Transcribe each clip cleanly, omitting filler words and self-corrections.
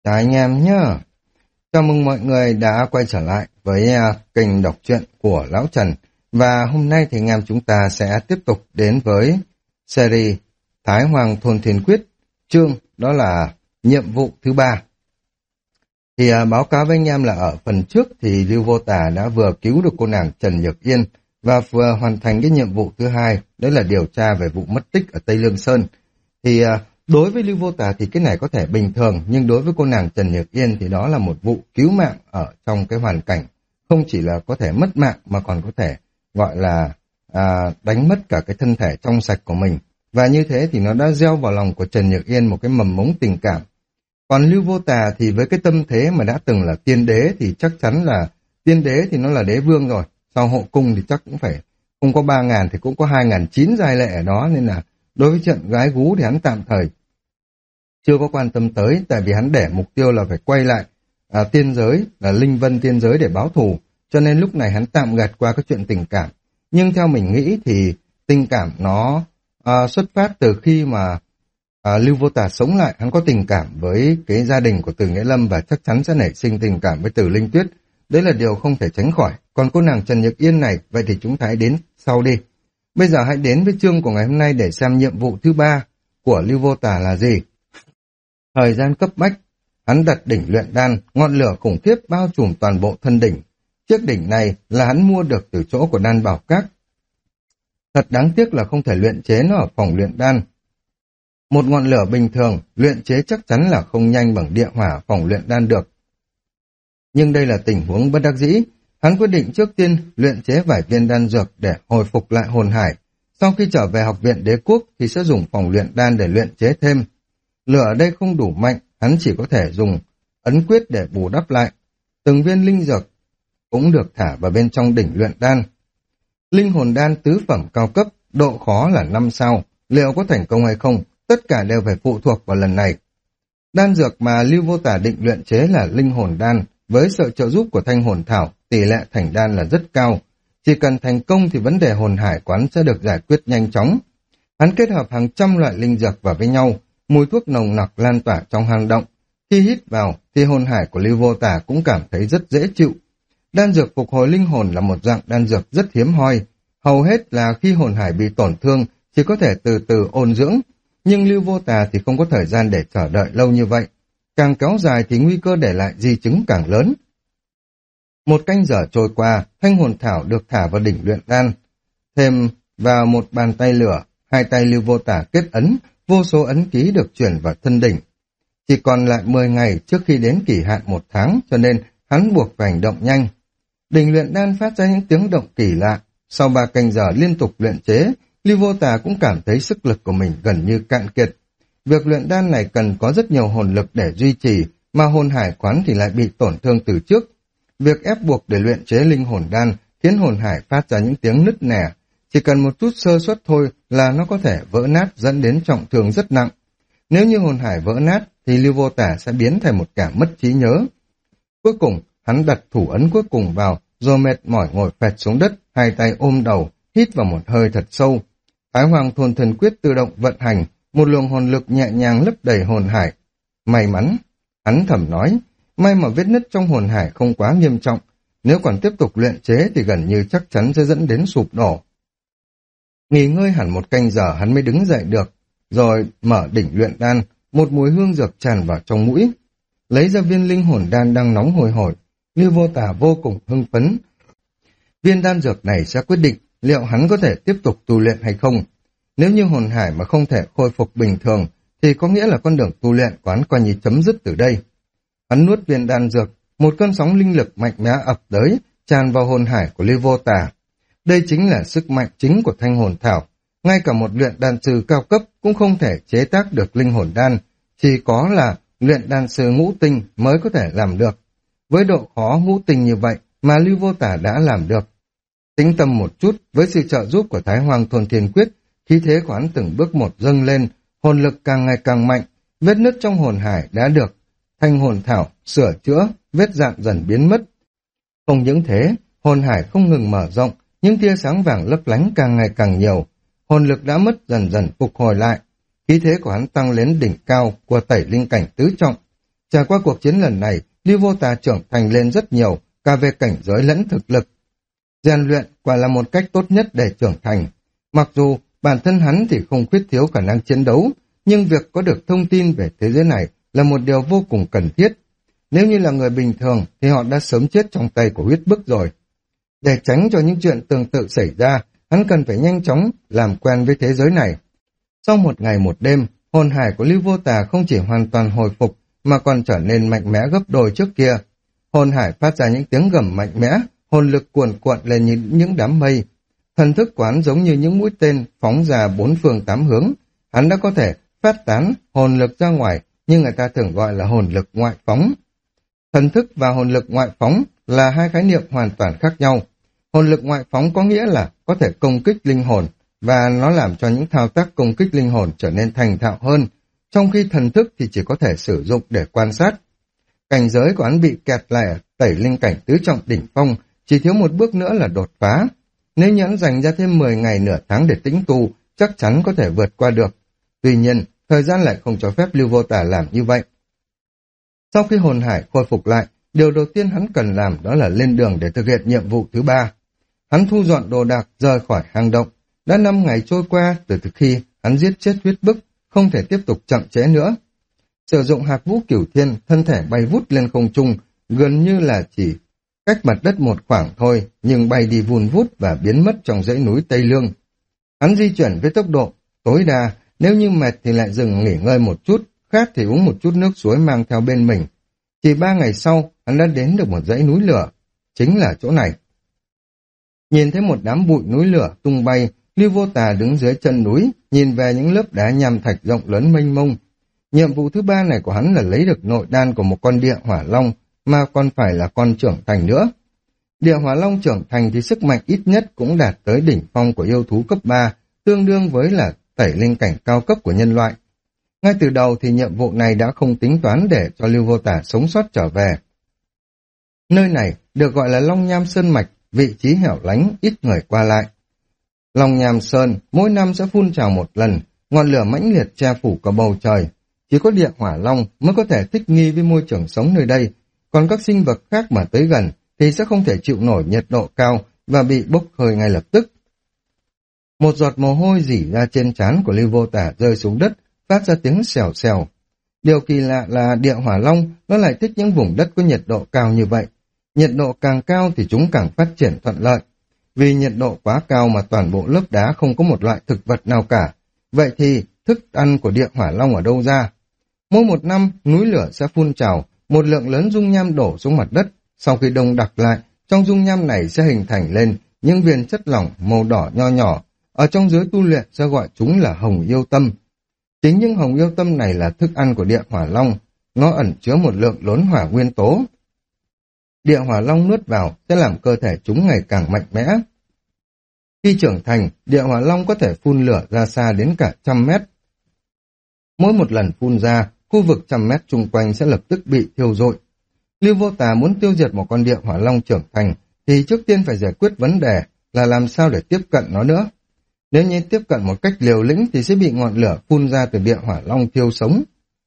Chào anh em nhé. Chào mừng mọi người đã quay trở lại với kênh đọc truyện của Lão Trần. Và hôm nay thì anh em chúng ta sẽ tiếp tục đến với series Thái Hoàng Thôn Thiên Quyết, chương đó là nhiệm vụ thứ 3. Thì báo cáo với anh em là ở phần trước thì Lưu Vô Tà đã vừa cứu được cô nàng Trần Nhược Yên và vừa hoàn thành cái nhiệm vụ thứ 2, đó là điều tra về vụ mất tích ở Tây Lương Sơn. Thì đối với Lưu Vô Tà thì cái này có thể bình thường, nhưng đối với cô nàng Trần Nhược Yên thì đó là một vụ cứu mạng ở trong cái hoàn cảnh không chỉ là có thể mất mạng mà còn có thể gọi là đánh mất cả cái thân thể trong sạch của mình. Và như thế thì nó đã gieo vào lòng của Trần Nhược Yên một cái mầm mống tình cảm. Còn Lưu Vô Tà thì với cái tâm thế mà đã từng là tiên đế thì chắc chắn là tiên đế thì nó là đế vương rồi. Sau hậu cung thì chắc cũng phải không có 3.000 thì cũng có 2.900 giai lệ ở đó, nên là đối với trận gái gú thì hắn tạm thời chưa có quan tâm tới, tại vì hắn để mục tiêu là phải quay lại tiên giới, là Linh Vân tiên giới để báo thù, cho nên lúc này hắn tạm gạt qua cái chuyện tình cảm. Nhưng theo mình nghĩ thì tình cảm nó xuất phát từ khi mà Lưu Vô Tà sống lại, hắn có tình cảm với cái gia đình của Từ Nghĩa Lâm và chắc chắn sẽ nảy sinh tình cảm với Từ Linh Tuyết. Đấy là điều không thể tránh khỏi. Còn cô nàng Trần Nhược Yên này, vậy thì chúng ta hãy đến sau đi. Bây giờ hãy đến với chương của ngày hôm nay để xem nhiệm vụ thứ 3 của Lưu Vô Tà là gì. Thời gian cấp bách, hắn đặt đỉnh luyện đan, ngọn lửa khủng khiếp bao trùm toàn bộ thân đỉnh. Chiếc đỉnh này là hắn mua được từ chỗ của Đan Bảo Các. Thật đáng tiếc là không thể luyện chế nó ở phòng luyện đan. Một ngọn lửa bình thường, luyện chế chắc chắn là không nhanh bằng địa hỏa phòng luyện đan được. Nhưng đây là tình huống bất đắc dĩ. Hắn quyết định trước tiên luyện chế vài viên đan dược để hồi phục lại hồn hải. Sau khi trở về học viện đế quốc thì sẽ dùng phòng luyện đan để luyện chế thêm. Lửa ở đây không đủ mạnh, hắn chỉ có thể dùng ấn quyết để bù đắp lại. Từng viên linh dược cũng được thả vào bên trong đỉnh luyện đan. Linh hồn đan tứ phẩm cao cấp, độ khó là 5 sao. Liệu có thành công hay không? Tất cả đều phải phụ thuộc vào lần này. Đan dược mà Lưu Vô Tà định luyện chế là linh hồn đan, với sự trợ giúp của thanh hồn thảo, tỷ lệ thành đan là rất cao. Chỉ cần thành công thì vấn đề hồn hải quán sẽ được giải quyết nhanh chóng. Hắn kết hợp hàng trăm loại linh dược vào với nhau, mùi thuốc nồng nặc lan tỏa trong hang động. Khi hít vào thì hồn hải của Lưu Vô Tà cũng cảm thấy rất dễ chịu. Đan dược phục hồi linh hồn là một dạng đan dược rất hiếm hoi. Hầu hết là khi hồn hải bị tổn thương chỉ có thể từ từ ôn dưỡng. Nhưng Lưu Vô Tà thì không có thời gian để chờ đợi lâu như vậy. Càng kéo dài thì nguy cơ để lại di chứng càng lớn. Một canh giờ trôi qua, thanh hồn thảo được thả vào đỉnh luyện đan. Thêm vào một bàn tay lửa, hai tay Lưu Vô Tà kết ấn, vô số ấn ký được chuyển vào thân đỉnh. Chỉ còn lại 10 ngày trước khi đến kỳ hạn 1 tháng, cho nên hắn buộc phải hành động nhanh. Đỉnh luyện đan phát ra những tiếng động kỳ lạ. Sau 3 canh giờ liên tục luyện chế, Lưu Vô Tà cũng cảm thấy sức lực của mình gần như cạn kiệt. Việc luyện đan này cần có rất nhiều hồn lực để duy trì, mà hồn hải quán thì lại bị tổn thương từ trước. Việc ép buộc để luyện chế linh hồn đan khiến hồn hải phát ra những tiếng nứt nẻ. Chỉ cần một chút sơ suất thôi là nó có thể vỡ nát dẫn đến trọng thương rất nặng. Nếu như hồn hải vỡ nát thì Lưu Vô Tà sẽ biến thành một kẻ mất trí nhớ. Cuối cùng, hắn đặt thủ ấn cuối cùng vào, rồi mệt mỏi ngồi phệt xuống đất, hai tay ôm đầu, hít vào một hơi thật sâu. Thái Hoàng Thôn Thần Quyết tự động vận hành, một luồng hồn lực nhẹ nhàng lấp đầy hồn hải. May mắn, hắn thầm nói, may mà vết nứt trong hồn hải không quá nghiêm trọng, nếu còn tiếp tục luyện chế thì gần như chắc chắn sẽ dẫn đến sụp đổ. Nghỉ ngơi hẳn một canh giờ hắn mới đứng dậy được, rồi mở đỉnh luyện đan, một mùi hương dược tràn vào trong mũi. Lấy ra viên linh hồn đan đang nóng hhồi hổi, Lưu Vô Tà vô cùng hưng phấn. Viên đan dược này sẽ quyết định liệu hắn có thể tiếp tục tu luyện hay không. Nếu như hồn hải mà không thể khôi phục bình thường, thì có nghĩa là con đường tu luyện quán coi như chấm dứt từ đây. Hắn nuốt viên đan dược, một cơn sóng linh lực mạnh mẽ ập tới, tràn vào hồn hải của Lưu Vô Tà. Đây chính là sức mạnh chính của thanh hồn thảo. Ngay cả một luyện đan sư cao cấp cũng không thể chế tác được linh hồn đan, chỉ có là luyện đan sư ngũ tinh mới có thể làm được. Với độ khó ngũ tinh như vậy mà Lưu Vô Tà đã làm được. Tĩnh tâm một chút, với sự trợ giúp của Thái Hoàng Thôn Thiên Quyết, khí thế của hắn từng bước một dâng lên, hồn lực càng ngày càng mạnh, vết nứt trong hồn hải đã được thanh hồn thảo sửa chữa, vết dạn dần biến mất. Không những thế, hồn hải không ngừng mở rộng, những tia sáng vàng lấp lánh càng ngày càng nhiều, hồn lực đã mất dần dần phục hồi lại. Khí thế của hắn tăng lên đỉnh cao của tẩy linh cảnh tứ trọng. Trải qua cuộc chiến lần này, Lưu Vô Tà trưởng thành lên rất nhiều, cả về cảnh giới lẫn thực lực. Rèn luyện quả là một cách tốt nhất để trưởng thành. Mặc dù bản thân hắn thì không khuyết thiếu khả năng chiến đấu, nhưng việc có được thông tin về thế giới này là một điều vô cùng cần thiết. Nếu như là người bình thường thì họ đã sớm chết trong tay của huyết bức rồi. Để tránh cho những chuyện tương tự xảy ra, hắn cần phải nhanh chóng làm quen với thế giới này. Sau một ngày một đêm, hồn hải của Lưu Vô Tà không chỉ hoàn toàn hồi phục mà còn trở nên mạnh mẽ gấp đôi trước kia. Hồn hải phát ra những tiếng gầm mạnh mẽ, hồn lực cuồn cuộn lên như những đám mây. Thần thức quán giống như những mũi tên phóng ra bốn phương tám hướng. Hắn đã có thể phát tán hồn lực ra ngoài, nhưng người ta thường gọi là hồn lực ngoại phóng. Thần thức và hồn lực ngoại phóng là hai khái niệm hoàn toàn khác nhau. Hồn lực ngoại phóng có nghĩa là có thể công kích linh hồn, và nó làm cho những thao tác công kích linh hồn trở nên thành thạo hơn, trong khi thần thức thì chỉ có thể sử dụng để quan sát. Cảnh giới của hắn bị kẹt lại ở tẩy linh cảnh tứ trọng đỉnh phong, chỉ thiếu một bước nữa là đột phá. Nếu như hắn dành ra thêm 10 ngày nửa tháng để tĩnh tu, chắc chắn có thể vượt qua được. Tuy nhiên, thời gian lại không cho phép Lưu Vô Tà làm như vậy. Sau khi hồn hải khôi phục lại, điều đầu tiên hắn cần làm đó là lên đường để thực hiện nhiệm vụ thứ 3. Hắn thu dọn đồ đạc rời khỏi hang động. Đã 5 ngày trôi qua từ khi hắn giết chết huyết bức, không thể tiếp tục chậm trễ nữa. Sử dụng hạc vũ cửu thiên, thân thể bay vút lên không trung, gần như là chỉ cách mặt đất một khoảng thôi, nhưng bay đi vun vút và biến mất trong dãy núi Tây Lương. Hắn di chuyển với tốc độ tối đa, nếu như mệt thì lại dừng nghỉ ngơi một chút, khát thì uống một chút nước suối mang theo bên mình. Chỉ 3 ngày sau, hắn đã đến được một dãy núi lửa, chính là chỗ này. Nhìn thấy một đám bụi núi lửa tung bay, Lưu Vô Tà đứng dưới chân núi, nhìn về những lớp đá nham thạch rộng lớn mênh mông. Nhiệm vụ thứ 3 này của hắn là lấy được nội đan của một con địa hỏa long, mà còn phải là con trưởng thành nữa. Địa hỏa long trưởng thành thì sức mạnh ít nhất cũng đạt tới đỉnh phong của yêu thú cấp 3, tương đương với là tẩy linh cảnh cao cấp của nhân loại. Ngay từ đầu thì nhiệm vụ này đã không tính toán để cho Lưu Vô Tà sống sót trở về. Nơi này được gọi là Long Nham Sơn Mạch, vị trí hẻo lánh, ít người qua lại. Long Nham Sơn mỗi năm sẽ phun trào một lần, ngọn lửa mãnh liệt che phủ cả bầu trời. Chỉ có địa hỏa long mới có thể thích nghi với môi trường sống nơi đây, còn các sinh vật khác mà tới gần thì sẽ không thể chịu nổi nhiệt độ cao và bị bốc hơi ngay lập tức. Một giọt mồ hôi rỉ ra trên trán của Lưu Vô Tà rơi xuống đất, phát ra tiếng xèo xèo. Điều kỳ lạ là địa hỏa long nó lại thích những vùng đất có nhiệt độ cao như vậy. Nhiệt độ càng cao thì chúng càng phát triển thuận lợi. Vì nhiệt độ quá cao mà toàn bộ lớp đá không có một loại thực vật nào cả. Vậy thì thức ăn của địa hỏa long ở đâu ra? Mỗi một năm, núi lửa sẽ phun trào, một lượng lớn dung nham đổ xuống mặt đất. Sau khi đông đặc lại, trong dung nham này sẽ hình thành lên những viên chất lỏng màu đỏ nho nhỏ. Ở trong giới tu luyện sẽ gọi chúng là hồng yêu tâm. Chính những hồng yêu tâm này là thức ăn của địa hỏa long. Nó ẩn chứa một lượng lớn hỏa nguyên tố. Địa hỏa long nuốt vào sẽ làm cơ thể chúng ngày càng mạnh mẽ. Khi trưởng thành, địa hỏa long có thể phun lửa ra xa đến cả 100 mét. Mỗi một lần phun ra, khu vực 100 mét chung quanh sẽ lập tức bị thiêu rụi. Lưu Vô Tà muốn tiêu diệt một con địa hỏa long trưởng thành, thì trước tiên phải giải quyết vấn đề là làm sao để tiếp cận nó nữa. Nếu như tiếp cận một cách liều lĩnh thì sẽ bị ngọn lửa phun ra từ địa hỏa long thiêu sống.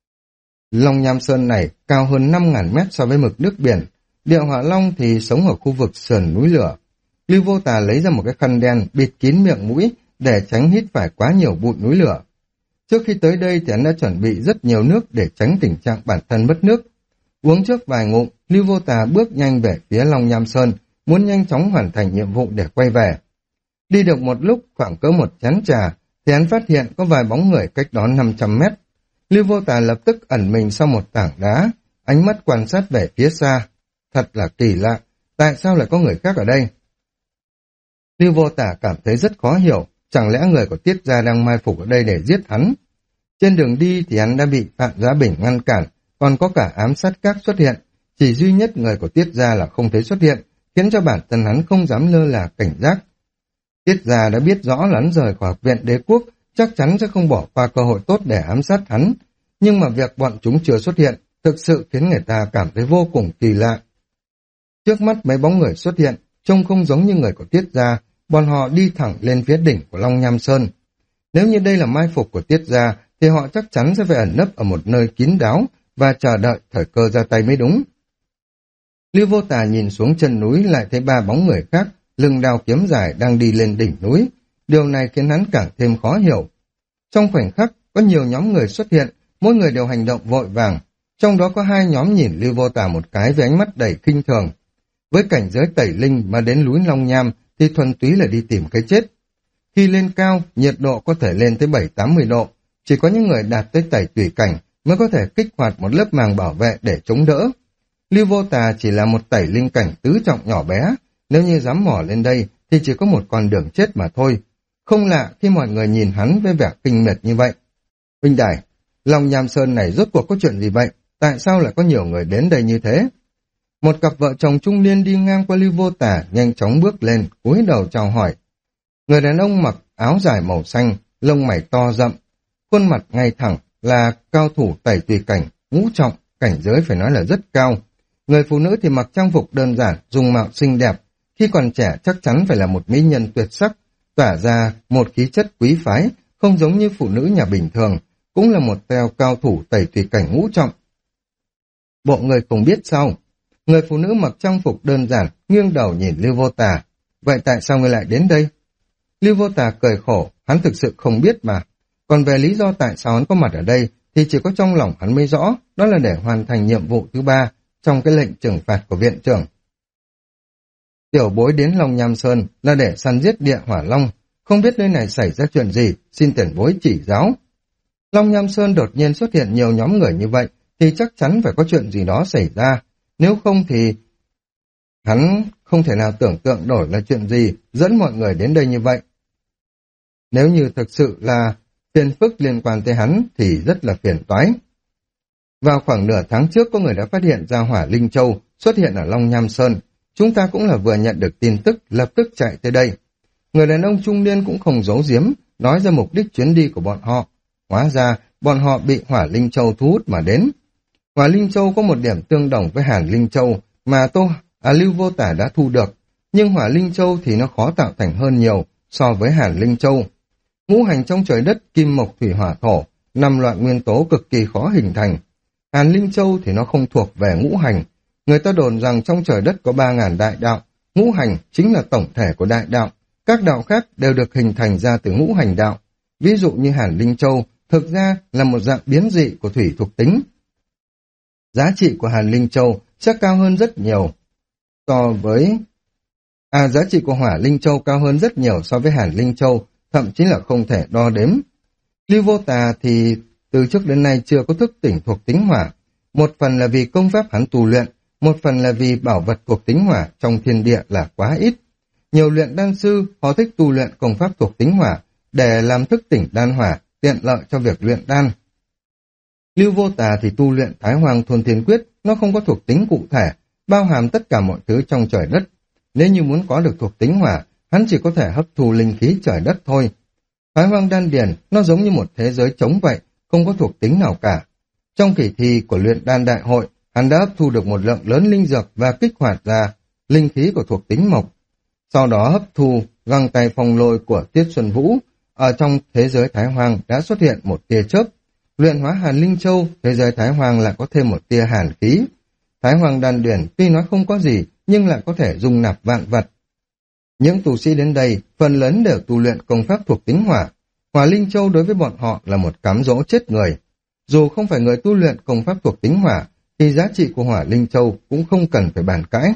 Long Nham Sơn này cao hơn 5.000 mét so với mực nước biển. Địa hỏa long thì sống ở khu vực sườn núi lửa. Lưu Vô Tà lấy ra một cái khăn đen bịt kín miệng mũi để tránh hít phải quá nhiều bụi núi lửa. Trước khi tới đây thì hắn đã chuẩn bị rất nhiều nước để tránh tình trạng bản thân mất nước. Uống trước vài ngụm, Lưu Vô Tà bước nhanh về phía Long Nham Sơn, muốn nhanh chóng hoàn thành nhiệm vụ để quay về. Đi được một lúc, khoảng cỡ một chén trà, thì hắn phát hiện có vài bóng người cách đó 500 mét. Lưu Vô Tà lập tức ẩn mình sau một tảng đá, ánh mắt quan sát về phía xa. Thật là kỳ lạ, tại sao lại có người khác ở đây? Lưu Vô Tà cảm thấy rất khó hiểu, chẳng lẽ người của Tiết Gia đang mai phục ở đây để giết hắn? Trên đường đi thì hắn đã bị Phạm Giá Bình ngăn cản, còn có cả ám sát các xuất hiện. Chỉ duy nhất người của Tiết Gia là không thấy xuất hiện, khiến cho bản thân hắn không dám lơ là cảnh giác. Tiết Gia đã biết rõ là hắn rời khỏi học viện đế quốc, chắc chắn sẽ không bỏ qua cơ hội tốt để ám sát hắn. Nhưng mà việc bọn chúng chưa xuất hiện, thực sự khiến người ta cảm thấy vô cùng kỳ lạ. Trước mắt mấy bóng người xuất hiện, trông không giống như người của Tiết Gia, bọn họ đi thẳng lên phía đỉnh của Long Nham Sơn. Nếu như đây là mai phục của Tiết Gia, thì họ chắc chắn sẽ phải ẩn nấp ở một nơi kín đáo và chờ đợi thời cơ ra tay mới đúng. Lưu Vô Tà nhìn xuống chân núi lại thấy ba bóng người khác, lưng đao kiếm dài đang đi lên đỉnh núi. Điều này khiến hắn càng thêm khó hiểu. Trong khoảnh khắc, có nhiều nhóm người xuất hiện, mỗi người đều hành động vội vàng. Trong đó có hai nhóm nhìn Lưu Vô Tà một cái với ánh mắt đầy khinh thường. Với cảnh giới tẩy linh mà đến núi Long Nham thì thuần túy là đi tìm cái chết. Khi lên cao, nhiệt độ có thể lên tới 7-80 độ. Chỉ có những người đạt tới tẩy tùy cảnh mới có thể kích hoạt một lớp màng bảo vệ để chống đỡ. Lưu Vô Tà chỉ là một tẩy linh cảnh tứ trọng nhỏ bé. Nếu như dám mò lên đây thì chỉ có một con đường chết mà thôi. Không lạ khi mọi người nhìn hắn với vẻ kinh miệt như vậy. Huynh đài, Long Nham Sơn này rốt cuộc có chuyện gì vậy? Tại sao lại có nhiều người đến đây như thế? Một cặp vợ chồng trung niên đi ngang qua Lưu Vô Tà nhanh chóng bước lên, cúi đầu chào hỏi. Người đàn ông mặc áo dài màu xanh, lông mày to rậm, khuôn mặt ngay thẳng, là cao thủ tẩy tùy cảnh, ngũ trọng, cảnh giới phải nói là rất cao. Người phụ nữ thì mặc trang phục đơn giản, dung mạo xinh đẹp, khi còn trẻ chắc chắn phải là một mỹ nhân tuyệt sắc, tỏa ra một khí chất quý phái, không giống như phụ nữ nhà bình thường, cũng là một cao thủ tẩy tùy cảnh ngũ trọng. Bộ người không biết sao? Người phụ nữ mặc trang phục đơn giản, nghiêng đầu nhìn Lưu Vô Tà. Vậy tại sao ngươi lại đến đây? Lưu Vô Tà cười khổ, hắn thực sự không biết mà. Còn về lý do tại sao hắn có mặt ở đây, thì chỉ có trong lòng hắn mới rõ, đó là để hoàn thành nhiệm vụ thứ 3 trong cái lệnh trừng phạt của viện trưởng. Tiểu bối đến Long Nham Sơn là để săn giết địa hỏa long, không biết nơi này xảy ra chuyện gì, xin tiền bối chỉ giáo. Long Nham Sơn đột nhiên xuất hiện nhiều nhóm người như vậy, thì chắc chắn phải có chuyện gì đó xảy ra. Nếu không thì hắn không thể nào tưởng tượng nổi là chuyện gì dẫn mọi người đến đây như vậy. Nếu như thực sự là phiền phức liên quan tới hắn thì rất là phiền toái. Vào khoảng nửa tháng trước có người đã phát hiện ra hỏa linh châu xuất hiện ở Long Nham Sơn. Chúng ta cũng là vừa nhận được tin tức lập tức chạy tới đây. Người đàn ông trung niên cũng không giấu giếm, nói ra mục đích chuyến đi của bọn họ. Hóa ra bọn họ bị hỏa linh châu thu hút mà đến. Hỏa linh châu có một điểm tương đồng với hàn linh châu mà Lưu Vô Tà đã thu được, nhưng hỏa linh châu thì nó khó tạo thành hơn nhiều so với hàn linh châu. Ngũ hành trong trời đất kim mộc thủy hỏa thổ, 5 loại nguyên tố cực kỳ khó hình thành. Hàn linh châu thì nó không thuộc về ngũ hành. Người ta đồn rằng trong trời đất có 3.000 đại đạo, ngũ hành chính là tổng thể của đại đạo. Các đạo khác đều được hình thành ra từ ngũ hành đạo. Ví dụ như hàn linh châu thực ra là một dạng biến dị của thủy thuộc tính. Giá trị của hàn linh châu sẽ cao hơn rất nhiều so với... giá trị của hỏa linh châu cao hơn rất nhiều so với hàn linh châu, thậm chí là không thể đo đếm. Lưu Vô Tà thì từ trước đến nay chưa có thức tỉnh thuộc tính hỏa. Một phần là vì công pháp hắn tu luyện, một phần là vì bảo vật thuộc tính hỏa trong thiên địa là quá ít. Nhiều luyện đan sư họ thích tu luyện công pháp thuộc tính hỏa để làm thức tỉnh đan hỏa, tiện lợi cho việc luyện đan. Lưu Vô Tà thì tu luyện Thái Hoàng Thôn Thiên Quyết, nó không có thuộc tính cụ thể, bao hàm tất cả mọi thứ trong trời đất. Nếu như muốn có được thuộc tính hỏa, hắn chỉ có thể hấp thu linh khí trời đất thôi. Thái Hoàng Đan Điền, nó giống như một thế giới trống vậy, không có thuộc tính nào cả. Trong kỳ thi của luyện đan đại hội, hắn đã hấp thu được một lượng lớn linh dược và kích hoạt ra linh khí của thuộc tính mộc. Sau đó hấp thu găng tay phong lôi của Tiết Xuân Vũ, ở trong thế giới Thái Hoàng đã xuất hiện một tia chớp. Luyện hóa hàn linh châu, thế giới Thái Hoàng lại có thêm một tia hàn khí. Thái Hoàng Đan Điền tuy nói không có gì, nhưng lại có thể dung nạp vạn vật. Những tu sĩ đến đây, phần lớn đều tu luyện công pháp thuộc tính hỏa. Hỏa linh châu đối với bọn họ là một cám dỗ chết người. Dù không phải người tu luyện công pháp thuộc tính hỏa, thì giá trị của hỏa linh châu cũng không cần phải bàn cãi.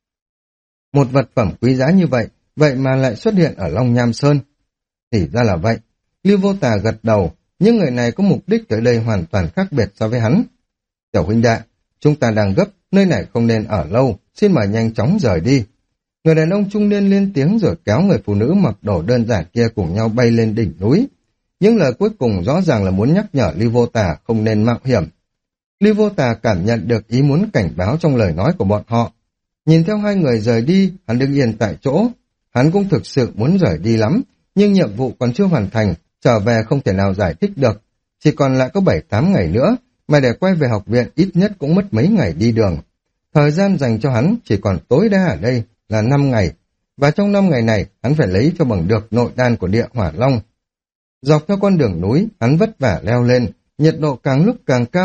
Một vật phẩm quý giá như vậy, vậy mà lại xuất hiện ở Long Nham Sơn. Thì ra là vậy. Lưu Vô Tà gật đầu, những người này có mục đích tới đây hoàn toàn khác biệt so với hắn. Tiểu huynh đệ, chúng ta đang gấp, nơi này không nên ở lâu, xin mời nhanh chóng rời đi. Người đàn ông trung niên lên tiếng rồi kéo người phụ nữ mặc đồ đơn giản kia cùng nhau bay lên đỉnh núi. Những lời cuối cùng rõ ràng là muốn nhắc nhở Lưu Vô Tà không nên mạo hiểm. Lưu Vô Tà cảm nhận được ý muốn cảnh báo trong lời nói của bọn họ. Nhìn theo hai người rời đi, hắn đứng yên tại chỗ. Hắn cũng thực sự muốn rời đi lắm, nhưng nhiệm vụ còn chưa hoàn thành, trở về không thể nào giải thích được. Chỉ còn lại có 7-8 ngày nữa, mà để quay về học viện ít nhất cũng mất mấy ngày đi đường. Thời gian dành cho hắn chỉ còn tối đa ở đây là 5 ngày, và trong 5 ngày này hắn phải lấy cho bằng được nội đan của địa hỏa long. Dọc theo con đường núi, hắn vất vả leo lên, nhiệt độ càng lúc càng cao,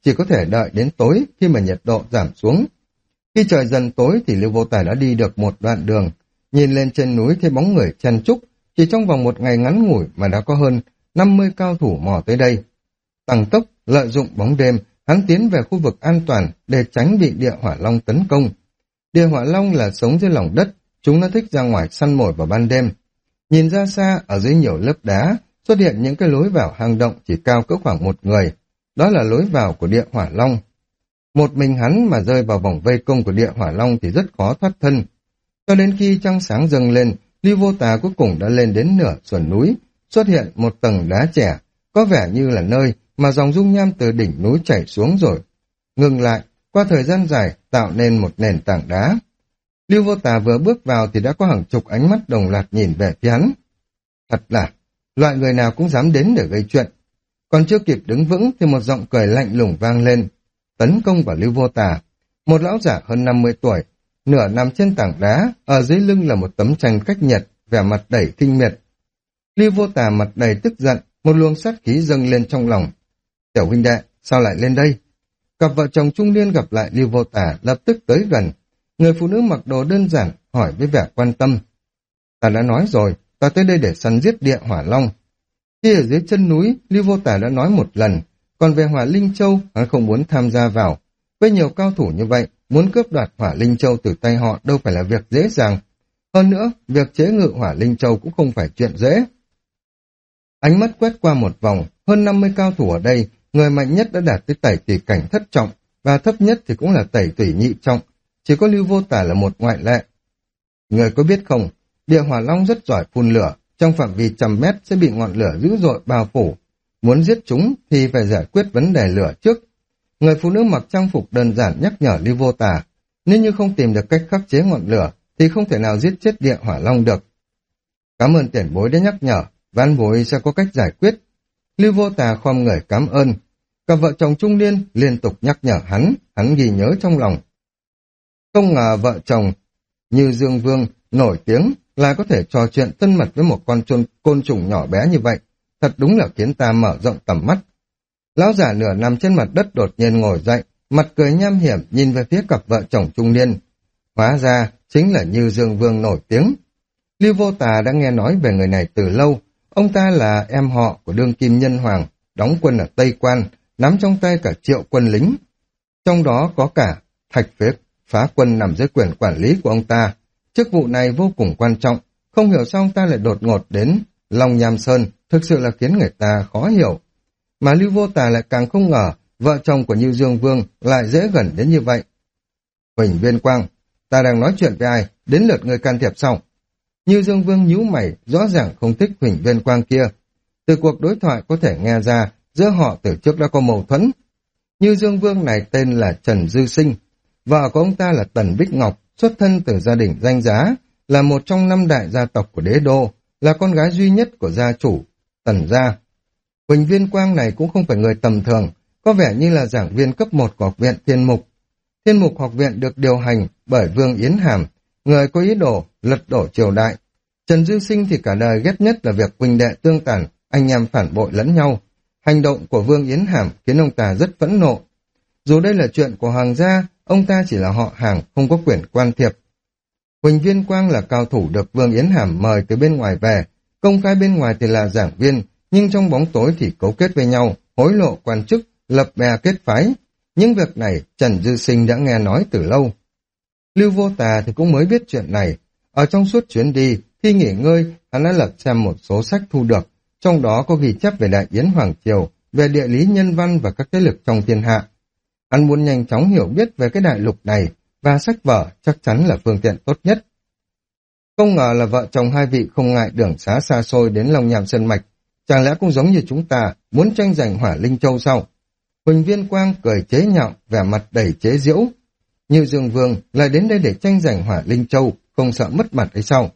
chỉ có thể đợi đến tối khi mà nhiệt độ giảm xuống. Khi trời dần tối thì Lưu Vô Tài đã đi được một đoạn đường, nhìn lên trên núi thấy bóng người chen chúc, chỉ trong vòng một ngày ngắn ngủi mà đã có hơn 50 cao thủ mò tới đây. Tăng tốc, lợi dụng bóng đêm, hắn tiến về khu vực an toàn để tránh bị địa hỏa long tấn công. Địa hỏa long là sống dưới lòng đất, chúng nó thích ra ngoài săn mồi vào ban đêm. Nhìn ra xa, ở dưới nhiều lớp đá, xuất hiện những cái lối vào hang động chỉ cao cỡ khoảng một người. Đó là lối vào của địa hỏa long. Một mình hắn mà rơi vào vòng vây công của địa hỏa long thì rất khó thoát thân. Cho đến khi trăng sáng dâng lên, Lưu Vô Tà cuối cùng đã lên đến nửa sườn núi, xuất hiện một tầng đá trẻ, có vẻ như là nơi mà dòng dung nham từ đỉnh núi chảy xuống rồi. Ngừng lại, qua thời gian dài tạo nên một nền tảng đá. Lưu Vô Tà vừa bước vào thì đã có hàng chục ánh mắt đồng loạt nhìn về phía hắn. Thật là, loại người nào cũng dám đến để gây chuyện. Còn chưa kịp đứng vững thì một giọng cười lạnh lùng vang lên, tấn công vào Lưu Vô Tà. Một lão giả hơn 50 tuổi, nửa nằm trên tảng đá, ở dưới lưng là một tấm tranh cách nhiệt, vẻ mặt đầy kinh miệt. Lưu Vô Tà mặt đầy tức giận, một luồng sát khí dâng lên trong lòng. Tiểu huynh đệ, sao lại lên đây? Cặp vợ chồng trung niên gặp lại Lưu Vô Tà lập tức tới gần. Người phụ nữ mặc đồ đơn giản hỏi với vẻ quan tâm. Ta đã nói rồi, ta tới đây để săn giết địa hỏa long. Khi ở dưới chân núi, Lưu Vô Tà đã nói một lần, còn về Hỏa Linh Châu, hắn không muốn tham gia vào. Với nhiều cao thủ như vậy, muốn cướp đoạt Hỏa Linh Châu từ tay họ đâu phải là việc dễ dàng. Hơn nữa, việc chế ngự Hỏa Linh Châu cũng không phải chuyện dễ. Ánh mắt quét qua một vòng, hơn 50 cao thủ ở đây, người mạnh nhất đã đạt tới tẩy tùy cảnh thất trọng, và thấp nhất thì cũng là tẩy tùy nhị trọng. Chỉ có Lưu Vô Tà là một ngoại lệ. Người có biết không, địa hỏa long rất giỏi phun lửa, trong phạm vi 100 mét sẽ bị ngọn lửa dữ dội bao phủ. Muốn giết chúng thì phải giải quyết vấn đề lửa trước. Người phụ nữ mặc trang phục đơn giản nhắc nhở Lưu Vô Tà, nếu như không tìm được cách khắc chế ngọn lửa thì không thể nào giết chết địa hỏa long được. Cảm ơn tiền bối đã nhắc nhở, van bối sẽ có cách giải quyết. Lưu Vô Tà khom người cảm ơn. Cặp vợ chồng trung niên liên tục nhắc nhở hắn ghi nhớ trong lòng. Không ngờ vợ chồng như Dương Vương nổi tiếng lại có thể trò chuyện thân mật với một con côn trùng nhỏ bé như vậy, thật đúng là khiến ta mở rộng tầm mắt. Lão giả nửa nằm trên mặt đất đột nhiên ngồi dậy, mặt cười nham hiểm nhìn về phía cặp vợ chồng trung niên. Hóa ra chính là Như Dương Vương nổi tiếng. Lưu Vô Tà đã nghe nói về người này từ lâu. Ông ta là em họ của đương kim nhân hoàng, đóng quân ở Tây Quan, nắm trong tay cả 1.000.000 quân lính. Trong đó có cả Thạch Phá Quân nằm dưới quyền quản lý của ông ta. Chức vụ này vô cùng quan trọng, không hiểu sao ông ta lại đột ngột đến Long Nham Sơn, thực sự là khiến người ta khó hiểu. Mà Lưu Vô Tà lại càng không ngờ, vợ chồng của Như Dương Vương lại dễ gần đến như vậy. Huỳnh Viên Quang, ta đang nói chuyện với ai, đến lượt người can thiệp sau. Như Dương Vương nhíu mày, rõ ràng không thích Huỳnh Viên Quang kia. Từ cuộc đối thoại có thể nghe ra, giữa họ từ trước đã có mâu thuẫn. Như Dương Vương này tên là Trần Dư Sinh, vợ của ông ta là Tần Bích Ngọc, xuất thân từ gia đình danh giá, là một trong 5 đại gia tộc của đế đô, là con gái duy nhất của gia chủ, Tần gia. Huỳnh Viên Quang này cũng không phải người tầm thường, có vẻ như là giảng viên cấp 1 của học viện Thiên Mục. Thiên Mục học viện được điều hành bởi Vương Yến Hàm, người có ý đồ lật đổ triều đại. Trần Dư Sinh thì cả đời ghét nhất là việc huynh đệ tương tàn, anh em phản bội lẫn nhau. Hành động của Vương Yến Hàm khiến ông ta rất phẫn nộ. Dù đây là chuyện của hoàng gia, ông ta chỉ là họ hàng, không có quyền can thiệp. Huỳnh Viên Quang là cao thủ được Vương Yến Hàm mời từ bên ngoài về, công khai bên ngoài thì là giảng viên, nhưng trong bóng tối thì cấu kết với nhau, hối lộ quan chức, lập bè kết phái. Những việc này Trần Dư Sinh đã nghe nói từ lâu. Lưu Vô Tà thì cũng mới biết chuyện này. Ở trong suốt chuyến đi, khi nghỉ ngơi, hắn đã lật xem một số sách thu được, trong đó có ghi chép về Đại Yến Hoàng Triều, về địa lý nhân văn và các thế lực trong thiên hạ. Hắn muốn nhanh chóng hiểu biết về cái đại lục này, và sách vở chắc chắn là phương tiện tốt nhất. Không ngờ là vợ chồng hai vị không ngại đường xá xa xôi đến Long Nham Sơn Mạch, chẳng lẽ cũng giống như chúng ta, muốn tranh giành Hỏa Linh Châu sao? Huỳnh Viên Quang cười chế nhạo, vẻ mặt đầy chế giễu. Như Dương Vương lại đến đây để tranh giành Hỏa Linh Châu, không sợ mất mặt hay sao?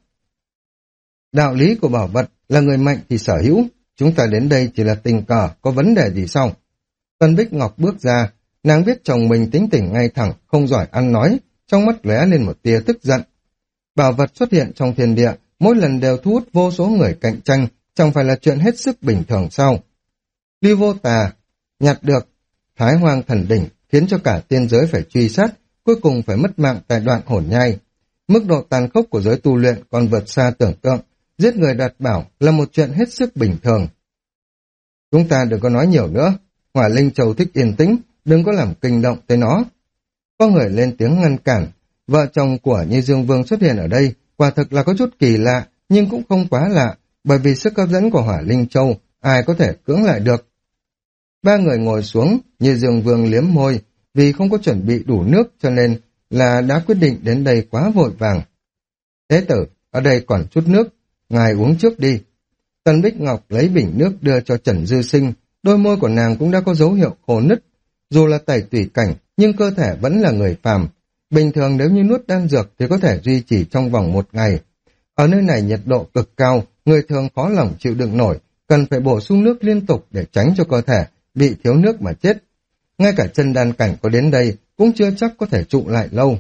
Đạo lý của bảo vật là người mạnh thì sở hữu, chúng ta đến đây chỉ là tình cờ, có vấn đề gì sao? Tân Bích Ngọc bước ra, nàng biết chồng mình tính tình ngay thẳng, không giỏi ăn nói, trong mắt lóe lên một tia tức giận. Bảo vật xuất hiện trong thiên địa, mỗi lần đều thu hút vô số người cạnh tranh, chẳng phải là chuyện hết sức bình thường sao? Lưu Vô Tà nhặt được Thái Hoang Thần Đỉnh khiến cho cả tiên giới phải truy sát, cuối cùng phải mất mạng tại đoạn hồn nhai. Mức độ tàn khốc của giới tu luyện còn vượt xa tưởng tượng, giết người đoạt bảo là một chuyện hết sức bình thường. Chúng ta đừng có nói nhiều nữa, Hỏa Linh Châu thích yên tĩnh, đừng có làm kinh động tới nó. Có người lên tiếng ngăn cản, vợ chồng của Như Dương Vương xuất hiện ở đây, quả thực là có chút kỳ lạ, nhưng cũng không quá lạ, bởi vì sức hấp dẫn của Hỏa Linh Châu, ai có thể cưỡng lại được. Ba người ngồi xuống, Như Dương Vương liếm môi, vì không có chuẩn bị đủ nước cho nên là đã quyết định đến đây quá vội vàng. Thế tử, ở đây còn chút nước, ngài uống trước đi. Tần Bích Ngọc lấy bình nước đưa cho Trần Dư Sinh, đôi môi của nàng cũng đã có dấu hiệu khô nứt. Dù là tẩy tùy cảnh, nhưng cơ thể vẫn là người phàm. Bình thường nếu như nuốt đan dược thì có thể duy trì trong vòng 1 ngày. Ở nơi này nhiệt độ cực cao, người thường khó lòng chịu đựng nổi, cần phải bổ sung nước liên tục để tránh cho cơ thể bị thiếu nước mà chết. Ngay cả chân đan cảnh có đến đây cũng chưa chắc có thể trụ lại lâu.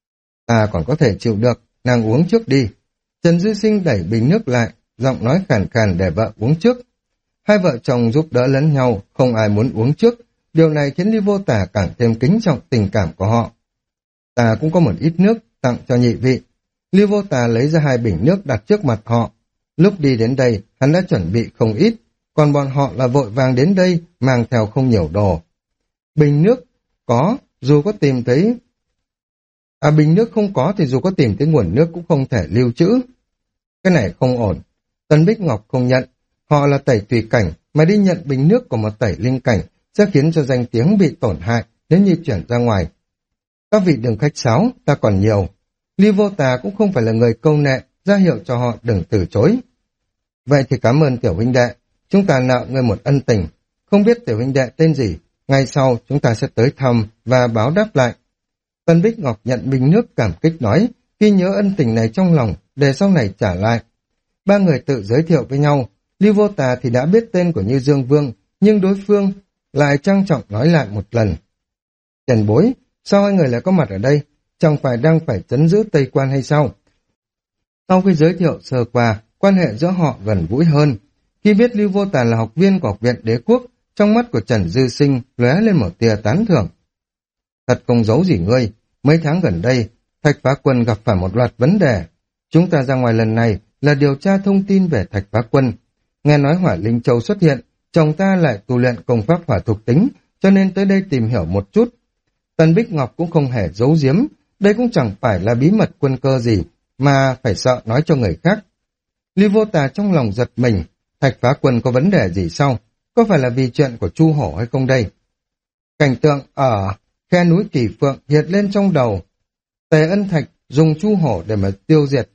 Ta còn có thể chịu được, nàng uống trước đi. Trần Dư Sinh đẩy bình nước lại, giọng nói khàn khàn để vợ uống trước. Hai vợ chồng giúp đỡ lẫn nhau, không ai muốn uống trước. Điều này khiến Ly Vô Tả càng thêm kính trọng tình cảm của họ. Ta cũng có một ít nước tặng cho nhị vị. Ly Vô Tả lấy ra 2 bình nước đặt trước mặt họ. Lúc đi đến đây, hắn đã chuẩn bị không ít, còn bọn họ là vội vàng đến đây, mang theo không nhiều đồ. Bình nước có, dù có tìm thấy... bình nước không có thì dù có tìm thấy nguồn nước cũng không thể lưu trữ. Cái này không ổn. Tần Bích Ngọc không nhận. Họ là tẩy tùy cảnh, mà đi nhận bình nước của một tẩy linh cảnh sẽ khiến cho danh tiếng bị tổn hại nếu như chuyển ra ngoài. Các vị đừng khách sáo, ta còn nhiều. Ly Vô Tà cũng không phải là người câu nệ, ra hiệu cho họ đừng từ chối. Vậy thì cảm ơn tiểu huynh đệ, chúng ta nợ ngươi một ân tình. Không biết tiểu huynh đệ tên gì, ngày sau chúng ta sẽ tới thăm và báo đáp lại. Tần Bích Ngọc nhận bình nước cảm kích nói, ghi nhớ ân tình này trong lòng, để sau này trả lại. Ba người tự giới thiệu với nhau, Ly Vô Tà thì đã biết tên của Như Dương Vương, nhưng đối phương lại trang trọng nói lại một lần. Tiền bối, sao hai người lại có mặt ở đây? Chẳng phải đang phải trấn giữ Tây Quan hay sao? Sau khi giới thiệu sơ qua, quan hệ giữa họ gần gũi hơn. Khi biết Lưu Vô Tà là học viên của Học viện Đế Quốc, trong mắt của Trần Dư Sinh lóe lên một tia tán thưởng. Thật không giấu gì ngươi, mấy tháng gần đây, Thạch Phá Quân gặp phải một loạt vấn đề. Chúng ta ra ngoài lần này là điều tra thông tin về Thạch Phá Quân. Nghe nói Hỏa Linh Châu xuất hiện, chồng ta lại tu luyện công pháp hỏa thuộc tính, cho nên tới đây tìm hiểu một chút. Tần Bích Ngọc cũng không hề giấu giếm, đây cũng chẳng phải là bí mật quân cơ gì, mà phải sợ nói cho người khác. Ly Vô Tà trong lòng giật mình, Thạch Phá Quân có vấn đề gì sao? Có phải là vì chuyện của Chu Hổ hay không đây? Cảnh tượng ở khe núi Kỳ Phượng hiện lên trong đầu. Tề Ân Thạch dùng Chu Hổ để mà tiêu diệt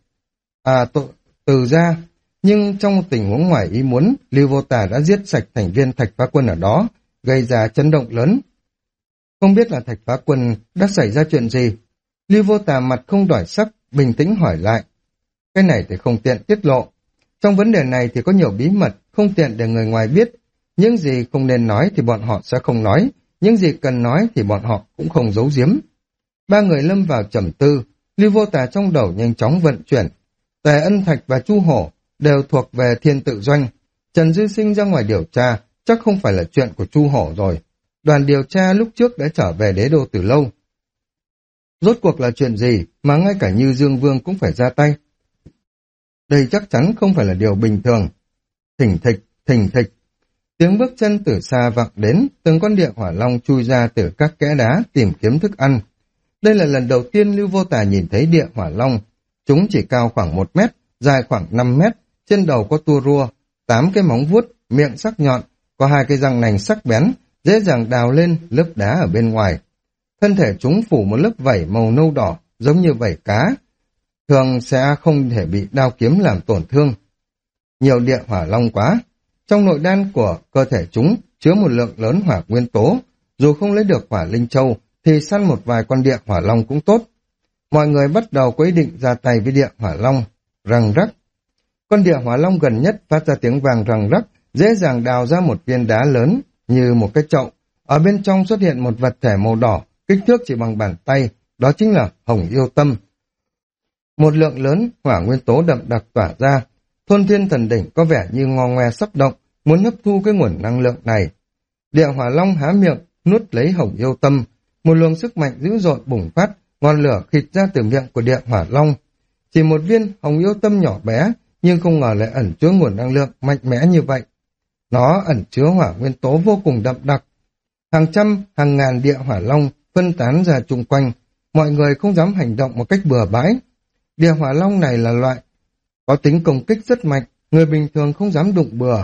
Từ ra, nhưng trong tình huống ngoài ý muốn, Lưu Vô Tà đã giết sạch thành viên Thạch Phá Quân ở đó, gây ra chấn động lớn. Không biết là Thạch Phá Quân đã xảy ra chuyện gì? Lưu Vô Tà mặt không đổi sắc, bình tĩnh hỏi lại. Cái này thì không tiện tiết lộ. Trong vấn đề này thì có nhiều bí mật, không tiện để người ngoài biết. Những gì không nên nói thì bọn họ sẽ không nói, những gì cần nói thì bọn họ cũng không giấu giếm. Ba người lâm vào trầm tư, Lưu Vô Tà trong đầu nhanh chóng vận chuyển. Tề Ân Thạch và Chu Hổ đều thuộc về Thiên Tự Doanh. Trần Dư Sinh ra ngoài điều tra, chắc không phải là chuyện của Chu Hổ rồi. Đoàn điều tra lúc trước đã trở về đế đô từ lâu. Rốt cuộc là chuyện gì mà ngay cả Như Dương Vương cũng phải ra tay? Đây chắc chắn không phải là điều bình thường. Thình thịch, thình thịch. Tiếng bước chân từ xa vọng đến, từng con địa hỏa long chui ra từ các kẽ đá tìm kiếm thức ăn. Đây là lần đầu tiên Lưu Vô Tà nhìn thấy địa hỏa long. Chúng chỉ cao khoảng 1 mét, dài khoảng 5 mét, trên đầu có tua rua, 8 cái móng vuốt, miệng sắc nhọn, có 2 cái răng nành sắc bén, dễ dàng đào lên lớp đá ở bên ngoài. Thân thể chúng phủ một lớp vảy màu nâu đỏ, giống như vảy cá, thường sẽ không thể bị đao kiếm làm tổn thương. Nhiều địa hỏa long quá. Trong nội đan của cơ thể chúng chứa một lượng lớn hỏa nguyên tố, dù không lấy được hỏa linh châu thì săn một vài con địa hỏa long cũng tốt. Mọi người bắt đầu có ý định ra tay với địa hỏa long. Răng rắc. Con địa hỏa long gần nhất phát ra tiếng vàng răng rắc, dễ dàng đào ra một viên đá lớn như một cái chậu. Ở bên trong xuất hiện một vật thể màu đỏ, kích thước chỉ bằng bàn tay, đó chính là hồng yêu tâm. Một lượng lớn hỏa nguyên tố đậm đặc tỏa ra. Thôn Thiên Thần Đỉnh có vẻ như ngo ngoe sắp động, muốn hấp thu cái nguồn năng lượng này. Địa hỏa long há miệng, nuốt lấy Hồng Yêu Tâm. Một luồng sức mạnh dữ dội bùng phát, ngọn lửa khịt ra từ miệng của địa hỏa long. Chỉ một viên Hồng Yêu Tâm nhỏ bé, nhưng không ngờ lại ẩn chứa nguồn năng lượng mạnh mẽ như vậy. Nó ẩn chứa hỏa nguyên tố vô cùng đậm đặc. Hàng trăm, hàng ngàn địa hỏa long phân tán ra chung quanh, mọi người không dám hành động một cách bừa bãi. Địa hỏa long này là loại có tính công kích rất mạnh, người bình thường không dám đụng bừa.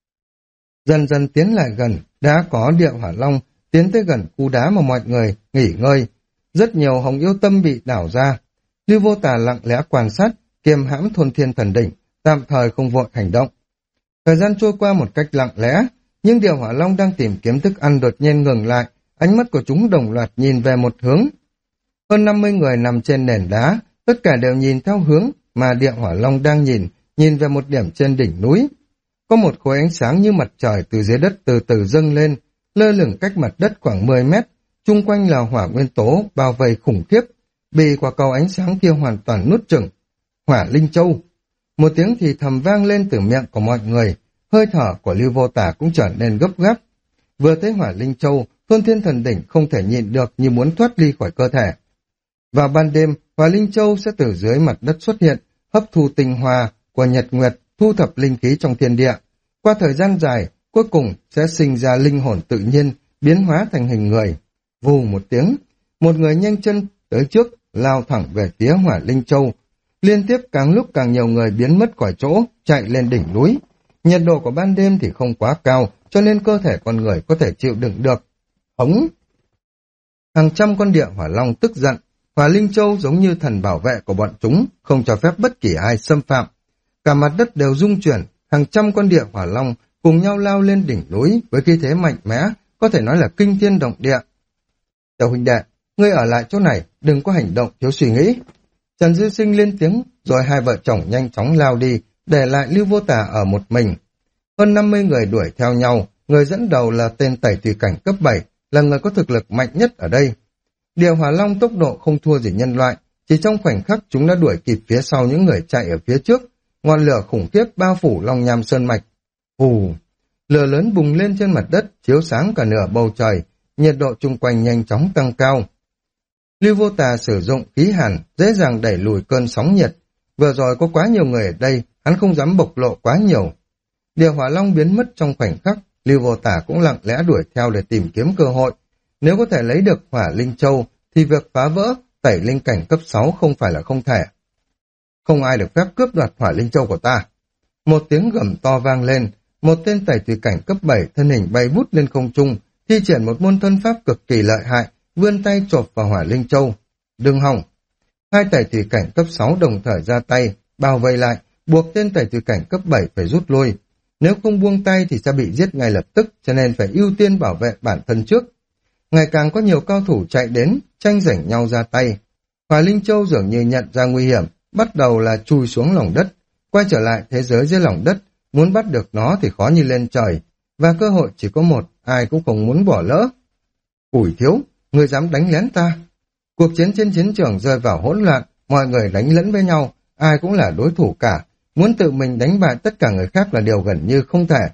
Dần dần tiến lại gần, đã có địa hỏa long tiến tới gần khu đá mà mọi người nghỉ ngơi. Rất nhiều Hồng Yêu Tâm bị đảo ra. Lưu Vô Tà lặng lẽ quan sát, kiềm hãm Thôn Thiên Thần Đỉnh, tạm thời không vội hành động. Thời gian trôi qua một cách lặng lẽ, nhưng địa hỏa long đang tìm kiếm thức ăn đột nhiên ngừng lại, ánh mắt của chúng đồng loạt nhìn về một hướng. Hơn 50 người nằm trên nền đá, tất cả đều nhìn theo hướng mà địa hỏa long đang nhìn về một điểm trên đỉnh núi. Có một khối ánh sáng như mặt trời từ dưới đất từ từ dâng lên, lơ lửng cách mặt đất khoảng 10 mét, chung quanh là hỏa nguyên tố bao vây khủng khiếp, bị quả cầu ánh sáng kia hoàn toàn nuốt chửng. Hỏa Linh Châu. Một tiếng thì thầm vang lên từ miệng của mọi người, hơi thở của Lưu Vô Tà cũng trở nên gấp gáp. Vừa thấy Hỏa Linh Châu, Thôn Thiên Thần Đỉnh không thể nhịn được như muốn thoát ly khỏi cơ thể. Vào ban đêm, Hỏa Linh Châu sẽ từ dưới mặt đất xuất hiện, hấp thu tinh hoa của nhật nguyệt, thu thập linh khí trong thiên địa. Qua thời gian dài, cuối cùng sẽ sinh ra linh hồn tự nhiên, biến hóa thành hình người. Vù một tiếng, một người nhanh chân tới trước, lao thẳng về phía Hỏa Linh Châu. Liên tiếp càng lúc càng nhiều người biến mất khỏi chỗ, chạy lên đỉnh núi. Nhiệt độ của ban đêm thì không quá cao, cho nên cơ thể con người có thể chịu đựng được. Hống! Hàng trăm con địa hỏa long tức giận. Hỏa Linh Châu giống như thần bảo vệ của bọn chúng, không cho phép bất kỳ ai xâm phạm. Cả mặt đất đều rung chuyển, hàng trăm con địa hỏa long cùng nhau lao lên đỉnh núi với khí thế mạnh mẽ, có thể nói là kinh thiên động địa. Tiểu huynh đệ, ngươi ở lại chỗ này, đừng có hành động thiếu suy nghĩ. Trần Dư Sinh lên tiếng, rồi hai vợ chồng nhanh chóng lao đi, để lại Lưu Vô Tà ở một mình. Hơn 50 người đuổi theo nhau, người dẫn đầu là tên tẩy thủy cảnh cấp 7, là người có thực lực mạnh nhất ở đây. Địa hỏa long tốc độ không thua gì nhân loại, chỉ trong khoảnh khắc chúng đã đuổi kịp phía sau những người chạy ở phía trước. Ngọn lửa khủng khiếp bao phủ Long Nham Sơn Mạch. Hù! Lửa lớn bùng lên trên mặt đất, chiếu sáng cả nửa bầu trời, nhiệt độ chung quanh nhanh chóng tăng cao. Lưu Vô Tà sử dụng khí hàn, dễ dàng đẩy lùi cơn sóng nhiệt. Vừa rồi có quá nhiều người ở đây, hắn không dám bộc lộ quá nhiều. Địa hỏa long biến mất trong khoảnh khắc, Lưu Vô Tà cũng lặng lẽ đuổi theo để tìm kiếm cơ hội. Nếu có thể lấy được Hỏa Linh Châu, thì việc phá vỡ, tẩy linh cảnh cấp 6 không phải là không thể. Không ai được phép cướp đoạt Hỏa Linh Châu của ta. Một tiếng gầm to vang lên, một tên tẩy thủy cảnh cấp 7 thân hình bay vút lên không trung, thi triển một môn thân pháp cực kỳ lợi hại, vươn tay chộp vào Hỏa Linh Châu. Đừng hòng! Hai tẩy thủy cảnh cấp 6 đồng thời ra tay, bao vây lại, buộc tên tẩy thủy cảnh cấp 7 phải rút lui. Nếu không buông tay thì sẽ bị giết ngay lập tức, cho nên phải ưu tiên bảo vệ bản thân trước. Ngày càng có nhiều cao thủ chạy đến, tranh giành nhau ra tay. Hỏa Linh Châu dường như nhận ra nguy hiểm, bắt đầu là chui xuống lòng đất, quay trở lại thế giới dưới lòng đất, muốn bắt được nó thì khó như lên trời, và cơ hội chỉ có một, ai cũng không muốn bỏ lỡ. Ủi Thiếu, ngươi dám đánh lén ta? Cuộc chiến trên chiến trường rơi vào hỗn loạn, mọi người đánh lẫn với nhau, ai cũng là đối thủ cả, muốn tự mình đánh bại tất cả người khác là điều gần như không thể.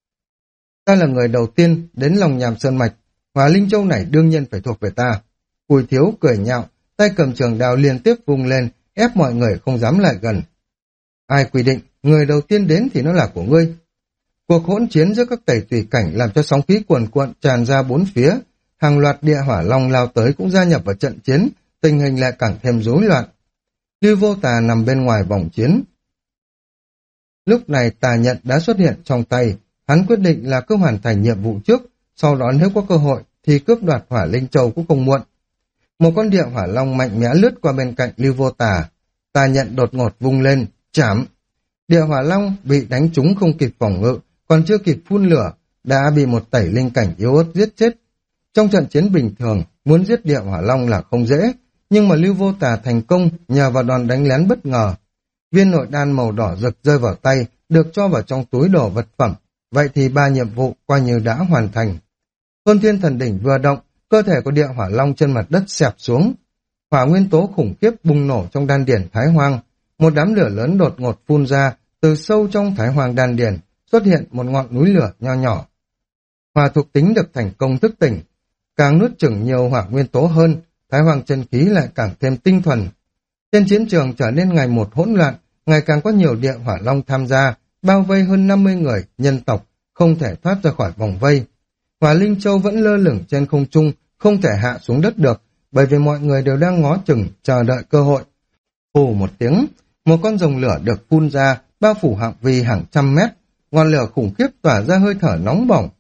Ta là người đầu tiên đến Long Nham Sơn Mạch, Hỏa Linh Châu này đương nhiên phải thuộc về ta. Ủi Thiếu cười nhạo, tay cầm trường đao liên tiếp vung lên, ép mọi người không dám lại gần. Ai quy định, người đầu tiên đến thì nó là của ngươi. Cuộc hỗn chiến giữa các tẩy tùy cảnh làm cho sóng khí cuồn cuộn tràn ra bốn phía, hàng loạt địa hỏa long lao tới cũng gia nhập vào trận chiến, tình hình lại càng thêm rối loạn. Lưu Vô Tà nằm bên ngoài vòng chiến. Lúc này tà nhận đã xuất hiện trong tay, hắn quyết định là cứ hoàn thành nhiệm vụ trước, sau đó nếu có cơ hội thì cướp đoạt Hỏa Linh Châu cũng không muộn. Một con địa hỏa long mạnh mẽ lướt qua bên cạnh Lưu Vô Tà, tà nhận đột ngột vung lên, chảm. Địa hỏa long bị đánh trúng không kịp phòng ngự, còn chưa kịp phun lửa, đã bị một tẩy linh cảnh yếu ớt giết chết. Trong trận chiến bình thường, muốn giết địa hỏa long là không dễ, nhưng mà Lưu Vô Tà thành công nhờ vào đòn đánh lén bất ngờ. Viên nội đan màu đỏ rực rơi vào tay, được cho vào trong túi đồ vật phẩm, vậy thì 3 nhiệm vụ coi như đã hoàn thành. Thôn Thiên Thần Đỉnh vừa động, cơ thể của địa hỏa long trên mặt đất xẹp xuống. Hỏa nguyên tố khủng khiếp bùng nổ trong đan điển Thái Hoang, một đám lửa lớn đột ngột phun ra, từ sâu trong Thái Hoang đan điển xuất hiện một ngọn núi lửa nho nhỏ. Hỏa thuộc tính được thành công thức tỉnh, càng nuốt chửng nhiều hỏa nguyên tố hơn, Thái Hoàng chân khí lại càng thêm tinh thuần. Trên chiến trường trở nên ngày một hỗn loạn, ngày càng có nhiều địa hỏa long tham gia, bao vây hơn 50 người, nhân tộc, không thể thoát ra khỏi vòng vây. Hỏa Linh Châu vẫn lơ lửng trên không trung, không thể hạ xuống đất được, bởi vì mọi người đều đang ngó chừng, chờ đợi cơ hội. Phù một tiếng, một con rồng lửa được phun ra, bao phủ phạm vi hàng trăm mét, ngọn lửa khủng khiếp tỏa ra hơi thở nóng bỏng.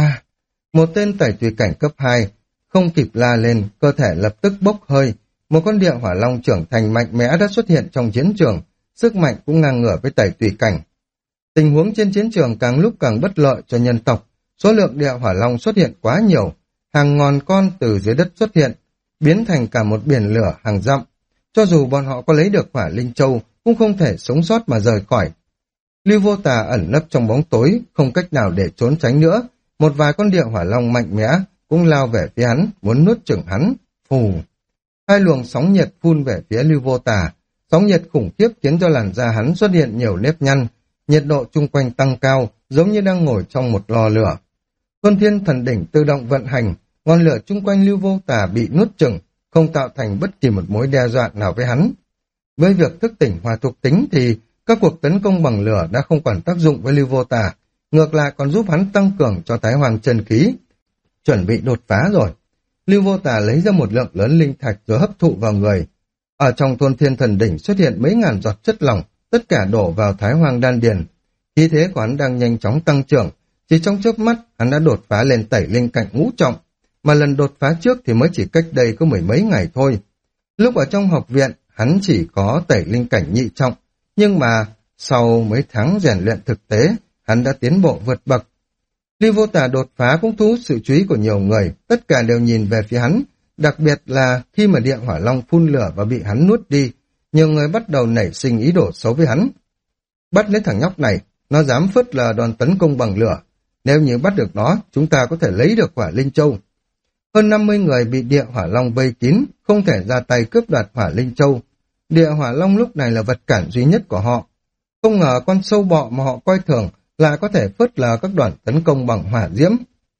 Một tên tẩy tùy cảnh cấp 2, không kịp la lên, cơ thể lập tức bốc hơi. Một con địa hỏa long trưởng thành mạnh mẽ đã xuất hiện trong chiến trường, sức mạnh cũng ngang ngửa với tẩy tùy cảnh. Tình huống trên chiến trường càng lúc càng bất lợi cho nhân tộc, số lượng địa hỏa long xuất hiện quá nhiều, hàng ngàn con từ dưới đất xuất hiện, biến thành cả một biển lửa hàng dặm. Cho dù bọn họ có lấy được hỏa linh châu, cũng không thể sống sót mà rời khỏi. Lưu Vô Tà ẩn nấp trong bóng tối, không cách nào để trốn tránh nữa. Một vài con địa hỏa long mạnh mẽ cũng lao về phía hắn, muốn nuốt chửng hắn. Phù! Hai luồng sóng nhiệt phun về phía Lưu Vô Tà. Sóng nhiệt khủng khiếp khiến cho làn da hắn xuất hiện nhiều nếp nhăn. Nhiệt độ chung quanh tăng cao, giống như đang ngồi trong một lò lửa. Tuân Thiên Thần Đỉnh tự động vận hành, ngọn lửa chung quanh Lưu Vô Tà bị nuốt chửng, không tạo thành bất kỳ một mối đe dọa nào với hắn. Với việc thức tỉnh hỏa thuộc tính thì các cuộc tấn công bằng lửa đã không còn tác dụng với Lưu Vô Tà, ngược lại còn giúp hắn tăng cường cho Thái Hoàng chân khí. Chuẩn bị đột phá rồi. Lưu Vô Tà lấy ra một lượng lớn linh thạch rồi hấp thụ vào người. Ở trong Tuân Thiên Thần Đỉnh xuất hiện mấy ngàn giọt chất lỏng, tất cả đổ vào Thái Hoàng đan điền. Khí thế của hắn đang nhanh chóng tăng trưởng, chỉ trong chớp mắt hắn đã đột phá lên tẩy linh cảnh ngũ trọng, mà lần đột phá trước thì mới chỉ cách đây có mười mấy ngày thôi. Lúc ở trong học viện, hắn chỉ có tẩy linh cảnh nhị trọng, nhưng mà sau mấy tháng rèn luyện thực tế, hắn đã tiến bộ vượt bậc. Lưu Vô Tà đột phá cũng thu hút sự chú ý của nhiều người, tất cả đều nhìn về phía hắn, đặc biệt là khi mà địa hỏa long phun lửa và bị hắn nuốt đi, nhiều người bắt đầu nảy sinh ý đồ xấu với hắn. Bắt lấy thằng nhóc này, nó dám phớt lờ đòn tấn công bằng lửa. Nếu như bắt được nó, chúng ta có thể lấy được hỏa linh châu. Hơn 50 người bị địa hỏa long vây kín, không thể ra tay cướp đoạt hỏa linh châu. Địa hỏa long lúc này là vật cản duy nhất của họ. Không ngờ con sâu bọ mà họ coi thường lại có thể phớt lờ các đoàn tấn công bằng hỏa diễm.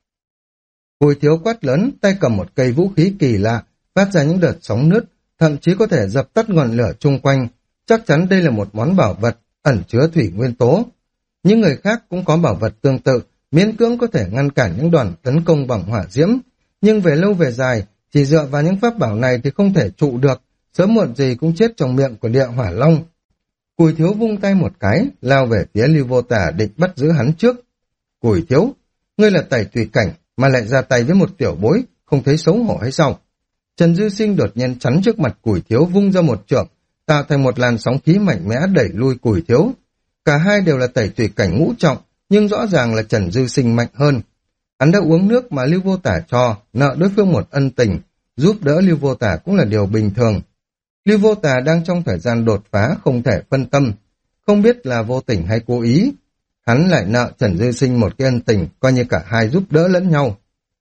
Bùi Thiếu quát lớn, tay cầm một cây vũ khí kỳ lạ, phát ra những đợt sóng nứt, thậm chí có thể dập tắt ngọn lửa chung quanh. Chắc chắn đây là một món bảo vật, ẩn chứa thủy nguyên tố. Những người khác cũng có bảo vật tương tự, miễn cưỡng có thể ngăn cản những đoàn tấn công bằng hỏa diễm. Nhưng về lâu về dài, chỉ dựa vào những pháp bảo này thì không thể trụ được, sớm muộn gì cũng chết trong miệng của địa hỏa long. Cùi Thiếu vung tay một cái, lao về phía Lưu Vô Tà định bắt giữ hắn trước. Cùi Thiếu, ngươi là tẩy tùy cảnh mà lại ra tay với một tiểu bối, không thấy xấu hổ hay sao? Trần Dư Sinh đột nhiên chắn trước mặt Cùi Thiếu vung ra một chưởng, tạo thành một làn sóng khí mạnh mẽ đẩy lui Cùi Thiếu. Cả hai đều là tẩy tùy cảnh ngũ trọng, nhưng rõ ràng là Trần Dư Sinh mạnh hơn. Hắn đã uống nước mà Lưu Vô Tà cho, nợ đối phương một ân tình, giúp đỡ Lưu Vô Tà cũng là điều bình thường. Lưu Vô Tà đang trong thời gian đột phá không thể phân tâm, không biết là vô tình hay cố ý. Hắn lại nợ Trần Dư Sinh một cái ân tình, coi như cả hai giúp đỡ lẫn nhau.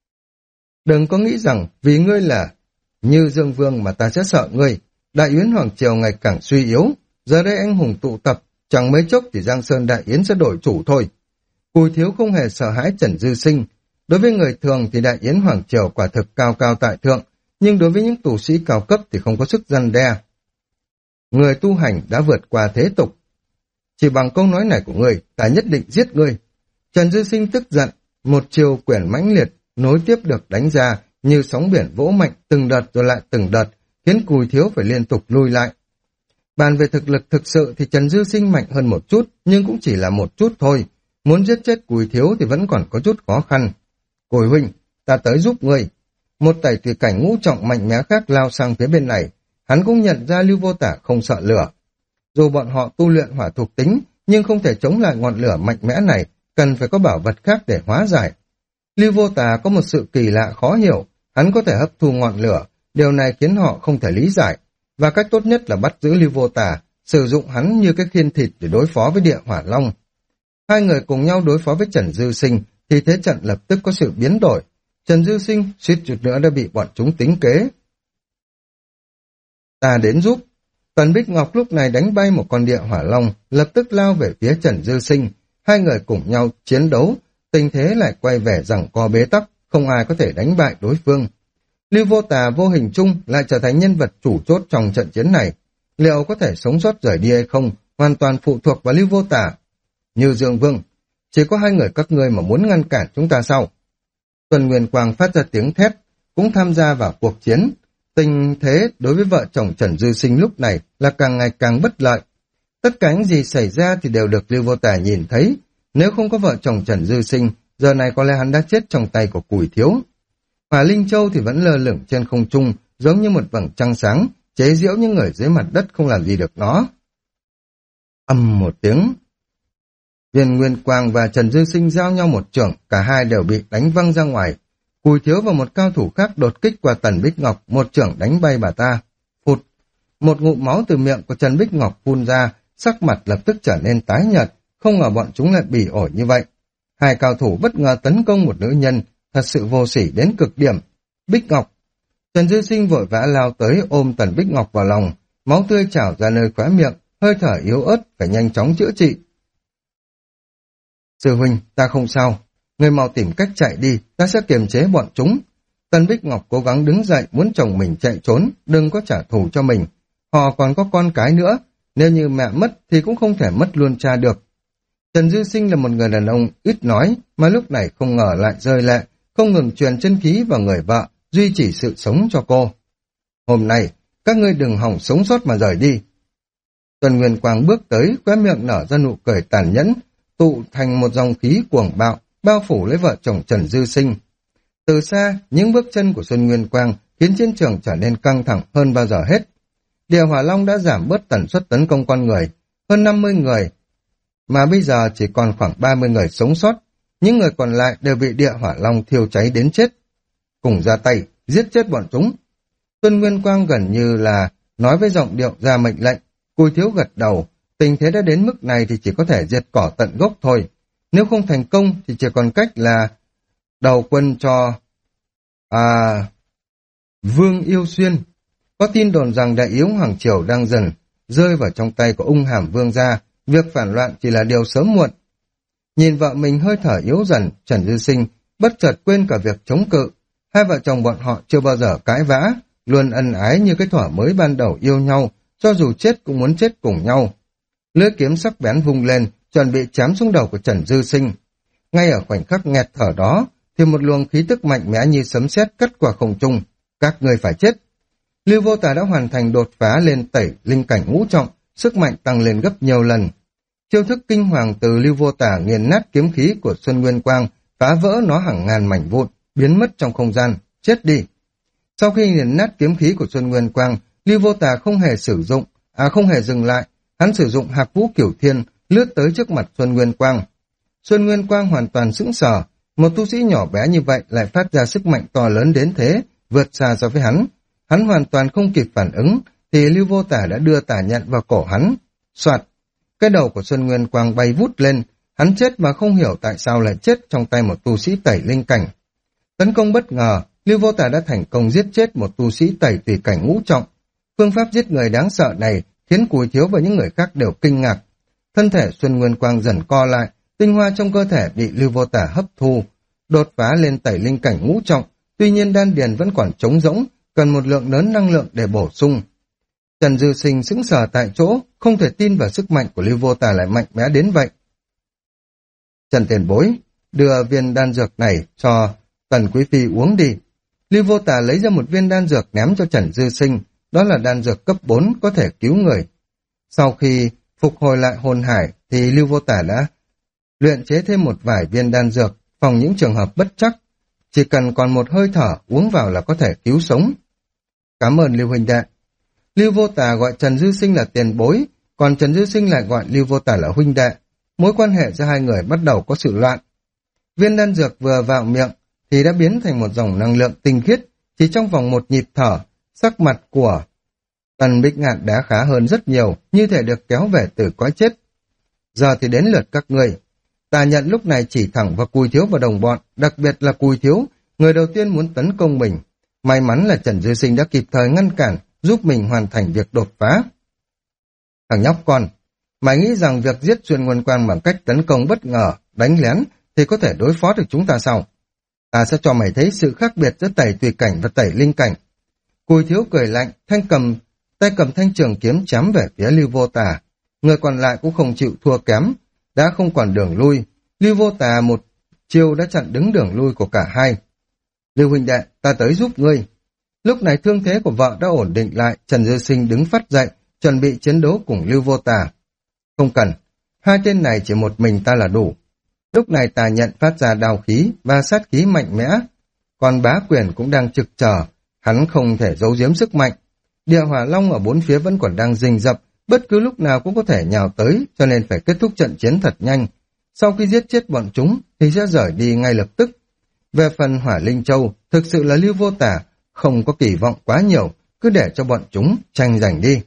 Đừng có nghĩ rằng vì ngươi là Như Dương Vương mà ta sẽ sợ ngươi. Đại Yến Hoàng Triều ngày càng suy yếu, giờ đây anh hùng tụ tập, chẳng mấy chốc thì Giang Sơn Đại Yến sẽ đổi chủ thôi. Cùi Thiếu không hề sợ hãi Trần Dư Sinh. Đối với người thường thì Đại Yến Hoàng Triều quả thực cao cao tại thượng, nhưng đối với những tù sĩ cao cấp thì không có sức răn đe. Người tu hành đã vượt qua thế tục. Chỉ bằng câu nói này của ngươi, ta nhất định giết ngươi. Trần Dư Sinh tức giận, một chiều quyển mãnh liệt, nối tiếp được đánh ra như sóng biển vỗ mạnh từng đợt rồi lại từng đợt, khiến Cùi Thiếu phải liên tục lui lại. Bàn về thực lực thực sự thì Trần Dư Sinh mạnh hơn một chút, nhưng cũng chỉ là một chút thôi. Muốn giết chết Cùi Thiếu thì vẫn còn có chút khó khăn. Cùi huynh, ta tới giúp ngươi. Một tẩy tùy cảnh ngũ trọng mạnh mẽ khác lao sang phía bên này. Hắn cũng nhận ra Lưu Vô Tà không sợ lửa. Dù bọn họ tu luyện hỏa thuộc tính, nhưng không thể chống lại ngọn lửa mạnh mẽ này, cần phải có bảo vật khác để hóa giải. Lưu Vô Tà có một sự kỳ lạ khó hiểu, hắn có thể hấp thu ngọn lửa, điều này khiến họ không thể lý giải. Và cách tốt nhất là bắt giữ Lưu Vô Tà, sử dụng hắn như cái khiên thịt để đối phó với địa hỏa long. Hai người cùng nhau đối phó với Trần Dư Sinh, thì thế trận lập tức có sự biến đổi. Trần Dư Sinh suýt chút nữa đã bị bọn chúng tính kế. Ta đến giúp. Tần Bích Ngọc lúc này đánh bay một con địa hỏa long, lập tức lao về phía Trần Dư Sinh. Hai người cùng nhau chiến đấu, tình thế lại quay về giằng co bế tắc. không ai có thể đánh bại đối phương. Lưu Vô Tà vô hình chung lại trở thành nhân vật chủ chốt trong trận chiến này. Liệu có thể sống sót rời đi hay không, hoàn toàn phụ thuộc vào Lưu Vô Tà. Như Dương Vương, chỉ có hai người các ngươi mà muốn ngăn cản chúng ta sao? Tuần Nguyên Quang phát ra tiếng thét, cũng tham gia vào cuộc chiến. Tình thế đối với vợ chồng Trần Dư Sinh lúc này là càng ngày càng bất lợi. Tất cả những gì xảy ra thì đều được Lưu Vô Tà nhìn thấy. Nếu không có vợ chồng Trần Dư Sinh, giờ này có lẽ hắn đã chết trong tay của Cùi Thiếu. Hỏa Linh Châu thì vẫn lơ lửng trên không trung, giống như một vầng trăng sáng, chế giễu những người dưới mặt đất không làm gì được nó. Ầm một tiếng, Viên Nguyên Quang và Trần Dư Sinh giao nhau một chưởng, cả hai đều bị đánh văng ra ngoài. Cùi Thiếu và một cao thủ khác đột kích qua Tần Bích Ngọc, một chưởng đánh bay bà ta. Phụt, một ngụm máu từ miệng của Trần Bích Ngọc phun ra, sắc mặt lập tức trở nên tái nhợt, không ngờ bọn chúng lại bỉ ổi như vậy. Hai cao thủ bất ngờ tấn công một nữ nhân, thật sự vô sỉ đến cực điểm. Bích Ngọc, Trần Dư Sinh vội vã lao tới ôm Tần Bích Ngọc vào lòng, máu tươi trào ra nơi khóe miệng, hơi thở yếu ớt, phải nhanh chóng chữa trị. Sư huynh, ta không sao, người mau tìm cách chạy đi, ta sẽ kiềm chế bọn chúng. Tần Bích Ngọc cố gắng đứng dậy muốn chồng mình chạy trốn, đừng có trả thù cho mình. Họ còn có con cái nữa, nếu như mẹ mất thì cũng không thể mất luôn cha được. Trần Dư Sinh là một người đàn ông ít nói, mà lúc này không ngờ lại rơi lệ, không ngừng truyền chân khí vào người vợ, duy trì sự sống cho cô. Hôm nay, các ngươi đừng hòng sống sót mà rời đi. Tuần Nguyên Quang bước tới, khóe miệng nở ra nụ cười tàn nhẫn, tụ thành một dòng khí cuồng bạo, bao phủ lấy vợ chồng Trần Dư Sinh. Từ xa, những bước chân của Xuân Nguyên Quang khiến chiến trường trở nên căng thẳng hơn bao giờ hết. Địa Hỏa Long đã giảm bớt tần suất tấn công con người, hơn 50 người, mà bây giờ chỉ còn khoảng 30 người sống sót. Những người còn lại đều bị Địa Hỏa Long thiêu cháy đến chết. Cùng ra tay, giết chết bọn chúng. Xuân Nguyên Quang gần như là nói với giọng điệu ra mệnh lệnh. Cùi Thiếu gật đầu, tình thế đã đến mức này thì chỉ có thể diệt cỏ tận gốc thôi. Nếu không thành công thì chỉ còn cách là đầu quân cho Vương Yêu Xuyên. Có tin đồn rằng Đại Yến Hoàng Triều đang dần rơi vào trong tay của Ung Hàm Vương gia, việc phản loạn chỉ là điều sớm muộn. Nhìn vợ mình hơi thở yếu dần, Trần Dư Sinh bất chợt quên cả việc chống cự. Hai vợ chồng bọn họ chưa bao giờ cãi vã, luôn ân ái như cái thuở mới ban đầu yêu nhau, cho dù chết cũng muốn chết cùng nhau. Lưỡi kiếm sắc bén vung lên, chuẩn bị chém xuống đầu của Trần Dư Sinh. Ngay ở khoảnh khắc nghẹt thở đó, thì một luồng khí tức mạnh mẽ như sấm sét cắt qua không trung. Các người phải chết. Lưu Vô Tà đã hoàn thành đột phá lên tẩy linh cảnh ngũ trọng, sức mạnh tăng lên gấp nhiều lần. Chiêu thức kinh hoàng từ Lưu Vô Tà nghiền nát kiếm khí của Xuân Nguyên Quang, phá vỡ nó hàng ngàn mảnh vụn, biến mất trong không gian, chết đi. Sau khi nghiền nát kiếm khí của Xuân Nguyên Quang, Lưu Vô Tà không hề dừng lại, hắn sử dụng Hạc Vũ Cửu Thiên lướt tới trước mặt Xuân Nguyên Quang. Xuân Nguyên Quang hoàn toàn sững sờ, một tu sĩ nhỏ bé như vậy lại phát ra sức mạnh to lớn đến thế, vượt xa so với hắn. Hắn hoàn toàn không kịp phản ứng, thì Lưu Vô Tà đã đưa tà nhận vào cổ hắn. Soạt, cái đầu của Xuân Nguyên Quang bay vút lên, hắn chết mà không hiểu tại sao lại chết trong tay một tu sĩ tẩy linh cảnh. Tấn công bất ngờ, Lưu Vô Tà đã thành công giết chết một tu sĩ tẩy tùy cảnh ngũ trọng. Phương pháp giết người đáng sợ này khiến Cùi Thiếu và những người khác đều kinh ngạc. Thân thể Xuân Nguyên Quang dần co lại, tinh hoa trong cơ thể bị Lưu Vô Tà hấp thu, đột phá lên tẩy linh cảnh ngũ trọng, tuy nhiên đan điền vẫn còn trống rỗng, cần một lượng lớn năng lượng để bổ sung. Trần Dư Sinh sững sờ tại chỗ, không thể tin vào sức mạnh của Lưu Vô Tà lại mạnh mẽ đến vậy. Trần Tiền Bối, đưa viên đan dược này cho Tần Quý Phi uống đi. Lưu Vô Tà lấy ra một viên đan dược ném cho Trần Dư Sinh, đó là đan dược cấp 4 có thể cứu người. Sau khi phục hồi lại hồn hải thì Lưu Vô Tà đã luyện chế thêm một vài viên đan dược phòng những trường hợp bất trắc. Chỉ cần còn một hơi thở uống vào là có thể cứu sống. Cảm ơn Lưu huynh đệ. Lưu Vô Tà gọi Trần Dư Sinh là tiền bối, còn Trần Dư Sinh lại gọi Lưu Vô Tà là huynh đệ. Mối quan hệ giữa hai người bắt đầu có sự loạn. Viên đan dược vừa vào miệng thì đã biến thành một dòng năng lượng tinh khiết, chỉ trong vòng một nhịp thở, sắc mặt của Tần Bích Ngạn đã khá hơn rất nhiều, như thể được kéo về từ cõi chết. Giờ thì đến lượt các ngươi. Tà nhận lúc này chỉ thẳng vào Cùi Thiếu và đồng bọn, đặc biệt là Cùi Thiếu, người đầu tiên muốn tấn công mình. May mắn là Trần Dư Sinh đã kịp thời ngăn cản, giúp mình hoàn thành việc đột phá. Thằng nhóc con, mày nghĩ rằng việc giết Xuân Nguyên Quang bằng cách tấn công bất ngờ, đánh lén thì có thể đối phó được chúng ta sao? Ta sẽ cho mày thấy sự khác biệt giữa tẩy tùy cảnh và tẩy linh cảnh. Cùi Thiếu cười lạnh, tay cầm thanh trường kiếm chém về phía Lưu Vô Tà. Người còn lại cũng không chịu thua kém, đã không còn đường lui. Lưu Vô Tà một chiêu đã chặn đứng đường lui của cả hai. Lưu huynh đệ, ta tới giúp ngươi. Lúc này thương thế của vợ đã ổn định lại, Trần Dư Sinh đứng phắt dậy, chuẩn bị chiến đấu cùng Lưu Vô Tà. Không cần, hai tên này chỉ một mình ta là đủ. Lúc này Tà Nhận phát ra đao khí và sát khí mạnh mẽ, còn Bá Quyền cũng đang trực chờ, hắn không thể giấu giếm sức mạnh. Địa Hỏa Long ở bốn phía vẫn còn đang rình rập, bất cứ lúc nào cũng có thể nhào tới, cho nên phải kết thúc trận chiến thật nhanh. Sau khi giết chết bọn chúng thì sẽ rời đi ngay lập tức. Về phần Hỏa Linh Châu, thực sự là Lưu Vô Tà không có kỳ vọng quá nhiều, cứ để cho bọn chúng tranh giành đi.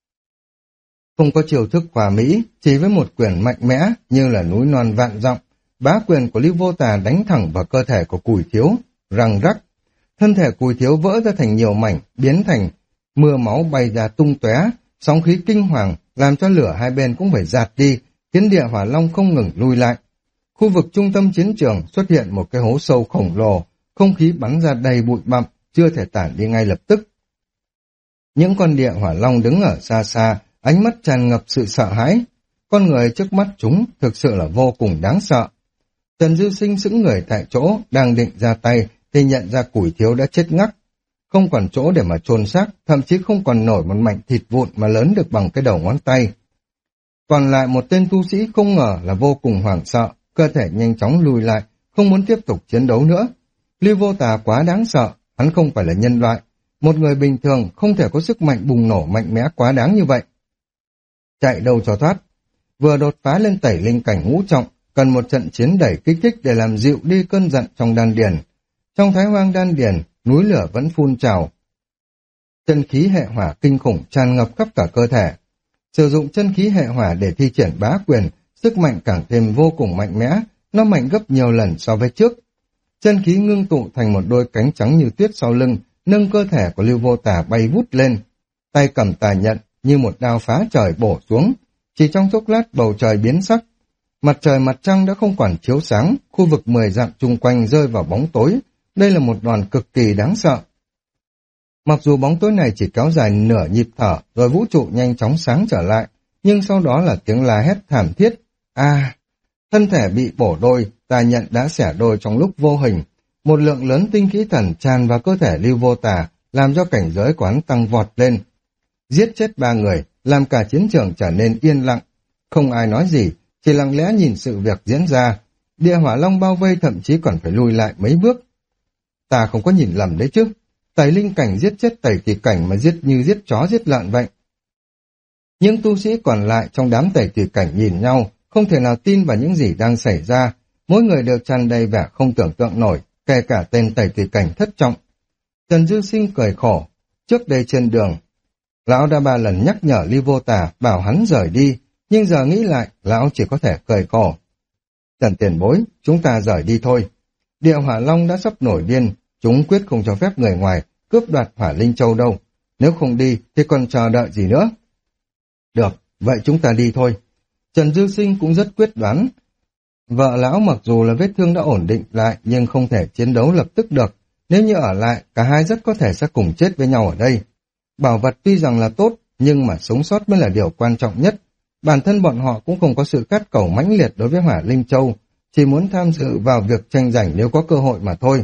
Không có chiêu thức hòa mỹ, chỉ với một quyền mạnh mẽ như là núi non vạn dặm, bá quyền của Lưu Vô Tà đánh thẳng vào cơ thể của Cùi Thiếu, răng rắc. Thân thể Cùi Thiếu vỡ ra thành nhiều mảnh, biến thành mưa máu bay ra tung tóe, sóng khí kinh hoàng làm cho lửa hai bên cũng phải giạt đi, khiến Địa Hỏa Long không ngừng lui lại. Khu vực trung tâm chiến trường xuất hiện một cái hố sâu khổng lồ, không khí bắn ra đầy bụi bặm, chưa thể tản đi ngay lập tức. Những con Địa Hỏa Long đứng ở xa xa, ánh mắt tràn ngập sự sợ hãi. Con người trước mắt chúng thực sự là vô cùng đáng sợ. Trần Dư Sinh sững người tại chỗ, đang định ra tay thì nhận ra Cùi Thiếu đã chết ngắc. Không còn chỗ để mà chôn xác, thậm chí không còn nổi một mảnh thịt vụn mà lớn được bằng cái đầu ngón tay. Còn lại một tên tu sĩ không ngờ là vô cùng hoảng sợ, cơ thể nhanh chóng lùi lại, không muốn tiếp tục chiến đấu nữa. Lưu Vô Tà quá đáng sợ, hắn không phải là nhân loại. Một người bình thường không thể có sức mạnh bùng nổ mạnh mẽ quá đáng như vậy. Chạy đâu cho thoát. Vừa đột phá lên tẩy linh cảnh ngũ trọng, cần một trận chiến đẩy kích thích để làm dịu đi cơn giận trong đan điền. Trong Thái Hoang đan điền, núi lửa vẫn phun trào. Chân khí hệ hỏa kinh khủng tràn ngập khắp cả cơ thể. Sử dụng chân khí hệ hỏa để thi triển bá quyền, sức mạnh càng thêm vô cùng mạnh mẽ, nó mạnh gấp nhiều lần so với trước. Chân khí ngưng tụ thành một đôi cánh trắng như tuyết sau lưng, nâng cơ thể của Lưu Vô Tà bay vút lên. Tay cầm tà nhận như một đao phá trời bổ xuống. Chỉ trong chốc lát bầu trời biến sắc. Mặt trời mặt trăng đã không còn chiếu sáng, khu vực 10 dặm chung quanh rơi vào bóng tối. Đây là một đoàn cực kỳ đáng sợ. Mặc dù bóng tối này chỉ kéo dài nửa nhịp thở, rồi vũ trụ nhanh chóng sáng trở lại, nhưng sau đó là tiếng la hét thảm thiết. Thân thể bị bổ đôi, Tà Nhận đã xẻ đôi trong lúc vô hình. Một lượng lớn tinh khí thần tràn vào cơ thể Lưu Vô Tà, làm cho cảnh giới của hắn tăng vọt lên. Giết chết 3 người, làm cả chiến trường trở nên yên lặng. Không ai nói gì, chỉ lặng lẽ nhìn sự việc diễn ra. Địa Hỏa Long bao vây thậm chí còn phải lùi lại mấy bước. Ta không có nhìn lầm đấy chứ. Tẩy linh cảnh giết chết tẩy tùy cảnh mà giết như giết chó giết lợn vậy. Những tu sĩ còn lại trong đám tẩy tùy cảnh nhìn nhau, không thể nào tin vào những gì đang xảy ra. Mỗi người đều tràn đầy vẻ không tưởng tượng nổi, kể cả tên tẩy tùy cảnh thất trọng. Trần Dư Sinh cười khổ. Trước đây trên đường, lão đã 3 lần nhắc nhở Lưu Vô Tà bảo hắn rời đi, nhưng giờ nghĩ lại, lão chỉ có thể cười khổ. Trần tiền bối, chúng ta rời đi thôi. Địa Hỏa Long đã sắp nổi điên, chúng quyết không cho phép người ngoài cướp đoạt Hỏa Linh Châu đâu. Nếu không đi thì còn chờ đợi gì nữa? Được, vậy chúng ta đi thôi. Trần Dư Sinh cũng rất quyết đoán. Vợ lão mặc dù là vết thương đã ổn định lại nhưng không thể chiến đấu lập tức được. Nếu như ở lại, cả hai rất có thể sẽ cùng chết với nhau ở đây. Bảo vật tuy rằng là tốt, nhưng mà sống sót mới là điều quan trọng nhất. Bản thân bọn họ cũng không có sự khát cầu mãnh liệt đối với Hỏa Linh Châu, chỉ muốn tham dự vào việc tranh giành nếu có cơ hội mà thôi.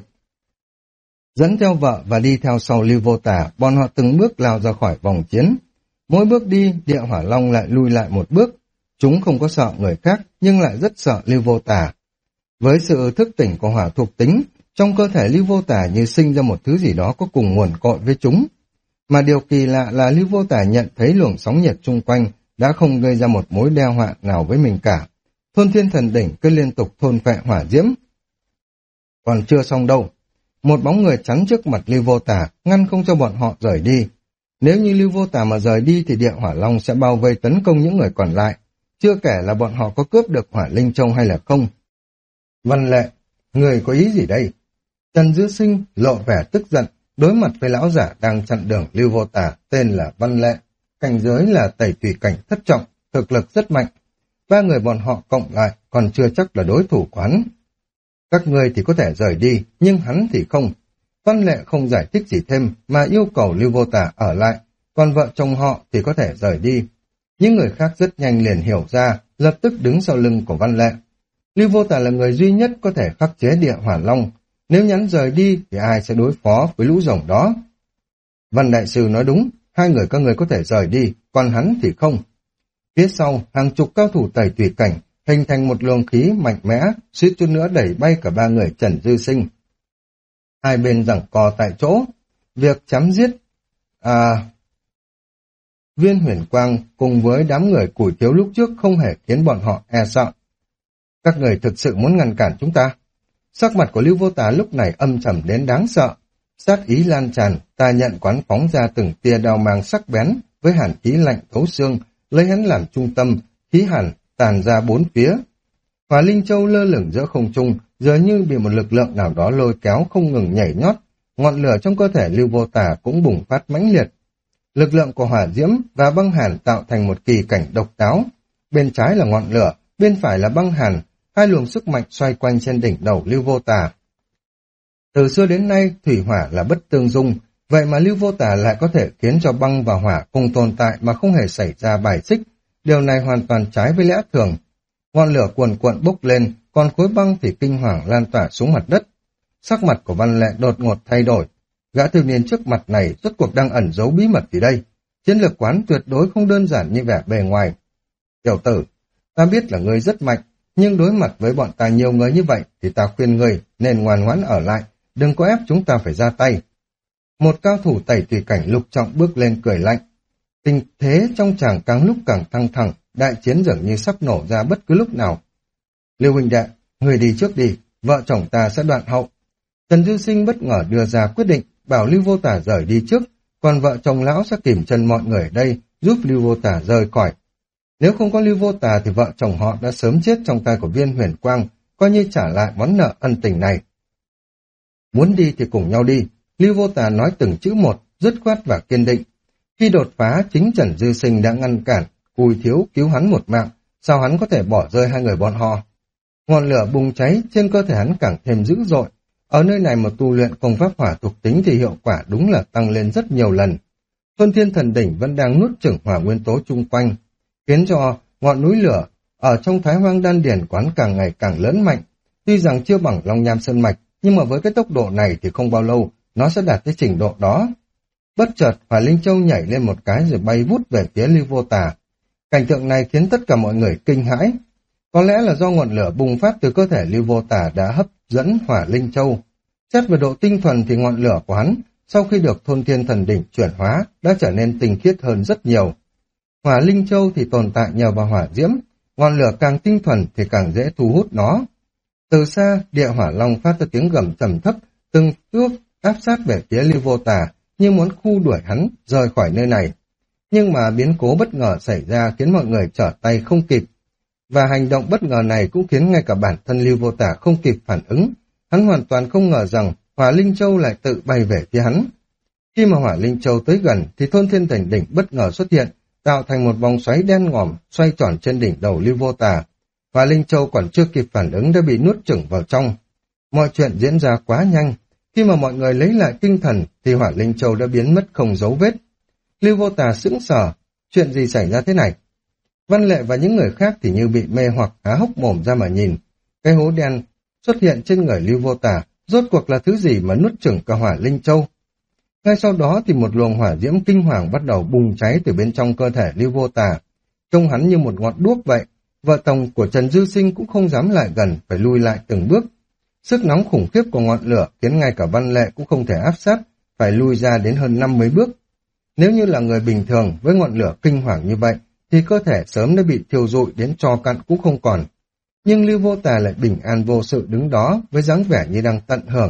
Dẫn theo vợ và đi theo sau Lưu Vô Tà, bọn họ từng bước lao ra khỏi vòng chiến. Mỗi bước đi, Địa Hỏa Long lại lui lại một bước. Chúng không có sợ người khác, nhưng lại rất sợ Lưu Vô Tà. Với sự thức tỉnh của hỏa thuộc tính, trong cơ thể Lưu Vô Tà như sinh ra một thứ gì đó có cùng nguồn cội với chúng. Mà điều kỳ lạ là Lưu Vô Tà nhận thấy luồng sóng nhiệt chung quanh đã không gây ra một mối đe họa nào với mình cả. Thôn Thiên Thần Đỉnh cứ liên tục thôn phệ hỏa diễm. Còn chưa xong đâu. Một bóng người chắn trước mặt Lưu Vô Tà, ngăn không cho bọn họ rời đi. Nếu như Lưu Vô Tà mà rời đi thì Địa Hỏa Long sẽ bao vây tấn công những người còn lại. Chưa kể là bọn họ có cướp được Hỏa Linh Châu hay là không. Văn Lệ, người có ý gì đây? Trần Dư Sinh lộ vẻ tức giận, đối mặt với lão giả đang chặn đường Lưu Vô Tà, tên là Văn Lệ. Cảnh giới là tẩy tùy cảnh thất trọng, thực lực rất mạnh. 3 người bọn họ cộng lại còn chưa chắc là đối thủ của hắn. Các ngươi thì có thể rời đi, nhưng hắn thì không. Văn Lệ không giải thích gì thêm mà yêu cầu Lưu Vô Tà ở lại, còn vợ chồng họ thì có thể rời đi. Những người khác rất nhanh liền hiểu ra, lập tức đứng sau lưng của Văn Lệ. Lưu Vô Tà là người duy nhất có thể khắc chế địa hỏa long. Nếu nhắn rời đi thì ai sẽ đối phó với lũ rồng đó? Văn Đại Sư nói đúng, hai người các người có thể rời đi, còn hắn thì không. Phía sau, hàng chục cao thủ tẩy tùy cảnh, hình thành một luồng khí mạnh mẽ, suýt chút nữa đẩy bay cả ba người Trần Dư Sinh. Hai bên giằng co tại chỗ, việc chém giết Viên Huyền Quang cùng với đám người Củi Thiếu lúc trước không hề khiến bọn họ e sợ. Các người thực sự muốn ngăn cản chúng ta? Sắc mặt của Lưu Vô Tà lúc này âm trầm đến đáng sợ. Sát ý lan tràn, tà nhận quán phóng ra từng tia đao mang sắc bén với hàn khí lạnh thấu xương, lấy hắn làm trung tâm, khí hàn tàn ra bốn phía. Hỏa Linh Châu lơ lửng giữa không trung, dường như bị một lực lượng nào đó lôi kéo không ngừng nhảy nhót, ngọn lửa trong cơ thể Lưu Vô Tà cũng bùng phát mãnh liệt. Lực lượng của hỏa diễm và băng hàn tạo thành một kỳ cảnh độc đáo. Bên trái là ngọn lửa, bên phải là băng hàn, hai luồng sức mạnh xoay quanh trên đỉnh đầu Lưu Vô Tà. Từ xưa đến nay, thủy hỏa là bất tương dung, vậy mà Lưu Vô Tà lại có thể khiến cho băng và hỏa cùng tồn tại mà không hề xảy ra bài xích. Điều này hoàn toàn trái với lẽ thường. Ngọn lửa cuồn cuộn bốc lên, còn khối băng thì kinh hoàng lan tỏa xuống mặt đất. Sắc mặt của Văn Lệ đột ngột thay đổi. Gã thiếu niên trước mặt này rốt cuộc đang ẩn giấu bí mật gì đây? Chiến lược quán tuyệt đối không đơn giản như vẻ bề ngoài. Tiểu tử, ta biết là ngươi rất mạnh, nhưng đối mặt với bọn ta nhiều người như vậy thì ta khuyên ngươi nên ngoan ngoãn ở lại, đừng có ép chúng ta phải ra tay. Một cao thủ tẩy tùy cảnh Lục Trọng bước lên cười lạnh. Tình thế trong chàng càng lúc càng căng thẳng, đại chiến dường như sắp nổ ra bất cứ lúc nào. Lưu huynh đệ, người đi trước đi, vợ chồng ta sẽ đoạn hậu. Trần Dư Sinh bất ngờ đưa ra quyết định, bảo Lưu Vô Tà rời đi trước, còn vợ chồng lão sẽ kìm chân mọi người ở đây, giúp Lưu Vô Tà rời khỏi. Nếu không có Lưu Vô Tà thì vợ chồng họ đã sớm chết trong tay của Viên Huyền Quang, coi như trả lại món nợ ân tình này. Muốn đi thì cùng nhau đi, Lưu Vô Tà nói từng chữ một, dứt khoát và kiên định. Khi đột phá, chính Trần Dư Sinh đã ngăn cản, Cùi Thiếu cứu hắn một mạng, sao hắn có thể bỏ rơi hai người bọn họ? Ngọn lửa bùng cháy, trên cơ thể hắn càng thêm dữ dội. Ở nơi này mà tu luyện công pháp hỏa thuộc tính thì hiệu quả đúng là tăng lên rất nhiều lần. Thuần Thiên Thần Đỉnh vẫn đang nuốt chửng hỏa nguyên tố chung quanh, khiến cho ngọn núi lửa ở trong Thái Hoang Đan Điền quán càng ngày càng lớn mạnh. Tuy rằng chưa bằng Long Nham Sơn Mạch, nhưng mà với cái tốc độ này thì không bao lâu nó sẽ đạt tới trình độ đó. Bất chợt, Hỏa Linh Châu nhảy lên một cái rồi bay vút về phía Lưu Vô Tà. Cảnh tượng này khiến tất cả mọi người kinh hãi. Có lẽ là do ngọn lửa bùng phát từ cơ thể Lưu Vô Tà đã hấp dẫn Hỏa Linh Châu. Xét về độ tinh thuần thì ngọn lửa của hắn, sau khi được Thôn Thiên Thần Đỉnh chuyển hóa, đã trở nên tinh khiết hơn rất nhiều. Hỏa Linh Châu thì tồn tại nhờ vào hỏa diễm, ngọn lửa càng tinh thuần thì càng dễ thu hút nó. Từ xa, địa hỏa long phát ra tiếng gầm trầm thấp, từng bước áp sát về phía Lưu Vô Tà, như muốn khu đuổi hắn rời khỏi nơi này. Nhưng mà biến cố bất ngờ xảy ra khiến mọi người trở tay không kịp. Và hành động bất ngờ này cũng khiến ngay cả bản thân Lưu Vô Tà không kịp phản ứng. Hắn hoàn toàn không ngờ rằng Hỏa Linh Châu lại tự bay về phía hắn. Khi mà Hỏa Linh Châu tới gần thì Thôn Thiên Thần Đỉnh bất ngờ xuất hiện, tạo thành một vòng xoáy đen ngòm xoay tròn trên đỉnh đầu Lưu Vô Tà. Hỏa Linh Châu còn chưa kịp phản ứng đã bị nuốt chửng vào trong. Mọi chuyện diễn ra quá nhanh. Khi mà mọi người lấy lại tinh thần thì Hỏa Linh Châu đã biến mất không dấu vết. Lưu Vô Tà sững sờ, chuyện gì xảy ra thế này? Văn Lệ và những người khác thì như bị mê hoặc há hốc mồm ra mà nhìn. Cái hố đen xuất hiện trên người Lưu Vô Tà, rốt cuộc là thứ gì mà nuốt chửng cả Hỏa Linh Châu? Ngay sau đó thì một luồng hỏa diễm kinh hoàng bắt đầu bùng cháy từ bên trong cơ thể Lưu Vô Tà. Trông hắn như một ngọn đuốc vậy, vợ chồng của Trần Dư Sinh cũng không dám lại gần, phải lui lại từng bước. Sức nóng khủng khiếp của ngọn lửa khiến ngay cả Văn Lệ cũng không thể áp sát, phải lui ra đến hơn 50 bước. Nếu như là người bình thường với ngọn lửa kinh hoàng như vậy, thì cơ thể sớm đã bị thiêu rụi đến tro cặn cũng không còn. Nhưng Lưu Vô Tà lại bình an vô sự đứng đó với dáng vẻ như đang tận hưởng.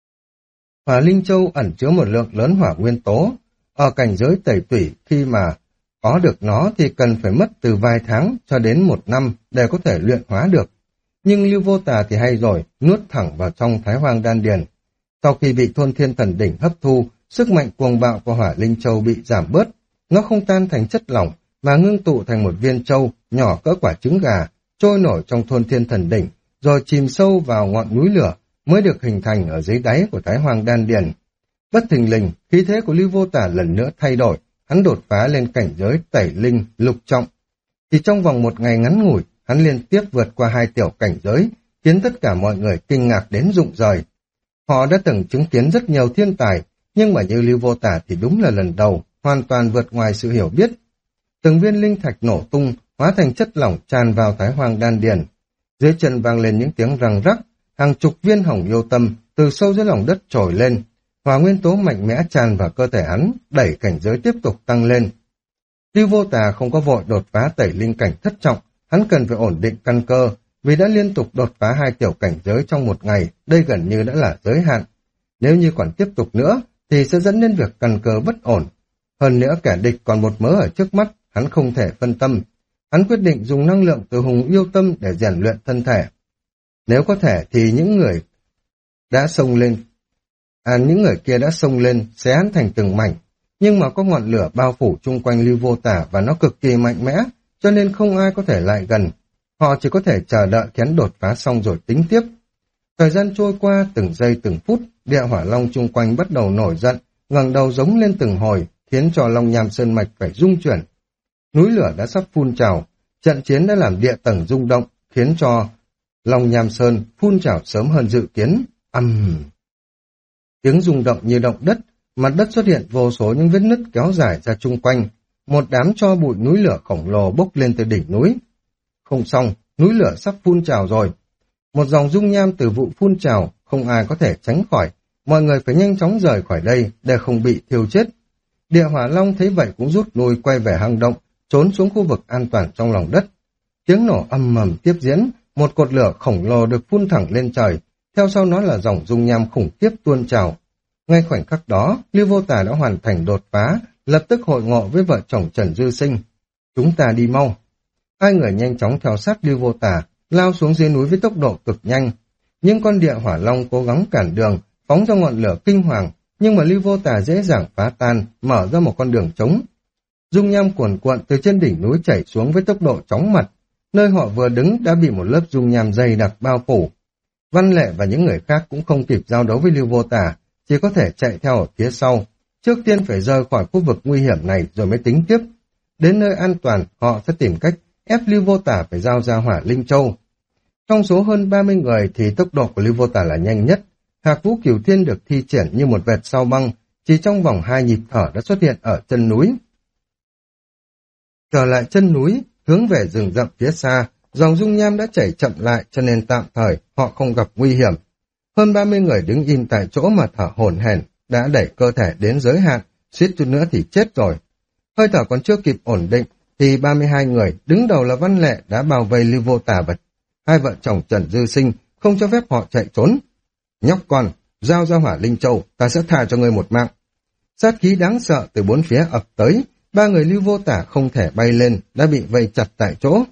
Hỏa Linh Châu ẩn chứa một lượng lớn hỏa nguyên tố. Ở cảnh giới tẩy tủy, khi mà có được nó thì cần phải mất từ vài tháng cho đến 1 năm để có thể luyện hóa được. Nhưng Lưu Vô Tà thì hay rồi, nuốt thẳng vào trong Thái Hoang Đan Điền. Sau khi bị Thôn Thiên Thần Đỉnh hấp thu, sức mạnh cuồng bạo của Hỏa Linh Châu bị giảm bớt. Nó không tan thành chất lỏng, mà ngưng tụ thành một viên châu nhỏ cỡ quả trứng gà, trôi nổi trong Thôn Thiên Thần Đỉnh, rồi chìm sâu vào ngọn núi lửa mới được hình thành ở dưới đáy của Thái Hoàng Đan Điền. Bất thình lình, khí thế của Lưu Vô Tả lần nữa thay đổi, hắn đột phá lên cảnh giới tẩy linh lục trọng. Chỉ trong vòng một ngày ngắn ngủi, hắn liên tiếp vượt qua 2 tiểu cảnh giới, khiến tất cả mọi người kinh ngạc đến rụng rời. Họ đã từng chứng kiến rất nhiều thiên tài, nhưng mà như Lưu Vô Tả thì đúng là lần đầu, hoàn toàn vượt ngoài sự hiểu biết. Từng viên linh thạch nổ tung, hóa thành chất lỏng tràn vào Thái Hoàng Đan Điền. Dưới chân vang lên những tiếng răng rắc, hàng chục viên hồng yêu tâm từ sâu dưới lòng đất trồi lên. Hỏa nguyên tố mạnh mẽ tràn vào cơ thể hắn, đẩy cảnh giới tiếp tục tăng lên. Lưu Vô Tà không có vội đột phá tẩy linh cảnh thất trọng, hắn cần phải ổn định căn cơ, vì đã liên tục đột phá 2 tiểu cảnh giới trong một ngày, đây gần như đã là giới hạn. Nếu như còn tiếp tục nữa, thì sẽ dẫn đến việc căn cơ bất ổn. Hơn nữa kẻ địch còn một mớ ở trước mắt, hắn không thể phân tâm. Hắn quyết định dùng năng lượng từ hùng yêu tâm để rèn luyện thân thể. Nếu có thể thì những người kia đã xông lên, xé hắn thành từng mảnh. Nhưng mà có ngọn lửa bao phủ chung quanh Lưu Vô Tả và nó cực kỳ mạnh mẽ, cho nên không ai có thể lại gần. Họ chỉ có thể chờ đợi hắn đột phá xong rồi tính tiếp. Thời gian trôi qua từng giây từng phút, địa hỏa long chung quanh bắt đầu nổi giận, ngẩng đầu giống lên từng hồi, khiến cho Long Nham Sơn Mạch phải rung chuyển. Núi lửa đã sắp phun trào, trận chiến đã làm địa tầng rung động, khiến cho Long Nham Sơn phun trào sớm hơn dự kiến. Tiếng rung động như động đất, mặt đất xuất hiện vô số những vết nứt kéo dài ra chung quanh. Một đám tro bụi núi lửa khổng lồ bốc lên từ đỉnh núi. Không xong, núi lửa sắp phun trào rồi. Một dòng dung nham từ vụ phun trào, không ai có thể tránh khỏi. Mọi người phải nhanh chóng rời khỏi đây để không bị thiêu chết. Địa hỏa long thấy vậy cũng rút lui quay về hang động, trốn xuống khu vực an toàn trong lòng đất. Tiếng nổ âm mầm tiếp diễn, một cột lửa khổng lồ được phun thẳng lên trời, theo sau nó là dòng dung nham khủng khiếp tuôn trào. Ngay khoảnh khắc đó, Lưu Vô Tà đã hoàn thành đột phá, lập tức hội ngộ với vợ chồng Trần Dư Sinh. Chúng ta đi mau. Hai người nhanh chóng theo sát Lưu Vô Tà, lao xuống dưới núi với tốc độ cực nhanh. Nhưng con địa hỏa long cố gắng cản đường, phóng ra ngọn lửa kinh hoàng, nhưng mà Lưu Vô Tà dễ dàng phá tan, mở ra một con đường trống. Dung nham cuồn cuộn từ trên đỉnh núi chảy xuống với tốc độ chóng mặt, nơi họ vừa đứng đã bị một lớp dung nham dày đặc bao phủ. Văn Lệ và những người khác cũng không kịp giao đấu với Lưu Vô Tà, chỉ có thể chạy theo ở phía sau. Trước tiên phải rời khỏi khu vực nguy hiểm này rồi mới tính tiếp. Đến nơi an toàn, họ sẽ tìm cách ép Lưu Vô Tà phải giao ra Hỏa Linh Châu. Trong số hơn 30 người thì tốc độ của Lưu Vô Tà là nhanh nhất. Hạc Vũ Cửu Thiên được thi triển như một vệt sao băng, chỉ trong vòng 2 nhịp thở đã xuất hiện ở chân núi. Trở lại chân núi, hướng về rừng rậm phía xa, dòng dung nham đã chảy chậm lại cho nên tạm thời họ không gặp nguy hiểm. Hơn 30 người đứng im tại chỗ mà thở hổn hển, đã đẩy cơ thể đến giới hạn, suýt chút nữa thì chết rồi. Hơi thở còn chưa kịp ổn định, thì 32 người, đứng đầu là Văn Lệ đã bao vây Lưu Vô Tà và hai vợ chồng Trần Dư Sinh, không cho phép họ chạy trốn. Nhóc con, giao ra Hỏa Linh Châu, ta sẽ tha cho ngươi một mạng. Sát khí đáng sợ từ bốn phía ập tới, ba người Lưu Vô Tả không thể bay lên, đã bị vây chặt tại chỗ.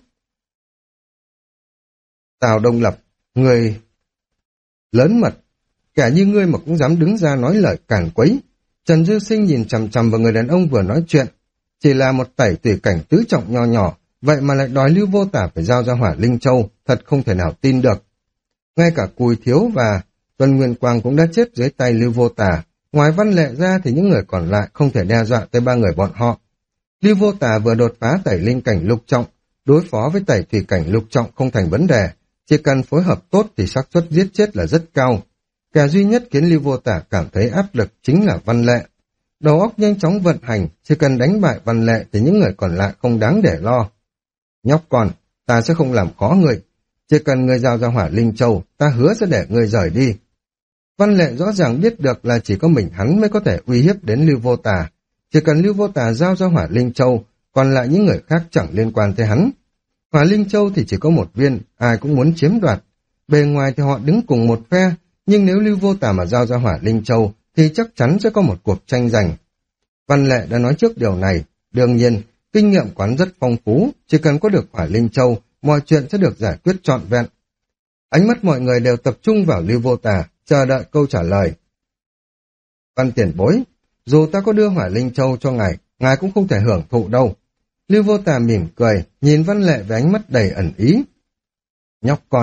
Tào Đông Lập, người lớn mật, kẻ như ngươi mà cũng dám đứng ra nói lời càn quấy. Trần Dư Sinh nhìn chằm chằm vào người đàn ông vừa nói chuyện, chỉ là một tẩy tùy cảnh tứ trọng nho nhỏ, vậy mà lại đòi Lưu Vô Tả phải giao ra Hỏa Linh Châu, thật không thể nào tin được. Ngay cả Cùi Thiếu và Tuân Nguyên Quang cũng đã chết dưới tay Lưu Vô Tả, ngoài Văn Lệ ra thì những người còn lại không thể đe dọa tới ba người bọn họ. Lưu Vô Tả vừa đột phá tẩy linh cảnh lục trọng, đối phó với tẩy thủy cảnh lục trọng không thành vấn đề, chỉ cần phối hợp tốt thì xác suất giết chết là rất cao. Kẻ duy nhất khiến Lưu Vô Tả cảm thấy áp lực chính là Văn Lệ. Đầu óc nhanh chóng vận hành, chỉ cần đánh bại Văn Lệ thì những người còn lại không đáng để lo. Nhóc con, ta sẽ không làm khó người. Chỉ cần người giao ra Hỏa Linh Châu, ta hứa sẽ để người rời đi. Văn Lệ rõ ràng biết được là chỉ có mình hắn mới có thể uy hiếp đến Lưu Vô Tả. Chỉ cần Lưu Vô Tả giao ra Hỏa Linh Châu, còn lại những người khác chẳng liên quan tới hắn. Hỏa Linh Châu thì chỉ có một viên, ai cũng muốn chiếm đoạt. Bề ngoài thì họ đứng cùng một phe, nhưng nếu Lưu Vô Tả mà giao ra Hỏa Linh Châu, thì chắc chắn sẽ có một cuộc tranh giành. Văn Lệ đã nói trước điều này, đương nhiên, kinh nghiệm quán rất phong phú, chỉ cần có được Hỏa Linh Châu, mọi chuyện sẽ được giải quyết trọn vẹn. Ánh mắt mọi người đều tập trung vào Lưu Vô Tả, chờ đợi câu trả lời. Văn tiền bối, dù ta có đưa Hỏa Linh Châu cho ngài cũng không thể hưởng thụ đâu. Lưu Vô Tả mỉm cười, nhìn Văn Lệ với ánh mắt đầy ẩn ý. Nhóc con,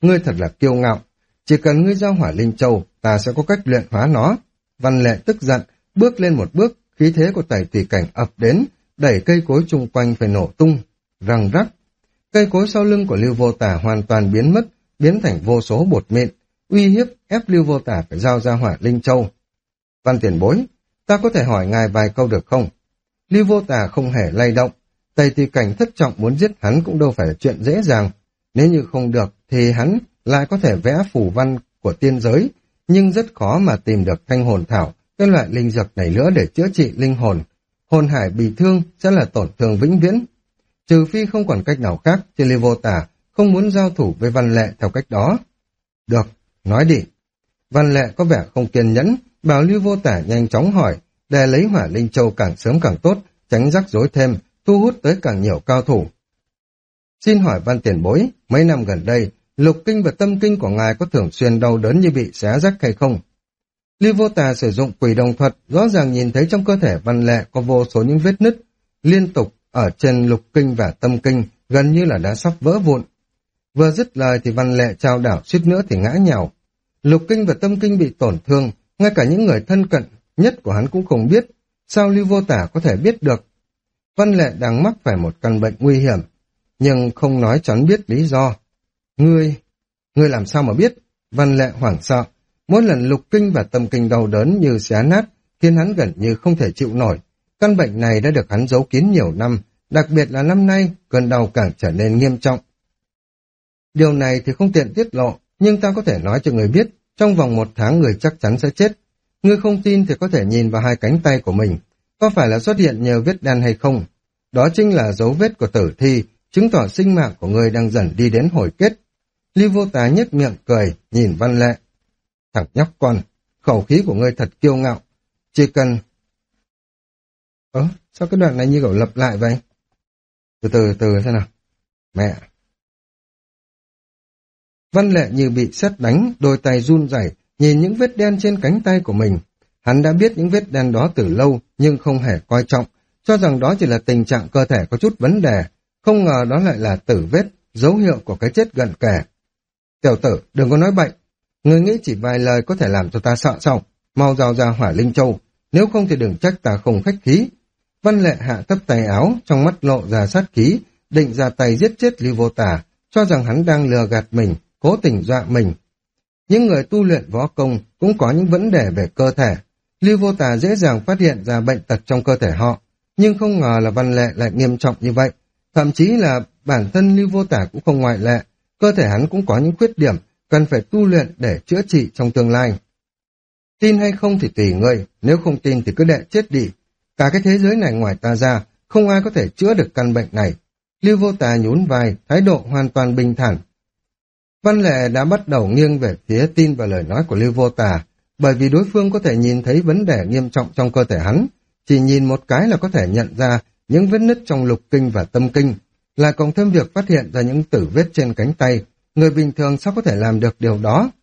Ngươi thật là kiêu ngạo. Chỉ cần ngươi giao Hỏa Linh Châu, ta sẽ có cách luyện hóa nó. Văn Lệ tức giận, bước lên một bước, khí thế của Tẩy Tùy Cảnh ập đến, đẩy cây cối chung quanh phải nổ tung, răng rắc. Cây cối sau lưng của Lưu Vô Tả hoàn toàn biến mất, biến thành vô số bột mịn, uy hiếp ép Lưu Vô Tả phải giao ra Hỏa Linh Châu. Văn tiền bối, ta có thể hỏi ngài vài câu được không? Lưu Vô Tả không hề lay động, Tây Tùy Cảnh thất trọng muốn giết hắn cũng đâu phải là chuyện dễ dàng. Nếu như không được thì hắn lại có thể vẽ phù văn của tiên giới, nhưng rất khó mà tìm được thanh hồn thảo, cái loại linh dược này nữa để chữa trị linh hồn. Hồn hải bị thương sẽ là tổn thương vĩnh viễn. Trừ phi không còn cách nào khác, thì Lưu Vô Tả không muốn giao thủ với Văn Lệ theo cách đó. Được, nói đi. Văn Lệ có vẻ không kiên nhẫn, bảo Lưu Vô Tả nhanh chóng hỏi, để lấy Hỏa Linh Châu càng sớm càng tốt, tránh rắc rối thêm, thu hút tới càng nhiều cao thủ. Xin hỏi Văn tiền bối, mấy năm gần đây, lục kinh và tâm kinh của ngài có thường xuyên đau đớn như bị xé rách hay không? Lưu Vô Tà sử dụng quỷ đồng thuật, rõ ràng nhìn thấy trong cơ thể Văn Lệ có vô số những vết nứt, liên tục ở trên lục kinh và tâm kinh, gần như là đã sắp vỡ vụn. Vừa dứt lời thì Văn Lệ trao đảo suýt nữa thì ngã nhào. Lục kinh và tâm kinh bị tổn thương, ngay cả những người thân cận nhất của hắn cũng không biết. Sao Lưu Vô Tả có thể biết được? Văn Lệ đang mắc phải một căn bệnh nguy hiểm, nhưng không nói cho hắn biết lý do. Ngươi làm sao mà biết? Văn Lệ hoảng sợ. Mỗi lần lục kinh và tâm kinh đau đớn như xé nát, khiến hắn gần như không thể chịu nổi. Căn bệnh này đã được hắn giấu kín nhiều năm, đặc biệt là năm nay, cơn đau càng trở nên nghiêm trọng. Điều này thì không tiện tiết lộ, nhưng ta có thể nói cho người biết, trong vòng 1 tháng người chắc chắn sẽ chết. Ngươi không tin thì có thể nhìn vào 2 cánh tay của mình, có phải là xuất hiện nhờ vết đen hay không? Đó chính là dấu vết của tử thi, chứng tỏ sinh mạng của ngươi đang dần đi đến hồi kết. Lưu Vô Tà nhếch miệng cười, nhìn Văn Lệ. Thằng nhóc con, khẩu khí của ngươi thật kiêu ngạo. Chỉ cần... Sao cái đoạn này như kiểu lặp lại vậy? Từ từ xem nào. Mẹ! Văn Lệ như bị sét đánh, đôi tay run rẩy, nhìn những vết đen trên cánh tay của mình. Hắn đã biết những vết đen đó từ lâu, nhưng không hề coi trọng, cho rằng đó chỉ là tình trạng cơ thể có chút vấn đề. Không ngờ đó lại là tử vết, dấu hiệu của cái chết gần kề. Tiểu tử, đừng có nói bậy. Người nghĩ chỉ vài lời có thể làm cho ta sợ sao? Mau giao ra Hỏa Linh Châu, nếu không thì đừng trách ta không khách khí. Văn Lệ hạ thấp tay áo, trong mắt lộ ra sát khí, định ra tay giết chết Lưu Vô Tả, cho rằng hắn đang lừa gạt mình, cố tình dọa mình. Những người tu luyện võ công cũng có những vấn đề về cơ thể. Lưu Vô Tả dễ dàng phát hiện ra bệnh tật trong cơ thể họ, nhưng không ngờ là Văn Lệ lại nghiêm trọng như vậy. Thậm chí là bản thân Lưu Vô Tả cũng không ngoại lệ, cơ thể hắn cũng có những khuyết điểm, cần phải tu luyện để chữa trị trong tương lai. Tin hay không thì tùy ngươi, nếu không tin thì cứ đệ chết đi. Cả cái thế giới này ngoài ta ra, không ai có thể chữa được căn bệnh này. Lưu Vô Tà nhún vai, thái độ hoàn toàn bình thản. Văn Lệ đã bắt đầu nghiêng về phía tin vào lời nói của Lưu Vô Tà, bởi vì đối phương có thể nhìn thấy vấn đề nghiêm trọng trong cơ thể hắn. Chỉ nhìn một cái là có thể nhận ra những vết nứt trong lục kinh và tâm kinh, lại cộng thêm việc phát hiện ra những tử vết trên cánh tay. Người bình thường sao có thể làm được điều đó?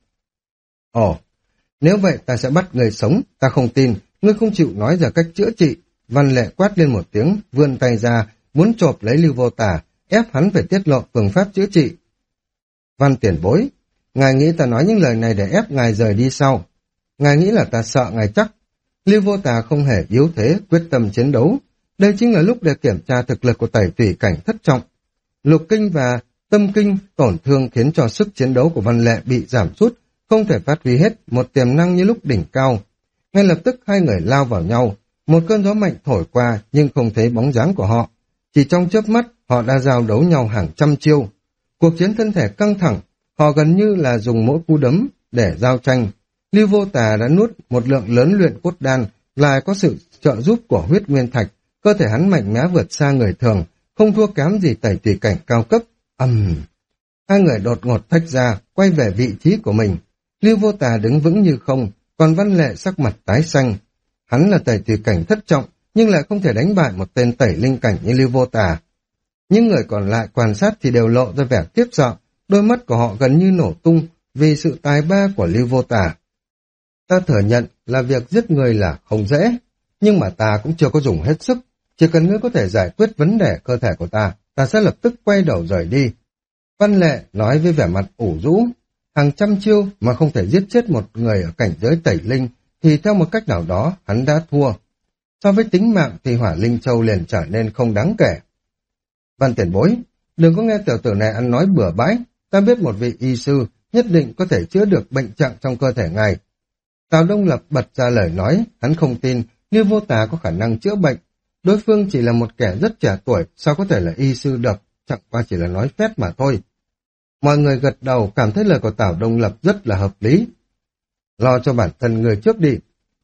Ồ, nếu vậy ta sẽ bắt người sống, ta không tin, ngươi không chịu nói ra cách chữa trị. Văn Lệ quát lên một tiếng, vươn tay ra, muốn chộp lấy Lưu Vô Tả, ép hắn phải tiết lộ phương pháp chữa trị. Văn tiền bối, ngài nghĩ ta nói những lời này để ép ngài rời đi sao? Ngài nghĩ là ta sợ ngài chắc? Lưu Vô Tả không hề yếu thế, quyết tâm chiến đấu. Đây chính là lúc để kiểm tra thực lực của Tẩy Tùy Cảnh thất trọng. Lục kinh và tâm kinh tổn thương khiến cho sức chiến đấu của Văn Lệ bị giảm sút, không thể phát huy hết một tiềm năng như lúc đỉnh cao. Ngay lập tức hai người lao vào nhau, một cơn gió mạnh thổi qua nhưng không thấy bóng dáng của họ. Chỉ trong chớp mắt, họ đã giao đấu nhau hàng trăm chiêu. Cuộc chiến thân thể căng thẳng, họ gần như là dùng mỗi cú đấm để giao tranh. Lưu Vô Tà đã nuốt một lượng lớn luyện cốt đan, lại có sự trợ giúp của huyết nguyên thạch, cơ thể hắn mạnh mẽ vượt xa người thường, không thua kém gì Tẩy Tùy Cảnh cao cấp. Hai người đột ngột tách ra, quay về vị trí của mình. Lưu Vô Tà đứng vững như không, còn Văn Lệ sắc mặt tái xanh. Hắn là Tẩy Tùy Cảnh thất trọng, nhưng lại không thể đánh bại một tên tẩy linh cảnh như Lưu Vô Tà. Những người còn lại quan sát thì đều lộ ra vẻ khiếp sợ, đôi mắt của họ gần như nổ tung vì sự tài ba của Lưu Vô Tà. Ta thừa nhận là việc giết người là không dễ, nhưng mà ta cũng chưa có dùng hết sức. Chỉ cần ngươi có thể giải quyết vấn đề cơ thể của ta, ta sẽ lập tức quay đầu rời đi. Văn Lệ nói với vẻ mặt ủ rũ, hàng trăm chiêu mà không thể giết chết một người ở cảnh giới tẩy linh, thì theo một cách nào đó hắn đã thua. So với tính mạng thì hỏa linh châu liền trở nên không đáng kể. Văn tiền bối, đừng có nghe tiểu tử này ăn nói bừa bãi, ta biết một vị y sư nhất định có thể chữa được bệnh trạng trong cơ thể ngài. Tào Đông Lập bật ra lời nói, hắn không tin Lưu Vô Tà có khả năng chữa bệnh. Đối phương chỉ là một kẻ rất trẻ tuổi, sao có thể là y sư được, chẳng qua chỉ là nói phét mà thôi. Mọi người gật đầu cảm thấy lời của Tào Đông Lập rất là hợp lý. Lo cho bản thân người trước đi.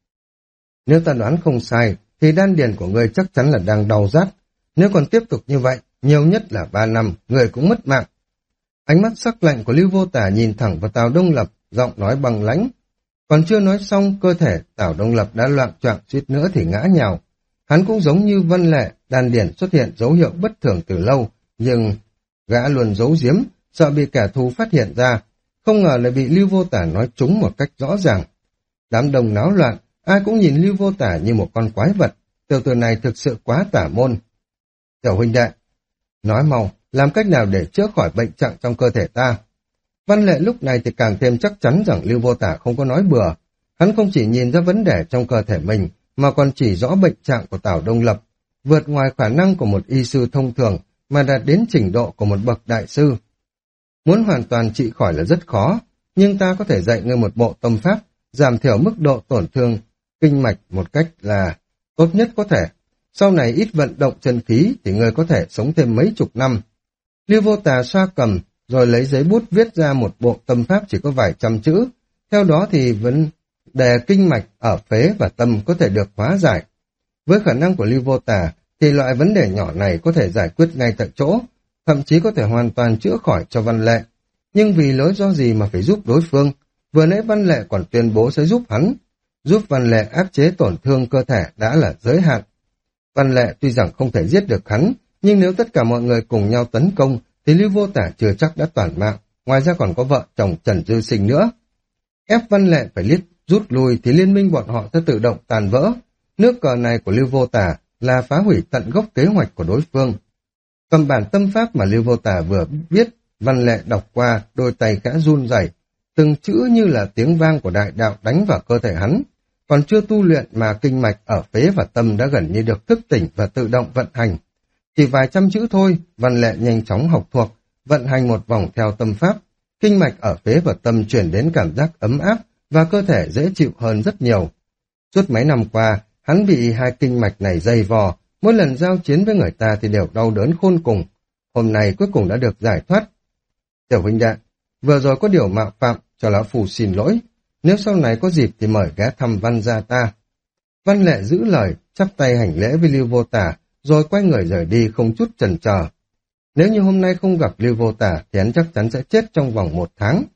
Nếu ta đoán không sai, thì đan điền của ngươi chắc chắn là đang đau rát. Nếu còn tiếp tục như vậy, nhiều nhất là 3 năm, người cũng mất mạng. Ánh mắt sắc lạnh của Lưu Vô Tà nhìn thẳng vào Tào Đông Lập, giọng nói bằng lãnh. Còn chưa nói xong, cơ thể Tào Đông Lập đã loạng choạng suýt nữa thì ngã nhào. Hắn cũng giống như Văn Lệ, đan điền xuất hiện dấu hiệu bất thường từ lâu, nhưng gã luôn giấu giếm, sợ bị kẻ thù phát hiện ra. Không ngờ lại bị Lưu Vô Tà nói trúng một cách rõ ràng. Đám đông náo loạn, ai cũng nhìn Lưu Vô Tà như một con quái vật. Tiểu tử này thực sự quá tả môn. Tiểu huynh đệ, nói mau, làm cách nào để chữa khỏi bệnh trạng trong cơ thể ta? Văn Lệ lúc này thì càng thêm chắc chắn rằng Lưu Vô Tà không có nói bừa. Hắn không chỉ nhìn ra vấn đề trong cơ thể mình, mà còn chỉ rõ bệnh trạng của Tào Đông Lập, vượt ngoài khả năng của một y sư thông thường mà đạt đến trình độ của một bậc đại sư. Muốn hoàn toàn trị khỏi là rất khó, nhưng ta có thể dạy ngươi một bộ tâm pháp, giảm thiểu mức độ tổn thương kinh mạch một cách là tốt nhất có thể. Sau này ít vận động chân khí thì ngươi có thể sống thêm mấy chục năm. Lưu Vô Tà xoa cầm, rồi lấy giấy bút viết ra một bộ tâm pháp chỉ có vài trăm chữ. Theo đó thì vấn đề kinh mạch ở phế và tâm có thể được hóa giải. Với khả năng của Lưu Vô Tà thì loại vấn đề nhỏ này có thể giải quyết ngay tại chỗ, thậm chí có thể hoàn toàn chữa khỏi cho Văn Lệ. Nhưng vì lý do gì mà phải giúp đối phương? Vừa nãy Văn Lệ còn tuyên bố sẽ giúp hắn. Giúp Văn Lệ áp chế tổn thương cơ thể đã là giới hạn. Văn Lệ tuy rằng không thể giết được hắn, nhưng nếu tất cả mọi người cùng nhau tấn công, thì Lưu Vô Tà chưa chắc đã toàn mạng, ngoài ra còn có vợ chồng Trần Dư Sinh nữa. Ép Văn Lệ phải rút lui thì liên minh bọn họ sẽ tự động tàn vỡ. Nước cờ này của Lưu Vô Tà là phá hủy tận gốc kế hoạch của đối phương. Cầm bản tâm pháp mà Lưu Vô Tà vừa viết, Văn Lệ đọc qua, đôi tay khẽ run rẩy, từng chữ như là tiếng vang của đại đạo đánh vào cơ thể hắn. Còn chưa tu luyện mà kinh mạch ở phế và tâm đã gần như được thức tỉnh và tự động vận hành. Chỉ vài trăm chữ thôi, Văn Lệ nhanh chóng học thuộc, vận hành một vòng theo tâm pháp. Kinh mạch ở phế và tâm chuyển đến cảm giác ấm áp và cơ thể dễ chịu hơn rất nhiều. Suốt mấy năm qua, hắn bị hai kinh mạch này dày vò, mỗi lần giao chiến với người ta thì đều đau đớn khôn cùng. Hôm nay cuối cùng đã được giải thoát. Tiểu huynh đệ, vừa rồi có điều mạo phạm, cho lão phù xin lỗi. Nếu sau này có dịp thì mời ghé thăm Văn gia ta. Văn Lệ giữ lời, chắp tay hành lễ với Lưu Vô Tà, rồi quay người rời đi không chút chần chờ. Nếu như hôm nay không gặp Lưu Vô Tà thì hắn chắc chắn sẽ chết trong vòng 1 tháng.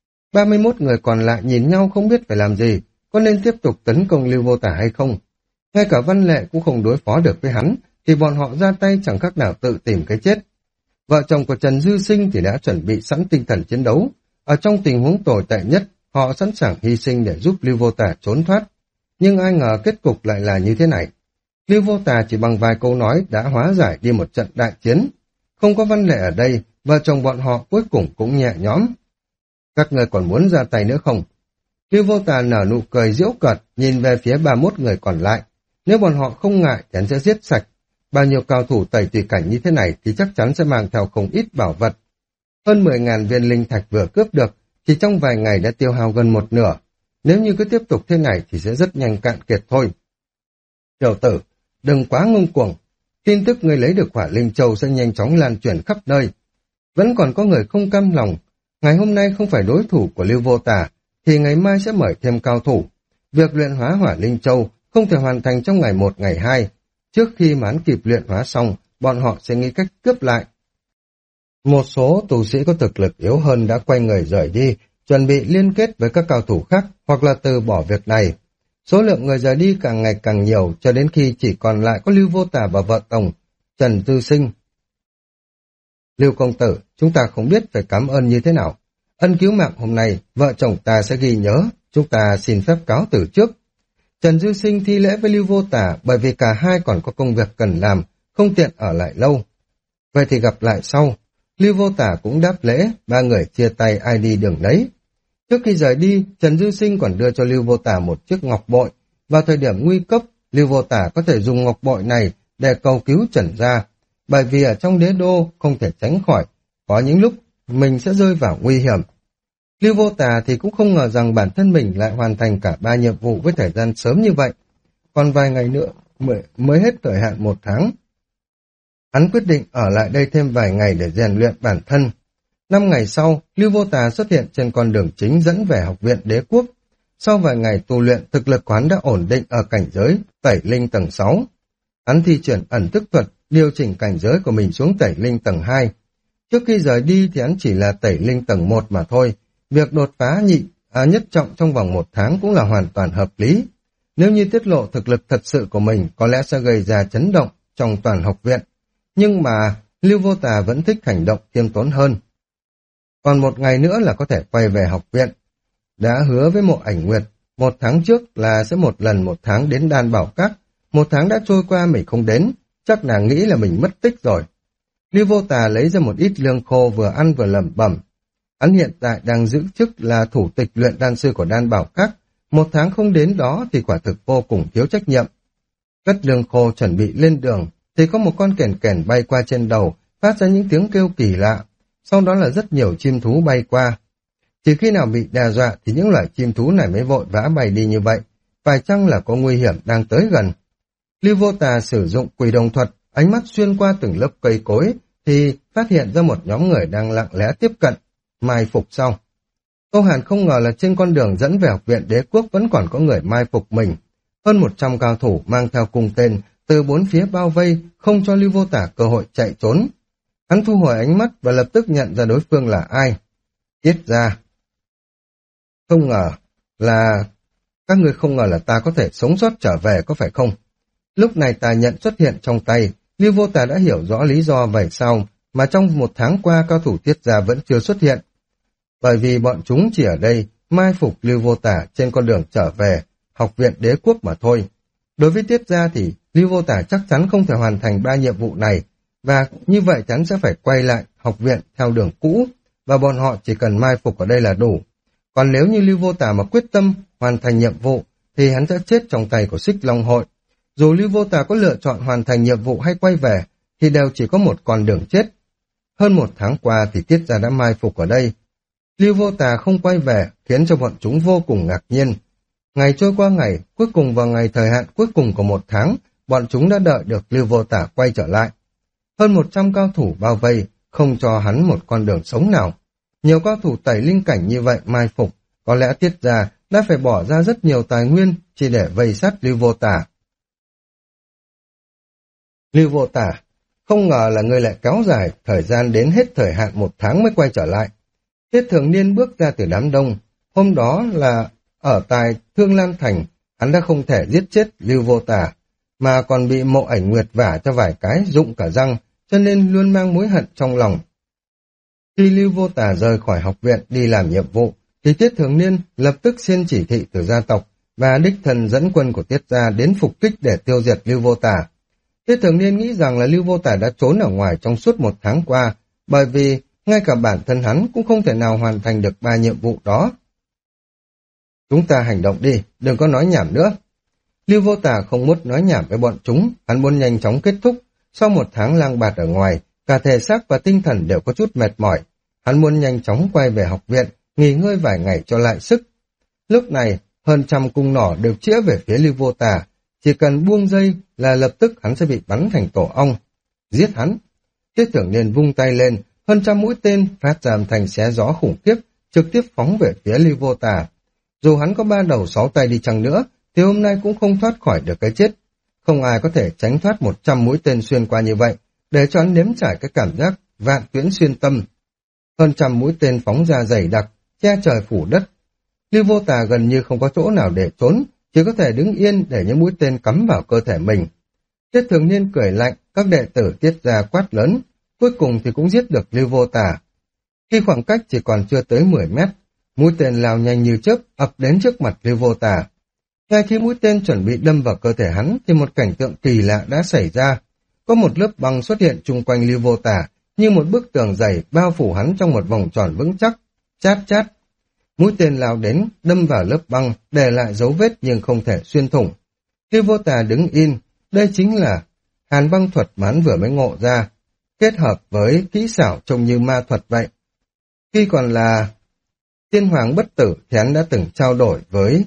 31 người còn lại nhìn nhau không biết phải làm gì, có nên tiếp tục tấn công Lưu Vô Tà hay không. Ngay cả Văn Lệ cũng không đối phó được với hắn, thì bọn họ ra tay chẳng khác nào tự tìm cái chết. Vợ chồng của Trần Dư Sinh thì đã chuẩn bị sẵn tinh thần chiến đấu. Ở trong tình huống tồi tệ nhất, họ sẵn sàng hy sinh để giúp Lưu Vô Tà trốn thoát. Nhưng ai ngờ kết cục lại là như thế này. Lưu Vô Tà chỉ bằng vài câu nói đã hóa giải đi một trận đại chiến. Không có Văn Lệ ở đây, vợ chồng bọn họ cuối cùng cũng nhẹ nhõm. Các người còn muốn ra tay nữa không? Lưu Vô Tà nở nụ cười giễu cợt, nhìn về phía 31 người còn lại. Nếu bọn họ không ngại thì hắn sẽ giết sạch. Bao nhiêu cao thủ tẩy tùy cảnh như thế này thì chắc chắn sẽ mang theo không ít bảo vật. Hơn 10.000 viên linh thạch vừa cướp được, chỉ trong vài ngày đã tiêu hao gần một nửa. Nếu như cứ tiếp tục thế này thì sẽ rất nhanh cạn kiệt thôi. Tiểu tử, đừng quá ngông cuồng. Tin tức người lấy được hỏa linh châu sẽ nhanh chóng lan truyền khắp nơi. Vẫn còn có người không cam lòng. Ngày hôm nay không phải đối thủ của Lưu Vô Tà, thì ngày mai sẽ mời thêm cao thủ. Việc luyện hóa hỏa linh châu không thể hoàn thành trong ngày 1 ngày 2. Trước khi mà hắn kịp luyện hóa xong, bọn họ sẽ nghĩ cách cướp lại. Một số tu sĩ có thực lực yếu hơn đã quay người rời đi, chuẩn bị liên kết với các cao thủ khác hoặc là từ bỏ việc này. Số lượng người rời đi càng ngày càng nhiều cho đến khi chỉ còn lại có Lưu Vô Tà và vợ chồng Trần Tư Sinh. Lưu công tử, chúng ta không biết phải cảm ơn như thế nào. Ân cứu mạng hôm nay, vợ chồng ta sẽ ghi nhớ, chúng ta xin phép cáo từ trước. Trần Dư Sinh thi lễ với Lưu Vô Tà bởi vì cả hai còn có công việc cần làm, không tiện ở lại lâu. Vậy thì gặp lại sau. Lưu Vô Tả cũng đáp lễ, ba người chia tay ai đi đường đấy. Trước khi rời đi, Trần Dư Sinh còn đưa cho Lưu Vô Tả một chiếc ngọc bội. Vào thời điểm nguy cấp, Lưu Vô Tả có thể dùng ngọc bội này để cầu cứu Trần gia, bởi vì ở trong đế đô không thể tránh khỏi, có những lúc mình sẽ rơi vào nguy hiểm. Lưu Vô Tả thì cũng không ngờ rằng bản thân mình lại hoàn thành cả 3 nhiệm vụ với thời gian sớm như vậy. Còn vài ngày nữa mới hết thời hạn 1 tháng. Hắn quyết định ở lại đây thêm vài ngày để rèn luyện bản thân. 5 ngày sau, Lưu Vô Tà xuất hiện trên con đường chính dẫn về học viện đế quốc. Sau vài ngày tu luyện, thực lực của hắn đã ổn định ở cảnh giới tẩy linh tầng 6. Hắn thi triển ẩn tức thuật, điều chỉnh cảnh giới của mình xuống tẩy linh tầng 2. Trước khi rời đi thì hắn chỉ là tẩy linh tầng 1 mà thôi. Việc đột phá nhất trọng trong vòng 1 tháng cũng là hoàn toàn hợp lý. Nếu như tiết lộ thực lực thật sự của mình, có lẽ sẽ gây ra chấn động trong toàn học viện. Nhưng mà Lưu Vô Tà vẫn thích hành động khiêm tốn hơn. Còn 1 ngày nữa là có thể quay về học viện. Đã hứa với Mộ Ảnh Nguyệt, 1 tháng trước là sẽ 1 lần 1 tháng đến Đan Bảo Các. 1 tháng đã trôi qua mình không đến, chắc nàng nghĩ là mình mất tích rồi. Lưu Vô Tà lấy ra một ít lương khô vừa ăn vừa lẩm bẩm. Hắn hiện tại đang giữ chức là thủ tịch luyện đan sư của Đan Bảo Các. 1 tháng không đến đó thì quả thực vô cùng thiếu trách nhiệm. Cất lương khô chuẩn bị lên đường, thì có một con kèn kèn bay qua trên đầu, phát ra những tiếng kêu kỳ lạ. Sau đó là rất nhiều chim thú bay qua. Chỉ khi nào bị đe dọa thì những loài chim thú này mới vội vã bay đi như vậy. Phải chăng là có nguy hiểm đang tới gần? Lưu Vô Tà sử dụng quỷ đồng thuật, ánh mắt xuyên qua từng lớp cây cối, thì phát hiện ra một nhóm người đang lặng lẽ tiếp cận, mai phục sau. Tô Hàn không ngờ là trên con đường dẫn về học viện đế quốc vẫn còn có người mai phục mình. Hơn 100 cao thủ mang theo cung tên, từ 4 phía bao vây, không cho Lưu Vô Tả cơ hội chạy trốn. Hắn thu hồi ánh mắt và lập tức nhận ra đối phương là ai. Tiết ra. Không ngờ là... Các ngươi không ngờ là ta có thể sống sót trở về có phải không? Lúc này tài nhận xuất hiện trong tay, Lưu Vô Tả đã hiểu rõ lý do vậy sao mà trong 1 tháng qua cao thủ Tiết ra vẫn chưa xuất hiện. Bởi vì bọn chúng chỉ ở đây mai phục Lưu Vô Tả trên con đường trở về học viện đế quốc mà thôi. Đối với Tiết ra thì Lưu Vô Tả chắc chắn không thể hoàn thành 3 nhiệm vụ này, và như vậy chắn sẽ phải quay lại học viện theo đường cũ, và bọn họ chỉ cần mai phục ở đây là đủ. Còn nếu như Lưu Vô Tả mà quyết tâm hoàn thành nhiệm vụ, thì hắn sẽ chết trong tay của Xích Long Hội. Dù Lưu Vô Tả có lựa chọn hoàn thành nhiệm vụ hay quay về, thì đều chỉ có một con đường chết. Hơn 1 tháng qua thì Tiết ra đã mai phục ở đây. Lưu Vô Tả không quay về khiến cho bọn chúng vô cùng ngạc nhiên. Ngày trôi qua ngày, cuối cùng vào ngày thời hạn cuối cùng của 1 tháng, bọn chúng đã đợi được Lưu Vô Tả quay trở lại. Hơn 100 cao thủ bao vây, không cho hắn một con đường sống nào. Nhiều cao thủ tẩy linh cảnh như vậy mai phục, có lẽ Tiết ra đã phải bỏ ra rất nhiều tài nguyên chỉ để vây sát Lưu Vô Tả. Lưu Vô Tả, không ngờ là ngươi lại kéo dài thời gian đến hết thời hạn 1 tháng mới quay trở lại. Tiết Thường Niên bước ra từ đám đông. Hôm đó là ở tại Thương Lan Thành, hắn đã không thể giết chết Lưu Vô Tả, mà còn bị Mộ Ảnh Nguyệt vả cho vài cái rụng cả răng, cho nên luôn mang mối hận trong lòng. Khi Lưu Vô Tả rời khỏi học viện đi làm nhiệm vụ, thì Tiết Thường Niên lập tức xin chỉ thị từ gia tộc và đích thân dẫn quân của Tiết gia đến phục kích để tiêu diệt Lưu Vô Tả. Tiết Thường Niên nghĩ rằng là Lưu Vô Tả đã trốn ở ngoài trong suốt 1 tháng qua, bởi vì ngay cả bản thân hắn cũng không thể nào hoàn thành được 3 nhiệm vụ đó. Chúng ta hành động đi, đừng có nói nhảm nữa. Lưu Vô Tả không muốn nói nhảm với bọn chúng, hắn muốn nhanh chóng kết thúc. Sau 1 tháng lang bạt ở ngoài, cả thể xác và tinh thần đều có chút mệt mỏi. Hắn muốn nhanh chóng quay về học viện, nghỉ ngơi vài ngày cho lại sức. Lúc này, hơn 100 cung nỏ đều chĩa về phía Lưu Vô Tả. Chỉ cần buông dây là lập tức hắn sẽ bị bắn thành tổ ong. Giết hắn. Tiết Thường Niên vung tay lên, hơn 100 mũi tên phát ra âm thanh xé gió khủng khiếp, trực tiếp phóng về phía Lưu Vô Tả. Dù hắn có 3 đầu 6 tay đi chăng nữa, thì hôm nay cũng không thoát khỏi được cái chết. Không ai có thể tránh thoát 100 mũi tên xuyên qua như vậy, để cho hắn nếm trải cái cảm giác vạn tuyến xuyên tâm. Hơn 100 mũi tên phóng ra dày đặc, che trời phủ đất. Lưu Vô Tả gần như không có chỗ nào để trốn, chỉ có thể đứng yên để những mũi tên cắm vào cơ thể mình. Tiết Thường Niên cười lạnh, các đệ tử Tiết ra quát lớn, cuối cùng thì cũng giết được Lưu Vô Tả. Khi khoảng cách chỉ còn chưa tới 10 mét, mũi tên lao nhanh như chớp ập đến trước mặt Lưu Vô Tả. Ngay khi mũi tên chuẩn bị đâm vào cơ thể hắn thì một cảnh tượng kỳ lạ đã xảy ra. Có một lớp băng xuất hiện chung quanh Lưu Vô Tả, như một bức tường dày bao phủ hắn trong một vòng tròn vững chắc. Chát chát, mũi tên lao đến, đâm vào lớp băng, để lại dấu vết nhưng không thể xuyên thủng. Lưu Vô Tà đứng yên, đây chính là hàn băng thuật mà hắn vừa mới ngộ ra, kết hợp với kỹ xảo trông như ma thuật vậy. Khi còn là tiên hoàng bất tử thì hắn đã từng trao đổi với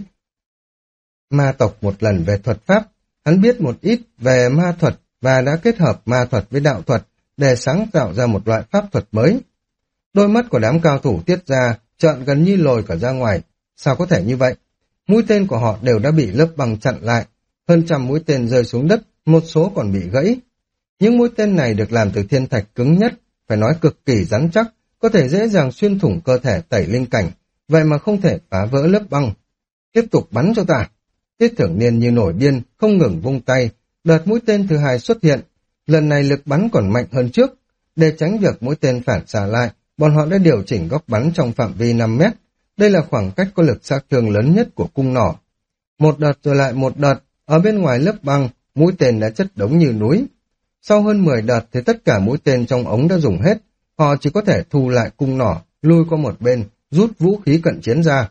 ma tộc một lần về thuật pháp. Hắn biết một ít về ma thuật và đã kết hợp ma thuật với đạo thuật để sáng tạo ra một loại pháp thuật mới. Đôi mắt của đám cao thủ Tiết Gia trợn gần như lồi cả ra ngoài. Sao có thể như vậy? Mũi tên của họ đều đã bị lớp băng chặn lại. Hơn trăm mũi tên rơi xuống đất, một số còn bị gãy. Những mũi tên này được làm từ thiên thạch cứng nhất, phải nói cực kỳ rắn chắc, có thể dễ dàng xuyên thủng cơ thể tẩy linh cảnh, vậy mà không thể phá vỡ lớp băng. Tiếp tục bắn cho ta. Tiết Thưởng Niên như nổi điên, không ngừng vung tay. Đợt mũi tên thứ hai xuất hiện. Lần này lực bắn còn mạnh hơn trước. Để tránh việc mũi tên phản xạ lại, bọn họ đã điều chỉnh góc bắn trong phạm vi 5 mét. Đây là khoảng cách có lực sát thương lớn nhất của cung nỏ. Một đợt rồi lại một đợt, ở bên ngoài lớp băng, mũi tên đã chất đống như núi. Sau hơn 10 đợt thì tất cả mũi tên trong ống đã dùng hết. Họ chỉ có thể thu lại cung nỏ, lui qua một bên, rút vũ khí cận chiến ra.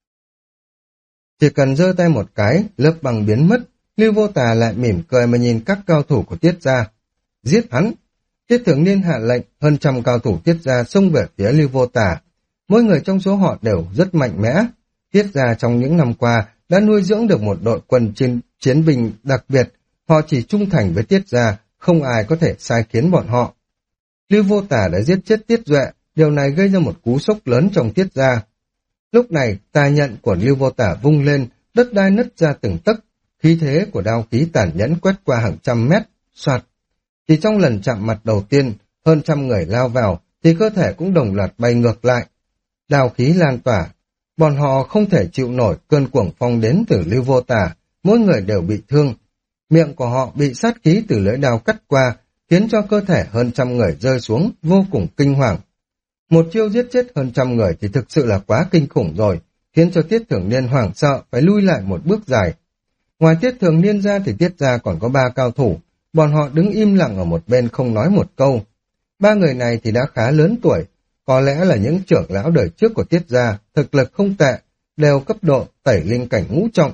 Chỉ cần giơ tay một cái, lớp băng biến mất, Lưu Vô Tà lại mỉm cười mà nhìn các cao thủ của Tiết Gia. Giết hắn! Tiết Thưởng Niên hạ lệnh, hơn trăm cao thủ Tiết Gia xông về phía Lưu Vô Tà. Mỗi người trong số họ đều rất mạnh mẽ. Tiết Gia trong những năm qua đã nuôi dưỡng được một đội quân chiến binh đặc biệt. Họ chỉ trung thành với Tiết Gia, không ai có thể sai khiến bọn họ. Lưu Vô Tà đã giết chết Tiết Duệ, điều này gây ra một cú sốc lớn trong Tiết Gia. Lúc này, tà nhận của Lưu Vô Tà vung lên, đất đai nứt ra từng tấc, khí thế của đao khí tàn nhẫn quét qua hàng trăm mét, soạt. Chỉ trong lần chạm mặt đầu tiên, hơn trăm người lao vào, thì cơ thể cũng đồng loạt bay ngược lại. Đao khí lan tỏa, bọn họ không thể chịu nổi cơn cuồng phong đến từ Lưu Vô Tà, mỗi người đều bị thương. Miệng của họ bị sát khí từ lưỡi đao cắt qua, khiến cho cơ thể hơn trăm người rơi xuống, vô cùng kinh hoàng. Một chiêu giết chết hơn trăm người thì thực sự là quá kinh khủng rồi, khiến cho Tiết Thưởng Niên hoảng sợ phải lui lại một bước dài. Ngoài Tiết Thưởng Niên ra thì Tiết Gia còn có 3 cao thủ, bọn họ đứng im lặng ở một bên không nói một câu. 3 người này thì đã khá lớn tuổi, có lẽ là những trưởng lão đời trước của Tiết Gia, thực lực không tệ, đều cấp độ tẩy linh cảnh ngũ trọng.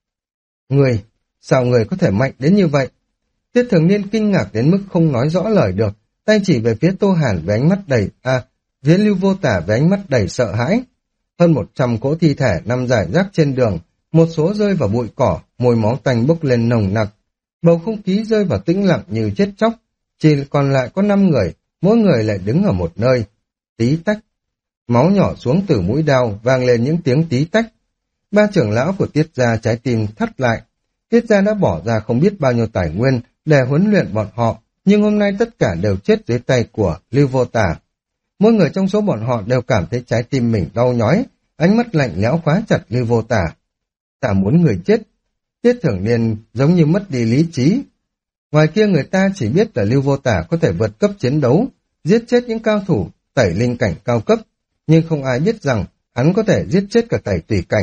Sao người có thể mạnh đến như vậy? Tiết Thưởng Niên kinh ngạc đến mức không nói rõ lời được, tay chỉ về phía Tô Hàn với ánh mắt phía Lưu Vô Tà với ánh mắt đầy sợ hãi. Hơn 100 cỗ thi thể nằm rải rác trên đường, một số rơi vào bụi cỏ, mùi máu tanh bốc lên nồng nặc. Bầu không khí rơi vào tĩnh lặng như chết chóc, chỉ còn lại có 5 người, mỗi người lại đứng ở một nơi. Tí tách, máu nhỏ xuống từ mũi đao, vang lên những tiếng tí tách. 3 trưởng lão của Tiết Gia trái tim thắt lại. Tiết Gia đã bỏ ra không biết bao nhiêu tài nguyên để huấn luyện bọn họ, nhưng hôm nay tất cả đều chết dưới tay của Lưu Vô Tà. Mỗi người trong số bọn họ đều cảm thấy trái tim mình đau nhói, ánh mắt lạnh lẽo khóa chặt Lưu Vô Tà. Ta muốn người chết. Tiết Thưởng Niên giống như mất đi lý trí. Ngoài kia người ta chỉ biết là Lưu Vô Tà có thể vượt cấp chiến đấu, giết chết những cao thủ tẩy linh cảnh cao cấp, nhưng không ai biết rằng hắn có thể giết chết cả tẩy tùy cảnh.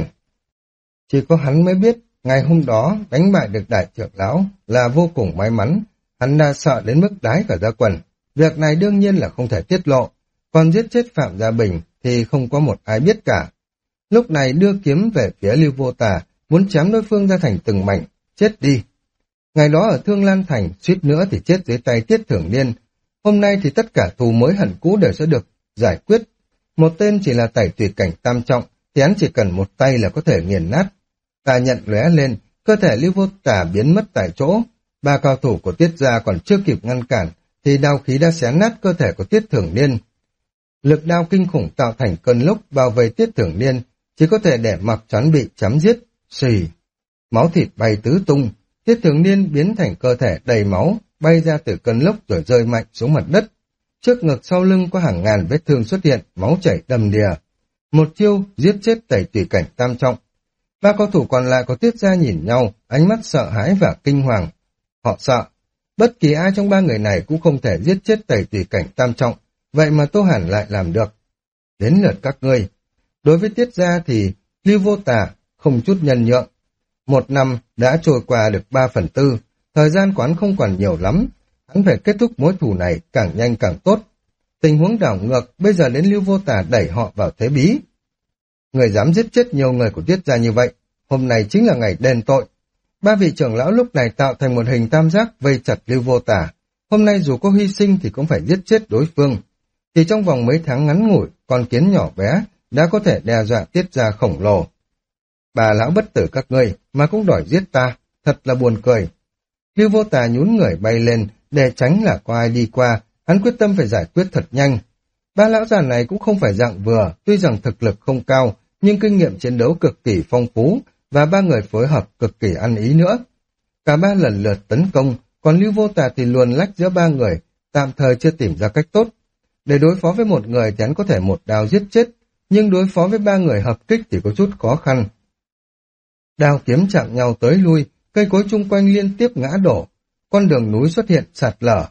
Chỉ có hắn mới biết, ngày hôm đó đánh bại được đại trưởng lão là vô cùng may mắn, hắn đã sợ đến mức đái cả da quần. Việc này đương nhiên là không thể tiết lộ, còn giết chết Phạm Gia Bình thì không có một ai biết cả. Lúc này đưa kiếm về phía Lưu Vô Tà, muốn chém đối phương ra thành từng mảnh, chết đi. Ngày đó ở Thương Lan Thành, suýt nữa thì chết dưới tay Tiết Thưởng Niên. Hôm nay thì tất cả thù mới hận cũ đều sẽ được giải quyết. Một tên chỉ là tẩy tùy cảnh tam trọng, thì hắn chỉ cần một tay là có thể nghiền nát. Tà nhận lóe lên, cơ thể Lưu Vô Tà biến mất tại chỗ. 3 cao thủ của Tiết Gia còn chưa kịp ngăn cản, thì đao khí đã xé nát cơ thể của Tiết Thưởng Niên. Lực đao kinh khủng tạo thành cơn lốc bao vây Tiết Thưởng Niên, chỉ có thể để mặc chắn bị chém giết. Xì, máu thịt bay tứ tung, Tiết Thưởng Niên biến thành cơ thể đầy máu, bay ra từ cơn lốc rồi rơi mạnh xuống mặt đất. Trước ngực sau lưng có hàng ngàn vết thương xuất hiện, máu chảy đầm đìa. Một chiêu giết chết tẩy tùy cảnh tam trọng. 3 cao thủ còn lại của Tiết Gia nhìn nhau, ánh mắt sợ hãi và kinh hoàng. Họ sợ, bất kỳ ai trong 3 người này cũng không thể giết chết tẩy tùy cảnh tam trọng, vậy mà Tô Hàn lại làm được. Đến lượt các ngươi. Đối với Tiết Gia thì Lưu Vô Tà không chút nhân nhượng. 1 năm đã trôi qua được 3/4, thời gian của hắn không còn nhiều lắm. Hắn phải kết thúc mối thù này càng nhanh càng tốt. Tình huống đảo ngược, bây giờ đến Lưu Vô Tà đẩy họ vào thế bí. Người dám giết chết nhiều người của Tiết gia như vậy, hôm nay chính là ngày đền tội. Ba vị trưởng lão lúc này tạo thành một hình tam giác vây chặt Lưu Vô Tà. Hôm nay dù có hy sinh thì cũng phải giết chết đối phương. Chỉ trong vòng mấy tháng ngắn ngủi, con kiến nhỏ bé đã có thể đe dọa Tiết gia khổng lồ. Bà lão bất tử các ngươi mà cũng đòi giết ta, thật là buồn cười. Lưu Vô Tà nhún người bay lên để tránh là có ai đi qua, hắn quyết tâm phải giải quyết thật nhanh. Ba lão già này cũng không phải dạng vừa, tuy rằng thực lực không cao, nhưng kinh nghiệm chiến đấu cực kỳ phong phú, và ba người phối hợp cực kỳ ăn ý nữa. Cả ba lần lượt tấn công, còn Lưu Vô Tà thì luồn lách giữa ba người, tạm thời chưa tìm ra cách tốt. Để đối phó với một người thì hắn có thể một đao giết chết, nhưng đối phó với ba người hợp kích thì có chút khó khăn. Đao kiếm chạm nhau tới lui, cây cối chung quanh liên tiếp ngã đổ, con đường núi xuất hiện sạt lở.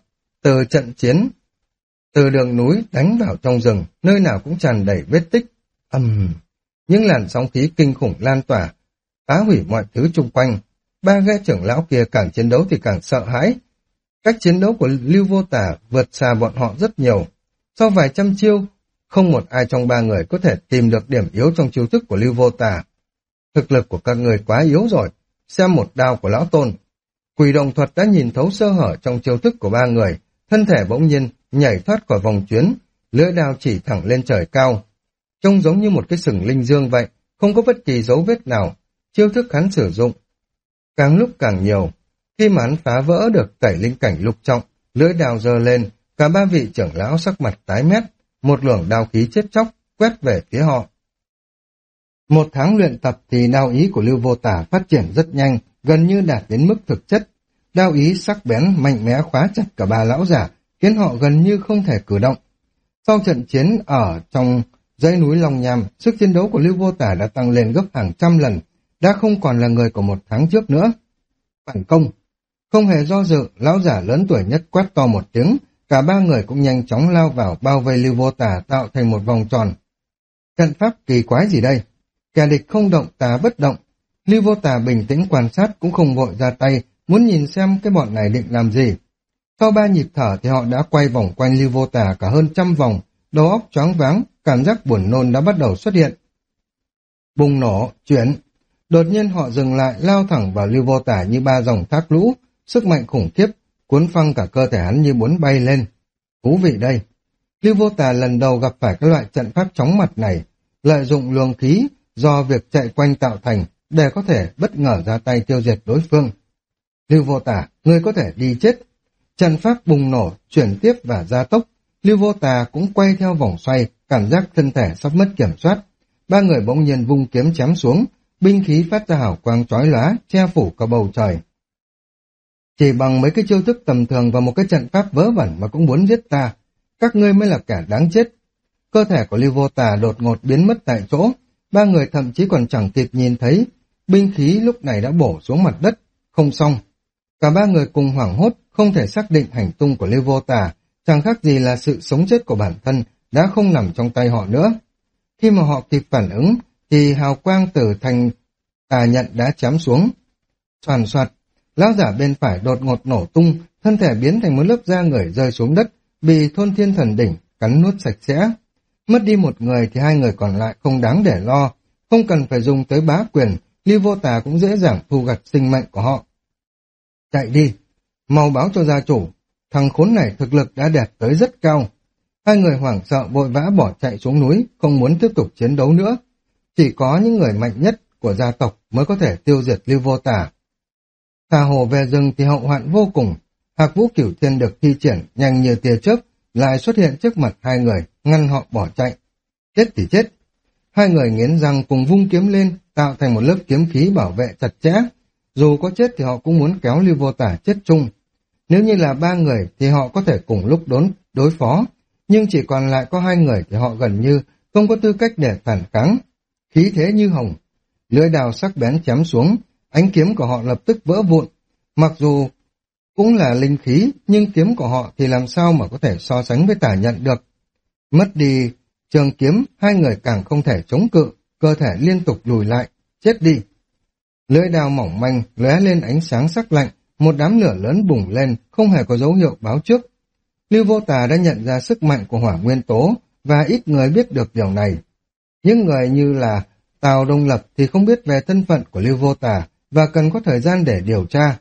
Từ đường núi đánh vào trong rừng, nơi nào cũng tràn đầy vết tích. Những làn sóng khí kinh khủng lan tỏa, phá hủy mọi thứ chung quanh. Ba gã trưởng lão kia càng chiến đấu thì càng sợ hãi. Cách chiến đấu của Lưu Vô Tà vượt xa bọn họ rất nhiều. Sau vài trăm chiêu, không một ai trong ba người có thể tìm được điểm yếu trong chiêu thức của Lưu Vô Tà. Thực lực của các người quá yếu rồi, xem một đao của lão tôn. Quỷ đồng thuật đã nhìn thấu sơ hở trong chiêu thức của ba người, thân thể bỗng nhiên nhảy thoát khỏi vòng chuyến, lưỡi đao chỉ thẳng lên trời cao. Trông giống như một cái sừng linh dương vậy, không có bất kỳ dấu vết nào. Chiêu thức hắn sử dụng càng lúc càng nhiều. Khi mà hắn phá vỡ được tẩy linh cảnh lục trọng, lưỡi đao giơ lên, cả ba vị trưởng lão sắc mặt tái mét, một luồng đao khí chết chóc quét về phía họ. Một tháng luyện tập thì đao ý của Lưu Vô Tà phát triển rất nhanh, gần như đạt đến mức thực chất. Đao ý sắc bén mạnh mẽ khóa chặt cả ba lão giả, khiến họ gần như không thể cử động. Sau trận chiến ở trong dãy núi Long Nham, sức chiến đấu của Lưu Vô Tà đã tăng lên gấp hàng trăm lần, đã không còn là người của một tháng trước nữa. Phản công! Không hề do dự, lão giả lớn tuổi nhất quát to một tiếng, cả ba người cũng nhanh chóng lao vào bao vây Lưu Vô Tà tạo thành một vòng tròn. Trận pháp kỳ quái gì đây? Kẻ địch không động ta bất động. Lưu Vô Tà bình tĩnh quan sát cũng không vội ra tay, muốn nhìn xem cái bọn này định làm gì. Sau 3 nhịp thở thì họ đã quay vòng quanh Lưu Vô Tà cả hơn 100 vòng, đầu óc choáng váng, cảm giác buồn nôn đã bắt đầu xuất hiện. Bùng nổ, chuyển. Đột nhiên họ dừng lại, lao thẳng vào Lưu Vô Tà như 3 dòng thác lũ, sức mạnh khủng khiếp, cuốn phăng cả cơ thể hắn như muốn bay lên. Thú vị đây. Lưu Vô Tà lần đầu gặp phải cái loại trận pháp chóng mặt này, lợi dụng luồng khí do việc chạy quanh tạo thành để có thể bất ngờ ra tay tiêu diệt đối phương. Lưu Vô Tà, ngươi có thể đi chết. Trận pháp bùng nổ, chuyển tiếp và gia tốc. Lưu Vô Tà cũng quay theo vòng xoay, cảm giác thân thể sắp mất kiểm soát. Ba người bỗng nhiên vung kiếm chém xuống, binh khí phát ra hào quang chói lóa, che phủ cả bầu trời. Chỉ bằng mấy cái chiêu thức tầm thường và một cái trận pháp vớ vẩn mà cũng muốn giết ta, các ngươi mới là kẻ đáng chết. Cơ thể của Lưu Vô Tà đột ngột biến mất tại chỗ, ba người thậm chí còn chẳng kịp nhìn thấy, binh khí lúc này đã bổ xuống mặt đất, không xong. Cả ba người cùng hoảng hốt, không thể xác định hành tung của Lưu Vô Tà, chẳng khác gì là sự sống chết của bản thân đã không nằm trong tay họ nữa. Khi mà họ kịp phản ứng, thì hào quang từ thành tà nhận đã chém xuống. Xoàn xoạt, lão giả bên phải đột ngột nổ tung, thân thể biến thành một lớp da người rơi xuống đất, bị Thôn Thiên Thần Đỉnh cắn nuốt sạch sẽ. Mất đi một người thì hai người còn lại không đáng để lo, không cần phải dùng tới bá quyền, Lưu Vô Tà cũng dễ dàng thu gặt sinh mệnh của họ. Chạy đi, mau báo cho gia chủ, thằng khốn này thực lực đã đạt tới rất cao. Hai người hoảng sợ vội vã bỏ chạy xuống núi, không muốn tiếp tục chiến đấu nữa. Chỉ có những người mạnh nhất của gia tộc mới có thể tiêu diệt Lưu Vô Tà. Thả hồ về rừng thì hậu hoạn vô cùng. Hạc Vũ Cửu Thiên được thi triển nhanh như tia chớp, lại xuất hiện trước mặt hai người, ngăn họ bỏ chạy. Chết thì chết. Hai người nghiến răng cùng vung kiếm lên, tạo thành một lớp kiếm khí bảo vệ chặt chẽ. Dù có chết thì họ cũng muốn kéo Lưu Vô Tà chết chung. Nếu như là ba người thì họ có thể cùng lúc đối phó, nhưng chỉ còn lại có hai người thì họ gần như không có tư cách để phản kháng. Khí thế như hồng, lưỡi đao sắc bén chém xuống, ánh kiếm của họ lập tức vỡ vụn. Mặc dù cũng là linh khí, nhưng kiếm của họ thì làm sao mà có thể so sánh với tà nhận được. Mất đi trường kiếm, hai người càng không thể chống cự, cơ thể liên tục lùi lại, chết đi. Lưỡi đao mỏng manh lóe lên ánh sáng sắc lạnh, một đám lửa lớn bùng lên, không hề có dấu hiệu báo trước. Lưu Vô Tà đã nhận ra sức mạnh của hỏa nguyên tố và ít người biết được điều này. Những người như là Tào Đông Lập thì không biết về thân phận của Lưu Vô Tà và cần có thời gian để điều tra.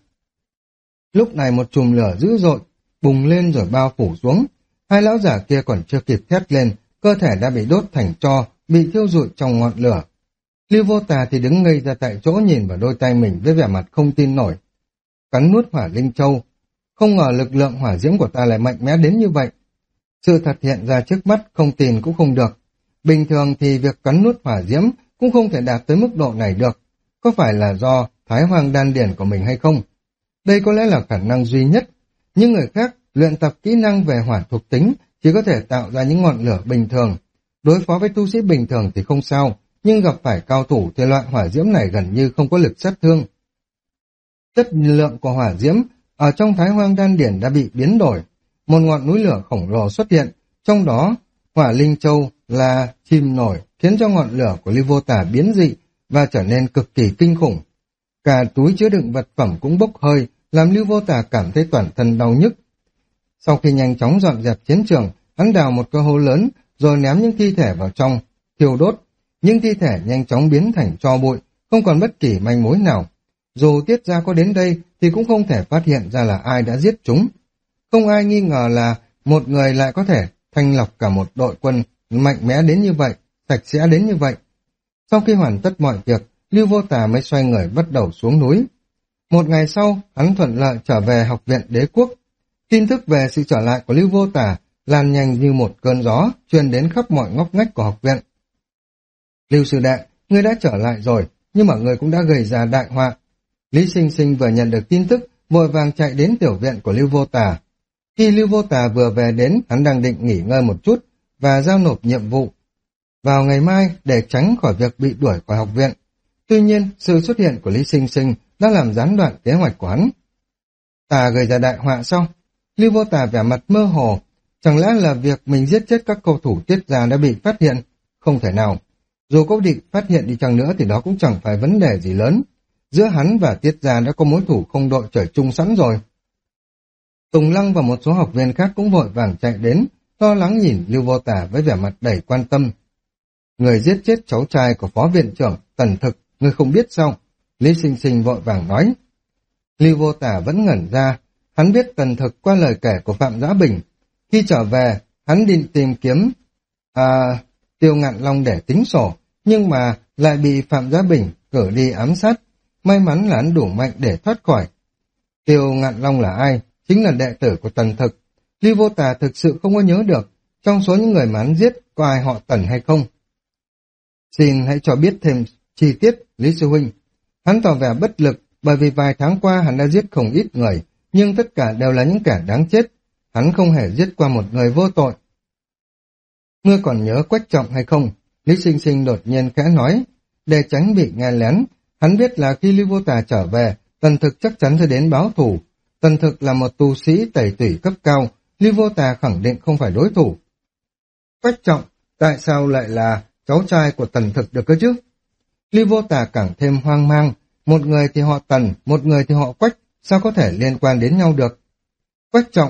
Lúc này một chùm lửa dữ dội bùng lên rồi bao phủ xuống. Hai lão giả kia còn chưa kịp thét lên, cơ thể đã bị đốt thành tro, bị thiêu rụi trong ngọn lửa. Lưu Vô Tà thì đứng ngây ra tại chỗ nhìn vào đôi tay mình với vẻ mặt không tin nổi. Cắn nuốt hỏa linh châu, không ngờ lực lượng hỏa diễm của ta lại mạnh mẽ đến như vậy. Sự thật hiện ra trước mắt, không tin cũng không được. Bình thường thì việc cắn nuốt hỏa diễm cũng không thể đạt tới mức độ này được. Có phải là do Thái Hoàng đan điển của mình hay không? Đây có lẽ là khả năng duy nhất. Những người khác luyện tập kỹ năng về hỏa thuộc tính chỉ có thể tạo ra những ngọn lửa bình thường. Đối phó với tu sĩ bình thường thì không sao, nhưng gặp phải cao thủ thì loại hỏa diễm này gần như không có lực sát thương. Chất lượng của hỏa diễm ở trong Thái Hoang đan điển đã bị biến đổi. Một ngọn núi lửa khổng lồ xuất hiện, trong đó hỏa linh châu là chìm nổi, khiến cho ngọn lửa của Lưu Vô Tà biến dị và trở nên cực kỳ kinh khủng. Cả túi chứa đựng vật phẩm cũng bốc hơi, làm Lưu Vô Tà cảm thấy toàn thân đau nhức. Sau khi nhanh chóng dọn dẹp chiến trường, hắn đào một cái hố lớn, rồi ném những thi thể vào trong, thiêu đốt. Những thi thể nhanh chóng biến thành tro bụi, không còn bất kỳ manh mối nào. Dù Tiết Gia có đến đây thì cũng không thể phát hiện ra là ai đã giết chúng. Không ai nghi ngờ là một người lại có thể thanh lọc cả một đội quân mạnh mẽ đến như vậy, sạch sẽ đến như vậy. Sau khi hoàn tất mọi việc, Lưu Vô Tà mới xoay người bắt đầu xuống núi. Một ngày sau, hắn thuận lợi trở về học viện Đế Quốc. Tin tức về sự trở lại của Lưu Vô Tà lan nhanh như một cơn gió, truyền đến khắp mọi ngóc ngách của học viện. Lưu sư đệ, ngươi đã trở lại rồi, nhưng mà ngươi cũng đã gây ra đại họa. Lý Sinh Sinh vừa nhận được tin tức, vội vàng chạy đến tiểu viện của Lưu Vô Tà. Khi Lưu Vô Tà vừa về đến, hắn đang định nghỉ ngơi một chút và giao nộp nhiệm vụ vào ngày mai để tránh khỏi việc bị đuổi khỏi học viện. Tuy nhiên, sự xuất hiện của Lý Sinh Sinh đã làm gián đoạn kế hoạch của hắn. Ta gây ra đại họa sao? Lưu Vô Tà vẻ mặt mơ hồ, chẳng lẽ là việc mình giết chết các cầu thủ Tiết Gia đã bị phát hiện? Không thể nào. Dù có định phát hiện đi chăng nữa thì đó cũng chẳng phải vấn đề gì lớn. Giữa hắn và Tiết Gia đã có mối thủ không đội trời chung sẵn rồi. Tùng Lăng và một số học viên khác cũng vội vàng chạy đến, lo lắng nhìn Lưu Vô Tà với vẻ mặt đầy quan tâm. Người giết chết cháu trai của phó viện trưởng Tần Thực, ngươi không biết sao? Lý Sinh Sinh vội vàng nói. Lưu Vô Tà vẫn ngẩn ra, hắn biết Tần Thực qua lời kể của Phạm Giá Bình. Khi trở về, hắn định tìm kiếm Tiêu Ngạn Long để tính sổ, nhưng mà lại bị Phạm Giá Bình cử đi ám sát. May mắn là hắn đủ mạnh để thoát khỏi. Tiêu Ngạn Long là ai? Chính là đệ tử của Tần Thực. Lưu Vô Tà thực sự không có nhớ được, trong số những người mà hắn giết có ai họ Tần hay không. Xin hãy cho biết thêm chi tiết, Lý Sư Huynh. Hắn tỏ vẻ bất lực, bởi vì vài tháng qua hắn đã giết không ít người, nhưng tất cả đều là những kẻ đáng chết. Hắn không hề giết qua một người vô tội. Ngươi còn nhớ Quách Trọng hay không? Lý Sinh Sinh đột nhiên khẽ nói, để tránh bị nghe lén. Hắn biết là khi Lưu Vô Tà trở về, Tần Thực chắc chắn sẽ đến báo thù. Tần Thực là một tu sĩ tẩy tủy cấp cao, Lưu Vô Tà khẳng định không phải đối thủ. Quách Trọng, tại sao lại là cháu trai của Tần Thực được cơ chứ? Lưu Vô Tà càng thêm hoang mang, một người thì họ Tần, một người thì họ Quách, sao có thể liên quan đến nhau được? Quách Trọng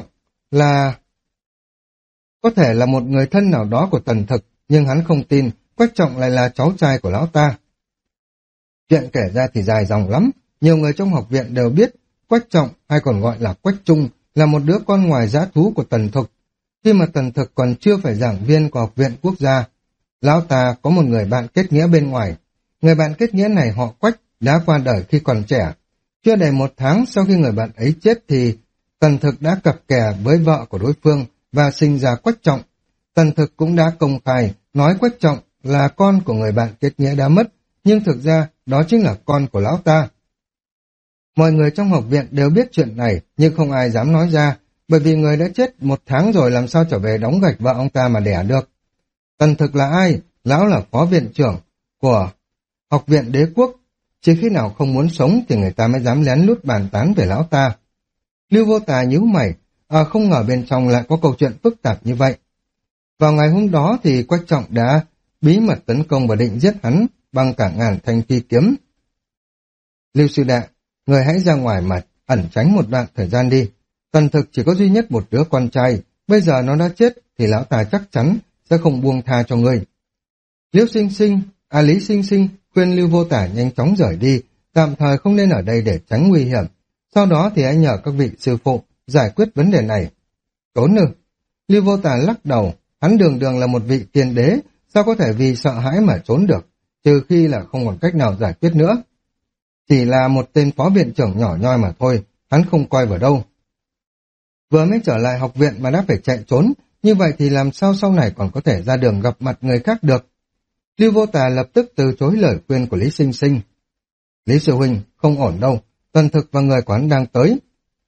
có thể là một người thân nào đó của Tần Thực, nhưng hắn không tin Quách Trọng lại là cháu trai của lão ta. Chuyện kể ra thì dài dòng lắm, nhiều người trong học viện đều biết Quách Trọng, hay còn gọi là Quách Trung, là một đứa con ngoài dã thú của Tần Thực. Khi mà Tần Thực còn chưa phải giảng viên của học viện quốc gia, lão ta có một người bạn kết nghĩa bên ngoài. Người bạn kết nghĩa này họ Quách, đã qua đời khi còn trẻ. Chưa đầy 1 tháng sau khi người bạn ấy chết thì Tần Thực đã cặp kè với vợ của đối phương và sinh ra Quách Trọng. Tần Thực cũng đã công khai nói Quách Trọng là con của người bạn kết nghĩa đã mất, nhưng thực ra đó chính là con của lão ta. Mọi người trong học viện đều biết chuyện này, nhưng không ai dám nói ra, bởi vì người đã chết 1 tháng rồi làm sao trở về đóng gạch vợ ông ta mà đẻ được. Tần Thực là ai? Lão là phó viện trưởng của học viện Đế Quốc. Chỉ khi nào không muốn sống thì người ta mới dám lén lút bàn tán về lão ta. Lưu Vô Tà nhíu mày, không ngờ bên trong lại có câu chuyện phức tạp như vậy. Vào ngày hôm đó thì Quách Trọng đã bí mật tấn công và định giết hắn bằng cả ngàn thanh phi kiếm. Lưu sư đệ, người hãy ra ngoài mà ẩn tránh một đoạn thời gian đi. Tần Thực chỉ có duy nhất một đứa con trai, bây giờ nó đã chết thì lão ta chắc chắn sẽ không buông tha cho ngươi. Lý Sinh Sinh khuyên Lưu Vô Tả nhanh chóng rời đi, tạm thời không nên ở đây để tránh nguy hiểm. Sau đó thì hãy nhờ các vị sư phụ giải quyết vấn đề này. Trốn ư? Lưu Vô Tả lắc đầu, hắn đường đường là một vị tiên đế, sao có thể vì sợ hãi mà trốn được, trừ khi là không còn cách nào giải quyết nữa. Chỉ là một tên phó viện trưởng nhỏ nhoi mà thôi, hắn không coi vào đâu. Vừa mới trở lại học viện mà đã phải chạy trốn, như vậy thì làm sao sau này còn có thể ra đường gặp mặt người khác được. Lưu Vô Tà lập tức từ chối lời khuyên của Lý Sinh Sinh. Lý sư huynh, không ổn đâu, Tần Thực và người quán đang tới.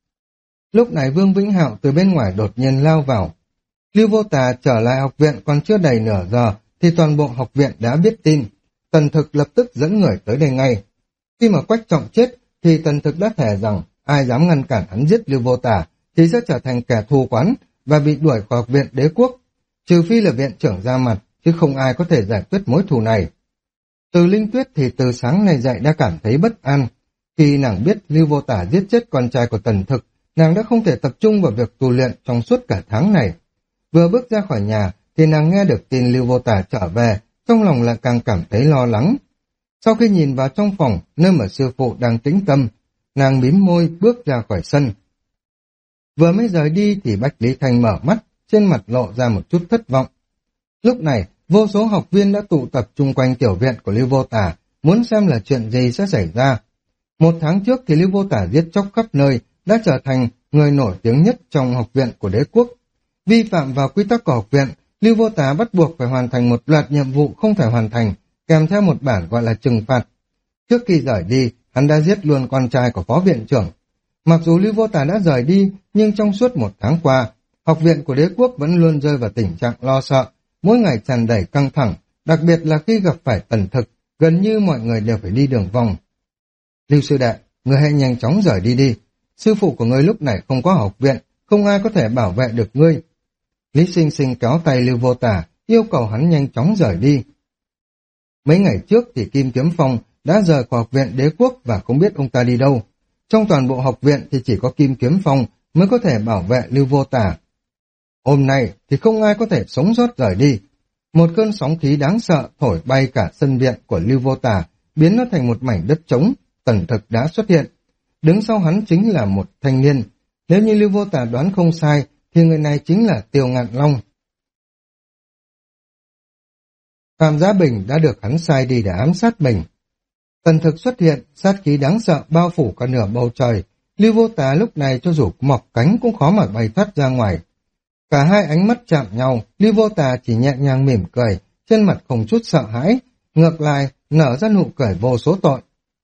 Lúc này Vương Vĩnh Hạo từ bên ngoài đột nhiên lao vào. Lưu Vô Tà trở lại học viện còn chưa đầy nửa giờ thì toàn bộ học viện đã biết tin. Tần Thực lập tức dẫn người tới đây ngay. Khi mà Quách Trọng chết thì Tần Thực đã thề rằng ai dám ngăn cản hắn giết Lưu Vô Tà thì sẽ trở thành kẻ thù quán và bị đuổi khỏi học viện đế quốc. Trừ phi là viện trưởng ra mặt, chứ không ai có thể giải quyết mối thù này. Từ Linh Tuyết thì từ sáng nay dậy đã cảm thấy bất an. Khi nàng biết Lưu Vô Tả giết chết con trai của Tần Thực, nàng đã không thể tập trung vào việc tu luyện trong suốt cả tháng này. Vừa bước ra khỏi nhà thì nàng nghe được tin Lưu Vô Tả trở về, trong lòng lại càng cảm thấy lo lắng. Sau khi nhìn vào trong phòng, nơi mà sư phụ đang tĩnh tâm, nàng mím môi bước ra khỏi sân. Vừa mới rời đi thì Bách Lý Thanh mở mắt, trên mặt lộ ra một chút thất vọng. Lúc này, vô số học viên đã tụ tập chung quanh tiểu viện của Lưu Vô Tả, muốn xem là chuyện gì sẽ xảy ra. Một tháng trước thì Lưu Vô Tả giết chóc khắp nơi, đã trở thành người nổi tiếng nhất trong học viện của đế quốc. Vi phạm vào quy tắc của học viện, Lưu Vô Tả bắt buộc phải hoàn thành một loạt nhiệm vụ không thể hoàn thành, kèm theo một bản gọi là trừng phạt. Trước khi rời đi, hắn đã giết luôn con trai của phó viện trưởng. Mặc dù Lưu Vô Tả đã rời đi, nhưng trong suốt một tháng qua, học viện của đế quốc vẫn luôn rơi vào tình trạng lo sợ, mỗi ngày tràn đầy căng thẳng, đặc biệt là khi gặp phải Tần Thực, gần như mọi người đều phải đi đường vòng. Lưu sư đệ, người hãy nhanh chóng rời đi đi. Sư phụ của ngươi lúc này không có học viện, không ai có thể bảo vệ được ngươi. Lý Sinh Sinh kéo tay Lưu Vô Tả, yêu cầu hắn nhanh chóng rời đi. Mấy ngày trước thì Kim Kiếm Phong đã rời khỏi học viện đế quốc và không biết ông ta đi đâu. Trong toàn bộ học viện thì chỉ có Kim Kiếm Phong mới có thể bảo vệ Lưu Vô Tả. Hôm nay thì không ai có thể sống sót rời đi. Một cơn sóng khí đáng sợ thổi bay cả sân viện của Lưu Vô Tả, biến nó thành một mảnh đất trống. Tần Thực đã xuất hiện. Đứng sau hắn chính là một thanh niên. Nếu như Lưu Vô Tả đoán không sai, thì người này chính là Tiêu Ngạn Long. Phạm Giá Bình đã được hắn sai đi để ám sát mình. Tần Thực xuất hiện, sát khí đáng sợ bao phủ cả nửa bầu trời. Lưu Vô Tả lúc này cho dù mọc cánh cũng khó mà bay thoát ra ngoài. Cả hai ánh mắt chạm nhau, Lưu Vô Tả chỉ nhẹ nhàng mỉm cười, trên mặt không chút sợ hãi, ngược lại nở ra nụ cười vô số tội.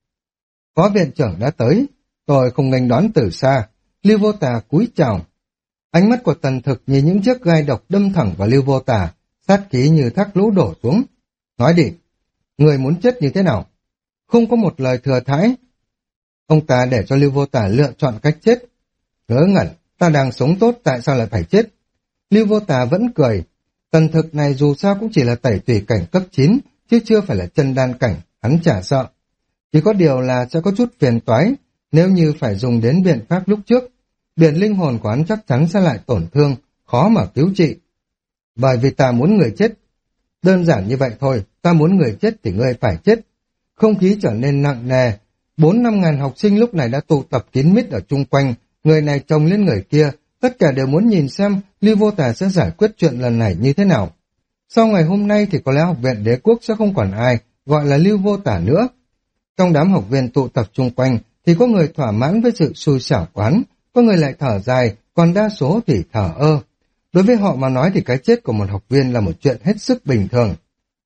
Phó viện trưởng đã tới, tôi không nghênh đón từ xa. Lưu Vô Tả cúi chào. Ánh mắt của Tần Thực nhìn những chiếc gai độc đâm thẳng vào Lưu Vô Tả, sát khí như thác lũ đổ xuống. Nói đi, người muốn chết như thế nào? Không có một lời thừa thãi. Ông ta để cho Lưu Vô Tả lựa chọn cách chết. Ngớ ngẩn, ta đang sống tốt tại sao lại phải chết? Lưu Vô Tả vẫn cười. Tần Thực này dù sao cũng chỉ là tẩy tùy cảnh cấp 9, chứ chưa phải là chân đan cảnh, hắn chả sợ. Chỉ có điều là sẽ có chút phiền toái, nếu như phải dùng đến biện pháp lúc trước. Biển linh hồn của hắn chắc chắn sẽ lại tổn thương, khó mà cứu trị. Bởi vì ta muốn người chết. Đơn giản như vậy thôi, ta muốn người chết thì ngươi phải chết. Không khí trở nên nặng nề. 4-5 ngàn học sinh lúc này đã tụ tập kín mít ở chung quanh, người này chồng lên người kia, tất cả đều muốn nhìn xem Lưu Vô Tả sẽ giải quyết chuyện lần này như thế nào. Sau ngày hôm nay thì có lẽ học viện đế quốc sẽ không còn ai gọi là Lưu Vô Tả nữa. Trong đám học viên tụ tập chung quanh thì có người thỏa mãn với sự xui xẻo quán, có người lại thở dài, còn đa số thì thở ơ. Đối với họ mà nói thì cái chết của một học viên là một chuyện hết sức bình thường.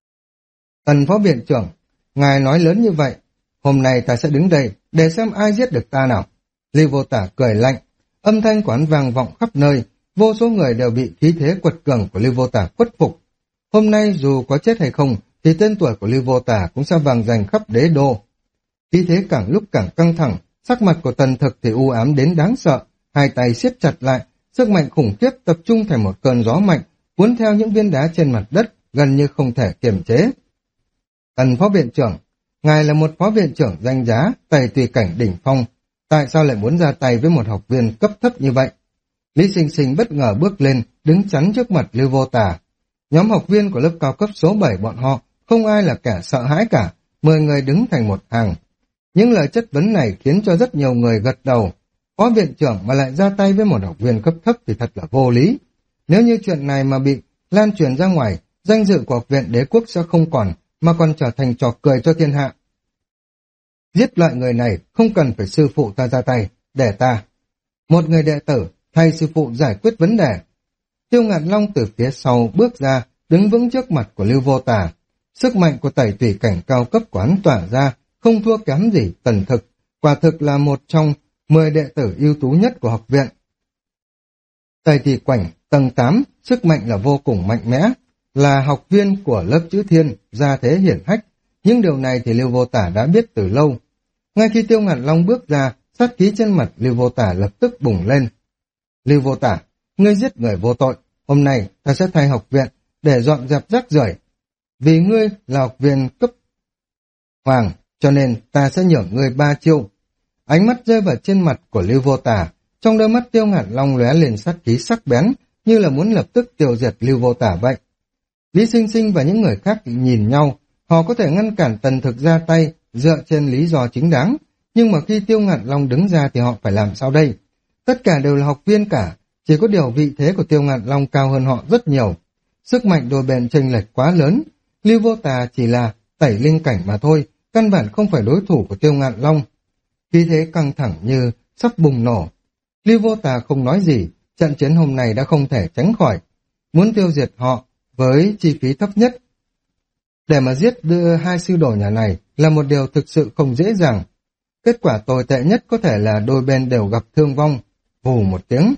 Tần phó viện trưởng, ngài nói lớn như vậy, hôm nay ta sẽ đứng đây để xem ai giết được ta nào. Lưu Vô Tả cười lạnh, âm thanh quán vang vọng khắp nơi, vô số người đều bị khí thế quật cường của Lưu Vô Tả khuất phục. Hôm nay dù có chết hay không thì tên tuổi của Lưu Vô Tả cũng sẽ vang dành khắp đế đô. Khí thế càng lúc càng căng thẳng, sắc mặt của Tần Thực thì u ám đến đáng sợ, hai tay siết chặt lại, sức mạnh khủng khiếp tập trung thành một cơn gió mạnh, cuốn theo những viên đá trên mặt đất, gần như không thể kiềm chế. Tần phó viện trưởng, ngài là một phó viện trưởng danh giá, tẩy tùy cảnh đỉnh phong, tại sao lại muốn ra tay với một học viên cấp thấp như vậy? Lý Sinh Sinh bất ngờ bước lên, đứng chắn trước mặt Lưu Vô Tà. Nhóm học viên của lớp cao cấp số 7 bọn họ, không ai là kẻ sợ hãi cả, 10 người đứng thành một hàng. Những lời chất vấn này khiến cho rất nhiều người gật đầu. Phó viện trưởng mà lại ra tay với một học viên cấp thấp thì thật là vô lý. Nếu như chuyện này mà bị lan truyền ra ngoài, danh dự của học viện đế quốc sẽ không còn, mà còn trở thành trò cười cho thiên hạ. Giết loại người này không cần phải sư phụ ta ra tay, để ta. Một người đệ tử, thay sư phụ giải quyết vấn đề. Tiêu Ngạn Long từ phía sau bước ra, đứng vững trước mặt của Lưu Vô Tà. Sức mạnh của tẩy tùy cảnh cao cấp quán tỏa ra, không thua kém gì Tần Thực, quả thực là một trong 10 đệ tử ưu tú nhất của học viện. Tẩy tùy cảnh tầng 8, sức mạnh là vô cùng mạnh mẽ, là học viên của lớp chữ thiên, gia thế hiển hách. Nhưng điều này thì Lưu Vô Tả đã biết từ lâu. Ngay khi Tiêu Ngạn Long bước ra, sát khí trên mặt Lưu Vô Tả lập tức bùng lên. Lưu Vô Tả, ngươi giết người vô tội, hôm nay ta sẽ thay học viện để dọn dẹp rác rưởi. Vì ngươi là học viên cấp hoàng, cho nên ta sẽ nhường ngươi 3 chiêu. Ánh mắt rơi vào trên mặt của Lưu Vô Tả, trong đôi mắt Tiêu Ngạn Long lóe lên sát khí sắc bén, như là muốn lập tức tiêu diệt Lưu Vô Tả vậy. Lý Sinh Sinh và những người khác nhìn nhau, họ có thể ngăn cản Tần Thực ra tay dựa trên lý do chính đáng, nhưng mà khi Tiêu Ngạn Long đứng ra thì họ phải làm sao đây? Tất cả đều là học viên cả, chỉ có điều vị thế của Tiêu Ngạn Long cao hơn họ rất nhiều. Sức mạnh đôi bên chênh lệch quá lớn, Lưu Vô Tà chỉ là tẩy linh cảnh mà thôi, căn bản không phải đối thủ của Tiêu Ngạn Long. Khí thế căng thẳng như sắp bùng nổ. Lưu Vô Tà không nói gì, trận chiến hôm nay đã không thể tránh khỏi. Muốn tiêu diệt họ với chi phí thấp nhất. Để mà giết đưa hai sư đồ nhà này là một điều thực sự không dễ dàng. Kết quả tồi tệ nhất có thể là đôi bên đều gặp thương vong. Vù một tiếng.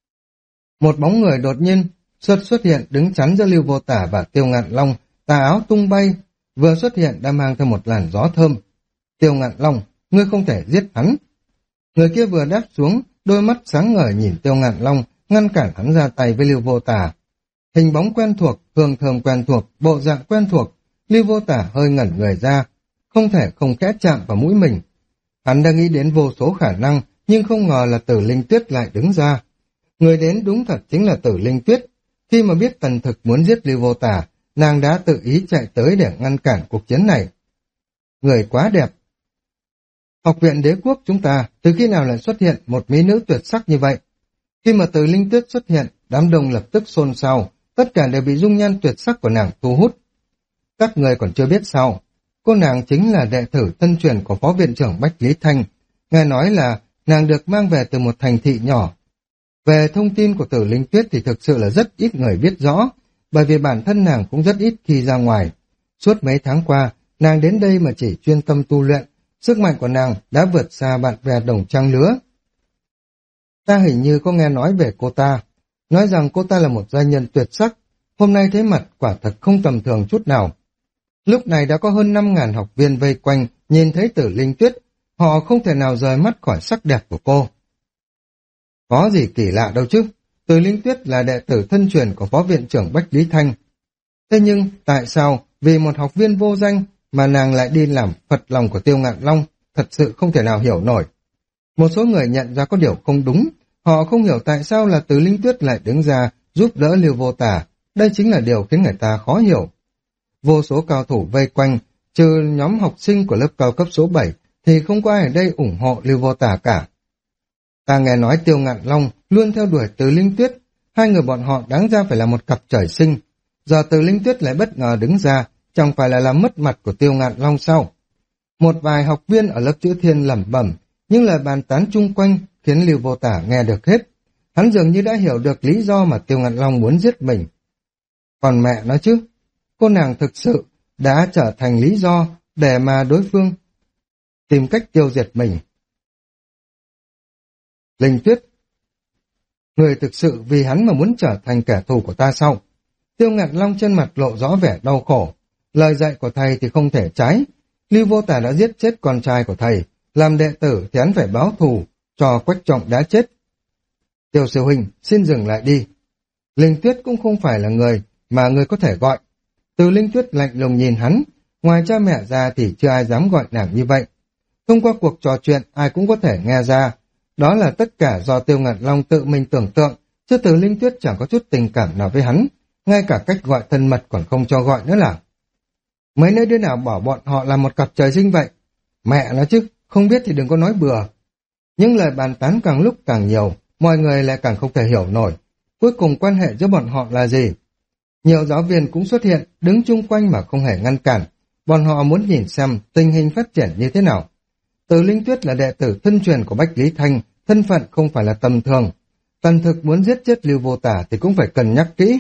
Một bóng người đột nhiên xuất hiện đứng chắn giữa Lưu Vô Tả và Tiêu Ngạn Long, tà áo tung bay, vừa xuất hiện đã mang theo một làn gió thơm. Tiêu Ngạn Long, ngươi không thể giết hắn. Người kia vừa đáp xuống, đôi mắt sáng ngời nhìn Tiêu Ngạn Long, ngăn cản hắn ra tay với Lưu Vô Tả. Hình bóng quen thuộc, hương thơm quen thuộc, bộ dạng quen thuộc, Lưu Vô Tả hơi ngẩn người ra, không thể không khẽ chạm vào mũi mình. Hắn đã nghĩ đến vô số khả năng, nhưng không ngờ là Tử Linh Tuyết lại đứng ra. Người đến đúng thật chính là Tử Linh Tuyết. Khi mà biết Tần Thực muốn giết Lưu Vô Tả, nàng đã tự ý chạy tới để ngăn cản cuộc chiến này. Người quá đẹp. Học viện đế quốc chúng ta, từ khi nào lại xuất hiện một mỹ nữ tuyệt sắc như vậy? Khi mà Tử Linh Tuyết xuất hiện, đám đông lập tức xôn xao, tất cả đều bị dung nhan tuyệt sắc của nàng thu hút. Các người còn chưa biết sao, cô nàng chính là đệ tử thân truyền của phó viện trưởng Bách Lý Thanh. Nghe nói là nàng được mang về từ một thành thị nhỏ. Về thông tin của Tử Linh Tuyết thì thực sự là rất ít người biết rõ, bởi vì bản thân nàng cũng rất ít khi ra ngoài. Suốt mấy tháng qua, nàng đến đây mà chỉ chuyên tâm tu luyện, sức mạnh của nàng đã vượt xa bạn bè đồng trang lứa. Ta hình như có nghe nói về cô ta, nói rằng cô ta là một doanh nhân tuyệt sắc, hôm nay thấy mặt quả thật không tầm thường chút nào. Lúc này đã có hơn 5.000 học viên vây quanh, nhìn thấy Tử Linh Tuyết, họ không thể nào rời mắt khỏi sắc đẹp của cô. Có gì kỳ lạ đâu chứ, Tử Linh Tuyết là đệ tử thân truyền của phó viện trưởng Bách Lý Thanh. Thế nhưng, tại sao vì một học viên vô danh mà nàng lại đi làm phật lòng của Tiêu Ngạn Long, thật sự không thể nào hiểu nổi. Một số người nhận ra có điều không đúng, họ không hiểu tại sao là Tử Linh Tuyết lại đứng ra giúp đỡ Lưu Vô Tả, đây chính là điều khiến người ta khó hiểu. Vô số cao thủ vây quanh, trừ nhóm học sinh của lớp cao cấp số 7, thì không có ai ở đây ủng hộ Lưu Vô Tả cả. Ta nghe nói Tiêu Ngạn Long luôn theo đuổi Tử Linh Tuyết, hai người bọn họ đáng ra phải là một cặp trời sinh. Giờ Tử Linh Tuyết lại bất ngờ đứng ra, chẳng phải là làm mất mặt của Tiêu Ngạn Long sao? Một vài học viên ở lớp chữ thiên lẩm bẩm, nhưng lời bàn tán chung quanh khiến Lưu Vô Tả nghe được hết. Hắn dường như đã hiểu được lý do mà Tiêu Ngạn Long muốn giết mình. Còn mẹ nói chứ, cô nàng thực sự đã trở thành lý do để mà đối phương tìm cách tiêu diệt mình. Linh Tuyết, người thực sự vì hắn mà muốn trở thành kẻ thù của ta sao? Tiêu Ngạn Long trên mặt lộ rõ vẻ đau khổ. Lời dạy của thầy thì không thể trái. Lưu Vô Tả đã giết chết con trai của thầy. Làm đệ tử thì hắn phải báo thù cho Quách Trọng đã chết. Tiêu sư huynh, xin dừng lại đi. Linh Tuyết cũng không phải là người mà người có thể gọi. Từ Linh Tuyết lạnh lùng nhìn hắn. Ngoài cha mẹ ra thì chưa ai dám gọi nàng như vậy. Thông qua cuộc trò chuyện ai cũng có thể nghe ra. Đó là tất cả do Tiêu Ngạn Long tự mình tưởng tượng chứ Từ Linh Tuyết chẳng có chút tình cảm nào với hắn, ngay cả cách gọi thân mật còn không cho gọi nữa là. Mấy nơi đứa nào bỏ bọn họ là một cặp trời sinh vậy? Mẹ nó chứ, không biết thì đừng có nói bừa. Những lời bàn tán càng lúc càng nhiều, mọi người lại càng không thể hiểu nổi. Cuối cùng quan hệ giữa bọn họ là gì? Nhiều giáo viên cũng xuất hiện, đứng chung quanh mà không hề ngăn cản. Bọn họ muốn nhìn xem tình hình phát triển như thế nào. Từ Linh Tuyết là đệ tử thân truyền của Bách Lý Thanh, thân phận không phải là tầm thường. Tần Thực muốn giết chết Lưu Vô Tả thì cũng phải cân nhắc kỹ.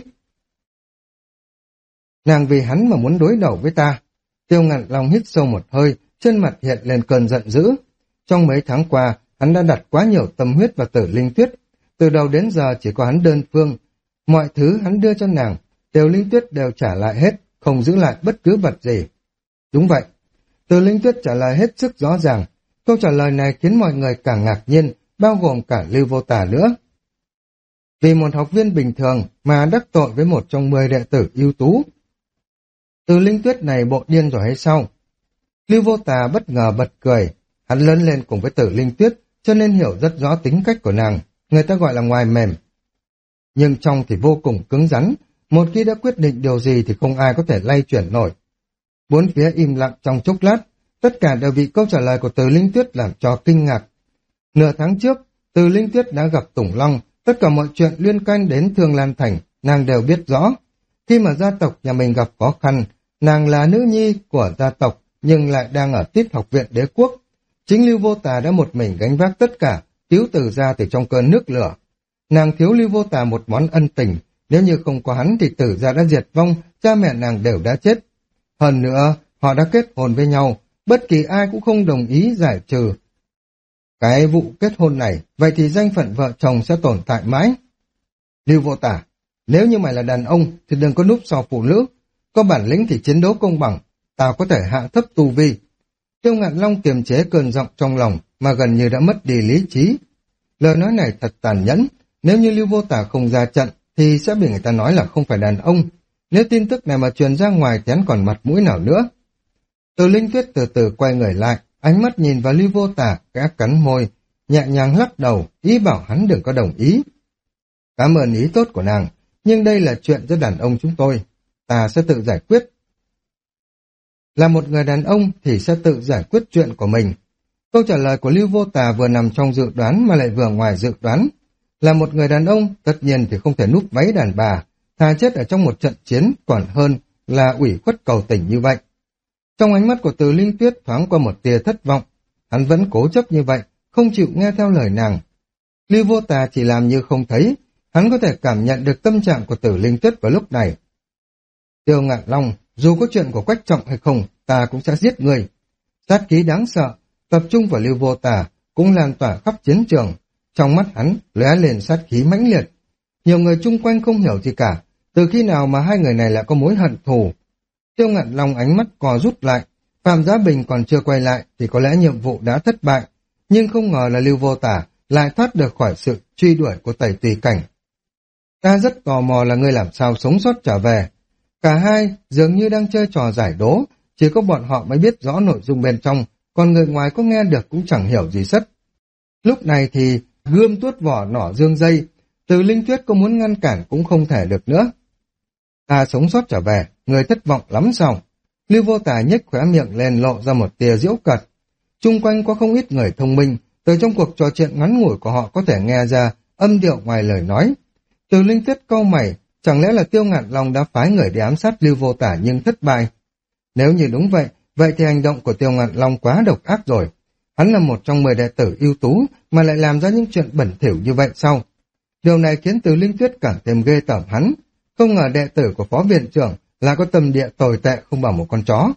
Nàng vì hắn mà muốn đối đầu với ta. Tiêu Ngạn Long hít sâu một hơi, trên mặt hiện lên cơn giận dữ. Trong mấy tháng qua, hắn đã đặt quá nhiều tâm huyết vào Tử Linh Tuyết. Từ đầu đến giờ chỉ có hắn đơn phương. Mọi thứ hắn đưa cho nàng, Tiểu Linh Tuyết đều trả lại hết, không giữ lại bất cứ vật gì. Đúng vậy. Từ Linh Tuyết trả lời hết sức rõ ràng. Câu trả lời này khiến mọi người càng ngạc nhiên, bao gồm cả Lưu Vô Tả nữa. Vì một học viên bình thường mà đắc tội với một trong 10 đệ tử ưu tú. Từ Linh Tuyết này bộ điên rồi hay sao? Lưu Vô Tả bất ngờ bật cười. Hắn lớn lên cùng với Tử Linh Tuyết, cho nên hiểu rất rõ tính cách của nàng. Người ta gọi là ngoài mềm. Nhưng trong thì vô cùng cứng rắn. Một khi đã quyết định điều gì thì không ai có thể lay chuyển nổi. Bốn phía im lặng trong chốc lát. Tất cả đều bị câu trả lời của Từ Linh Tuyết làm cho kinh ngạc. Nửa tháng trước, Từ Linh Tuyết đã gặp Tùng Long. Tất cả mọi chuyện liên quan đến Thương Lan Thành, nàng đều biết rõ. Khi mà gia tộc nhà mình gặp khó khăn, nàng là nữ nhi của gia tộc, nhưng lại đang ở Tiết Học viện Đế Quốc. Chính Lưu Vô Tà đã một mình gánh vác tất cả, cứu Từ ra từ trong cơn nước lửa. Nàng thiếu Lưu Vô Tà một món ân tình, nếu như không có hắn thì Từ ra đã diệt vong, cha mẹ nàng đều đã chết. Hơn nữa, họ đã kết hôn với nhau, bất kỳ ai cũng không đồng ý giải trừ cái vụ kết hôn này, vậy thì danh phận vợ chồng sẽ tồn tại mãi. Lưu Vô Tả, nếu như mày là đàn ông thì đừng có núp sau phụ nữ, có bản lĩnh thì chiến đấu công bằng, tao có thể hạ thấp tu vi. Tiêu Ngạn Long kiềm chế cơn giọng trong lòng mà gần như đã mất đi lý trí. Lời nói này thật tàn nhẫn, nếu như Lưu Vô Tả không ra trận thì sẽ bị người ta nói là không phải đàn ông. Nếu tin tức này mà truyền ra ngoài thì hắn còn mặt mũi nào nữa. Từ Linh Tuyết từ từ quay người lại, ánh mắt nhìn vào Lưu Vô Tả, khẽ cắn môi, nhẹ nhàng lắc đầu, ý bảo hắn đừng có đồng ý. Cảm ơn ý tốt của nàng, nhưng đây là chuyện giữa đàn ông chúng tôi, ta sẽ tự giải quyết. Là một người đàn ông thì sẽ tự giải quyết chuyện của mình. Câu trả lời của Lưu Vô Tả vừa nằm trong dự đoán mà lại vừa ngoài dự đoán. Là một người đàn ông, tất nhiên thì không thể núp váy đàn bà, thà chết ở trong một trận chiến còn hơn là ủy khuất cầu tình như vậy. Trong ánh mắt của Từ Linh Tuyết thoáng qua một tia thất vọng, hắn vẫn cố chấp như vậy, không chịu nghe theo lời nàng. Lưu Vô Tà chỉ làm như không thấy, hắn có thể cảm nhận được tâm trạng của Từ Linh Tuyết vào lúc này. Tiêu Ngạn Long, dù có chuyện của Quách Trọng hay không, ta cũng sẽ giết người. Sát khí đáng sợ, tập trung vào Lưu Vô Tà, cũng lan tỏa khắp chiến trường. Trong mắt hắn lóe lên sát khí mãnh liệt. Nhiều người chung quanh không hiểu gì cả, từ khi nào mà hai người này lại có mối hận thù. Tiêu Ngạn Long ánh mắt co rút lại, Phạm Giá Bình còn chưa quay lại thì có lẽ nhiệm vụ đã thất bại, nhưng không ngờ là Lưu Vô Tả lại thoát được khỏi sự truy đuổi của Tẩy Tùy Cảnh. Ta rất tò mò là ngươi làm sao sống sót trở về. Cả hai dường như đang chơi trò giải đố, chỉ có bọn họ mới biết rõ nội dung bên trong, còn người ngoài có nghe được cũng chẳng hiểu gì sất. Lúc này thì gươm tuốt vỏ nỏ dương dây, Từ Linh Tuyết có muốn ngăn cản cũng không thể được nữa. Ta sống sót trở về, người thất vọng lắm sao? Lưu Vô Tà nhếch khóe miệng lên lộ ra một tia giễu cợt. Chung quanh có không ít người thông minh, từ trong cuộc trò chuyện ngắn ngủi của họ có thể nghe ra âm điệu ngoài lời nói. Từ Linh Tuyết cau mày, chẳng lẽ là Tiêu Ngạn Long đã phái người để ám sát Lưu Vô Tả nhưng thất bại? Nếu như đúng vậy, vậy thì hành động của Tiêu Ngạn Long quá độc ác rồi. Hắn là một trong 10 đệ tử ưu tú mà lại làm ra những chuyện bẩn thỉu như vậy sao? Điều này khiến Từ Linh Tuyết càng thêm ghê tởm hắn. Không ngờ đệ tử của phó viện trưởng là có tâm địa tồi tệ không bằng một con chó.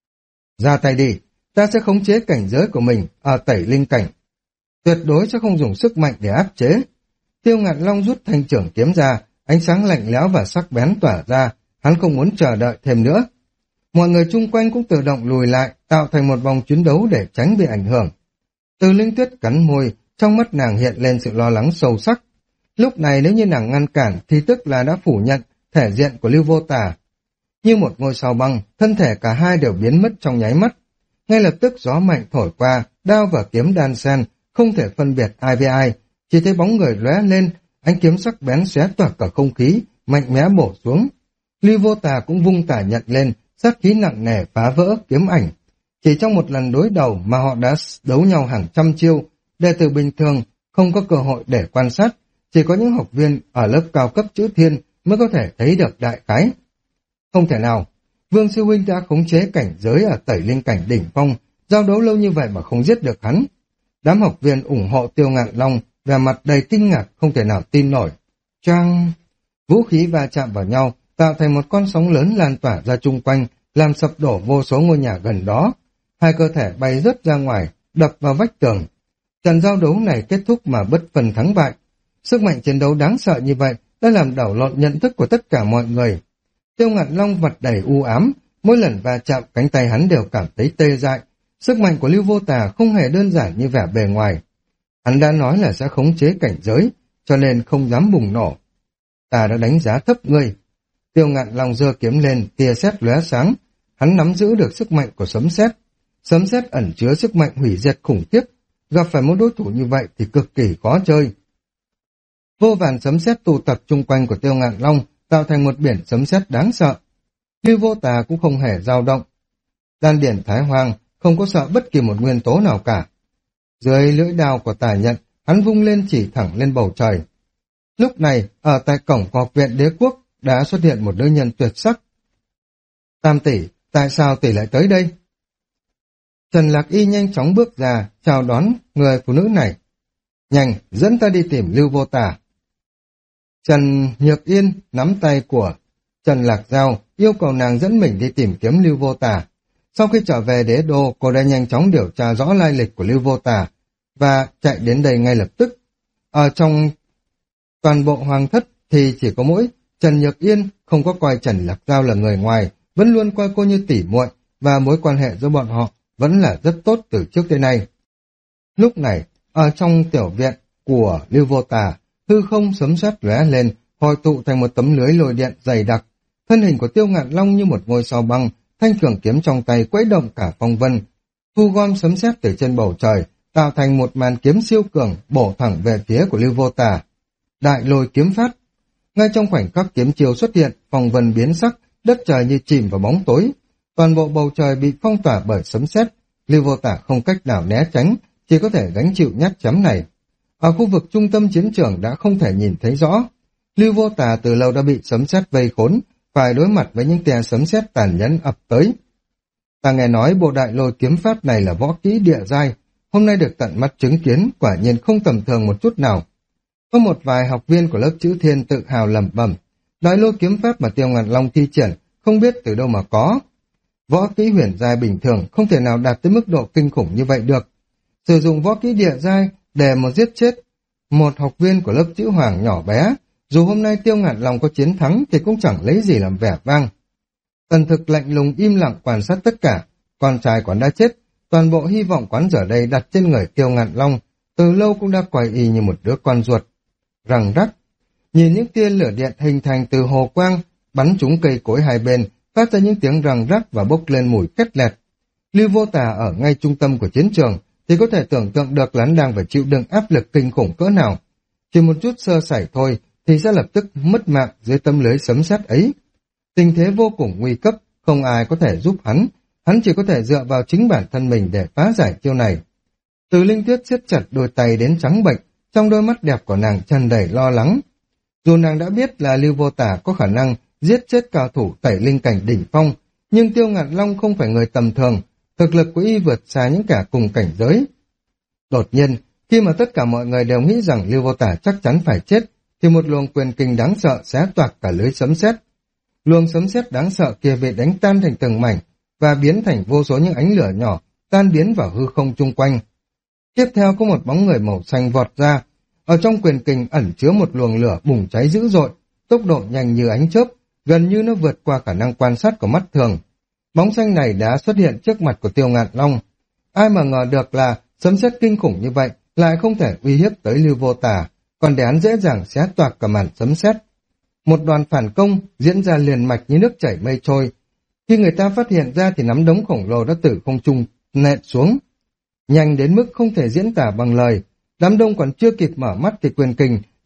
Ra tay đi, ta sẽ khống chế cảnh giới của mình ở Tẩy Linh Cảnh. Tuyệt đối sẽ không dùng sức mạnh để áp chế. Tiêu Ngạn Long rút thanh trưởng kiếm ra, ánh sáng lạnh lẽo và sắc bén tỏa ra, hắn không muốn chờ đợi thêm nữa. Mọi người chung quanh cũng tự động lùi lại, tạo thành một vòng chiến đấu để tránh bị ảnh hưởng. Từ Linh Tuyết cắn môi, trong mắt nàng hiện lên sự lo lắng sâu sắc. Lúc này nếu như nàng ngăn cản thì tức là đã phủ nhận thể diện của Lưu Vô Tả. Như một ngôi sao băng, thân thể cả hai đều biến mất trong nháy mắt. Ngay lập tức gió mạnh thổi qua, đao và kiếm đan xen, không thể phân biệt ai với ai, chỉ thấy bóng người lóe lên, ánh kiếm sắc bén xé toạc cả không khí, mạnh mẽ bổ xuống. Lưu Vô Tà cũng vung tà nhận lên, sát khí nặng nề phá vỡ kiếm ảnh. Chỉ trong một lần đối đầu mà họ đã đấu nhau hàng trăm chiêu, đệ tử bình thường không có cơ hội để quan sát, chỉ có những học viên ở lớp cao cấp chữ thiên mới có thể thấy được đại khái. Không thể nào, Vương Sư Huynh đã khống chế cảnh giới ở tẩy linh cảnh đỉnh phong, giao đấu lâu như vậy mà không giết được hắn. Đám học viên ủng hộ Tiêu Ngạn Long vẻ mặt đầy kinh ngạc không thể nào tin nổi. Choang! Vũ khí va chạm vào nhau, tạo thành một con sóng lớn lan tỏa ra chung quanh, làm sập đổ vô số ngôi nhà gần đó. Hai cơ thể bay rớt ra ngoài, đập vào vách tường. Trận giao đấu này kết thúc mà bất phân thắng bại. Sức mạnh chiến đấu đáng sợ như vậy đã làm đảo lộn nhận thức của tất cả mọi người. Tiêu Ngạn Long mặt đầy u ám, mỗi lần va chạm cánh tay hắn đều cảm thấy tê dại. Sức mạnh của Lưu Vô Tà không hề đơn giản như vẻ bề ngoài. Hắn đã nói là sẽ khống chế cảnh giới, cho nên không dám bùng nổ. Ta đã đánh giá thấp ngươi. Tiêu Ngạn Long giơ kiếm lên, tia sét lóe sáng. Hắn nắm giữ được sức mạnh của sấm sét. Sấm sét ẩn chứa sức mạnh hủy diệt khủng khiếp. Gặp phải một đối thủ như vậy thì cực kỳ khó chơi. Vô vàn sấm sét tụ tập chung quanh của Tiêu Ngạn Long, tạo thành một biển sấm sét đáng sợ. Lưu Vô Tà cũng không hề dao động. Đan điển Thái Hoang không có sợ bất kỳ một nguyên tố nào cả. Dưới lưỡi đao của Tà Nhận, hắn vung lên chỉ thẳng lên bầu trời. Lúc này, ở tại cổng của Học viện Đế Quốc đã xuất hiện một nữ nhân tuyệt sắc. Tam tỷ, tại sao tỷ lại tới đây? Trần Lạc Y nhanh chóng bước ra, chào đón người phụ nữ này. Nhanh, dẫn ta đi tìm Lưu Vô Tà. Trần Nhược Yên nắm tay của Trần Lạc Giao, yêu cầu nàng dẫn mình đi tìm kiếm Lưu Vô Tà. Sau khi trở về đế đô, cô đã nhanh chóng điều tra rõ lai lịch của Lưu Vô Tà và chạy đến đây ngay lập tức. Ở trong toàn bộ hoàng thất thì chỉ có mỗi Trần Nhược Yên không có coi Trần Lạc Giao là người ngoài, vẫn luôn coi cô như tỉ muội và mối quan hệ giữa bọn họ vẫn là rất tốt từ trước tới nay. Lúc này, ở trong tiểu viện của Lưu Vô Tà, hư không sấm sét lóe lên, hội tụ thành một tấm lưới lôi điện dày đặc. Thân hình của Tiêu Ngạn Long như một ngôi sao băng, thanh trường kiếm trong tay quấy động cả phong vân, thu gom sấm sét từ trên bầu trời, tạo thành một màn kiếm siêu cường bổ thẳng về phía của Lưu Vô Tà. Đại lôi kiếm phát. Ngay trong khoảnh khắc kiếm chiêu xuất hiện, phong vân biến sắc, đất trời như chìm vào bóng tối. Toàn bộ bầu trời bị phong tỏa bởi sấm sét. Lưu Vô Tà không cách nào né tránh, chỉ có thể gánh chịu nhát chém này. Ở khu vực trung tâm chiến trường đã không thể nhìn thấy rõ. Lưu Vô Tà từ lâu đã bị sấm sét vây khốn, phải đối mặt với những tia sấm sét tàn nhẫn ập tới. Ta nghe nói bộ đại lôi kiếm pháp này là võ kỹ địa giai, hôm nay được tận mắt chứng kiến, quả nhiên không tầm thường một chút nào. Có một vài học viên của lớp chữ thiên tự hào lẩm bẩm, đại lôi kiếm pháp mà Tiêu Ngạn Long thi triển không biết từ đâu mà có. Võ kỹ huyền giai bình thường không thể nào đạt tới mức độ kinh khủng như vậy được. Sử dụng võ kỹ địa giai để một giết chết một học viên của lớp chữ hoàng nhỏ bé, dù hôm nay Tiêu Ngạn Long có chiến thắng thì cũng chẳng lấy gì làm vẻ vang. Tần Thực lạnh lùng im lặng quan sát tất cả, con trai quán đã chết, toàn bộ hy vọng quán giờ đây đặt trên người Tiêu Ngạn Long, từ lâu cũng đã quay y như một đứa con ruột. Răng rắc, nhìn những tia lửa điện hình thành từ hồ quang, bắn trúng cây cối hai bên, phát ra những tiếng răng rắc và bốc lên mùi khét lẹt. Lưu Vô Tà ở ngay trung tâm của chiến trường, thì có thể tưởng tượng được là hắn đang phải chịu đựng áp lực kinh khủng cỡ nào. Chỉ một chút sơ sẩy thôi, thì sẽ lập tức mất mạng dưới tấm lưới sấm sét ấy. Tình thế vô cùng nguy cấp, không ai có thể giúp hắn chỉ có thể dựa vào chính bản thân mình để phá giải chiêu này. Từ Linh Tuyết siết chặt đôi tay đến trắng bệch, trong đôi mắt đẹp của nàng tràn đầy lo lắng. Dù nàng đã biết là Lưu Vô Tà có khả năng giết chết cao thủ tẩy linh cảnh đỉnh phong, nhưng Tiêu Ngạn Long không phải người tầm thường, thực lực của y vượt xa những cả cùng cảnh giới. Đột nhiên, khi mà tất cả mọi người đều nghĩ rằng Lưu Vô Tà chắc chắn phải chết, thì một luồng quyền kinh đáng sợ xé toạc cả lưới sấm sét. Luồng sấm sét đáng sợ kia bị đánh tan thành từng mảnh và biến thành vô số những ánh lửa nhỏ tan biến vào hư không chung quanh. Tiếp theo có một bóng người màu xanh vọt ra, ở trong quyền kình ẩn chứa một luồng lửa bùng cháy dữ dội, tốc độ nhanh như ánh chớp, gần như nó vượt qua khả năng quan sát của mắt thường. Bóng xanh này đã xuất hiện trước mặt của Tiêu Ngạn Long. Ai mà ngờ được là sấm sét kinh khủng như vậy lại không thể uy hiếp tới Lưu Vô Tà, còn để hắn dễ dàng xé toạc cả màn sấm sét. Một đoàn phản công diễn ra liền mạch như nước chảy mây trôi. Khi người ta phát hiện ra thì nắm đống khổng lồ đã từ không trung nện xuống. Nhanh đến mức không thể diễn tả bằng lời, đám đông còn chưa kịp mở mắt thì quyền kình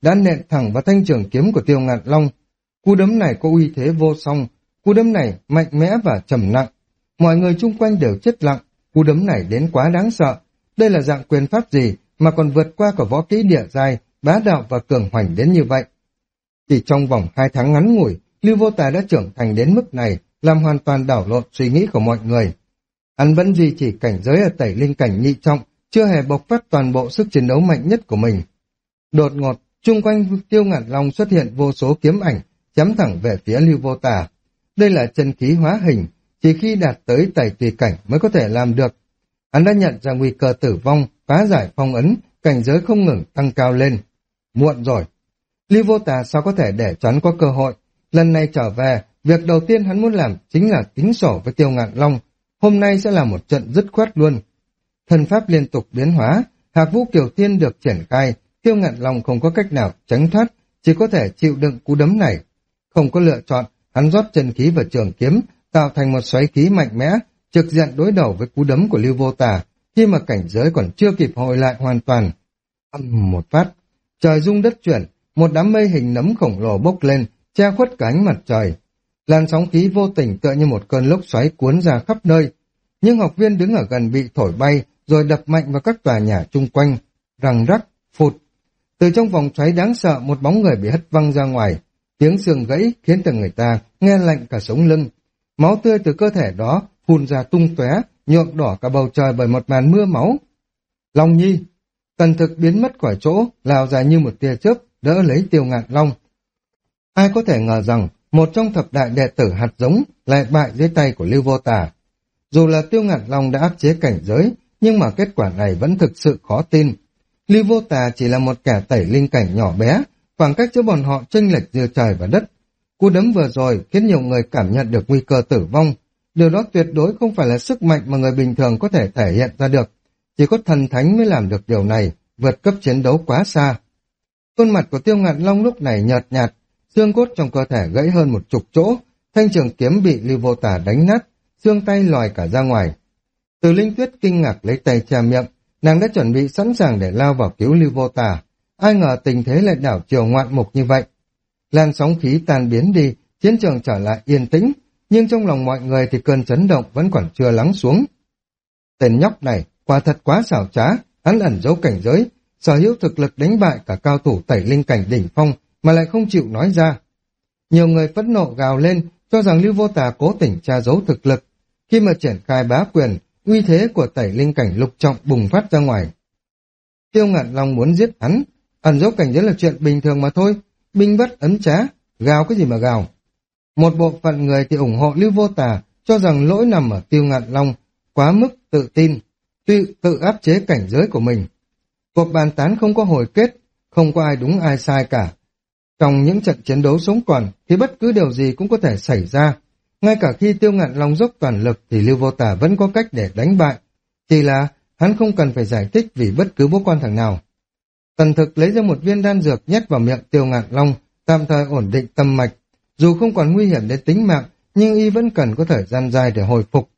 đã nện thẳng vào thanh trường kiếm của Tiêu Ngạn Long. Cú đấm này có uy thế vô song, cú đấm này mạnh mẽ và trầm nặng. Mọi người chung quanh đều chết lặng, cú đấm này đến quá đáng sợ. Đây là dạng quyền pháp gì mà còn vượt qua cả võ kỹ địa giai, bá đạo và cường hoành đến như vậy. Chỉ trong vòng 2 tháng ngắn ngủi, Lưu Vô Tà đã trưởng thành đến mức này, làm hoàn toàn đảo lộn suy nghĩ của mọi người. Hắn vẫn duy trì cảnh giới ở tẩy linh cảnh nhị trọng, chưa hề bộc phát toàn bộ sức chiến đấu mạnh nhất của mình. Đột ngột, chung quanh Tiêu Ngạn Long xuất hiện vô số kiếm ảnh, chém thẳng về phía Lưu Vô Tà. Đây là chân khí hóa hình, chỉ khi đạt tới tẩy tùy cảnh mới có thể làm được. Hắn đã nhận ra nguy cơ tử vong, phá giải phong ấn, cảnh giới không ngừng tăng cao lên. Muộn rồi. Lưu Vô Tà sao có thể để cho hắn có cơ hội. Lần này trở về, việc đầu tiên hắn muốn làm chính là tính sổ với Tiêu Ngạn Long. Hôm nay sẽ là một trận dứt khoát luôn. Thần pháp liên tục biến hóa, Hạc Vũ Kiều Thiên được triển khai, Tiêu Ngạn Long không có cách nào tránh thoát, chỉ có thể chịu đựng cú đấm này. Không có lựa chọn, hắn rót chân khí vào trường kiếm, tạo thành một xoáy khí mạnh mẽ, trực diện đối đầu với cú đấm của Lưu Vô Tà, khi mà cảnh giới còn chưa kịp hồi lại hoàn toàn. Một phát, trời rung đất chuyển, một đám mây hình nấm khổng lồ bốc lên, che khuất cả ánh mặt trời. Làn sóng khí vô tình tựa như một cơn lốc xoáy cuốn ra khắp nơi. Nhưng học viên đứng ở gần bị thổi bay, rồi đập mạnh vào các tòa nhà chung quanh, răng rắc, phụt. Từ trong vòng xoáy đáng sợ, một bóng người bị hất văng ra ngoài. Tiếng xương gãy khiến từng người ta nghe lạnh cả sống lưng. Máu tươi từ cơ thể đó phun ra tung tóe, nhuộm đỏ cả bầu trời bởi một màn mưa máu. Long Nhi, Tần Thực biến mất khỏi chỗ, lao ra như một tia chớp, đỡ lấy Tiêu Ngạn Long. Ai có thể ngờ rằng một trong thập đại đệ tử hạt giống lại bại dưới tay của Lưu Vô Tà. Dù là Tiêu Ngạn Long đã áp chế cảnh giới, nhưng mà kết quả này vẫn thực sự khó tin. Lưu Vô Tà chỉ là một kẻ tẩy linh cảnh nhỏ bé, khoảng cách giữa bọn họ chênh lệch giữa trời và đất. Cú đấm vừa rồi khiến nhiều người cảm nhận được nguy cơ tử vong. Điều đó tuyệt đối không phải là sức mạnh mà người bình thường có thể thể hiện ra được. Chỉ có thần thánh mới làm được điều này, vượt cấp chiến đấu quá xa. Khuôn mặt của Tiêu Ngạn Long lúc này nhợt nhạt, xương cốt trong cơ thể gãy hơn 10 chỗ, thanh trường kiếm bị Lưu Vô Tà đánh nát, xương tay lòi cả ra ngoài. Từ Linh Tuyết kinh ngạc lấy tay che miệng, nàng đã chuẩn bị sẵn sàng để lao vào cứu Lưu Vô Tà. Ai ngờ tình thế lại đảo chiều ngoạn mục như vậy. Làn sóng khí tan biến đi, chiến trường trở lại yên tĩnh, nhưng trong lòng mọi người thì cơn chấn động vẫn còn chưa lắng xuống. Tên nhóc này quả thật quá xảo trá, hắn ẩn giấu cảnh giới, sở hữu thực lực đánh bại cả cao thủ tẩy linh cảnh đỉnh phong mà lại không chịu nói ra. Nhiều người phẫn nộ gào lên, cho rằng Lưu Vô Tà cố tình tra giấu thực lực. Khi mà triển khai bá quyền, uy thế của tẩy linh cảnh lục trọng bùng phát ra ngoài. Tiêu Ngạn Long muốn giết hắn, ẩn giấu cảnh giới là chuyện bình thường mà thôi, binh bất ấn trá, gào cái gì mà gào. Một bộ phận người thì ủng hộ Lưu Vô Tà, cho rằng lỗi nằm ở Tiêu Ngạn Long, quá mức tự tin, tự áp chế cảnh giới của mình. Cuộc bàn tán không có hồi kết, không có ai đúng ai sai cả. Trong những trận chiến đấu sống còn thì bất cứ điều gì cũng có thể xảy ra. Ngay cả khi Tiêu Ngạn Long dốc toàn lực thì Lưu Vô Tà vẫn có cách để đánh bại. Chỉ là hắn không cần phải giải thích vì bất cứ bố quan thằng nào. Tần Thực lấy ra một viên đan dược nhét vào miệng Tiêu Ngạn Long, tạm thời ổn định tâm mạch. Dù không còn nguy hiểm đến tính mạng, nhưng y vẫn cần có thời gian dài để hồi phục.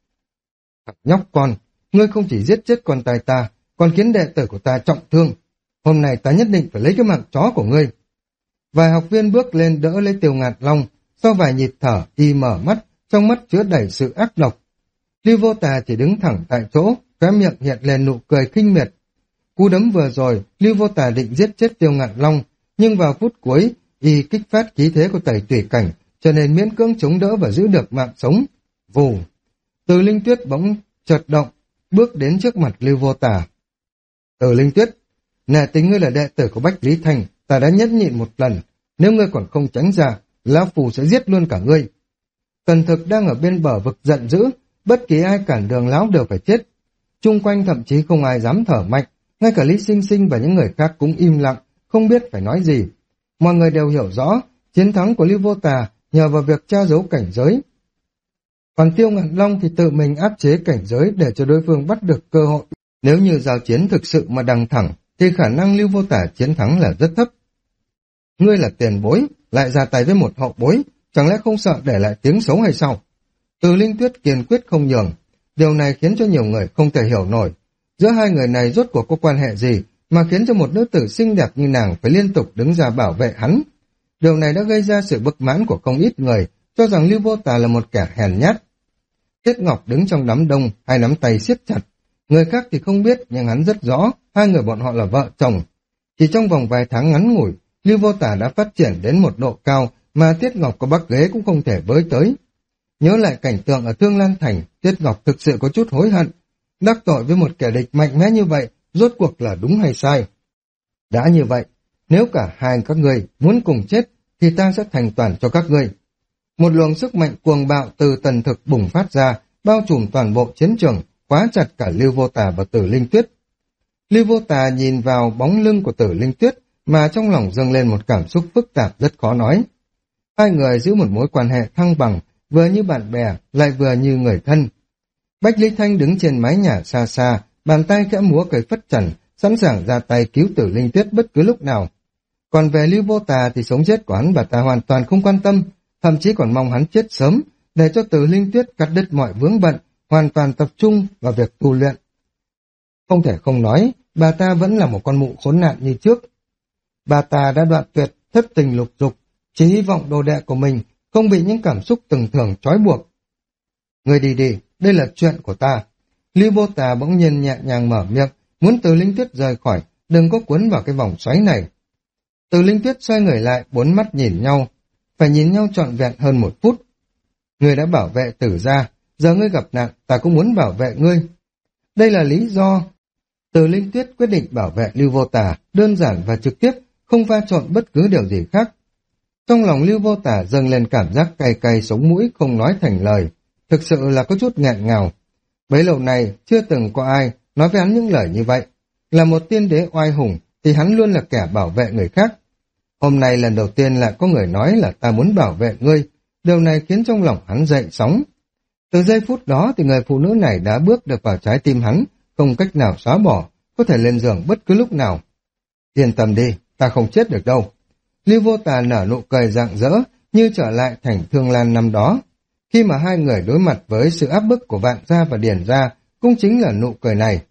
Nhóc con, ngươi không chỉ giết chết con trai ta, còn khiến đệ tử của ta trọng thương. Hôm nay ta nhất định phải lấy cái mạng chó của ngươi. Vài học viên bước lên đỡ lấy Tiêu Ngạn Long, sau vài nhịp thở, y mở mắt, trong mắt chứa đầy sự ác độc. Lưu Vô Tà chỉ đứng thẳng tại chỗ, khóe miệng hiện lên nụ cười khinh miệt. Cú đấm vừa rồi, Lưu Vô Tà định giết chết Tiêu Ngạn Long, nhưng vào phút cuối, y kích phát khí thế của tẩy tùy cảnh, cho nên miễn cưỡng chống đỡ và giữ được mạng sống. Vù! Từ Linh Tuyết bỗng chợt động, bước đến trước mặt Lưu Vô Tà. Từ Linh Tuyết, nể tình ngươi là đệ tử của Bách Lý Thành, ta đã nhẫn nhịn một lần, nếu ngươi còn không tránh ra, lão phù sẽ giết luôn cả ngươi. Tần Thực đang ở bên bờ vực giận dữ, bất kỳ ai cản đường lão đều phải chết. Chung quanh thậm chí không ai dám thở mạnh, ngay cả Lý Sinh Sinh và những người khác cũng im lặng, không biết phải nói gì. Mọi người đều hiểu rõ, chiến thắng của Lưu Vô Tà nhờ vào việc tra giấu cảnh giới. Còn Tiêu Ngạn Long thì tự mình áp chế cảnh giới để cho đối phương bắt được cơ hội. Nếu như giao chiến thực sự mà đằng thẳng, thì khả năng Lưu Vô Tà chiến thắng là rất thấp. Ngươi là tiền bối, lại ra tay với một hậu bối, chẳng lẽ không sợ để lại tiếng xấu hay sao? Từ Linh Tuyết kiên quyết không nhường. Điều này khiến cho nhiều người không thể hiểu nổi. Giữa hai người này rốt cuộc có quan hệ gì mà khiến cho một nữ tử xinh đẹp như nàng phải liên tục đứng ra bảo vệ hắn. Điều này đã gây ra sự bực mãn của không ít người, cho rằng Lưu Vô Tà là một kẻ hèn nhát. Tiết Ngọc đứng trong đám đông, hai nắm tay siết chặt. Người khác thì không biết, nhưng hắn rất rõ, hai người bọn họ là vợ chồng. Chỉ trong vòng vài tháng ngắn ngủi, Lưu Vô Tà đã phát triển đến một độ cao mà Tiết Ngọc có bắc ghế cũng không thể với tới. Nhớ lại cảnh tượng ở Thương Lan Thành, Tiết Ngọc thực sự có chút hối hận. Đắc tội với một kẻ địch mạnh mẽ như vậy, rốt cuộc là đúng hay sai? Đã như vậy, nếu cả hai các ngươi muốn cùng chết, thì ta sẽ thành toàn cho các ngươi. Một luồng sức mạnh cuồng bạo từ Tần Thực bùng phát ra, bao trùm toàn bộ chiến trường, khóa chặt cả Lưu Vô Tà và Tử Linh Tuyết. Lưu Vô Tà nhìn vào bóng lưng của Tử Linh Tuyết, mà trong lòng dâng lên một cảm xúc phức tạp rất khó nói. Hai người giữ một mối quan hệ thăng bằng, vừa như bạn bè, lại vừa như người thân. Bách Lý Thanh đứng trên mái nhà xa xa, bàn tay khẽ múa cây phất trần, sẵn sàng ra tay cứu Tử Linh Tuyết bất cứ lúc nào. Còn về Lưu Vô Tà thì sống chết của hắn bà ta hoàn toàn không quan tâm, thậm chí còn mong hắn chết sớm, để cho Tử Linh Tuyết cắt đứt mọi vướng bận, hoàn toàn tập trung vào việc tu luyện. Không thể không nói, bà ta vẫn là một con mụ khốn nạn như trước. Bà ta đã đoạn tuyệt, thất tình lục dục, chỉ hy vọng đồ đệ của mình không bị những cảm xúc từng thường trói buộc. Người đi đi, đây là chuyện của ta. Lưu Vô Tà bỗng nhiên nhẹ nhàng mở miệng, muốn Từ Linh Tuyết rời khỏi, đừng có cuốn vào cái vòng xoáy này. Từ Linh Tuyết xoay người lại, bốn mắt nhìn nhau, phải nhìn nhau trọn vẹn hơn 1 phút. Ngươi đã bảo vệ Tử gia, giờ ngươi gặp nạn, ta cũng muốn bảo vệ ngươi. Đây là lý do. Từ Linh Tuyết quyết định bảo vệ Lưu Vô Tà, đơn giản và trực tiếp, không pha trộn bất cứ điều gì khác. Trong lòng Lưu Vô Tà dâng lên cảm giác cay cay sống mũi không nói thành lời, thực sự là có chút nghẹn ngào. Bấy lâu này chưa từng có ai nói với hắn những lời như vậy. Là một tiên đế oai hùng thì hắn luôn là kẻ bảo vệ người khác. Hôm nay lần đầu tiên lại có người nói là ta muốn bảo vệ ngươi, điều này khiến trong lòng hắn dậy sóng. Từ giây phút đó thì người phụ nữ này đã bước được vào trái tim hắn, không cách nào xóa bỏ, có thể lên giường bất cứ lúc nào. Yên tâm đi, ta không chết được đâu. Lưu Vô Tà nở nụ cười rạng rỡ, như trở lại thành Thương Lan năm đó. Khi mà hai người đối mặt với sự áp bức của Vạn Gia và Điền Gia, cũng chính là nụ cười này.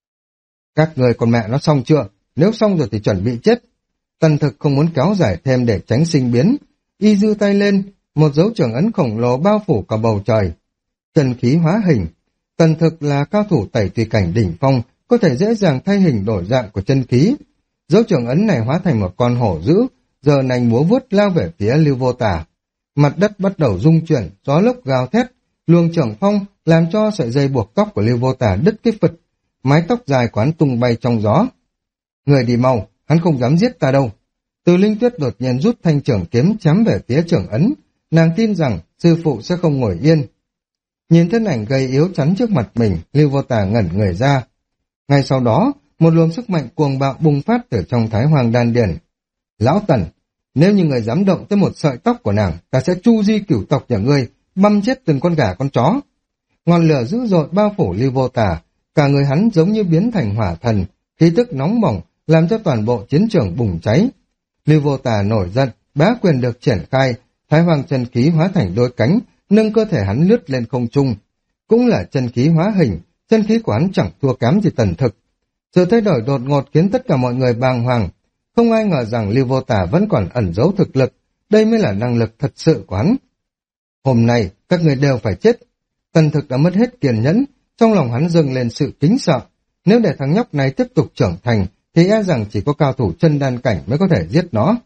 Các người con mẹ nó xong chưa? Nếu xong rồi thì chuẩn bị chết. Tần Thực không muốn kéo dài thêm để tránh sinh biến. Y giơ tay lên, một dấu trưởng ấn khổng lồ bao phủ cả bầu trời. Chân khí hóa hình. Tần Thực là cao thủ tẩy tùy cảnh đỉnh phong, có thể dễ dàng thay hình đổi dạng của chân khí. Dấu trưởng ấn này hóa thành một con hổ dữ, giờ nành múa vuốt lao về phía Lưu Vô Tà. Mặt đất bắt đầu rung chuyển, gió lốc gào thét, luồng trưởng phong làm cho sợi dây buộc tóc của Lưu Vô Tà đứt cái phịch, mái tóc dài của hắn tung bay trong gió. Người đi mau, hắn không dám giết ta đâu. Từ Linh Tuyết đột nhiên rút thanh trưởng kiếm chém về phía trưởng ấn, nàng tin rằng sư phụ sẽ không ngồi yên. Nhìn thân ảnh gầy yếu chắn trước mặt mình, Lưu Vô Tà ngẩn người ra. Ngay sau đó, một luồng sức mạnh cuồng bạo bùng phát từ trong Thái Hoàng đan điền. Lão Tần, nếu như người dám động tới một sợi tóc của nàng, ta sẽ chu di cửu tộc nhà ngươi, băm chết từng con gà con chó. Ngọn lửa dữ dội bao phủ Lưu Vô Tà, cả người hắn giống như biến thành hỏa thần, khí tức nóng bỏng làm cho toàn bộ chiến trường bùng cháy. Lưu Vô Tà nổi giận, bá quyền được triển khai, Thái Hoàng chân khí hóa thành đôi cánh, nâng cơ thể hắn lướt lên không trung. Cũng là chân khí hóa hình, chân khí của hắn chẳng thua kém gì Tần Thực. Sự thay đổi đột ngột khiến tất cả mọi người bàng hoàng. Không ai ngờ rằng Lưu Vô Tà vẫn còn ẩn giấu thực lực, đây mới là năng lực thật sự của hắn. Hôm nay, các người đều phải chết. Tần Thực đã mất hết kiên nhẫn, trong lòng hắn dâng lên sự kính sợ. Nếu để thằng nhóc này tiếp tục trưởng thành, thì e rằng chỉ có cao thủ chân đan cảnh mới có thể giết nó.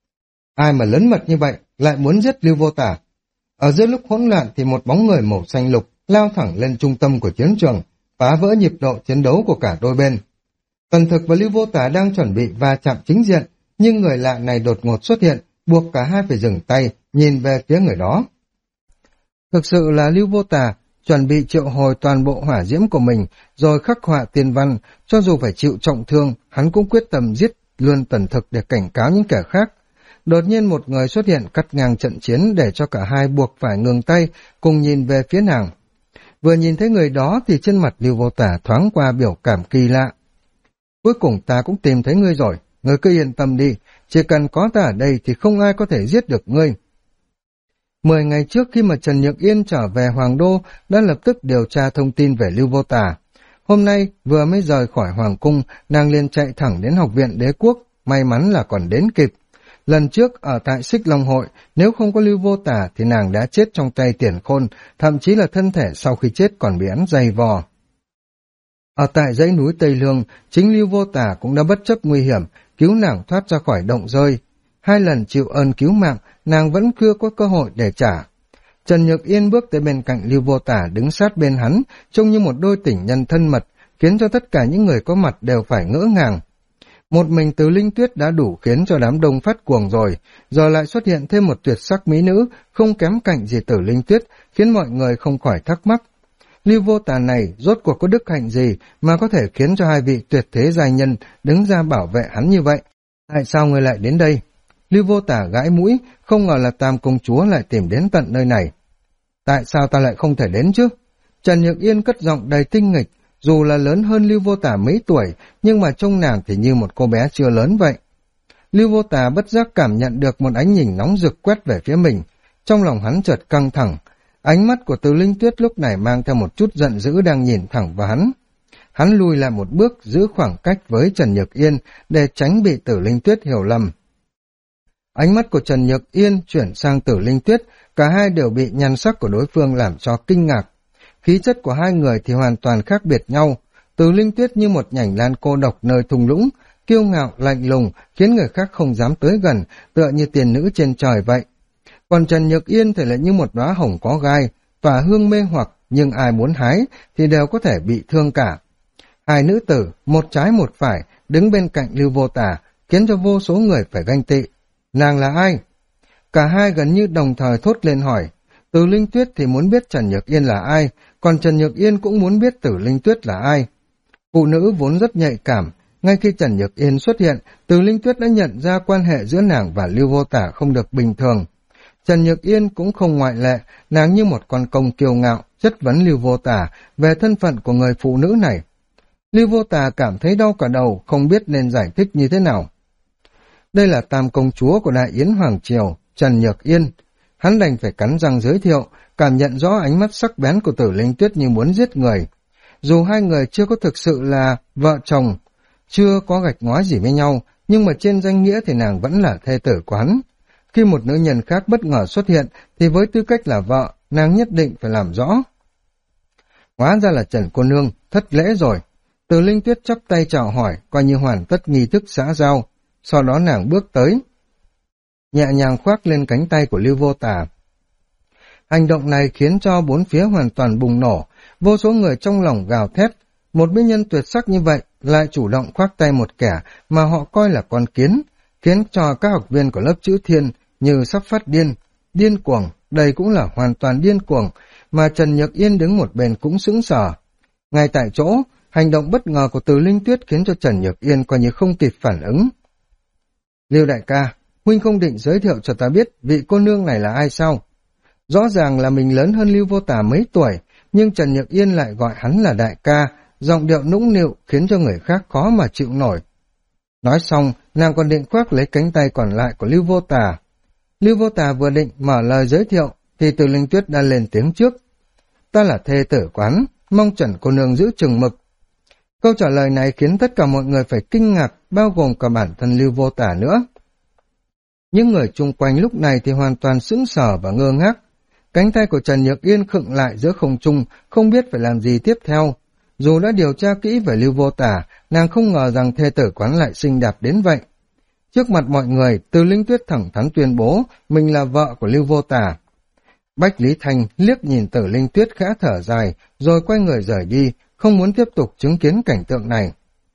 Ai mà lớn mật như vậy, lại muốn giết Lưu Vô Tà? Ở giữa lúc hỗn loạn thì một bóng người màu xanh lục lao thẳng lên trung tâm của chiến trường, phá vỡ nhịp độ chiến đấu của cả đôi bên. Tần Thực và Lưu Vô Tà đang chuẩn bị va chạm chính diện, nhưng người lạ này đột ngột xuất hiện, buộc cả hai phải dừng tay, nhìn về phía người đó. Thực sự là Lưu Vô Tà chuẩn bị triệu hồi toàn bộ hỏa diễm của mình, rồi khắc họa tiên văn, cho dù phải chịu trọng thương, hắn cũng quyết tâm giết luôn Tần Thực để cảnh cáo những kẻ khác. Đột nhiên một người xuất hiện cắt ngang trận chiến để cho cả hai buộc phải ngừng tay, cùng nhìn về phía nàng. Vừa nhìn thấy người đó thì trên mặt Lưu Vô Tà thoáng qua biểu cảm kỳ lạ. Cuối cùng ta cũng tìm thấy ngươi rồi, ngươi cứ yên tâm đi, chỉ cần có ta ở đây thì không ai có thể giết được ngươi. 10 ngày trước khi mà Trần Nhược Yên trở về Hoàng Đô đã lập tức điều tra thông tin về Lưu Vô Tà. Hôm nay vừa mới rời khỏi hoàng cung, nàng liền chạy thẳng đến học viện đế quốc, may mắn là còn đến kịp. Lần trước ở tại Xích Long hội, nếu không có Lưu Vô Tả thì nàng đã chết trong tay Tiền Khôn, thậm chí là thân thể sau khi chết còn bị hắn dày vò. Ở tại dãy núi Tây Lương, chính Lưu Vô Tả cũng đã bất chấp nguy hiểm, cứu nàng thoát ra khỏi động rơi. 2 lần chịu ơn cứu mạng, nàng vẫn chưa có cơ hội để trả. Trần Nhược Yên bước tới bên cạnh Lưu Vô Tả đứng sát bên hắn, trông như một đôi tình nhân thân mật, khiến cho tất cả những người có mặt đều phải ngỡ ngàng. Một mình Từ Linh Tuyết đã đủ khiến cho đám đông phát cuồng rồi, giờ lại xuất hiện thêm một tuyệt sắc mỹ nữ, không kém cạnh gì Từ Linh Tuyết, khiến mọi người không khỏi thắc mắc. Lưu Vô Tả này rốt cuộc có đức hạnh gì mà có thể khiến cho 2 vị tuyệt thế giai nhân đứng ra bảo vệ hắn như vậy? Tại sao người lại đến đây? Lưu Vô Tả gãi mũi, không ngờ là Tam công chúa lại tìm đến tận nơi này. Tại sao ta lại không thể đến chứ? Trần Nhược Yên cất giọng đầy tinh nghịch, dù là lớn hơn Lưu Vô Tả mấy tuổi, nhưng mà trông nàng thì như một cô bé chưa lớn vậy. Lưu Vô Tả bất giác cảm nhận được một ánh nhìn nóng rực quét về phía mình, trong lòng hắn chợt căng thẳng. Ánh mắt của Từ Linh Tuyết lúc này mang theo một chút giận dữ đang nhìn thẳng vào hắn. Hắn lùi lại một bước, giữ khoảng cách với Trần Nhược Yên để tránh bị Từ Linh Tuyết hiểu lầm. Ánh mắt của Trần Nhược Yên chuyển sang Từ Linh Tuyết, cả hai đều bị nhan sắc của đối phương làm cho kinh ngạc. Khí chất của 2 người thì hoàn toàn khác biệt nhau. Từ Linh Tuyết như một nhành lan cô độc nơi thung lũng, kiêu ngạo lạnh lùng, khiến người khác không dám tới gần, tựa như tiền nữ trên trời vậy. Còn Trần Nhược Yên thì lại như một đóa hồng có gai, tỏa hương mê hoặc, nhưng ai muốn hái thì đều có thể bị thương cả. 2 nữ tử, một trái một phải, đứng bên cạnh Lưu Vô Tả, khiến cho vô số người phải ganh tị. Nàng là ai? Cả hai gần như đồng thời thốt lên hỏi. Từ Linh Tuyết thì muốn biết Trần Nhược Yên là ai, còn Trần Nhược Yên cũng muốn biết Từ Linh Tuyết là ai. Phụ nữ vốn rất nhạy cảm, ngay khi Trần Nhược Yên xuất hiện, Từ Linh Tuyết đã nhận ra quan hệ giữa nàng và Lưu Vô Tả không được bình thường. Trần Nhược Yên cũng không ngoại lệ, nàng như một con công kiêu ngạo, chất vấn Lưu Vô Tả về thân phận của người phụ nữ này. Lưu Vô Tả cảm thấy đau cả đầu, không biết nên giải thích như thế nào. Đây là Tam công chúa của Đại Yến Hoàng Triều, Trần Nhược Yên. Hắn đành phải cắn răng giới thiệu, cảm nhận rõ ánh mắt sắc bén của Tử Linh Tuyết như muốn giết người. Dù 2 người chưa có thực sự là vợ chồng, chưa có gạch ngói gì với nhau, nhưng mà trên danh nghĩa thì nàng vẫn là thê tử của hắn. Khi một nữ nhân khác bất ngờ xuất hiện, thì với tư cách là vợ, nàng nhất định phải làm rõ. Hóa ra là Trần cô nương, thất lễ rồi. Từ Linh Tuyết chắp tay chào hỏi, coi như hoàn tất nghi thức xã giao. Sau đó nàng bước tới, nhẹ nhàng khoác lên cánh tay của Lưu Vô Tả. Hành động này khiến cho 4 phía hoàn toàn bùng nổ, vô số người trong lòng gào thét. Một mỹ nhân tuyệt sắc như vậy lại chủ động khoác tay một kẻ mà họ coi là con kiến, khiến cho các học viên của lớp chữ Thiên như sắp phát điên, điên cuồng, đây cũng là hoàn toàn điên cuồng, mà Trần Nhược Yên đứng một bên cũng sững sờ. Ngay tại chỗ, hành động bất ngờ của Từ Linh Tuyết khiến cho Trần Nhược Yên coi như không kịp phản ứng. Lưu đại ca, huynh không định giới thiệu cho ta biết vị cô nương này là ai sao? Rõ ràng là mình lớn hơn Lưu Vô Tả mấy tuổi, nhưng Trần Nhược Yên lại gọi hắn là đại ca, giọng điệu nũng nịu khiến cho người khác khó mà chịu nổi. Nói xong, nàng còn định khoác lấy cánh tay còn lại của Lưu Vô Tả. Lưu Vô Tả vừa định mở lời giới thiệu, thì Từ Linh Tuyết đã lên tiếng trước. Ta là thê tử quán, mong Trần cô nương giữ chừng mực. Câu trả lời này khiến tất cả mọi người phải kinh ngạc, bao gồm cả bản thân Lưu Vô Tả nữa. Những người chung quanh lúc này thì hoàn toàn sững sờ và ngơ ngác. Cánh tay của Trần Nhược Yên khựng lại giữa không trung, không biết phải làm gì tiếp theo. Dù đã điều tra kỹ về Lưu Vô Tả, nàng không ngờ rằng thê tử quán lại xinh đẹp đến vậy. Trước mặt mọi người, Từ Linh Tuyết thẳng thắn tuyên bố mình là vợ của Lưu Vô Tả. Bách Lý Thành liếc nhìn Từ Linh Tuyết khẽ thở dài, rồi quay người rời đi, không muốn tiếp tục chứng kiến cảnh tượng này.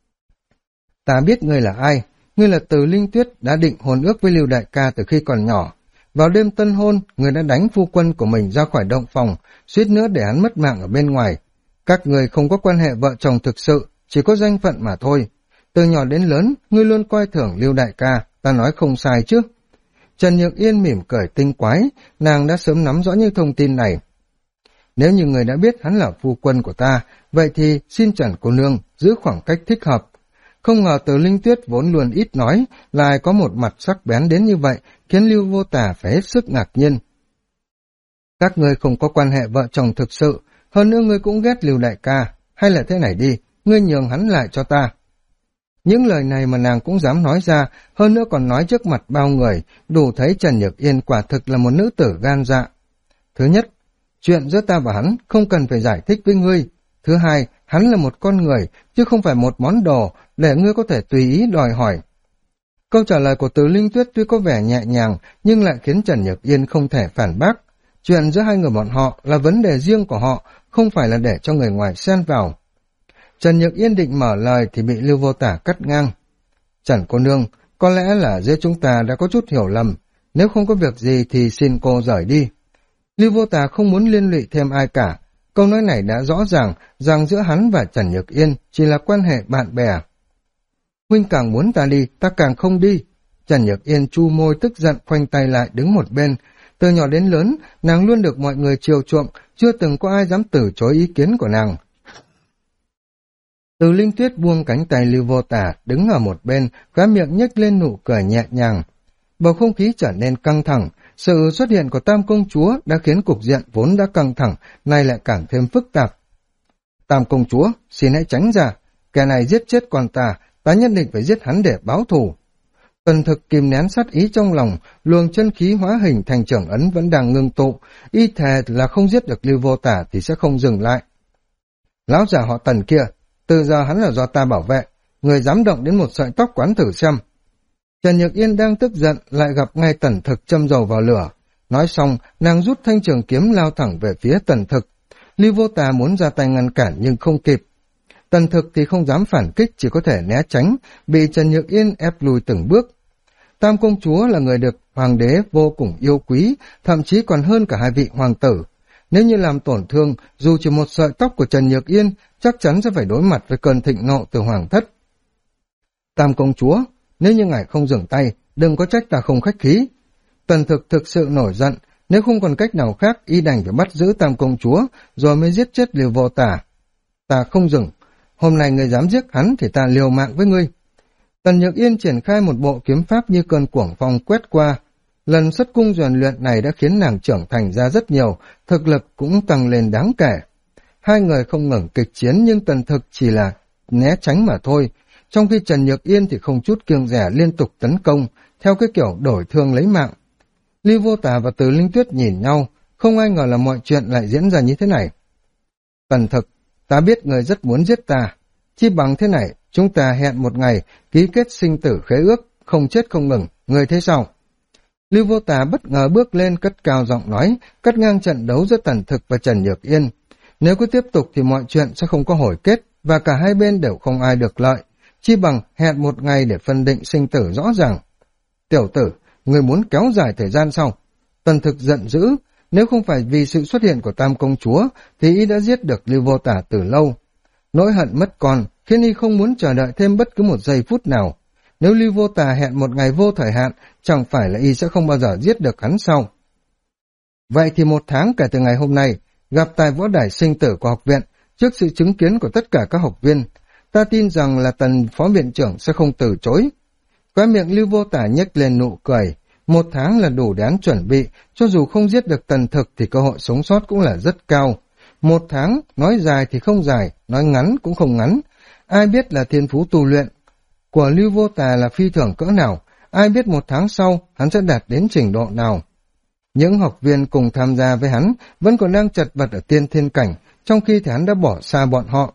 Ta biết ngươi là ai, ngươi là Từ Linh Tuyết đã định hôn ước với Lưu đại ca từ khi còn nhỏ. Vào đêm tân hôn, ngươi đã đánh phu quân của mình ra khỏi động phòng, suýt nữa để hắn mất mạng ở bên ngoài. Các người không có quan hệ vợ chồng thực sự, chỉ có danh phận mà thôi. Từ nhỏ đến lớn, ngươi luôn coi thường Lưu đại ca, ta nói không sai chứ. Trần Nhược Yên mỉm cười tinh quái, nàng đã sớm nắm rõ những thông tin này. Nếu như người đã biết hắn là phu quân của ta, vậy thì xin Trần cô nương giữ khoảng cách thích hợp. Không ngờ Từ Linh Tuyết vốn luôn ít nói, lại có một mặt sắc bén đến như vậy, khiến Lưu Vô Tả phải hết sức ngạc nhiên. Các ngươi không có quan hệ vợ chồng thực sự, hơn nữa ngươi cũng ghét Lưu đại ca, hay là thế này đi, ngươi nhường hắn lại cho ta. Những lời này mà nàng cũng dám nói ra, hơn nữa còn nói trước mặt bao người, đủ thấy Trần Nhược Yên quả thực là một nữ tử gan dạ. Thứ nhất, chuyện giữa ta và hắn không cần phải giải thích với ngươi. Thứ hai, hắn là một con người, chứ không phải một món đồ để ngươi có thể tùy ý đòi hỏi. Câu trả lời của Từ Linh Tuyết tuy có vẻ nhẹ nhàng, nhưng lại khiến Trần Nhược Yên không thể phản bác. Chuyện giữa hai người bọn họ là vấn đề riêng của họ, không phải là để cho người ngoài xen vào. Trần Nhược Yên định mở lời thì bị Lưu Vô Tả cắt ngang. Trần cô nương, có lẽ là giữa chúng ta đã có chút hiểu lầm, nếu không có việc gì thì xin cô rời đi. Lưu Vô Tả không muốn liên lụy thêm ai cả, câu nói này đã rõ ràng rằng giữa hắn và Trần Nhược Yên chỉ là quan hệ bạn bè. Huynh càng muốn ta đi, ta càng không đi. Trần Nhược Yên chu môi tức giận khoanh tay lại đứng một bên. Từ nhỏ đến lớn, nàng luôn được mọi người chiều chuộng, chưa từng có ai dám từ chối ý kiến của nàng. Từ Linh Tuyết buông cánh tay Lưu Vô Tả, đứng ở một bên, khóe miệng nhếch lên nụ cười nhẹ nhàng. Bầu không khí trở nên căng thẳng, sự xuất hiện của Tam Công Chúa đã khiến cục diện vốn đã căng thẳng, nay lại càng thêm phức tạp. Tam Công Chúa, xin hãy tránh ra, kẻ này giết chết con ta, ta nhất định phải giết hắn để báo thù. Tần Thực kìm nén sát ý trong lòng, luồng chân khí hóa hình thành trưởng ấn vẫn đang ngưng tụ, y thề là không giết được Lưu Vô Tả thì sẽ không dừng lại. Lão già họ Tần kia, từ giờ hắn là do ta bảo vệ, người dám động đến một sợi tóc quán thử xem. Trần Nhược Yên đang tức giận lại gặp ngay Tần Thực châm dầu vào lửa. Nói xong, nàng rút thanh trường kiếm lao thẳng về phía Tần Thực. Lưu Vô Tà muốn ra tay ngăn cản nhưng không kịp. Tần Thực thì không dám phản kích, chỉ có thể né tránh, bị Trần Nhược Yên ép lùi từng bước. Tam Công Chúa là người được Hoàng đế vô cùng yêu quý, thậm chí còn hơn cả hai vị hoàng tử. Nếu như làm tổn thương, dù chỉ một sợi tóc của Trần Nhược Yên, chắc chắn sẽ phải đối mặt với cơn thịnh nộ từ Hoàng thất. Tam Công Chúa, nếu như ngài không dừng tay, đừng có trách ta không khách khí. Tần Thực thực sự nổi giận, nếu không còn cách nào khác, y đành phải bắt giữ Tam Công Chúa, rồi mới giết chết Lưu Vô Tả. Ta không dừng, hôm nay ngươi dám giết hắn thì ta liều mạng với ngươi. Tần Nhược Yên triển khai một bộ kiếm pháp như cơn cuồng phong quét qua. Lần xuất cung rèn luyện này đã khiến nàng trưởng thành ra rất nhiều, thực lực cũng tăng lên đáng kể. Hai người không ngừng kịch chiến nhưng Tần Thực chỉ là né tránh mà thôi, trong khi Trần Nhược Yên thì không chút kiêng dè liên tục tấn công, theo cái kiểu đổi thương lấy mạng. Lưu Vô Tà và Từ Linh Tuyết nhìn nhau, không ai ngờ là mọi chuyện lại diễn ra như thế này. Tần Thực, ta biết người rất muốn giết ta, chi bằng thế này, chúng ta hẹn một ngày, ký kết sinh tử khế ước, không chết không ngừng, người thấy sao? Lưu Vô Tà bất ngờ bước lên cất cao giọng nói, cắt ngang trận đấu giữa Tần Thực và Trần Nhược Yên. Nếu cứ tiếp tục thì mọi chuyện sẽ không có hồi kết, và cả hai bên đều không ai được lợi, chi bằng hẹn một ngày để phân định sinh tử rõ ràng. Tiểu tử, người muốn kéo dài thời gian sao? Tần Thực giận dữ, nếu không phải vì sự xuất hiện của Tam Công Chúa, thì y đã giết được Lưu Vô Tả từ lâu. Nỗi hận mất con khiến y không muốn chờ đợi thêm bất cứ một giây phút nào. Nếu Lưu Vô Tà hẹn một ngày vô thời hạn, chẳng phải là y sẽ không bao giờ giết được hắn sao? Vậy thì 1 tháng kể từ ngày hôm nay, gặp tại võ đài sinh tử của học viện, trước sự chứng kiến của tất cả các học viên, ta tin rằng là Tần phó viện trưởng sẽ không từ chối. Khóe miệng Lưu Vô Tả nhếch lên nụ cười. 1 tháng là đủ để hắn chuẩn bị, cho dù không giết được Tần Thực thì cơ hội sống sót cũng là rất cao. 1 tháng, nói dài thì không dài, nói ngắn cũng không ngắn. Ai biết là thiên phú tu luyện của Lưu Vô Tà là phi thường cỡ nào, ai biết 1 tháng sau hắn sẽ đạt đến trình độ nào. Những học viên cùng tham gia với hắn vẫn còn đang chật vật ở tiên thiên cảnh, trong khi thì hắn đã bỏ xa bọn họ.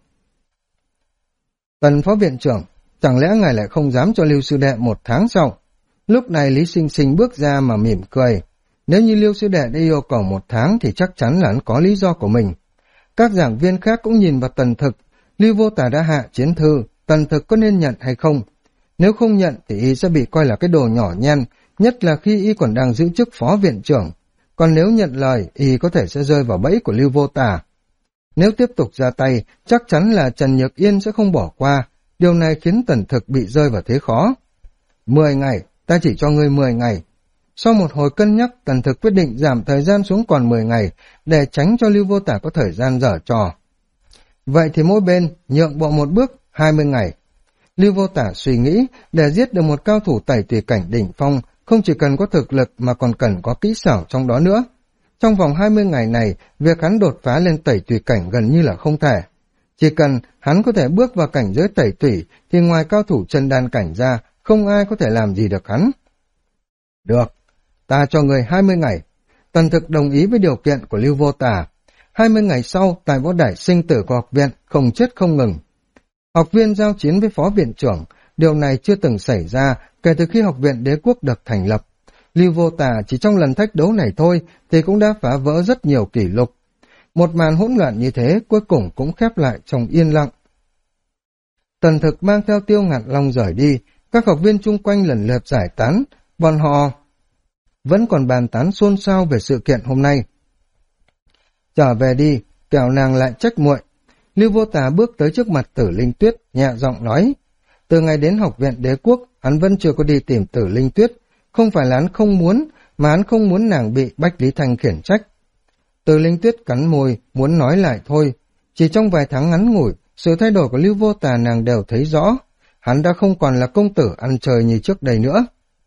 Tần phó viện trưởng, chẳng lẽ ngài lại không dám cho Lưu sư đệ 1 tháng sau? Lúc này Lý Sinh Sinh bước ra mà mỉm cười. Nếu như Lưu sư đệ đã yêu cầu 1 tháng thì chắc chắn là hắn có lý do của mình. Các giảng viên khác cũng nhìn vào Tần Thực. Lưu Vô Tà đã hạ chiến thư, Tần Thực có nên nhận hay không? Nếu không nhận thì y sẽ bị coi là cái đồ nhỏ nhen, nhất là khi y còn đang giữ chức phó viện trưởng. Còn nếu nhận lời, y có thể sẽ rơi vào bẫy của Lưu Vô Tà. Nếu tiếp tục ra tay, chắc chắn là Trần Nhược Yên sẽ không bỏ qua. Điều này khiến Tần Thực bị rơi vào thế khó. 10 ngày, ta chỉ cho ngươi 10 ngày. Sau một hồi cân nhắc, Tần Thực quyết định giảm thời gian xuống còn 10 ngày, để tránh cho Lưu Vô Tả có thời gian giở trò. Vậy thì mỗi bên nhượng bộ một bước, 20 ngày. Lưu Vô Tả suy nghĩ, để giết được một cao thủ tẩy tùy cảnh đỉnh phong, không chỉ cần có thực lực mà còn cần có kỹ xảo trong đó nữa. Trong vòng 20 ngày này, việc hắn đột phá lên tẩy tùy cảnh gần như là không thể. Chỉ cần hắn có thể bước vào cảnh giới tẩy tủy thì ngoài cao thủ chân đan cảnh ra, không ai có thể làm gì được hắn. Được, ta cho người 20 ngày. Tần Thực đồng ý với điều kiện của Lưu Vô Tà. 20 ngày sau, tại võ đài sinh tử của học viện, không chết không ngừng. Học viên giao chiến với phó viện trưởng, điều này chưa từng xảy ra kể từ khi học viện đế quốc được thành lập. Lưu Vô Tà chỉ trong lần thách đấu này thôi thì cũng đã phá vỡ rất nhiều kỷ lục. Một màn hỗn loạn như thế cuối cùng cũng khép lại trong yên lặng. Tần Thực mang theo Tiêu Ngạn Long rời đi, các học viên chung quanh lần lượt giải tán, bọn họ vẫn còn bàn tán xôn xao về sự kiện hôm nay. Trở về đi, kẻo nàng lại trách muội. Lưu Vô Tà bước tới trước mặt Tử Linh Tuyết, nhẹ giọng nói. Từ ngày đến học viện đế quốc, hắn vẫn chưa có đi tìm Tử Linh Tuyết. Không phải là hắn không muốn, mà hắn không muốn nàng bị Bách Lý Thanh khiển trách. Tử Linh Tuyết cắn môi, muốn nói lại thôi. Chỉ trong vài tháng ngắn ngủi, sự thay đổi của Lưu Vô Tà nàng đều thấy rõ. Hắn đã không còn là công tử ăn chơi như trước đây nữa.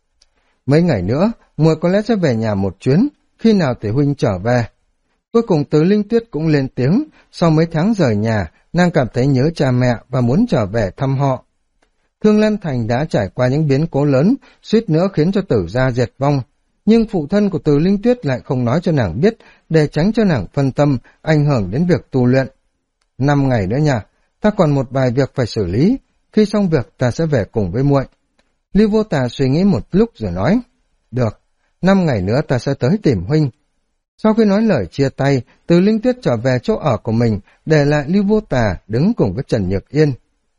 Mấy ngày nữa, muội có lẽ sẽ về nhà một chuyến, khi nào thì huynh trở về. Cuối cùng Tử Linh Tuyết cũng lên tiếng, sau mấy tháng rời nhà, nàng cảm thấy nhớ cha mẹ và muốn trở về thăm họ. Thương Lan Thành đã trải qua những biến cố lớn, suýt nữa khiến cho Tử gia diệt vong. Nhưng phụ thân của Tử Linh Tuyết lại không nói cho nàng biết, để tránh cho nàng phân tâm, ảnh hưởng đến việc tu luyện. 5 ngày nữa nha, ta còn một vài việc phải xử lý, khi xong việc ta sẽ về cùng với muội. Lưu Vô Tà suy nghĩ một lúc rồi nói, được, 5 ngày nữa ta sẽ tới tìm huynh. Sau khi nói lời chia tay, Từ Linh Tuyết trở về chỗ ở của mình, để lại Lưu Vô Tà đứng cùng với Trần Nhược Yên.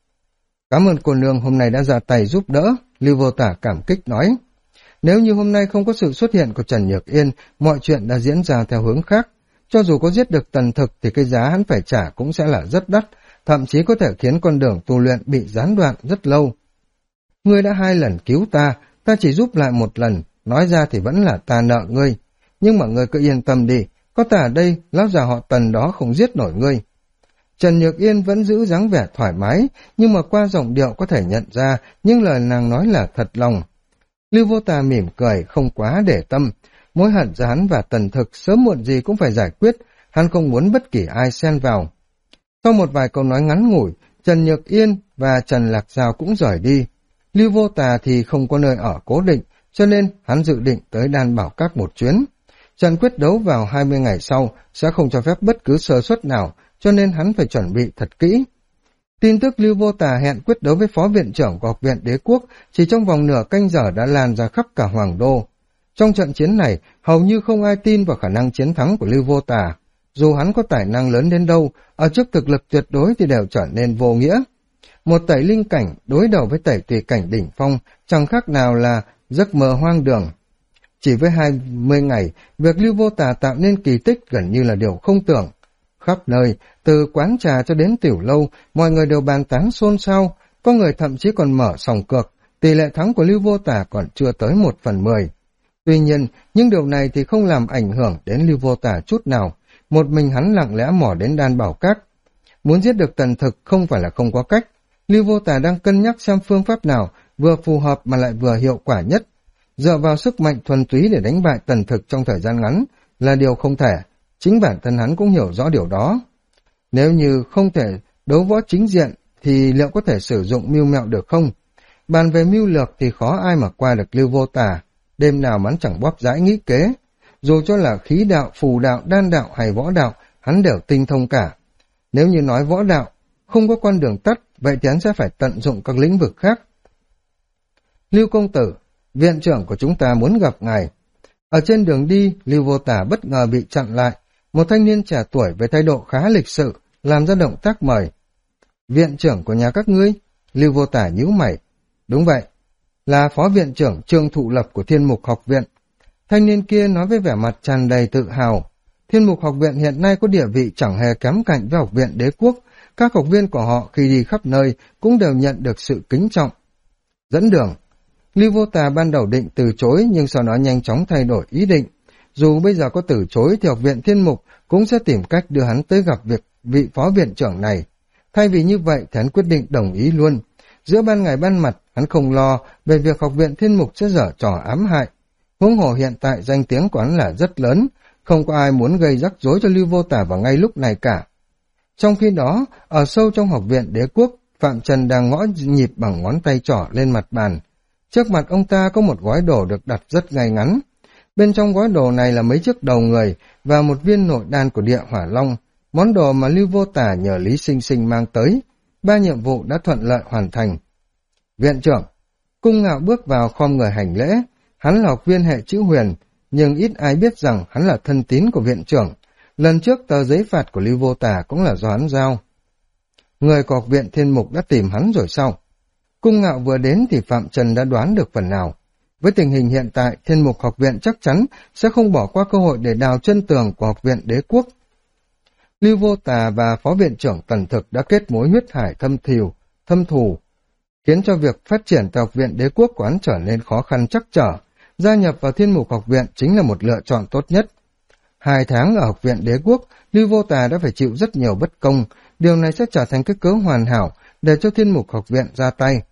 Cảm ơn cô nương hôm nay đã ra tay giúp đỡ, Lưu Vô Tà cảm kích nói. Nếu như hôm nay không có sự xuất hiện của Trần Nhược Yên, mọi chuyện đã diễn ra theo hướng khác. Cho dù có giết được Tần Thực thì cái giá hắn phải trả cũng sẽ là rất đắt, thậm chí có thể khiến con đường tu luyện bị gián đoạn rất lâu. Ngươi đã 2 lần cứu ta, ta chỉ giúp lại 1 lần, nói ra thì vẫn là ta nợ ngươi. Nhưng mà ngươi cứ yên tâm đi, có ta ở đây, lão già họ Tần đó không giết nổi ngươi. Trần Nhược Yên vẫn giữ dáng vẻ thoải mái, nhưng mà qua giọng điệu có thể nhận ra những lời nàng nói là thật lòng. Lưu Vô Tà mỉm cười, không quá để tâm. Mối hận giữa hắn và Tần Thực sớm muộn gì cũng phải giải quyết, hắn không muốn bất kỳ ai xen vào. Sau một vài câu nói ngắn ngủi, Trần Nhược Yên và Trần Lạc Giao cũng rời đi. Lưu Vô Tà thì không có nơi ở cố định, cho nên hắn dự định tới Đan Bảo Các một chuyến. Trận quyết đấu vào 20 ngày sau sẽ không cho phép bất cứ sơ suất nào, cho nên hắn phải chuẩn bị thật kỹ. Tin tức Lưu Vô Tà hẹn quyết đấu với phó viện trưởng của học viện đế quốc chỉ trong vòng nửa canh giờ đã lan ra khắp cả Hoàng Đô. Trong trận chiến này, hầu như không ai tin vào khả năng chiến thắng của Lưu Vô Tà. Dù hắn có tài năng lớn đến đâu, ở trước thực lực tuyệt đối thì đều trở nên vô nghĩa. Một tẩy linh cảnh đối đầu với tẩy tùy cảnh đỉnh phong chẳng khác nào là giấc mơ hoang đường. Chỉ với 20 ngày, việc Lưu Vô Tà tạo nên kỳ tích gần như là điều không tưởng. Khắp nơi, từ quán trà cho đến tiểu lâu, mọi người đều bàn tán xôn xao, có người thậm chí còn mở sòng cược, tỷ lệ thắng của Lưu Vô Tà còn chưa tới 1/10. Tuy nhiên, những điều này thì không làm ảnh hưởng đến Lưu Vô Tà chút nào, một mình hắn lặng lẽ mò đến Đan Bảo Các. Muốn giết được Tần Thực không phải là không có cách, Lưu Vô Tà đang cân nhắc xem phương pháp nào vừa phù hợp mà lại vừa hiệu quả nhất. Dựa vào sức mạnh thuần túy để đánh bại Tần Thực trong thời gian ngắn là điều không thể, chính bản thân hắn cũng hiểu rõ điều đó. Nếu như không thể đấu võ chính diện thì liệu có thể sử dụng mưu mẹo được không? Bàn về mưu lược thì khó ai mà qua được Lưu Vô Tà, đêm nào hắn chẳng bóp dãi nghĩ kế. Dù cho là khí đạo, phù đạo, đan đạo hay võ đạo, hắn đều tinh thông cả. Nếu như nói võ đạo không có con đường tắt, vậy thì hắn sẽ phải tận dụng các lĩnh vực khác. Lưu công tử, viện trưởng của chúng ta muốn gặp ngài. Ở trên đường đi, Lưu Vô Tà bất ngờ bị chặn lại. Một thanh niên trẻ tuổi với thái độ khá lịch sự, làm ra động tác mời. Viện trưởng của nhà các ngươi? Lưu Vô Tà nhíu mày. Đúng vậy, là phó viện trưởng Trương Thụ Lập của Thiên Mục học viện. Thanh niên kia nói với vẻ mặt tràn đầy tự hào. Thiên Mục học viện hiện nay có địa vị chẳng hề kém cạnh với học viện đế quốc. Các học viên của họ khi đi khắp nơi cũng đều nhận được sự kính trọng. Dẫn đường. Lưu Vô Tà ban đầu định từ chối nhưng sau đó nhanh chóng thay đổi ý định. Dù bây giờ có từ chối thì học viện Thiên Mục cũng sẽ tìm cách đưa hắn tới gặp vị phó viện trưởng này. Thay vì như vậy thì hắn quyết định đồng ý luôn. Giữa ban ngày ban mặt hắn không lo về việc học viện Thiên Mục sẽ giở trò ám hại. Huống hồ hiện tại danh tiếng của hắn là rất lớn, không có ai muốn gây rắc rối cho Lưu Vô Tà vào ngay lúc này cả. Trong khi đó, ở sâu trong học viện đế quốc, Phạm Trần đang gõ nhịp bằng ngón tay trỏ lên mặt bàn. Trước mặt ông ta có một gói đồ được đặt rất ngay ngắn. Bên trong gói đồ này là mấy chiếc đầu người và một viên nội đan của địa hỏa long, món đồ mà Lưu Vô Tả nhờ Lý Sinh Sinh mang tới. 3 nhiệm vụ đã thuận lợi hoàn thành. Viện trưởng, Cung Ngạo bước vào khom người hành lễ. Hắn là học viên hệ chữ huyền, nhưng ít ai biết rằng hắn là thân tín của viện trưởng. Lần trước tờ giấy phạt của Lưu Vô Tả cũng là do hắn giao. Người của học viện Thiên Mục đã tìm hắn rồi sao? Cung Ngạo vừa đến thì Phạm Trần đã đoán được phần nào. Với tình hình hiện tại, Thiên Mục học viện chắc chắn sẽ không bỏ qua cơ hội để đào chân tường của học viện đế quốc. Lưu Vô Tà và Phó Viện trưởng Tần Thực đã kết mối huyết hải thâm thù, khiến cho việc phát triển tại học viện đế quốc của hắn trở nên khó khăn trắc trở. Gia nhập vào Thiên Mục học viện chính là một lựa chọn tốt nhất. 2 tháng ở học viện đế quốc, Lưu Vô Tà đã phải chịu rất nhiều bất công, điều này sẽ trở thành cái cớ hoàn hảo để cho Thiên Mục học viện ra tay.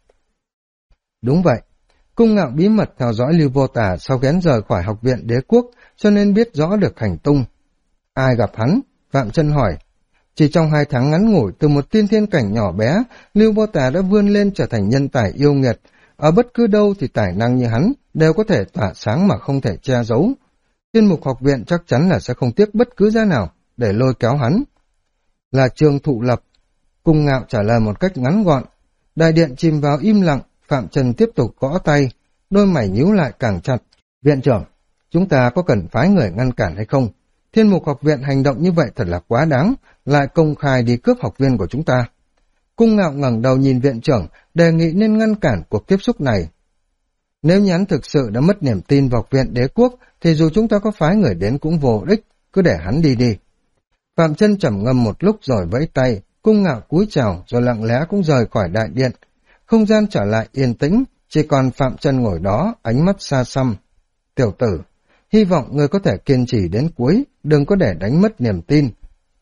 Đúng vậy, Cung Ngạo bí mật theo dõi Lưu Vô Tà sau khi hắn rời khỏi học viện đế quốc, cho nên biết rõ được hành tung. Ai gặp hắn? Phạm Trân hỏi. Chỉ trong 2 tháng ngắn ngủi, từ một tiên thiên cảnh nhỏ bé, Lưu Vô Tà đã vươn lên trở thành nhân tài yêu nghiệt. Ở bất cứ đâu thì tài năng như hắn đều có thể tỏa sáng mà không thể che giấu. Thiên Mục học viện chắc chắn là sẽ không tiếc bất cứ giá nào để lôi kéo hắn. Là Trương Thụ Lập. Cung Ngạo trả lời một cách ngắn gọn. Đại điện chìm vào im lặng, Phạm Trần tiếp tục gõ tay, đôi mày nhíu lại càng chặt. Viện trưởng, chúng ta có cần phái người ngăn cản hay không? Thiên Mục học viện hành động như vậy thật là quá đáng, lại công khai đi cướp học viên của chúng ta. Cung Ngạo ngẩng đầu nhìn viện trưởng, đề nghị nên ngăn cản cuộc tiếp xúc này. Nếu như hắn thực sự đã mất niềm tin vào học viện đế quốc, thì dù chúng ta có phái người đến cũng vô ích, cứ để hắn đi đi. Phạm Trân trầm ngâm một lúc rồi vẫy tay, Cung Ngạo cúi chào rồi lặng lẽ cũng rời khỏi đại điện. Không gian trở lại yên tĩnh, chỉ còn Phạm Trân ngồi đó, ánh mắt xa xăm. Tiểu tử, hy vọng ngươi có thể kiên trì đến cuối, đừng có để đánh mất niềm tin.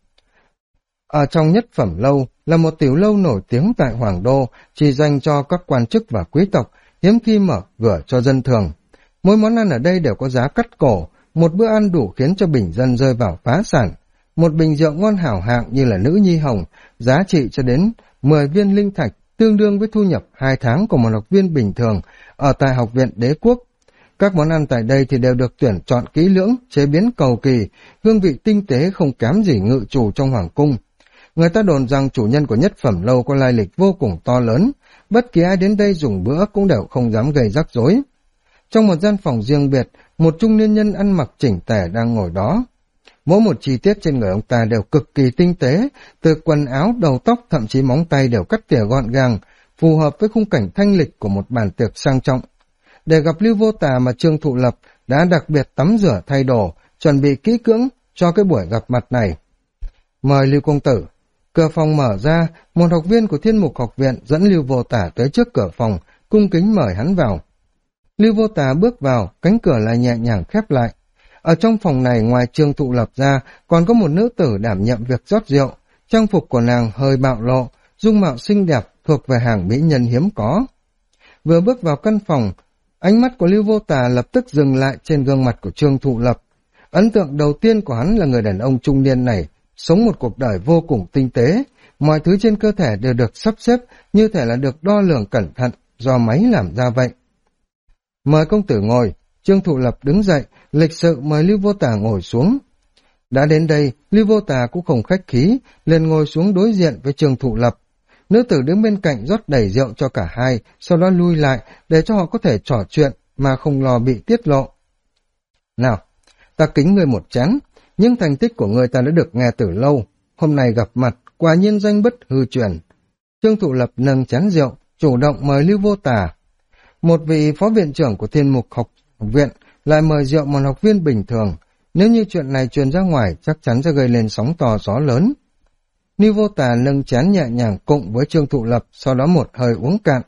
Ở trong Nhất Phẩm Lâu là một tiểu lâu nổi tiếng tại Hoàng Đô, chỉ dành cho các quan chức và quý tộc, hiếm khi mở cửa cho dân thường. Mỗi món ăn ở đây đều có giá cắt cổ, một bữa ăn đủ khiến cho bình dân rơi vào phá sản. Một bình rượu ngon hảo hạng như là Nữ Nhi Hồng, giá trị cho đến 10 viên linh thạch, tương đương với thu nhập 2 tháng của một học viên bình thường ở tại học viện đế quốc. Các món ăn tại đây thì đều được tuyển chọn kỹ lưỡng, chế biến cầu kỳ, hương vị tinh tế không kém gì ngự chủ trong hoàng cung. Người ta đồn rằng chủ nhân của Nhất Phẩm Lâu có lai lịch vô cùng to lớn, bất kỳ ai đến đây dùng bữa cũng đều không dám gây rắc rối. Trong một gian phòng riêng biệt, một trung niên nhân ăn mặc chỉnh tề đang ngồi đó. Mỗi một chi tiết trên người ông ta đều cực kỳ tinh tế, từ quần áo, đầu tóc, thậm chí móng tay đều cắt tỉa gọn gàng, phù hợp với khung cảnh thanh lịch của một bàn tiệc sang trọng. Để gặp Lưu Vô Tà mà Trương Thụ Lập đã đặc biệt tắm rửa thay đồ, chuẩn bị kỹ cưỡng cho cái buổi gặp mặt này. Mời Lưu công tử. Cửa phòng mở ra, một học viên của Thiên Mục học viện dẫn Lưu Vô Tà tới trước cửa phòng, cung kính mời hắn vào. Lưu Vô Tà bước vào, cánh cửa lại nhẹ nhàng khép lại. Ở trong phòng này ngoài Trương Thụ Lập ra, còn có một nữ tử đảm nhiệm việc rót rượu. Trang phục của nàng hơi bạo lộ, dung mạo xinh đẹp, thuộc về hàng mỹ nhân hiếm có. Vừa bước vào căn phòng, ánh mắt của Lưu Vô Tà lập tức dừng lại trên gương mặt của Trương Thụ Lập. Ấn tượng đầu tiên của hắn là người đàn ông trung niên này, sống một cuộc đời vô cùng tinh tế, mọi thứ trên cơ thể đều được sắp xếp như thể là được đo lường cẩn thận, do máy làm ra vậy. Mời công tử ngồi. Trương Thụ Lập đứng dậy, lịch sự mời Lưu Vô Tà ngồi xuống. Đã đến đây, Lưu Vô Tà cũng không khách khí, liền ngồi xuống đối diện với Trương Thụ Lập. Nữ tử đứng bên cạnh rót đầy rượu cho cả hai, sau đó lui lại để cho họ có thể trò chuyện mà không lo bị tiết lộ. Nào, ta kính ngươi một chén, những thành tích của ngươi ta đã được nghe từ lâu, hôm nay gặp mặt, quả nhiên danh bất hư truyền. Trương Thụ Lập nâng chén rượu, chủ động mời Lưu Vô Tà. Một vị phó viện trưởng của Thiên Mục học viện lại mời rượu một học viên bình thường, nếu như chuyện này truyền ra ngoài chắc chắn sẽ gây lên sóng to gió lớn. Lưu Vô Tà nâng chén nhẹ nhàng cộng với Trương Thụ Lập, sau đó một hơi uống cạn.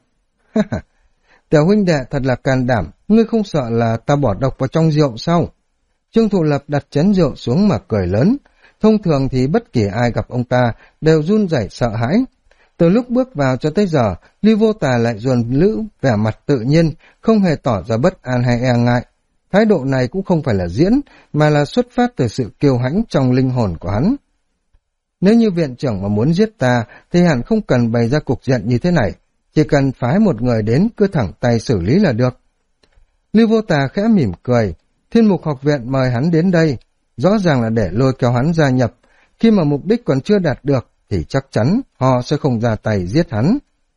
Tiểu huynh đệ thật là can đảm, ngươi không sợ là ta bỏ độc vào trong rượu sao? Trương Thụ Lập đặt chén rượu xuống mà cười lớn. Thông thường thì bất kỳ ai gặp ông ta đều run rẩy sợ hãi. Từ lúc bước vào cho tới giờ, Lưu Vô Tà lại dồn lữ vẻ mặt tự nhiên, không hề tỏ ra bất an hay e ngại. Thái độ này cũng không phải là diễn, mà là xuất phát từ sự kiêu hãnh trong linh hồn của hắn. Nếu như viện trưởng mà muốn giết ta, thì hẳn không cần bày ra cục diện như thế này. Chỉ cần phái một người đến, cứ thẳng tay xử lý là được. Lưu Vô Tà khẽ mỉm cười. Thiên Mục Học Viện mời hắn đến đây, rõ ràng là để lôi kéo hắn gia nhập. Khi mà mục đích còn chưa đạt được, thì chắc chắn họ sẽ không ra tay giết hắn.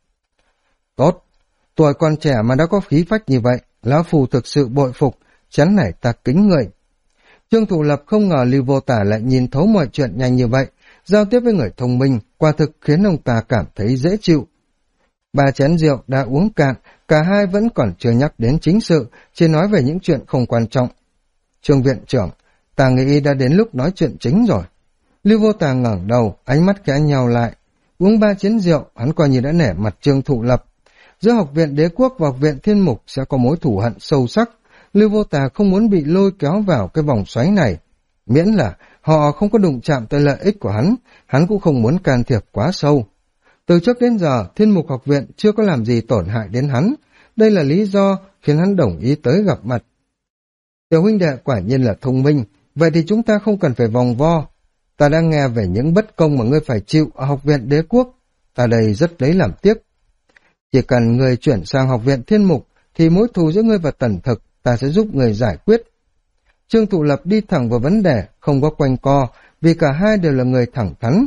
Tốt, tuổi còn trẻ mà đã có khí phách như vậy, lão phù thực sự bội phục, chán nảy ta kính người. Trương Thụ Lập không ngờ Lưu Vô Tà lại nhìn thấu mọi chuyện nhanh như vậy, giao tiếp với người thông minh, quả thực khiến ông ta cảm thấy dễ chịu. 3 chén rượu đã uống cạn, cả hai vẫn còn chưa nhắc đến chính sự, chỉ nói về những chuyện không quan trọng. Trương viện trưởng, ta nghĩ đã đến lúc nói chuyện chính rồi. Lưu Vô Tà ngẩng đầu, ánh mắt khẽ nhào lại. Uống 3 chén rượu, hắn coi như đã nể mặt Trương Thụ Lập. Giữa Học viện Đế Quốc và Học viện Thiên Mục sẽ có mối thù hận sâu sắc. Lưu Vô Tà không muốn bị lôi kéo vào cái vòng xoáy này. Miễn là họ không có đụng chạm tới lợi ích của hắn cũng không muốn can thiệp quá sâu. Từ trước đến giờ, Thiên Mục Học viện chưa có làm gì tổn hại đến hắn. Đây là lý do khiến hắn đồng ý tới gặp mặt. Tiểu huynh đệ quả nhiên là thông minh, vậy thì chúng ta không cần phải vòng vo. Ta đã nghe về những bất công mà ngươi phải chịu ở Học viện Đế Quốc. Ta đây rất lấy làm tiếc. Chỉ cần ngươi chuyển sang Học viện Thiên Mục, thì mối thù giữa ngươi và Tần Thực, ta sẽ giúp ngươi giải quyết. Trương Thụ Lập đi thẳng vào vấn đề, không có quanh co, vì cả hai đều là người thẳng thắn.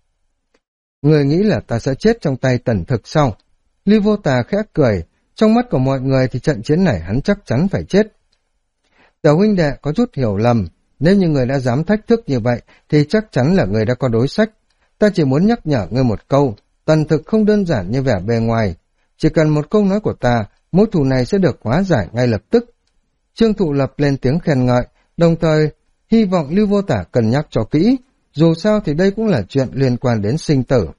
Người nghĩ là ta sẽ chết trong tay Tần Thực sao? Lưu Vô Tà khẽ cười, trong mắt của mọi người thì trận chiến này hắn chắc chắn phải chết. Tiểu huynh đệ có chút hiểu lầm, nếu như người đã dám thách thức như vậy thì chắc chắn là người đã có đối sách. Ta chỉ muốn nhắc nhở ngươi một câu, Tần Thực không đơn giản như vẻ bề ngoài. Chỉ cần một câu nói của ta, mối thù này sẽ được hóa giải ngay lập tức. Trương Thụ Lập lên tiếng khen ngợi, đồng thời hy vọng Lưu Vô Tà cân nhắc cho kỹ, dù sao thì đây cũng là chuyện liên quan đến sinh tử.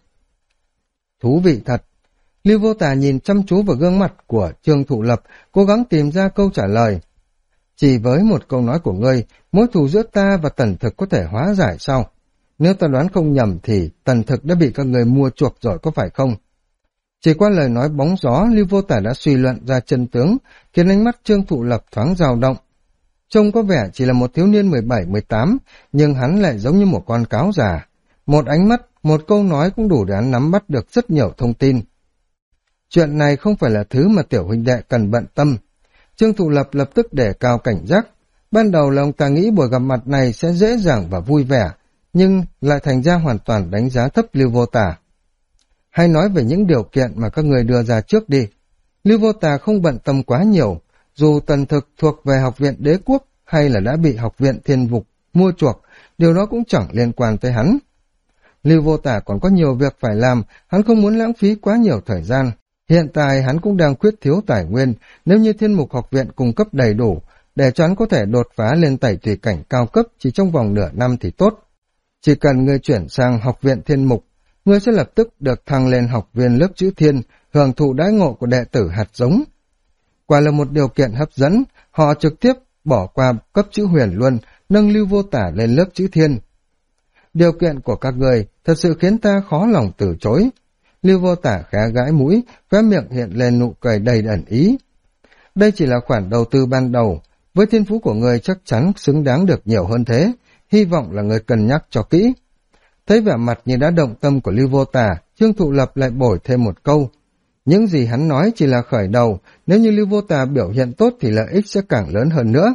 Thú vị thật. Lưu Vô Tà nhìn chăm chú vào gương mặt của Trương Thụ Lập, cố gắng tìm ra câu trả lời. Chỉ với một câu nói của ngươi, mối thù giữa ta và Tần Thực có thể hóa giải sao? Nếu ta đoán không nhầm thì Tần Thực đã bị các người mua chuộc rồi có phải không? Chỉ qua lời nói bóng gió, Lưu Vô Tà đã suy luận ra chân tướng, khiến ánh mắt Trương Thụ Lập thoáng dao động. Trông có vẻ chỉ là một thiếu niên 17-18, nhưng hắn lại giống như một con cáo già. Một ánh mắt, một câu nói cũng đủ để hắn nắm bắt được rất nhiều thông tin. Chuyện này không phải là thứ mà tiểu huynh đệ cần bận tâm. Trương Thụ Lập lập tức đề cao cảnh giác. Ban đầu là ông ta nghĩ buổi gặp mặt này sẽ dễ dàng và vui vẻ, nhưng lại thành ra hoàn toàn đánh giá thấp Lưu Vô Tà. Hay nói về những điều kiện mà các người đưa ra trước đi. Lưu Vô Tà không bận tâm quá nhiều, dù Tần Thực thuộc về Học viện Đế Quốc hay là đã bị Học viện Thiên Vục mua chuộc, điều đó cũng chẳng liên quan tới hắn. Lưu Vô Tà còn có nhiều việc phải làm, hắn không muốn lãng phí quá nhiều thời gian. Hiện tại hắn cũng đang khuyết thiếu tài nguyên, nếu như Thiên Mục Học viện cung cấp đầy đủ, để cho hắn có thể đột phá lên tẩy thủy cảnh cao cấp chỉ trong vòng nửa năm thì tốt. Chỉ cần ngươi chuyển sang Học viện Thiên Mục, ngươi sẽ lập tức được thăng lên học viên lớp chữ Thiên, hưởng thụ đãi ngộ của đệ tử hạt giống. Quả là một điều kiện hấp dẫn, họ trực tiếp bỏ qua cấp chữ Huyền luôn, nâng Lưu Vô Tà lên lớp chữ Thiên. Điều kiện của các người thật sự khiến ta khó lòng từ chối. Lưu Vô Tà khẽ gãi mũi, khóe miệng hiện lên nụ cười đầy ẩn ý. Đây chỉ là khoản đầu tư ban đầu, với thiên phú của người chắc chắn xứng đáng được nhiều hơn thế, hy vọng là người cân nhắc cho kỹ. Thấy vẻ mặt như đã động tâm của Lưu Vô Tà, Trương Thụ Lập lại bổi thêm một câu. Những gì hắn nói chỉ là khởi đầu, nếu như Lưu Vô Tà biểu hiện tốt thì lợi ích sẽ càng lớn hơn nữa.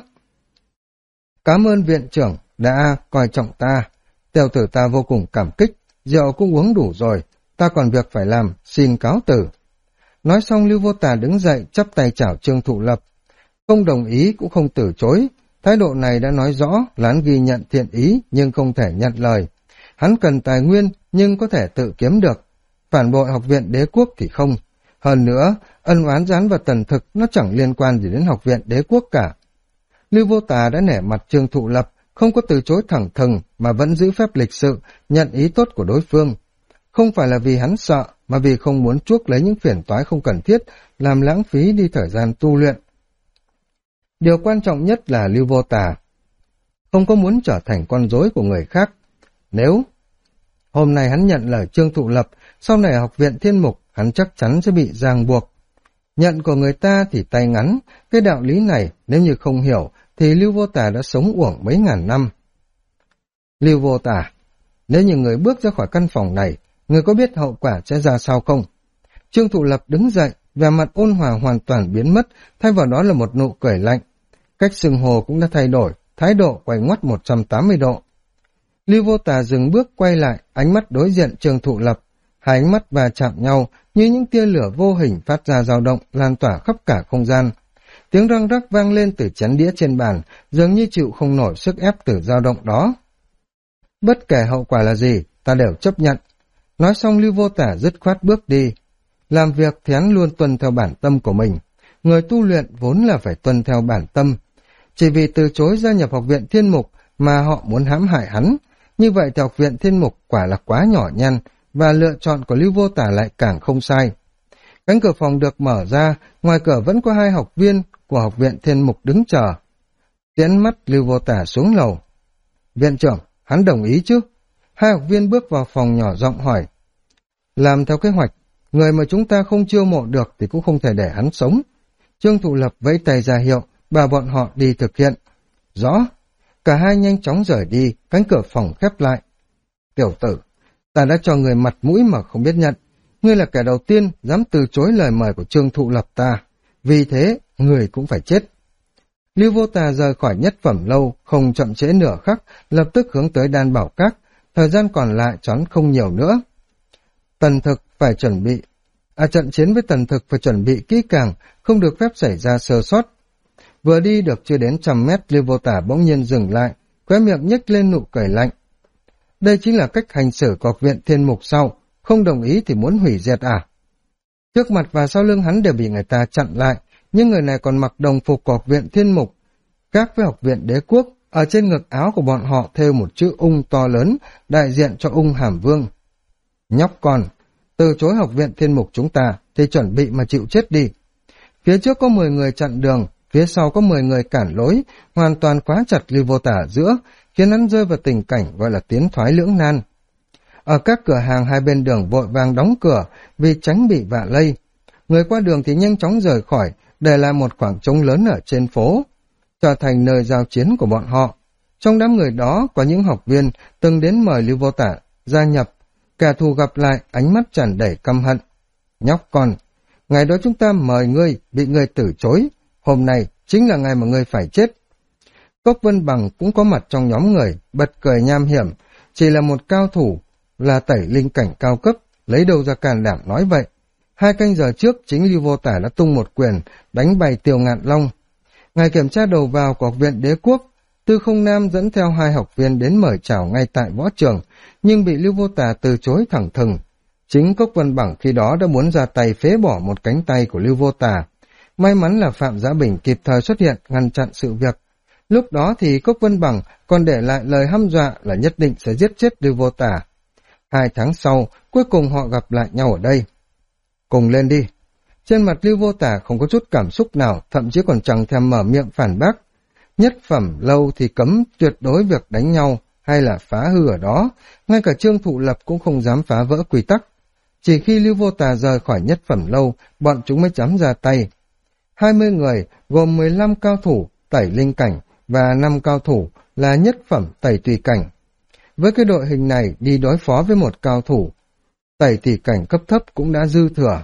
Cảm ơn viện trưởng đã coi trọng ta, tiểu tử ta vô cùng cảm kích, rượu cũng uống đủ rồi, ta còn việc phải làm, xin cáo từ. Nói xong Lưu Vô Tà đứng dậy chắp tay chào Trương Thụ Lập. Không đồng ý cũng không từ chối, thái độ này đã nói rõ là hắn ghi nhận thiện ý nhưng không thể nhận lời. Hắn cần tài nguyên nhưng có thể tự kiếm được, phản bội Học viện Đế Quốc thì không. Hơn nữa, ân oán gián và Tần Thực nó chẳng liên quan gì đến Học viện Đế Quốc cả. Lưu Vô Tà đã nể mặt Trương Thụ Lập, không có từ chối thẳng thừng mà vẫn giữ phép lịch sự, nhận ý tốt của đối phương. Không phải là vì hắn sợ, mà vì không muốn chuốc lấy những phiền toái không cần thiết, làm lãng phí đi thời gian tu luyện. Điều quan trọng nhất là Lưu Vô Tà không có muốn trở thành con rối của người khác. Nếu hôm nay hắn nhận lời Trương Thụ Lập, sau này ở Học viện Thiên Mục hắn chắc chắn sẽ bị ràng buộc. Nhận của người ta thì tay ngắn, cái đạo lý này nếu như không hiểu thì Lưu Vô Tà đã sống uổng mấy ngàn năm. Lưu Vô Tà, Nếu như người bước ra khỏi căn phòng này, người có biết hậu quả sẽ ra sao không? Trương Thụ Lập đứng dậy, vẻ mặt ôn hòa hoàn toàn biến mất, thay vào đó là một nụ cười lạnh. Cách xưng hô cũng đã thay đổi, thái độ quay ngoắt 180 độ. Lưu Vô Tà dừng bước quay lại, ánh mắt đối diện Trương Thụ Lập. Hai ánh mắt va chạm nhau như những tia lửa vô hình phát ra dao động lan tỏa khắp cả không gian. Tiếng răng rắc vang lên từ chén đĩa trên bàn, dường như chịu không nổi sức ép từ dao động đó. Bất kể hậu quả là gì, ta đều chấp nhận. Nói xong Lưu Vô Tà dứt khoát bước đi. Làm việc thì hắn luôn tuân theo bản tâm của mình. Người tu luyện vốn là phải tuân theo bản tâm. Chỉ vì từ chối gia nhập học viện Thiên Mục mà họ muốn hãm hại hắn. Như vậy thì học viện Thiên Mục quả là quá nhỏ nhăn, và lựa chọn của Lưu Vô Tà lại càng không sai. Cánh cửa phòng được mở ra, ngoài cửa vẫn có 2 học viên của học viện Thiên Mục đứng chờ. Tiến mắt Lưu Vô Tà xuống lầu. Viện trưởng, hắn đồng ý chứ? 2 học viên bước vào phòng nhỏ giọng hỏi. Làm theo kế hoạch, người mà chúng ta không chiêu mộ được thì cũng không thể để hắn sống. Trương Thụ Lập vẫy tay ra hiệu, bảo bọn họ đi thực hiện. Rõ. Cả hai nhanh chóng rời đi, cánh cửa phòng khép lại. Tiểu tử, ta đã cho người mặt mũi mà không biết nhận. Ngươi là kẻ đầu tiên dám từ chối lời mời của Trương Thụ Lập ta. Vì thế, người cũng phải chết. Lưu Vô Tà rời khỏi nhất phẩm lâu, không chậm trễ nửa khắc, lập tức hướng tới Đan Bảo Các. Thời gian còn lại choán không nhiều nữa. Tần Thực phải chuẩn bị. Trận chiến với Tần Thực phải chuẩn bị kỹ càng, không được phép xảy ra sơ sót. Vừa đi được chưa đến 100 mét, Lưu Vô Tà bỗng nhiên dừng lại, khóe miệng nhếch lên nụ cười lạnh. Đây chính là cách hành xử của học viện Thiên Mục sau, không đồng ý thì muốn hủy diệt à? Trước mặt và sau lưng hắn đều bị người ta chặn lại, nhưng người này còn mặc đồng phục của học viện Thiên Mục. Khác với học viện Đế Quốc, ở trên ngực áo của bọn họ thêu một chữ ung to lớn, đại diện cho ung Hàm Vương. Nhóc con, từ chối học viện Thiên Mục chúng ta thì chuẩn bị mà chịu chết đi. Phía trước có 10 người chặn đường, phía sau có 10 người cản lối, hoàn toàn khóa chặt Lưu Vô Tà ở giữa, khiến hắn rơi vào tình cảnh gọi là tiến thoái lưỡng nan. Ở các cửa hàng hai bên đường vội vàng đóng cửa vì tránh bị vạ lây. Người qua đường thì nhanh chóng rời khỏi, để lại một khoảng trống lớn ở trên phố, trở thành nơi giao chiến của bọn họ. Trong đám người đó có những học viên từng đến mời Lưu Vô Tà gia nhập. Kẻ thù gặp lại, ánh mắt tràn đầy căm hận. Nhóc con, ngày đó chúng ta mời ngươi, bị ngươi từ chối. Hôm nay chính là ngày mà ngươi phải chết. Cốc Vân Bằng cũng có mặt trong nhóm người, bật cười nham hiểm. Chỉ là một cao thủ, là tẩy linh cảnh cao cấp, lấy đâu ra can đảm nói vậy. 2 canh giờ trước, chính Lưu Vô Tà đã tung một quyền, đánh bay Tiêu Ngạn Long. Ngày kiểm tra đầu vào của học viện Đế Quốc, Tư Không Nam dẫn theo 2 học viên đến mời chào ngay tại võ trường, nhưng bị Lưu Vô Tà từ chối thẳng thừng. Chính Cốc Vân Bằng khi đó đã muốn ra tay phế bỏ một cánh tay của Lưu Vô Tà. May mắn là Phạm Giá Bình kịp thời xuất hiện ngăn chặn sự việc. Lúc đó thì Cốc Vân Bằng còn để lại lời hăm dọa là nhất định sẽ giết chết Lưu Vô Tà. 2 tháng sau, cuối cùng họ gặp lại nhau ở đây. Cùng lên đi. Trên mặt Lưu Vô Tà không có chút cảm xúc nào, thậm chí còn chẳng thèm mở miệng phản bác. Nhất phẩm lâu thì cấm tuyệt đối việc đánh nhau hay là phá hư ở đó, ngay cả Trương Thụ Lập cũng không dám phá vỡ quy tắc. Chỉ khi Lưu Vô Tà rời khỏi nhất phẩm lâu, bọn chúng mới dám ra tay. 20 người, gồm 15 cao thủ tẩy linh cảnh và 5 cao thủ là nhất phẩm tẩy tùy cảnh. Với cái đội hình này đi đối phó với một cao thủ tẩy tùy cảnh cấp thấp cũng đã dư thừa.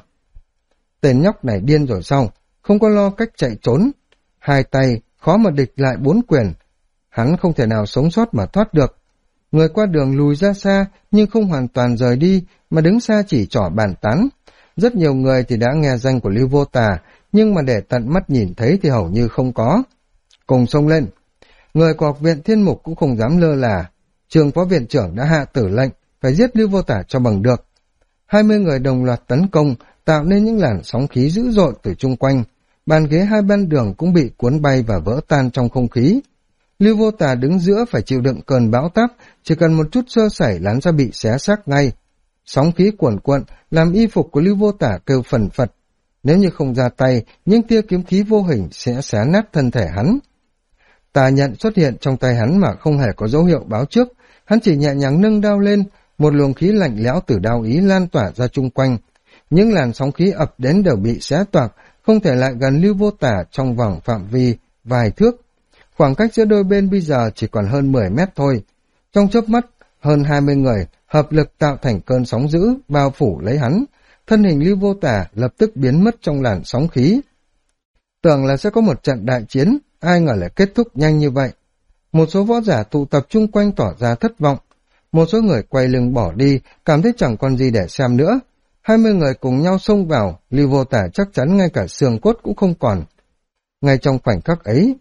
Tên nhóc này điên rồi sao? Không có lo cách chạy trốn. 2 tay, khó mà địch lại 4 quyền. Hắn không thể nào sống sót mà thoát được. Người qua đường lùi ra xa, nhưng không hoàn toàn rời đi, mà đứng xa chỉ trỏ bàn tán. Rất nhiều người thì đã nghe danh của Lưu Vô Tà, nhưng mà để tận mắt nhìn thấy thì hầu như không có. Cùng xông lên. Người của học viện Thiên Mục cũng không dám lơ là. Trường phó viện trưởng đã hạ tử lệnh, phải giết Lưu Vô Tà cho bằng được. 20 người đồng loạt tấn công, tạo nên những làn sóng khí dữ dội từ chung quanh. Bàn ghế hai bên đường cũng bị cuốn bay và vỡ tan trong không khí. Lưu Vô Tà đứng giữa phải chịu đựng cơn bão táp, chỉ cần một chút sơ sẩy lán ra bị xé xác ngay. Sóng khí cuồn cuộn làm y phục của Lưu Vô Tà kêu phần phật. Nếu như không ra tay, những tia kiếm khí vô hình sẽ xé nát thân thể hắn. Tà nhận xuất hiện trong tay hắn mà không hề có dấu hiệu báo trước. Hắn chỉ nhẹ nhàng nâng đao lên, một luồng khí lạnh lẽo từ đao ý lan tỏa ra chung quanh. Những làn sóng khí ập đến đều bị xé toạc, không thể lại gần Lưu Vô Tà trong vòng phạm vi vài thước. Khoảng cách giữa đôi bên bây giờ chỉ còn hơn 10 mét thôi. Trong chớp mắt, hơn 20 người hợp lực tạo thành cơn sóng dữ bao phủ lấy hắn. Thân hình Lưu Vô Tả lập tức biến mất trong làn sóng khí. Tưởng là sẽ có một trận đại chiến, ai ngờ lại kết thúc nhanh như vậy. Một số võ giả tụ tập chung quanh tỏ ra thất vọng. Một số người quay lưng bỏ đi, cảm thấy chẳng còn gì để xem nữa. 20 người cùng nhau xông vào, Lưu Vô Tả chắc chắn ngay cả xương cốt cũng không còn. Ngay trong khoảnh khắc ấy,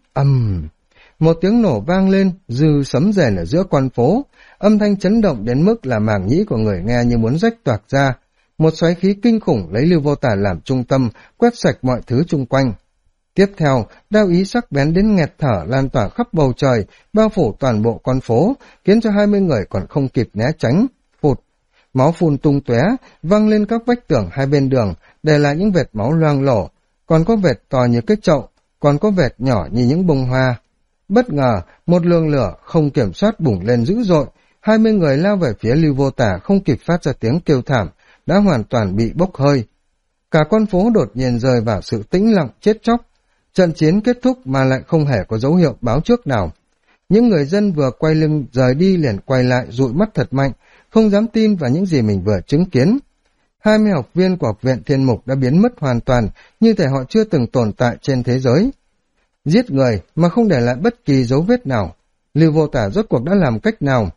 một tiếng nổ vang lên, dư sấm rền ở giữa con phố, âm thanh chấn động đến mức là màng nhĩ của người nghe như muốn rách toạc ra. Một xoáy khí kinh khủng lấy Lưu Vô Tả làm trung tâm, quét sạch mọi thứ chung quanh. Tiếp theo, đao ý sắc bén đến nghẹt thở lan tỏa khắp bầu trời, bao phủ toàn bộ con phố, khiến cho 20 người còn không kịp né tránh. Phụt, máu phun tung tóe, văng lên các vách tường hai bên đường, để lại những vệt máu loang lổ, còn có vệt to như cái chậu, còn có vệt nhỏ như những bông hoa. Bất ngờ, một luồng lửa không kiểm soát bùng lên dữ dội, 20 người lao về phía Lưu Vô Tả không kịp phát ra tiếng kêu thảm, đã hoàn toàn bị bốc hơi. Cả con phố đột nhiên rơi vào sự tĩnh lặng chết chóc. Trận chiến kết thúc mà lại không hề có dấu hiệu báo trước nào. Những người dân vừa quay lưng rời đi liền quay lại dụi mắt thật mạnh, không dám tin vào những gì mình vừa chứng kiến. 20 học viên của học viện Thiên Mục đã biến mất hoàn toàn, như thể họ chưa từng tồn tại trên thế giới. Giết người mà không để lại bất kỳ dấu vết nào. Lưu Vô Tả rốt cuộc đã làm cách nào?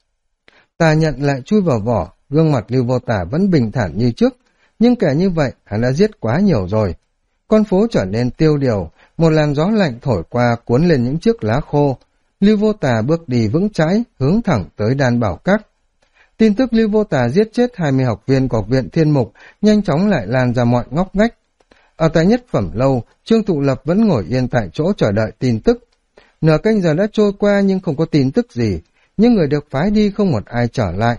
Tà nhận lại chui vào vỏ, gương mặt Lưu Vô Tả vẫn bình thản như trước, nhưng kể như vậy hắn đã giết quá nhiều rồi. Con phố trở nên tiêu điều, một làn gió lạnh thổi qua cuốn lên những chiếc lá khô. Lưu Vô Tả bước đi vững chãi, hướng thẳng tới Đan Bảo Các. Tin tức Lưu Vô Tả giết chết 20 học viên của học viện Thiên Mục nhanh chóng lại lan ra mọi ngóc ngách. Ở tại nhất phẩm lâu, Trương Thụ Lập vẫn ngồi yên tại chỗ chờ đợi tin tức. Nửa canh giờ đã trôi qua nhưng không có tin tức gì, những người được phái đi không một ai trở lại.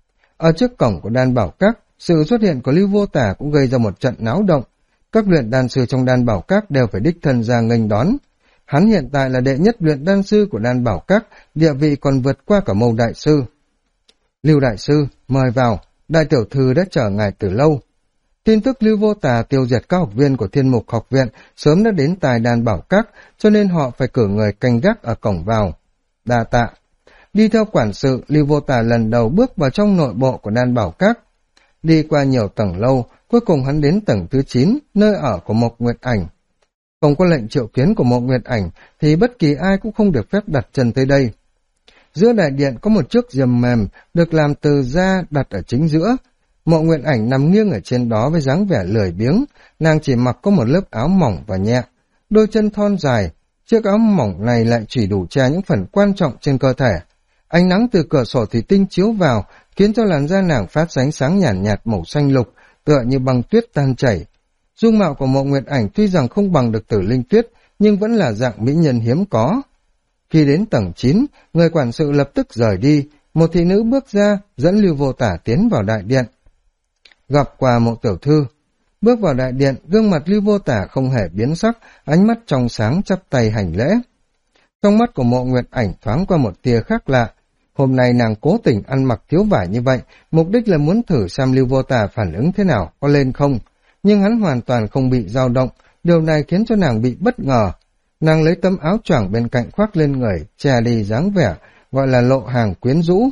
Ở trước cổng của Đan Bảo Các, sự xuất hiện của Lưu Vô Tả cũng gây ra một trận náo động. Các luyện đan sư trong Đan Bảo Các đều phải đích thân ra nghênh đón. Hắn hiện tại là đệ nhất luyện đan sư của Đan Bảo Các, địa vị còn vượt qua cả Mâu đại sư. Lưu đại sư, mời vào, đại tiểu thư đã chờ ngài từ lâu. Tin tức Lưu Vô Tả tiêu diệt các học viên của Thiên Mục học viện sớm đã đến tài Đan Bảo Các, cho nên họ phải cử người canh gác ở cổng vào. Đa tạ. Đi theo quản sự, Lưu Vô Tả lần đầu bước vào trong nội bộ của Đan Bảo Các. Đi qua nhiều tầng lâu, cuối cùng hắn đến tầng thứ 9, nơi ở của Mộc Nguyệt Ảnh. Không có lệnh triệu kiến của Mộc Nguyệt Ảnh thì bất kỳ ai cũng không được phép đặt chân tới đây. Giữa đại điện có một chiếc giường mềm được làm từ da đặt ở chính giữa. Mộ Nguyệt Ảnh nằm nghiêng ở trên đó với dáng vẻ lười biếng, nàng chỉ mặc có một lớp áo mỏng và nhẹ, đôi chân thon dài, chiếc áo mỏng này lại chỉ đủ che những phần quan trọng trên cơ thể. Ánh nắng từ cửa sổ thủy tinh chiếu vào, khiến cho làn da nàng phát ánh sáng nhàn nhạt màu xanh lục, tựa như băng tuyết tan chảy. Dung mạo của Mộ Nguyệt Ảnh tuy rằng không bằng được Tử Linh Tuyết, nhưng vẫn là dạng mỹ nhân hiếm có. Khi đến tầng 9, người quản sự lập tức rời đi, một thị nữ bước ra, dẫn Lưu Vô Tả tiến vào đại điện. Gặp qua Mộ tiểu thư. Bước vào đại điện, gương mặt Lưu Vô Tả không hề biến sắc, ánh mắt trong sáng chắp tay hành lễ. Trong mắt của Mộ Nguyệt Ảnh thoáng qua một tia khác lạ. Hôm nay nàng cố tình ăn mặc thiếu vải như vậy, mục đích là muốn thử xem Lưu Vô Tả phản ứng thế nào, có lên không. Nhưng hắn hoàn toàn không bị dao động, điều này khiến cho nàng bị bất ngờ. Nàng lấy tấm áo choàng bên cạnh khoác lên người, che đi dáng vẻ, gọi là lộ hàng quyến rũ.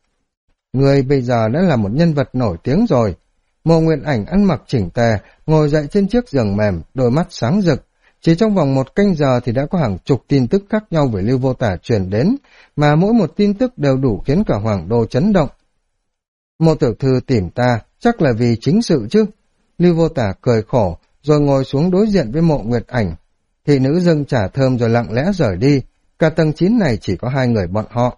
Người bây giờ đã là một nhân vật nổi tiếng rồi. Mộ Nguyệt Ảnh ăn mặc chỉnh tề, ngồi dậy trên chiếc giường mềm, đôi mắt sáng rực. Chỉ trong vòng một canh giờ thì đã có hàng chục tin tức khác nhau về Lưu Vô Tả truyền đến, mà mỗi một tin tức đều đủ khiến cả Hoàng Đô chấn động. Mộ tiểu thư tìm ta, chắc là vì chính sự chứ. Lưu Vô Tả cười khổ, rồi ngồi xuống đối diện với Mộ Nguyệt Ảnh. Thị nữ dâng trà thơm rồi lặng lẽ rời đi, cả tầng 9 này chỉ có hai người bọn họ.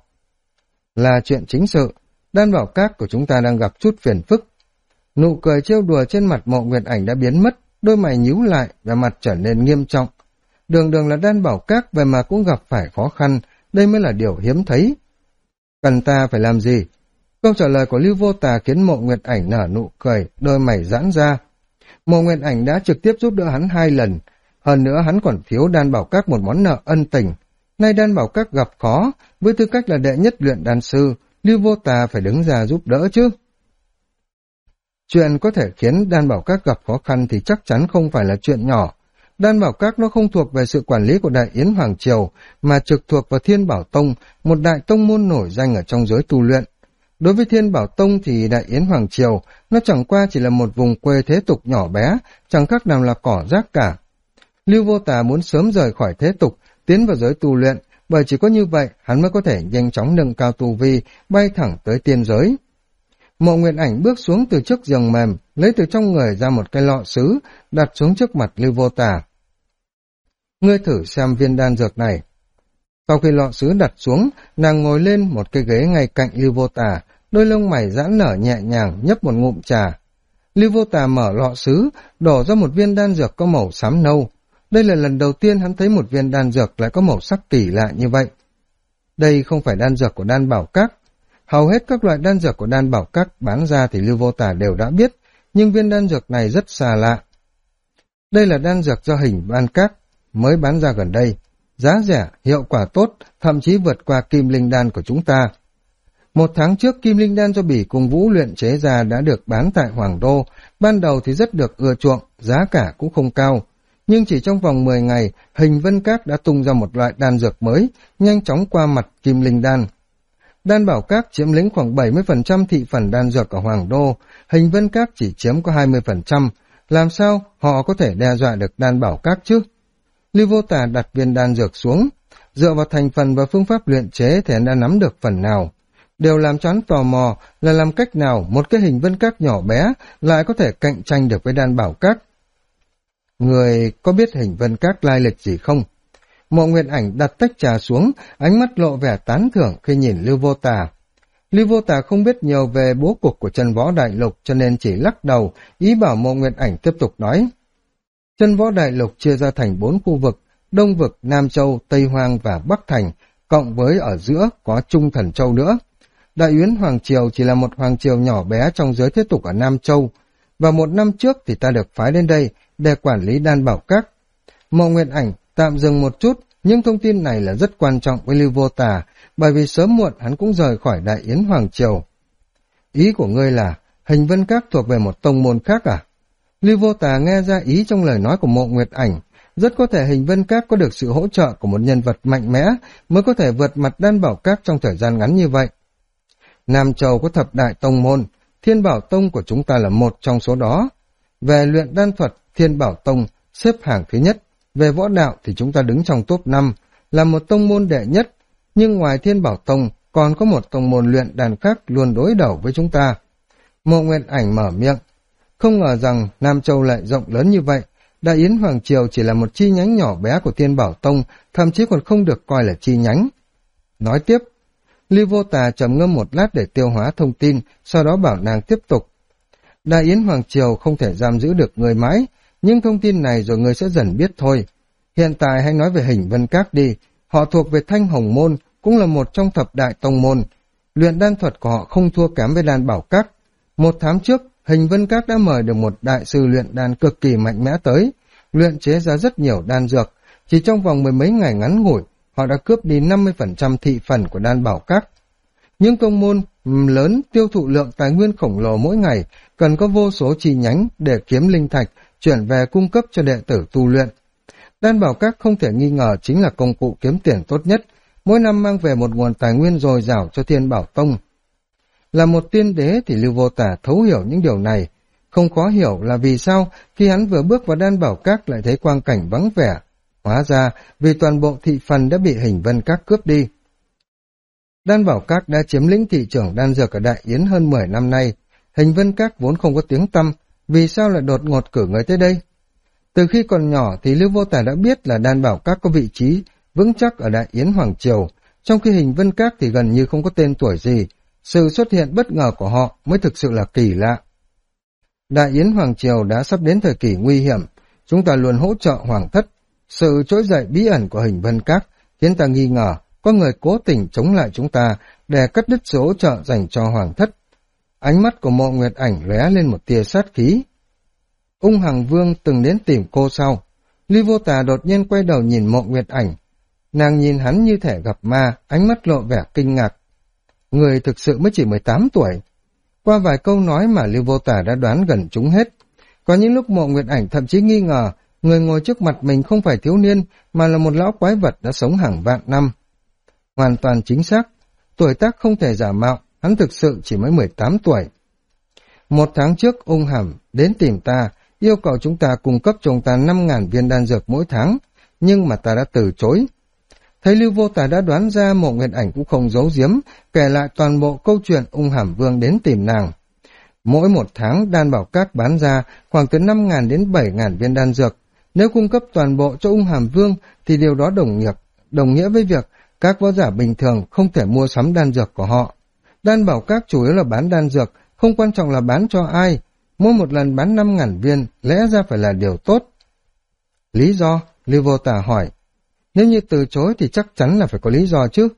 Là chuyện chính sự, Đan Bảo Các của chúng ta đang gặp chút phiền phức. Nụ cười trêu đùa trên mặt Mộ Nguyệt Ảnh đã biến mất, đôi mày nhíu lại và mặt trở nên nghiêm trọng. Đường đường là Đan Bảo Các về mà cũng gặp phải khó khăn, đây mới là điều hiếm thấy. Cần ta phải làm gì? Câu trả lời của Lưu Vô Tả khiến Mộ Nguyệt Ảnh nở nụ cười, đôi mày giãn ra. Mộ Nguyệt Ảnh đã trực tiếp giúp đỡ hắn 2 lần, hơn nữa hắn còn thiếu Đan Bảo Các một món nợ ân tình. Nay Đan Bảo Các gặp khó, với tư cách là đệ nhất luyện đan sư, Lưu Vô Tả phải đứng ra giúp đỡ chứ. Chuyện có thể khiến Đan Bảo Các gặp khó khăn thì chắc chắn không phải là chuyện nhỏ. Đan Bảo Các nó không thuộc về sự quản lý của Đại Yến Hoàng Triều, mà trực thuộc vào Thiên Bảo Tông, một đại tông môn nổi danh ở trong giới tu luyện. Đối với Thiên Bảo Tông thì Đại Yến Hoàng Triều, nó chẳng qua chỉ là một vùng quê thế tục nhỏ bé, chẳng khác nào là cỏ rác cả. Lưu Vô Tà muốn sớm rời khỏi thế tục, tiến vào giới tu luyện, bởi chỉ có như vậy hắn mới có thể nhanh chóng nâng cao tu vi, bay thẳng tới tiên giới. Mộ Nguyệt Ảnh bước xuống từ chiếc giường mềm, lấy từ trong người ra một cái lọ sứ, đặt xuống trước mặt Lưu Vô Tà. Ngươi thử xem viên đan dược này. Sau khi lọ sứ đặt xuống, nàng ngồi lên một cái ghế ngay cạnh Lưu Vô Tà, đôi lông mày giãn nở nhẹ nhàng nhấp một ngụm trà. Lưu Vô Tà mở lọ sứ, đổ ra một viên đan dược có màu xám nâu. Đây là lần đầu tiên hắn thấy một viên đan dược lại có màu sắc kỳ lạ như vậy. Đây không phải đan dược của Đan Bảo Các. Hầu hết các loại đan dược của Đan Bảo Các bán ra thì Lưu Vô Tà đều đã biết, nhưng viên đan dược này rất xa lạ. Đây là đan dược do Hình Văn Các mới bán ra gần đây. Giá rẻ, hiệu quả tốt, thậm chí vượt qua Kim Linh Đan của chúng ta. 1 tháng trước, Kim Linh Đan do Bỉ Cung Vũ luyện chế ra đã được bán tại Hoàng Đô. Ban đầu thì rất được ưa chuộng, giá cả cũng không cao. Nhưng chỉ trong vòng 10 ngày, Hình Vân Các đã tung ra một loại đan dược mới, nhanh chóng qua mặt Kim Linh Đan. Đan Bảo Các chiếm lĩnh khoảng 70% thị phần đan dược ở Hoàng Đô, Hình Vân Các chỉ chiếm có 20%. Làm sao họ có thể đe dọa được Đan Bảo Các chứ? Lưu Vô Tà đặt viên đan dược xuống, dựa vào thành phần và phương pháp luyện chế thì hắn đã nắm được phần nào. Điều làm cho hắn tò mò là làm cách nào một cái Hình Vân Các nhỏ bé lại có thể cạnh tranh được với Đan Bảo Các. Người có biết Hình Vân Các lai lịch gì không? Mộ Nguyệt Ảnh đặt tách trà xuống, ánh mắt lộ vẻ tán thưởng khi nhìn Lưu Vô Tà. Lưu Vô Tà không biết nhiều về bố cục của Chân Võ Đại Lục cho nên chỉ lắc đầu, ý bảo Mộ Nguyệt Ảnh tiếp tục nói. Chân Võ Đại Lục chia ra thành 4 khu vực, Đông Vực, Nam Châu, Tây Hoang và Bắc Thành, cộng với ở giữa có Trung Thần Châu nữa. Đại Yến Hoàng Triều chỉ là một hoàng triều nhỏ bé trong giới thế tục ở Nam Châu, và 1 năm trước thì ta được phái đến đây để quản lý Đan Bảo Các. Mộ Nguyệt Ảnh tạm dừng một chút, nhưng thông tin này là rất quan trọng với Lưu Vô Tà, bởi vì sớm muộn hắn cũng rời khỏi Đại Yến Hoàng Triều. Ý của ngươi là Hình Vân Các thuộc về một tông môn khác à? Lưu Vô Tà nghe ra ý trong lời nói của Mộ Nguyệt Ảnh, rất có thể Hình Vân Các có được sự hỗ trợ của một nhân vật mạnh mẽ mới có thể vượt mặt Đan Bảo Các trong thời gian ngắn như vậy. Nam Châu có thập đại tông môn, Thiên Bảo Tông của chúng ta là một trong số đó. Về luyện đan thuật, Thiên Bảo Tông xếp hàng thứ nhất. Về võ đạo thì chúng ta đứng trong top 5, là một tông môn đệ nhất. Nhưng ngoài Thiên Bảo Tông, còn có một tông môn luyện đan khác luôn đối đầu với chúng ta. Mộ Nguyệt Ảnh mở miệng. Không ngờ rằng Nam Châu lại rộng lớn như vậy. Đại Yến Hoàng Triều chỉ là một chi nhánh nhỏ bé của Thiên Bảo Tông, thậm chí còn không được coi là chi nhánh. Nói tiếp, Lưu Vô Tà trầm ngâm một lát để tiêu hóa thông tin, sau đó bảo nàng tiếp tục. Đại Yến Hoàng Triều không thể giam giữ được người mãi, nhưng thông tin này rồi người sẽ dần biết thôi. Hiện tại hãy nói về Hình Vân Các đi, họ thuộc về Thanh Hồng Môn, cũng là một trong thập đại tông môn. Luyện đan thuật của họ không thua kém với Đan Bảo Các. 1 tháng trước, Hình Vân Các đã mời được một đại sư luyện đan cực kỳ mạnh mẽ tới, luyện chế ra rất nhiều đan dược. Chỉ trong vòng 10 mấy ngày ngắn ngủi, họ đã cướp đi 50% thị phần của Đan Bảo Các. Những tông môn lớn tiêu thụ lượng tài nguyên khổng lồ mỗi ngày, cần có vô số chi nhánh để kiếm linh thạch, chuyển về cung cấp cho đệ tử tu luyện. Đan Bảo Các không thể nghi ngờ chính là công cụ kiếm tiền tốt nhất, mỗi năm mang về một nguồn tài nguyên dồi dào cho Thiên Bảo Tông. Là một tiên đế thì Lưu Vô Tà thấu hiểu những điều này, không khó hiểu là vì sao khi hắn vừa bước vào Đan Bảo Các lại thấy quang cảnh vắng vẻ. Hóa ra vì toàn bộ thị phần đã bị Hình Vân Các cướp đi. Đan Bảo Các đã chiếm lĩnh thị trường đan dược ở Đại Yến hơn 10 năm nay. Hình Vân Các vốn không có tiếng tăm, vì sao lại đột ngột cử người tới đây? Từ khi còn nhỏ thì Lưu Vô Tà đã biết là Đan Bảo Các có vị trí vững chắc ở Đại Yến Hoàng Triều, trong khi Hình Vân Các thì gần như không có tên tuổi gì. Sự xuất hiện bất ngờ của họ mới thực sự là kỳ lạ. Đại Yến Hoàng Triều đã sắp đến thời kỳ nguy hiểm, chúng ta luôn hỗ trợ Hoàng thất. Sự trỗi dậy bí ẩn của Hình Vân Các khiến ta nghi ngờ có người cố tình chống lại chúng ta để cắt đứt sự hỗ trợ dành cho Hoàng thất. Ánh mắt của Mộ Nguyệt Ảnh lóe lên một tia sát khí. Ung Hằng Vương từng đến tìm cô sau. Lưu Vô Tà đột nhiên quay đầu nhìn Mộ Nguyệt Ảnh. Nàng nhìn hắn như thể gặp ma, ánh mắt lộ vẻ kinh ngạc. Người thực sự mới chỉ 18 tuổi. Qua vài câu nói mà Lưu Vô Tà đã đoán gần trúng hết. Có những lúc Mộ Nguyệt Ảnh thậm chí nghi ngờ người ngồi trước mặt mình không phải thiếu niên mà là một lão quái vật đã sống hàng vạn năm. Hoàn toàn chính xác, tuổi tác không thể giả mạo, hắn thực sự chỉ mới 18 tuổi. 1 tháng trước, Ung Hàm đến tìm ta, yêu cầu chúng ta cung cấp cho ông ta 5.000 viên đan dược mỗi tháng, nhưng mà ta đã từ chối. Thấy Lưu Vô Tà đã đoán ra, Mộ Nguyệt Ảnh cũng không giấu giếm, kể lại toàn bộ câu chuyện Ung Hàm Vương đến tìm nàng. Mỗi 1 tháng, Đan Bảo Các bán ra khoảng từ 5.000 đến 7.000 viên đan dược. Nếu cung cấp toàn bộ cho Ung Hàm Vương thì điều đó đồng nghĩa với việc các võ giả bình thường không thể mua sắm đan dược của họ. Đan Bảo Các chủ yếu là bán đan dược, không quan trọng là bán cho ai. Mỗi một lần bán 5.000 viên, lẽ ra phải là điều tốt. Lý do? Lưu Vô Tà hỏi. Nếu như từ chối thì chắc chắn là phải có lý do chứ.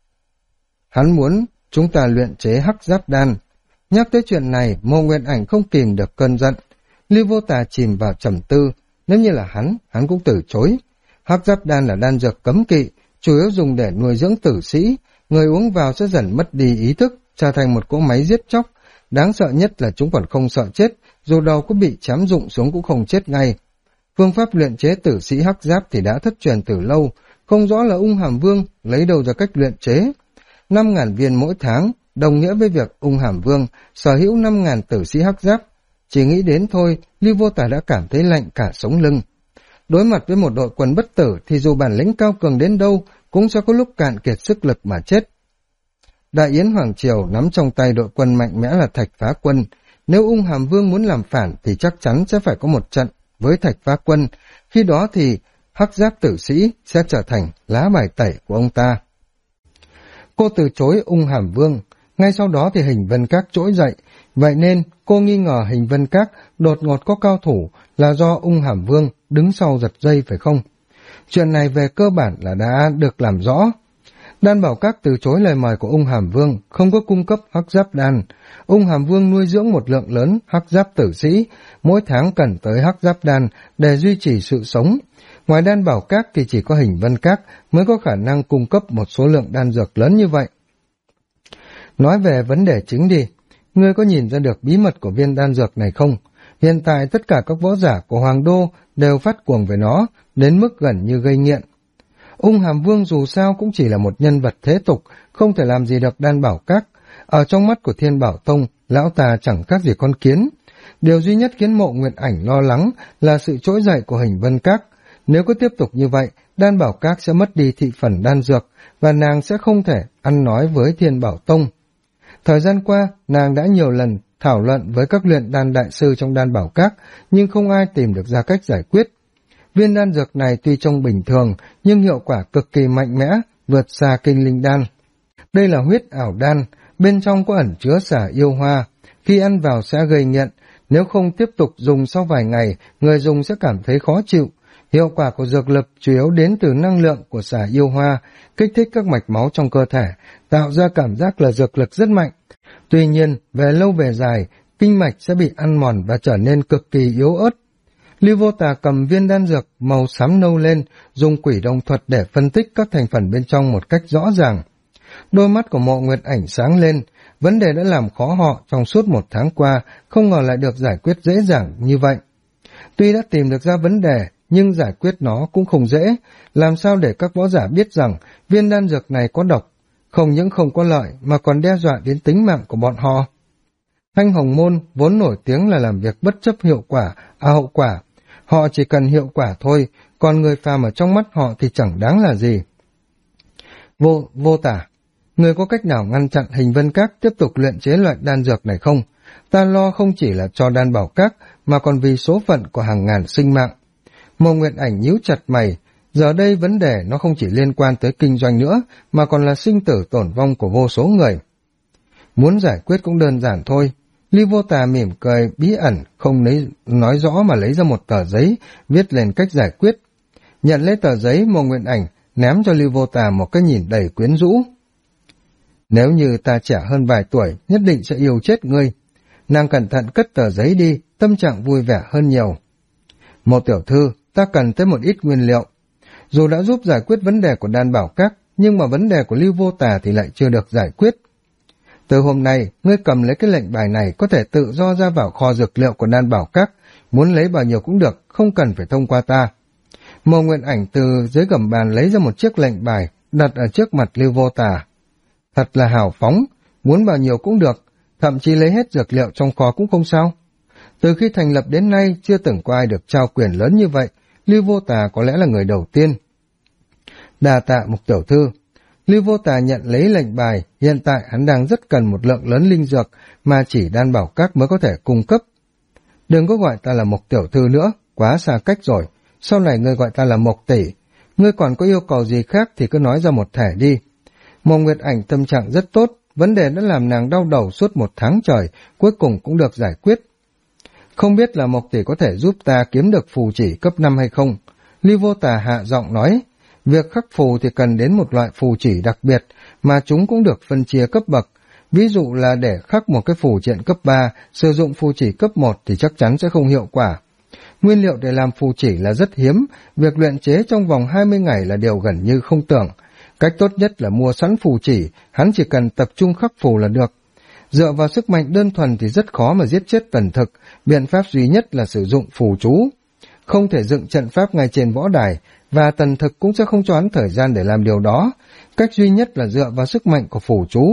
Hắn muốn chúng ta luyện chế hắc giáp đan. Nhắc tới chuyện này, Mộ Nguyệt Ảnh không kìm được cơn giận. Lưu Vô Tà chìm vào trầm tư. Nếu như là hắn cũng từ chối. Hắc giáp đan là đan dược cấm kỵ, chủ yếu dùng để nuôi dưỡng tử sĩ. Người uống vào sẽ dần mất đi ý thức, trở thành một cỗ máy giết chóc. Đáng sợ nhất là chúng còn không sợ chết, dù đầu có bị chém rụng xuống cũng không chết ngay. Phương pháp luyện chế tử sĩ hắc giáp thì đã thất truyền từ lâu, không rõ là Ung Hàm Vương lấy đâu ra cách luyện chế. 5.000 viên mỗi tháng, đồng nghĩa với việc Ung Hàm Vương sở hữu 5.000 tử sĩ hắc giáp. Chỉ nghĩ đến thôi, Lưu Vô Tà đã cảm thấy lạnh cả sống lưng. Đối mặt với một đội quân bất tử thì dù bản lĩnh cao cường đến đâu, cũng sẽ có lúc cạn kiệt sức lực mà chết. Đại Yến Hoàng Triều nắm trong tay đội quân mạnh mẽ là Thạch Phá Quân. Nếu Ung Hàm Vương muốn làm phản thì chắc chắn sẽ phải có một trận với Thạch Phá Quân. Khi đó thì hắc giáp tử sĩ sẽ trở thành lá bài tẩy của ông ta. Cô từ chối Ung Hàm Vương. Ngay sau đó thì Hình Vân Các trỗi dậy. Vậy nên cô nghi ngờ Hình Vân Các đột ngột có cao thủ là do Ung Hàm Vương đứng sau giật dây phải không? Chuyện này về cơ bản là đã được làm rõ. Đan Bảo Các từ chối lời mời của Ung Hàm Vương, không có cung cấp hắc giáp đan. Ung Hàm Vương nuôi dưỡng một lượng lớn hắc giáp tử sĩ, mỗi tháng cần tới hắc giáp đan để duy trì sự sống. Ngoài Đan Bảo Các thì chỉ có Hình Vân Các mới có khả năng cung cấp một số lượng đan dược lớn như vậy. Nói về vấn đề chính đi, ngươi có nhìn ra được bí mật của viên đan dược này không? Hiện tại tất cả các võ giả của Hoàng Đô đều phát cuồng về nó, đến mức gần như gây nghiện. Ung Hàm Vương dù sao cũng chỉ là một nhân vật thế tục, không thể làm gì được Đan Bảo Các. Ở trong mắt của Thiên Bảo Tông, lão ta chẳng khác gì con kiến. Điều duy nhất khiến Mộ Nguyệt Ảnh lo lắng là sự trỗi dậy của Hình Vân Các. Nếu cứ tiếp tục như vậy, Đan Bảo Các sẽ mất đi thị phần đan dược, và nàng sẽ không thể ăn nói với Thiên Bảo Tông. Thời gian qua, nàng đã nhiều lần thảo luận với các luyện đan đại sư trong Đan Bảo Các, nhưng không ai tìm được ra cách giải quyết. Viên đan dược này tuy trông bình thường, nhưng hiệu quả cực kỳ mạnh mẽ, vượt xa kinh linh đan. Đây là huyết ảo đan, bên trong có ẩn chứa xả yêu hoa. Khi ăn vào sẽ gây nghiện, nếu không tiếp tục dùng sau vài ngày, người dùng sẽ cảm thấy khó chịu. Hiệu quả của dược lực chủ yếu đến từ năng lượng của xả yêu hoa, kích thích các mạch máu trong cơ thể, tạo ra cảm giác là dược lực rất mạnh. Tuy nhiên, về lâu về dài, kinh mạch sẽ bị ăn mòn và trở nên cực kỳ yếu ớt. Lưu Vô Tà cầm viên đan dược màu xám nâu lên, dùng quỷ đồng thuật để phân tích các thành phần bên trong một cách rõ ràng. Đôi mắt của Mộ Nguyệt Ảnh sáng lên, vấn đề đã làm khó họ trong suốt 1 tháng qua, không ngờ lại được giải quyết dễ dàng như vậy. Tuy đã tìm được ra vấn đề, nhưng giải quyết nó cũng không dễ, làm sao để các võ giả biết rằng viên đan dược này có độc, không những không có lợi mà còn đe dọa đến tính mạng của bọn họ. Thanh Hồng Môn vốn nổi tiếng là làm việc bất chấp hậu quả. Họ chỉ cần hiệu quả thôi, còn người phàm ở trong mắt họ thì chẳng đáng là gì. Vô Tả, người có cách nào ngăn chặn Hình Vân Các tiếp tục luyện chế loại đan dược này không? Ta lo không chỉ là cho Đan Bảo Các, mà còn vì số phận của hàng ngàn sinh mạng. Mộ Nguyệt Ảnh nhíu chặt mày, giờ đây vấn đề nó không chỉ liên quan tới kinh doanh nữa, mà còn là sinh tử tổn vong của vô số người. Muốn giải quyết cũng đơn giản thôi. Lưu Vô Tà mỉm cười bí ẩn, không nói rõ mà lấy ra một tờ giấy, viết lên cách giải quyết. Nhận lấy tờ giấy, Mộ Nguyệt Ảnh ném cho Lưu Vô Tà một cái nhìn đầy quyến rũ. Nếu như ta trẻ hơn vài tuổi, nhất định sẽ yêu chết ngươi. Nàng cẩn thận cất tờ giấy đi, tâm trạng vui vẻ hơn nhiều. Một tiểu thư, ta cần tới một ít nguyên liệu. Dù đã giúp giải quyết vấn đề của Đan Bảo Các, nhưng mà vấn đề của Lưu Vô Tà thì lại chưa được giải quyết. Từ hôm nay, ngươi cầm lấy cái lệnh bài này có thể tự do ra vào kho dược liệu của Đan Bảo Các, muốn lấy bao nhiêu cũng được, không cần phải thông qua ta. Mộ Nguyệt Ảnh từ dưới gầm bàn lấy ra một chiếc lệnh bài, đặt ở trước mặt Lưu Vô Tà. Thật là hào phóng, muốn bao nhiêu cũng được, thậm chí lấy hết dược liệu trong kho cũng không sao. Từ khi thành lập đến nay, chưa từng có ai được trao quyền lớn như vậy, Lưu Vô Tà có lẽ là người đầu tiên. Đa tạ Mục tiểu thư. Lưu Vô Tà nhận lấy lệnh bài, hiện tại hắn đang rất cần một lượng lớn linh dược mà chỉ Đan Bảo Các mới có thể cung cấp. Đừng có gọi ta là Mục tiểu thư nữa, quá xa cách rồi, sau này ngươi gọi ta là Mục tỷ. Ngươi còn có yêu cầu gì khác thì cứ nói ra một thể đi. Mộ Nguyệt Ảnh tâm trạng rất tốt, vấn đề đã làm nàng đau đầu suốt 1 tháng trời, cuối cùng cũng được giải quyết. Không biết là Mộc tỷ có thể giúp ta kiếm được phù chỉ cấp 5 hay không? Lưu Vô Tà hạ giọng nói, việc khắc phù thì cần đến một loại phù chỉ đặc biệt, mà chúng cũng được phân chia cấp bậc. Ví dụ là để khắc một cái phù triện cấp 3, sử dụng phù chỉ cấp 1 thì chắc chắn sẽ không hiệu quả. Nguyên liệu để làm phù chỉ là rất hiếm, việc luyện chế trong vòng 20 ngày là điều gần như không tưởng. Cách tốt nhất là mua sẵn phù chỉ, hắn chỉ cần tập trung khắc phù là được. Dựa vào sức mạnh đơn thuần thì rất khó mà giết chết Tần Thực, biện pháp duy nhất là sử dụng phù chú. Không thể dựng trận pháp ngay trên võ đài, và Tần Thực cũng sẽ không cho hắn thời gian để làm điều đó. Cách duy nhất là dựa vào sức mạnh của phù chú.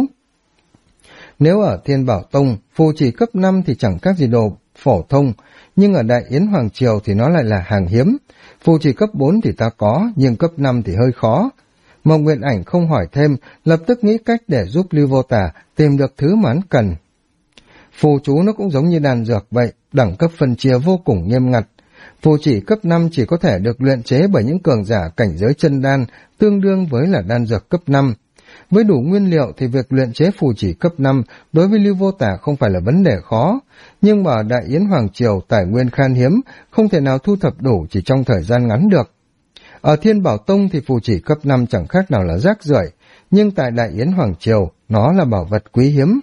Nếu ở Thiên Bảo Tông, phù chỉ cấp 5 thì chẳng khác gì đồ phổ thông, nhưng ở Đại Yến Hoàng Triều thì nó lại là hàng hiếm. Phù chỉ cấp 4 thì ta có, nhưng cấp 5 thì hơi khó. Mộc Nguyệt Ảnh không hỏi thêm, lập tức nghĩ cách để giúp Lưu Vô Tà tìm được thứ mà hắn cần. Phù chú nó cũng giống như đan dược vậy, đẳng cấp phân chia vô cùng nghiêm ngặt. Phù chỉ cấp 5 chỉ có thể được luyện chế bởi những cường giả cảnh giới chân đan, tương đương với là đan dược cấp 5. Với đủ nguyên liệu thì việc luyện chế phù chỉ cấp 5 đối với Lưu Vô Tà không phải là vấn đề khó, nhưng mà ở Đại Yến Hoàng Triều tài nguyên khan hiếm, không thể nào thu thập đủ chỉ trong thời gian ngắn được. Ở Thiên Bảo Tông thì phù chỉ cấp 5 chẳng khác nào là rác rưởi, nhưng tại Đại Yến Hoàng Triều, nó là bảo vật quý hiếm.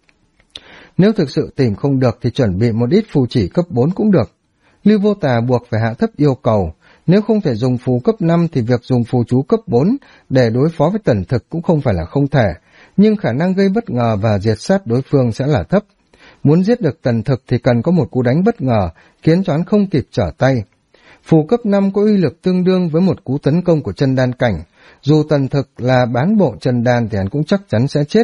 Nếu thực sự tìm không được thì chuẩn bị một ít phù chỉ cấp 4 cũng được. Lưu Vô Tà buộc phải hạ thấp yêu cầu, nếu không thể dùng phù cấp 5 thì việc dùng phù chú cấp 4 để đối phó với Tần Thực cũng không phải là không thể, nhưng khả năng gây bất ngờ và diệt sát đối phương sẽ là thấp. Muốn giết được Tần Thực thì cần có một cú đánh bất ngờ, khiến cho hắn không kịp trở tay. Phù cấp 5 có uy lực tương đương với một cú tấn công của chân đan cảnh, dù Tần Thực là bán bộ chân đan thì hắn cũng chắc chắn sẽ chết.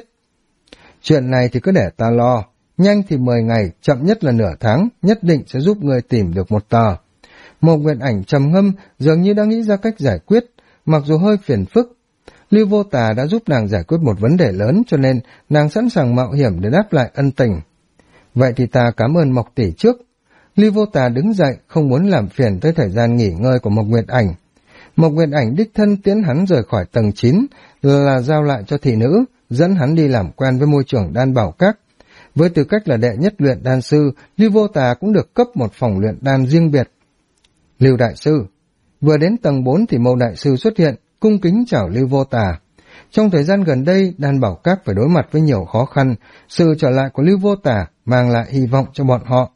Chuyện này thì cứ để ta lo, nhanh thì 10 ngày, chậm nhất là nửa tháng, nhất định sẽ giúp ngươi tìm được một tờ. Mộc Nguyệt Ảnh trầm ngâm, dường như đã nghĩ ra cách giải quyết, mặc dù hơi phiền phức. Lưu Vô Tà đã giúp nàng giải quyết một vấn đề lớn, cho nên nàng sẵn sàng mạo hiểm để đáp lại ân tình. Vậy thì ta cảm ơn Mộc tỷ trước. Lưu Vô Tà đứng dậy, không muốn làm phiền tới thời gian nghỉ ngơi của Mộc Nguyệt Ảnh. Mộc Nguyệt Ảnh đích thân tiễn hắn rời khỏi tầng 9, là giao lại cho thị nữ, dẫn hắn đi làm quen với môi trường Đan Bảo Các. Với tư cách là đệ nhất luyện đan sư, Lưu Vô Tà cũng được cấp một phòng luyện đan riêng biệt. Lưu đại sư. Vừa đến tầng 4 thì Mâu đại sư xuất hiện, cung kính chào Lưu Vô Tà. Trong thời gian gần đây, Đan Bảo Các phải đối mặt với nhiều khó khăn, sự trở lại của Lưu Vô Tà mang lại hy vọng cho bọn họ.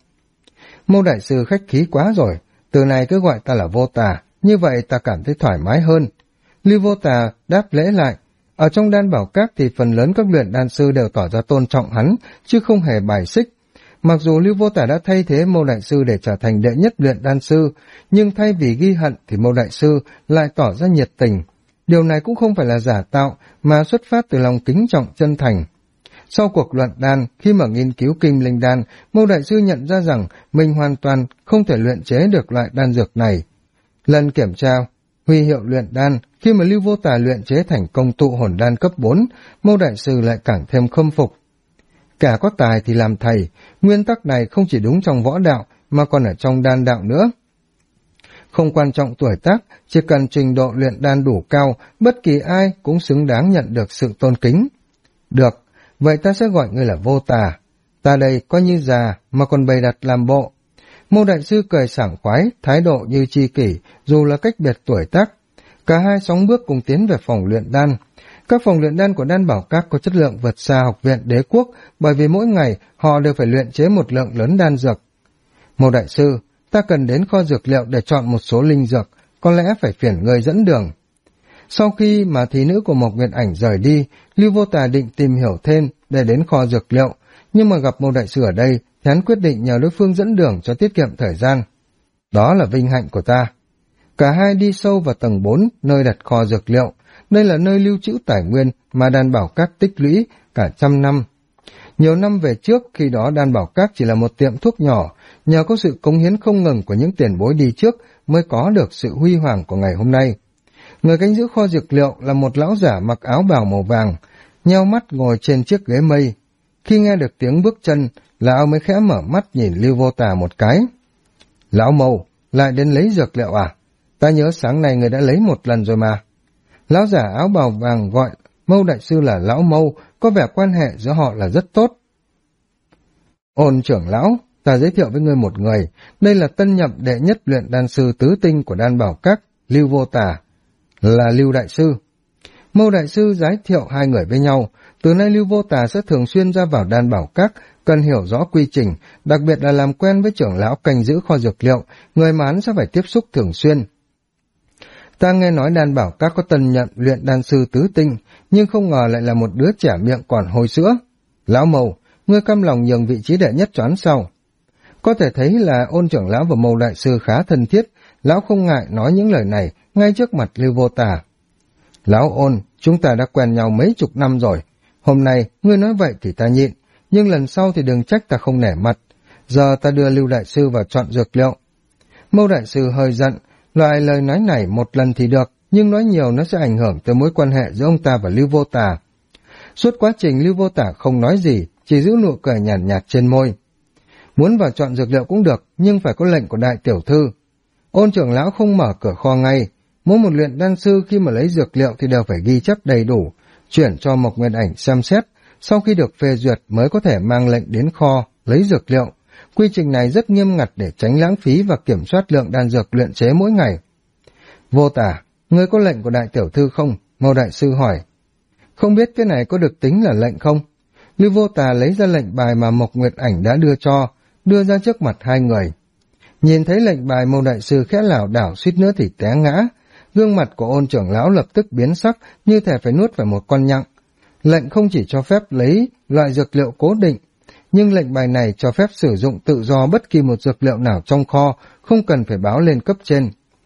Mâu đại sư khách khí quá rồi, từ này cứ gọi ta là Vô Tà, như vậy ta cảm thấy thoải mái hơn. Lưu Vô Tà đáp lễ lại. Ở trong Đan Bảo Các thì phần lớn các luyện đan sư đều tỏ ra tôn trọng hắn, chứ không hề bài xích. Mặc dù Lưu Vô Tà đã thay thế Mâu đại sư để trở thành đệ nhất luyện đan sư, nhưng thay vì ghi hận thì Mâu đại sư lại tỏ ra nhiệt tình. Điều này cũng không phải là giả tạo, mà xuất phát từ lòng kính trọng chân thành. Sau cuộc luận đan, khi mà nghiên cứu kim linh đan, Mâu đại sư nhận ra rằng mình hoàn toàn không thể luyện chế được loại đan dược này. Lần kiểm tra huy hiệu luyện đan, khi mà Lưu Vô Tà luyện chế thành công tụ hồn đan cấp 4, Mâu đại sư lại càng thêm khâm phục. Cả có tài thì làm thầy, nguyên tắc này không chỉ đúng trong võ đạo mà còn ở trong đan đạo nữa. Không quan trọng tuổi tác, chỉ cần trình độ luyện đan đủ cao, bất kỳ ai cũng xứng đáng nhận được sự tôn kính. Được, vậy ta sẽ gọi ngươi là Vô Tà. Ta đây coi như già mà còn bày đặt làm bộ. Mâu đại sư cười sảng khoái, thái độ như tri kỷ, dù là cách biệt tuổi tác. Cả hai sóng bước cùng tiến về phòng luyện đan. Các phòng luyện đan của Đan Bảo Các có chất lượng vượt xa Học viện Đế Quốc, bởi vì mỗi ngày họ đều phải luyện chế một lượng lớn đan dược. Mâu đại sư, ta cần đến kho dược liệu để chọn một số linh dược, có lẽ phải phiền người dẫn đường. Sau khi mà thí nữ của Mộc Nguyệt Ảnh rời đi, Lưu Vô Tà định tìm hiểu thêm để đến kho dược liệu, nhưng mà gặp Mâu đại sư ở đây, thì hắn quyết định nhờ đối phương dẫn đường cho tiết kiệm thời gian. Đó là vinh hạnh của ta. Cả hai đi sâu vào tầng 4, nơi đặt kho dược liệu. Đây là nơi lưu trữ tài nguyên mà Đan Bảo Các tích lũy cả trăm năm. Nhiều năm về trước, khi đó Đan Bảo Các chỉ là một tiệm thuốc nhỏ, nhờ có sự cống hiến không ngừng của những tiền bối đi trước mới có được sự huy hoàng của ngày hôm nay. Người canh giữ kho dược liệu là một lão giả mặc áo bào màu vàng, nheo mắt ngồi trên chiếc ghế mây. Khi nghe được tiếng bước chân, lão mới khẽ mở mắt nhìn Lưu Vô Tà một cái. Lão Mâu, lại đến lấy dược liệu à? Ta nhớ sáng nay người đã lấy một lần rồi mà. Lão giả áo bào vàng gọi Mâu đại sư là Lão Mâu, có vẻ quan hệ giữa họ là rất tốt. Ôn trưởng lão, ta giới thiệu với ngươi một người, đây là tân nhậm đệ nhất luyện đan sư tứ tinh của Đan Bảo Các, Lưu Vô Tà, là Lưu đại sư. Mâu đại sư giới thiệu hai người với nhau, từ nay Lưu Vô Tà sẽ thường xuyên ra vào Đan Bảo Các, cần hiểu rõ quy trình, đặc biệt là làm quen với trưởng lão canh giữ kho dược liệu, người mà hắn sẽ phải tiếp xúc thường xuyên. Ta nghe nói Đan Bảo Các có tân nhận luyện đan sư tứ tinh, nhưng không ngờ lại là một đứa trẻ miệng còn hôi sữa. Lão Mâu, ngươi cam lòng nhường vị trí đệ nhất cho hắn sao? Có thể thấy là Ôn trưởng lão và Mâu đại sư khá thân thiết, lão không ngại nói những lời này ngay trước mặt Lưu Vô Tà. Lão Ôn, chúng ta đã quen nhau mấy chục năm rồi, hôm nay ngươi nói vậy thì ta nhịn, nhưng lần sau thì đừng trách ta không nể mặt. Giờ ta đưa Lưu đại sư vào chọn dược liệu. Mâu đại sư hơi giận, loại lời nói này một lần thì được, nhưng nói nhiều nó sẽ ảnh hưởng tới mối quan hệ giữa ông ta và Lưu Vô Tà. Suốt quá trình Lưu Vô Tà không nói gì, chỉ giữ nụ cười nhàn nhạt trên môi. Muốn vào chọn dược liệu cũng được, nhưng phải có lệnh của đại tiểu thư. Ôn trưởng lão không mở cửa kho ngay, mỗi một luyện đan sư khi mà lấy dược liệu thì đều phải ghi chép đầy đủ, chuyển cho Mộc Nguyên Ảnh xem xét, sau khi được phê duyệt mới có thể mang lệnh đến kho, lấy dược liệu. Quy trình này rất nghiêm ngặt để tránh lãng phí và kiểm soát lượng đan dược luyện chế mỗi ngày. Vô Tà, ngươi có lệnh của đại tiểu thư không? Mâu đại sư hỏi. Không biết cái này có được tính là lệnh không? Lưu Vô Tà lấy ra lệnh bài mà Mộc Nguyệt Ảnh đã đưa ra trước mặt hai người. Nhìn thấy lệnh bài, Mâu đại sư khẽ lảo đảo suýt nữa thì té ngã. Gương mặt của Ôn trưởng lão lập tức biến sắc, như thể phải nuốt phải một con nhặng. Lệnh không chỉ cho phép lấy loại dược liệu cố định, nhưng lệnh bài này cho phép sử dụng tự do bất kỳ một dược liệu nào trong kho, không cần phải báo lên cấp trên.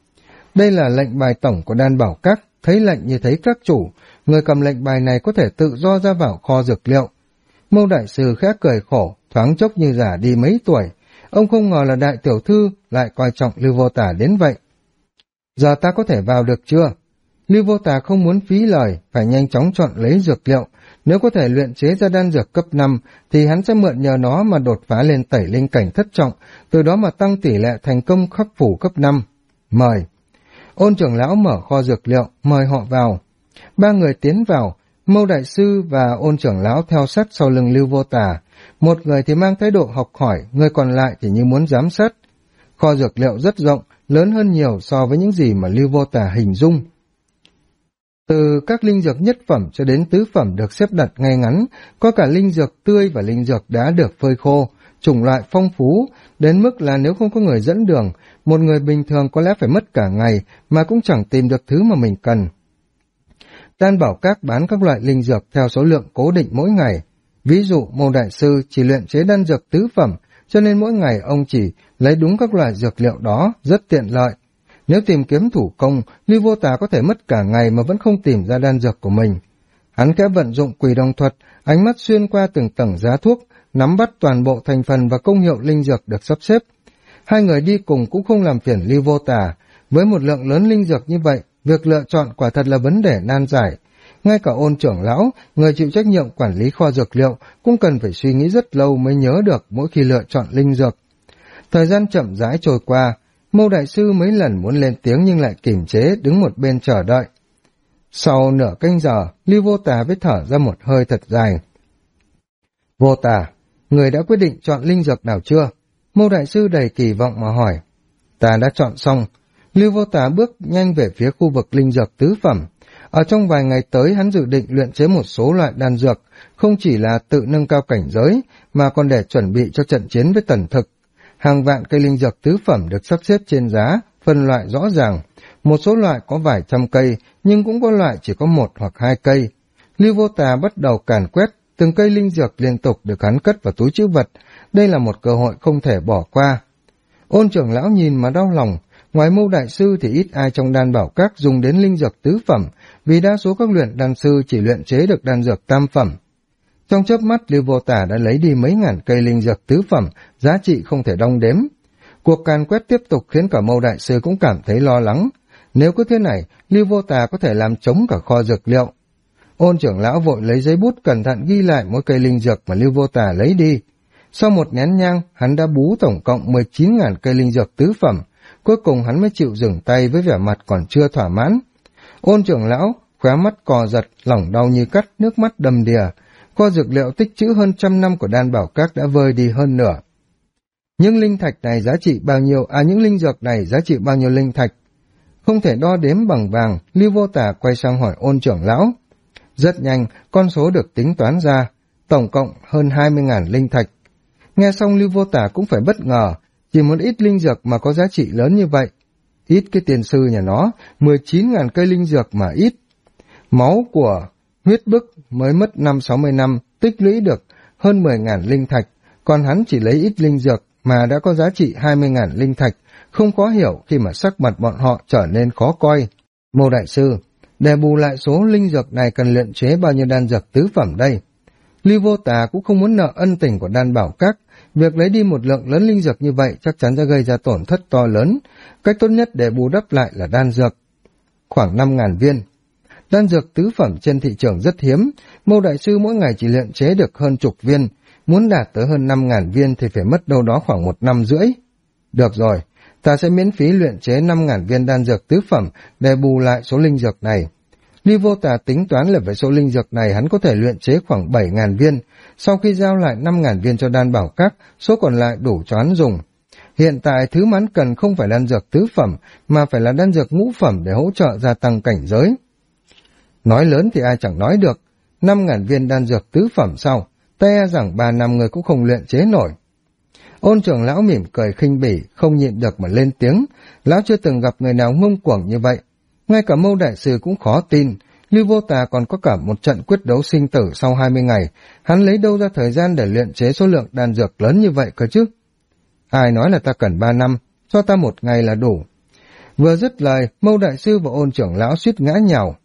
Đây là lệnh bài tổng của Đan Bảo Các, thấy lệnh như thấy các chủ, người cầm lệnh bài này có thể tự do ra vào kho dược liệu. Mâu đại sư khẽ cười khổ, thoáng chốc như già đi mấy tuổi. Ông không ngờ là đại tiểu thư lại coi trọng Lưu Vô Tà đến vậy. Giờ ta có thể vào được chưa? Lưu Vô Tà không muốn phí lời, phải nhanh chóng chọn lấy dược liệu. Nếu có thể luyện chế ra đan dược cấp 5, thì hắn sẽ mượn nhờ nó mà đột phá lên tẩy linh cảnh thất trọng, từ đó mà tăng tỷ lệ thành công khắc phủ cấp 5. Mời. Ôn trưởng lão mở kho dược liệu, mời họ vào. Ba người tiến vào, Mâu đại sư và Ôn trưởng lão theo sát sau lưng Lưu Vô Tà. Một người thì mang thái độ học hỏi, người còn lại thì như muốn giám sát. Kho dược liệu rất rộng, lớn hơn nhiều so với những gì mà Lưu Vô Tà hình dung. Từ các linh dược nhất phẩm cho đến tứ phẩm được xếp đặt ngay ngắn, có cả linh dược tươi và linh dược đã được phơi khô, chủng loại phong phú, đến mức là nếu không có người dẫn đường, một người bình thường có lẽ phải mất cả ngày mà cũng chẳng tìm được thứ mà mình cần. Đan Bảo Các bán các loại linh dược theo số lượng cố định mỗi ngày. Ví dụ, Mâu đại sư chỉ luyện chế đan dược tứ phẩm, cho nên mỗi ngày ông chỉ lấy đúng các loại dược liệu đó, rất tiện lợi. Nếu tìm kiếm thủ công, Lưu Vô Tà có thể mất cả ngày mà vẫn không tìm ra đan dược của mình. Hắn khẽ vận dụng Quỷ Đồng Thuật, ánh mắt xuyên qua từng tầng giá thuốc, nắm bắt toàn bộ thành phần và công hiệu linh dược được sắp xếp. Hai người đi cùng cũng không làm phiền Lưu Vô Tà. Với một lượng lớn linh dược như vậy, việc lựa chọn quả thật là vấn đề nan giải. Ngay cả Ôn trưởng lão, người chịu trách nhiệm quản lý kho dược liệu, cũng cần phải suy nghĩ rất lâu mới nhớ được mỗi khi lựa chọn linh dược. Thời gian chậm rãi trôi qua, Mâu đại sư mấy lần muốn lên tiếng nhưng lại kiềm chế đứng một bên chờ đợi. Sau nửa canh giờ, Lưu Vô Tà mới thở ra một hơi thật dài. Vô Tà, người đã quyết định chọn linh dược nào chưa? Mâu đại sư đầy kỳ vọng mà hỏi. Ta đã chọn xong. Lưu Vô Tà bước nhanh về phía khu vực linh dược tứ phẩm. Ở trong vài ngày tới hắn dự định luyện chế một số loại đan dược, không chỉ là tự nâng cao cảnh giới, mà còn để chuẩn bị cho trận chiến với Tần Thực. Hàng vạn cây linh dược tứ phẩm được sắp xếp trên giá, phân loại rõ ràng. Một số loại có vài trăm cây, nhưng cũng có loại chỉ có 1 hoặc 2 cây. Lưu Vô Tà bắt đầu càn quét, từng cây linh dược liên tục được hắn cất vào túi trữ vật. Đây là một cơ hội không thể bỏ qua. Ôn trưởng lão nhìn mà đau lòng. Ngoài Mâu đại sư thì ít ai trong Đan Bảo Các dùng đến linh dược tứ phẩm, vì đa số các luyện đan sư chỉ luyện chế được đan dược tam phẩm. Trong chớp mắt Lưu Vô Tả đã lấy đi mấy ngàn cây linh dược tứ phẩm, giá trị không thể đong đếm. Cuộc càn quét tiếp tục khiến cả Mâu đại sư cũng cảm thấy lo lắng. Nếu cứ thế này, Lưu Vô Tả có thể làm trống cả kho dược liệu. Ôn trưởng lão vội lấy giấy bút cẩn thận ghi lại mỗi cây linh dược mà Lưu Vô Tả lấy đi. Sau một nén nhang, hắn đã bú tổng cộng 19.000 cây linh dược tứ phẩm. Cuối cùng hắn mới chịu dừng tay với vẻ mặt còn chưa thỏa mãn. Ôn trưởng lão, khóe mắt cò giật, lòng đau như cắt, nước mắt đầm đìa. Kho dược liệu tích trữ hơn 100 năm của Đan Bảo Các đã vơi đi hơn nửa. Những linh thạch này giá trị bao nhiêu, những linh dược này giá trị bao nhiêu linh thạch? Không thể đo đếm bằng vàng, Lưu Vô Tả quay sang hỏi ôn trưởng lão. Rất nhanh, con số được tính toán ra, tổng cộng hơn 20.000 linh thạch. Nghe xong Lưu Vô Tả cũng phải bất ngờ, chỉ một ít linh dược mà có giá trị lớn như vậy. Ít cái tiền sư nhà nó, 19.000 cây linh dược mà ít. Máu của huyết bức mới mất 50-60 năm, tích lũy được hơn 10.000 linh thạch, còn hắn chỉ lấy ít linh dược mà đã có giá trị 20.000 linh thạch, không khó hiểu khi mà sắc mặt bọn họ trở nên khó coi. Mâu đại sư, để bù lại số linh dược này cần luyện chế bao nhiêu đan dược tứ phẩm đây? Lưu Vô Tà cũng không muốn nợ ân tình của Đan Bảo Các, việc lấy đi một lượng lớn linh dược như vậy chắc chắn sẽ gây ra tổn thất to lớn, cách tốt nhất để bù đắp lại là đan dược. Khoảng 5.000 viên. Đan dược tứ phẩm trên thị trường rất hiếm, Mâu đại sư mỗi ngày chỉ luyện chế được hơn chục viên, muốn đạt tới hơn 5.000 viên thì phải mất đâu đó khoảng 1 năm rưỡi. Được rồi, ta sẽ miễn phí luyện chế 5.000 viên đan dược tứ phẩm để bù lại số linh dược này. Lưu Vô Tà tính toán là với số linh dược này hắn có thể luyện chế khoảng 7.000 viên, sau khi giao lại 5.000 viên cho Đan Bảo Các, số còn lại đủ cho hắn dùng. Hiện tại thứ mà hắn cần không phải đan dược tứ phẩm, mà phải là đan dược ngũ phẩm để hỗ trợ gia tăng cảnh giới. Nói lớn thì ai chẳng nói được, 5.000 viên đan dược tứ phẩm sau, ta e rằng 3 năm người cũng không luyện chế nổi. Ôn trưởng lão mỉm cười khinh bỉ, không nhịn được mà lên tiếng, lão chưa từng gặp người nào ngông cuồng như vậy. Ngay cả Mâu đại sư cũng khó tin, Lưu Vô Tà còn có cả một trận quyết đấu sinh tử sau 20 ngày, hắn lấy đâu ra thời gian để luyện chế số lượng đan dược lớn như vậy cơ chứ? Ai nói là ta cần 3 năm, cho ta 1 ngày là đủ. Vừa dứt lời, Mâu đại sư và ôn trưởng lão suýt ngã nhào.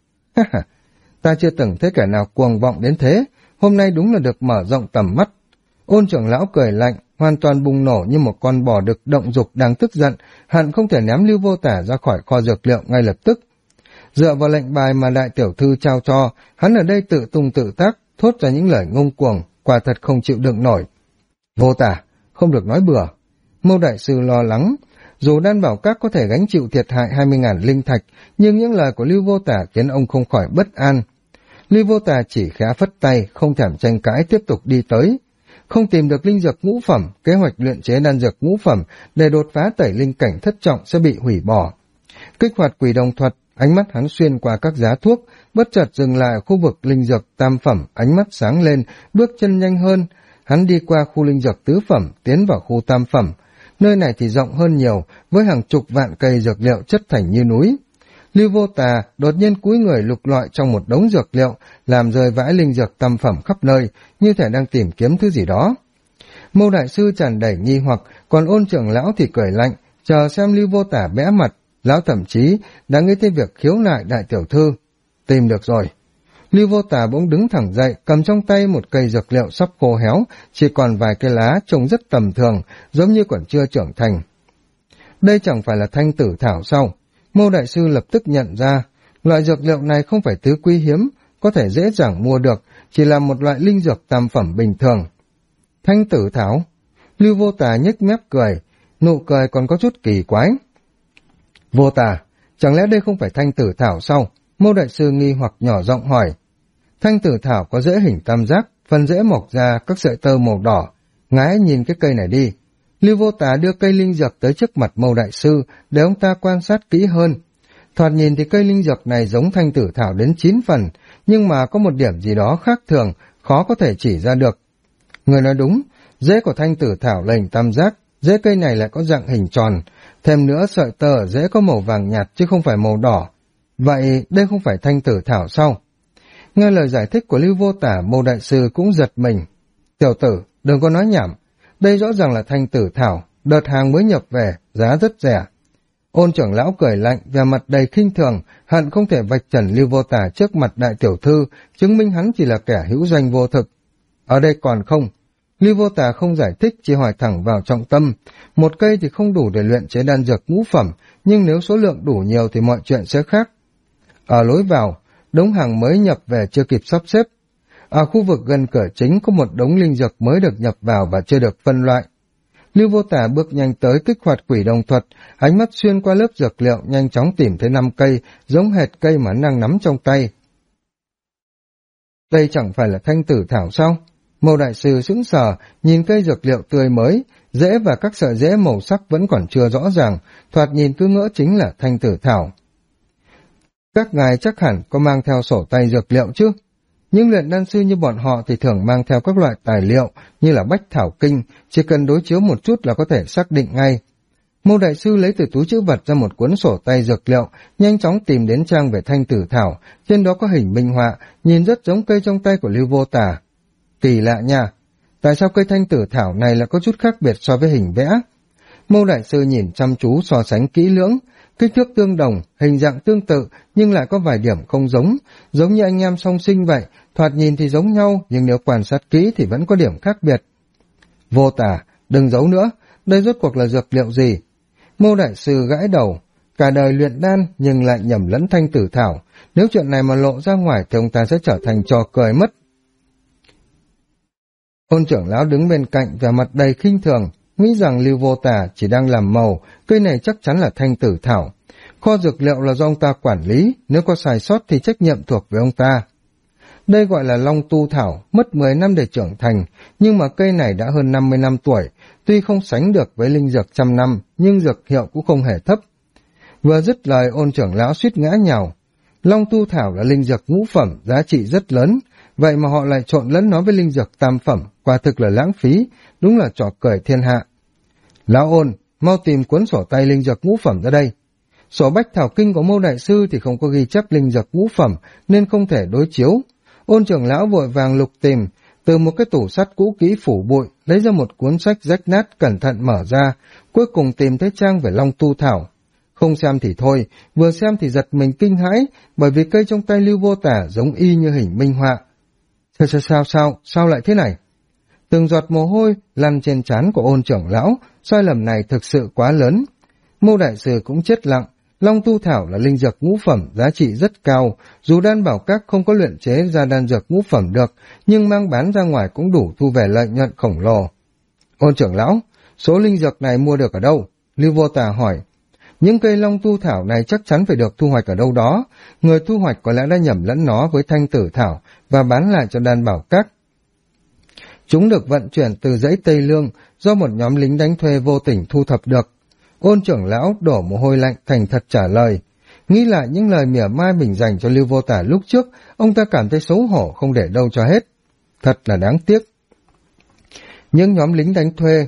Ta chưa từng thấy kẻ nào cuồng vọng đến thế, hôm nay đúng là được mở rộng tầm mắt. Ôn trưởng lão cười lạnh, hoàn toàn bùng nổ như một con bò đực động dục đang tức giận, hận không thể ném Lưu Vô Tả ra khỏi kho dược liệu ngay lập tức. Dựa vào lệnh bài mà đại tiểu thư trao cho, hắn ở đây tự tung tự tác, thốt ra những lời ngông cuồng, quả thật không chịu đựng nổi. Vô Tả, không được nói bừa. Mâu đại sư lo lắng, dù Đan Bảo Các có thể gánh chịu thiệt hại 20.000 linh thạch, nhưng những lời của Lưu Vô Tả khiến ông không khỏi bất an. Lưu Vô Tả chỉ khẽ phất tay, không thèm tranh cãi tiếp tục đi tới. Không tìm được linh dược ngũ phẩm, kế hoạch luyện chế đan dược ngũ phẩm để đột phá tẩy linh cảnh thất trọng sẽ bị hủy bỏ. Kích hoạt quỷ đồng thuật, ánh mắt hắn xuyên qua các giá thuốc, bất chợt dừng lại ở khu vực linh dược tam phẩm, ánh mắt sáng lên, bước chân nhanh hơn. Hắn đi qua khu linh dược tứ phẩm, tiến vào khu tam phẩm. Nơi này thì rộng hơn nhiều, với hàng chục vạn cây dược liệu chất thành như núi. Lưu Vô Tà đột nhiên cúi người lục lọi trong một đống dược liệu, làm rơi vãi linh dược tam phẩm khắp nơi, như thể đang tìm kiếm thứ gì đó. Mâu đại sư tràn đầy nghi hoặc, còn ôn trưởng lão thì cười lạnh, chờ xem Lưu Vô Tả bẽ mặt. Lão thậm chí đã nghĩ tới việc khiếu nại đại tiểu thư. Tìm được rồi. Lưu Vô Tả bỗng đứng thẳng dậy, cầm trong tay một cây dược liệu sắp khô héo, chỉ còn vài cây lá trông rất tầm thường, giống như còn chưa trưởng thành. Đây chẳng phải là thanh tử thảo sao? Mâu đại sư lập tức nhận ra, loại dược liệu này không phải thứ quý hiếm, có thể dễ dàng mua được, chỉ là một loại linh dược tam phẩm bình thường. Thanh tử thảo? Lưu Vô Tả nhếch mép cười, nụ cười còn có chút kỳ quái. Vô Tả, chẳng lẽ đây không phải thanh tử thảo sao? Mâu đại sư nghi hoặc nhỏ giọng hỏi. Thanh tử thảo có rễ hình tam giác, phần rễ mọc ra các sợi tơ màu đỏ. Ngái nhìn cái cây này đi. Lưu Vô Tả đưa cây linh dược tới trước mặt Mâu đại sư để ông ta quan sát kỹ hơn. Thoạt nhìn thì cây linh dược này giống thanh tử thảo đến 9 phần, nhưng mà có một điểm gì đó khác thường, khó có thể chỉ ra được. Người nói đúng, rễ của thanh tử thảo là hình tam giác, rễ cây này lại có dạng hình tròn, thêm nữa sợi tơ ở rễ có màu vàng nhạt chứ không phải màu đỏ. Vậy đây không phải thanh tử thảo sao? Nghe lời giải thích của Lưu Vô Tả, Mâu đại sư cũng giật mình. Tiểu tử, đừng có nói nhảm, đây rõ ràng là thanh tử thảo, đợt hàng mới nhập về, giá rất rẻ. Ôn trưởng lão cười lạnh, vẻ mặt đầy khinh thường, hận không thể vạch trần Lưu Vô Tả trước mặt đại tiểu thư, chứng minh hắn chỉ là kẻ hữu danh vô thực. Ở đây còn không. Lưu Vô Tà không giải thích, chỉ hỏi thẳng vào trọng tâm. Một cây thì không đủ để luyện chế đan dược ngũ phẩm, nhưng nếu số lượng đủ nhiều thì mọi chuyện sẽ khác. Ở lối vào, đống hàng mới nhập về chưa kịp sắp xếp. Ở khu vực gần cửa chính có một đống linh dược mới được nhập vào và chưa được phân loại. Lưu Vô Tà bước nhanh tới kích hoạt quỷ đồng thuật, ánh mắt xuyên qua lớp dược liệu nhanh chóng tìm thấy 5 cây, giống hệt cây mà hắn đang nắm trong tay. Đây chẳng phải là thanh tử thảo sao? Mâu đại sư sững sờ, nhìn cây dược liệu tươi mới, rễ và các sợi rễ màu sắc vẫn còn chưa rõ ràng, thoạt nhìn cứ ngỡ chính là thanh tử thảo. Các ngài chắc hẳn có mang theo sổ tay dược liệu chứ? Những luyện đan sư như bọn họ thì thường mang theo các loại tài liệu như là bách thảo kinh, chỉ cần đối chiếu một chút là có thể xác định ngay. Mâu đại sư lấy từ túi trữ vật ra một cuốn sổ tay dược liệu, nhanh chóng tìm đến trang về thanh tử thảo, trên đó có hình minh họa, nhìn rất giống cây trong tay của Lưu Vô Tà. Kỳ lạ nha, tại sao cây thanh tử thảo này lại có chút khác biệt so với hình vẽ? Mâu đại sư nhìn chăm chú so sánh kỹ lưỡng, kích thước tương đồng, hình dạng tương tự nhưng lại có vài điểm không giống, giống như anh em song sinh vậy, thoạt nhìn thì giống nhau nhưng nếu quan sát kỹ thì vẫn có điểm khác biệt. Vô Tà, đừng giấu nữa, đây rốt cuộc là dược liệu gì? Mâu đại sư gãi đầu, cả đời luyện đan nhưng lại nhầm lẫn thanh tử thảo, nếu chuyện này mà lộ ra ngoài thì ông ta sẽ trở thành trò cười mất. Ôn trưởng lão đứng bên cạnh vẻ mặt đầy khinh thường, nghĩ rằng Lưu Vô Tà chỉ đang làm màu, cây này chắc chắn là thanh tử thảo. Kho dược liệu là do ông ta quản lý, nếu có sai sót thì trách nhiệm thuộc về ông ta. Đây gọi là long tu thảo, mất 10 năm để trưởng thành, nhưng mà cây này đã hơn 50 năm tuổi, tuy không sánh được với linh dược 100 năm, nhưng dược hiệu cũng không hề thấp. Vừa dứt lời Ôn trưởng lão suýt ngã nhào. Long tu thảo là linh dược ngũ phẩm, giá trị rất lớn, vậy mà họ lại trộn lẫn nó với linh dược tam phẩm, quả thực là lãng phí, đúng là trò cười thiên hạ. Lão Ôn, mau tìm cuốn sổ tay linh dược ngũ phẩm ra đây. Sổ bách thảo kinh của Mâu đại sư thì không có ghi chép linh dược ngũ phẩm, nên không thể đối chiếu. Ôn trưởng lão vội vàng lục tìm, từ một cái tủ sắt cũ kỹ phủ bụi, lấy ra một cuốn sách rách nát cẩn thận mở ra, cuối cùng tìm thấy trang về long tu thảo. Không xem thì thôi, vừa xem thì giật mình kinh hãi, bởi vì cây trong tay Lưu Vô Tà giống y như hình minh họa. Sao lại thế này? Từng giọt mồ hôi lăn trên trán của Ôn trưởng lão, sai lầm này thực sự quá lớn. Mâu đại sư cũng chết lặng, long tu thảo là linh dược ngũ phẩm, giá trị rất cao, dù đan bảo các không có luyện chế ra đan dược ngũ phẩm được, nhưng mang bán ra ngoài cũng đủ thu về lợi nhuận khổng lồ. Ôn trưởng lão, số linh dược này mua được ở đâu? Lưu Vô Tà hỏi. Những cây long tu thảo này chắc chắn phải được thu hoạch ở đâu đó, người thu hoạch có lẽ đã nhầm lẫn nó với thanh tử thảo và bán lại cho đan bảo các. Chúng được vận chuyển từ dãy Tây Lương do một nhóm lính đánh thuê vô tình thu thập được. Ôn trưởng lão đổ mồ hôi lạnh thành thật trả lời. Nghĩ lại những lời mỉa mai mình dành cho Lưu Vô Tà lúc trước, ông ta cảm thấy xấu hổ không để đâu cho hết. Thật là đáng tiếc. Những nhóm lính đánh thuê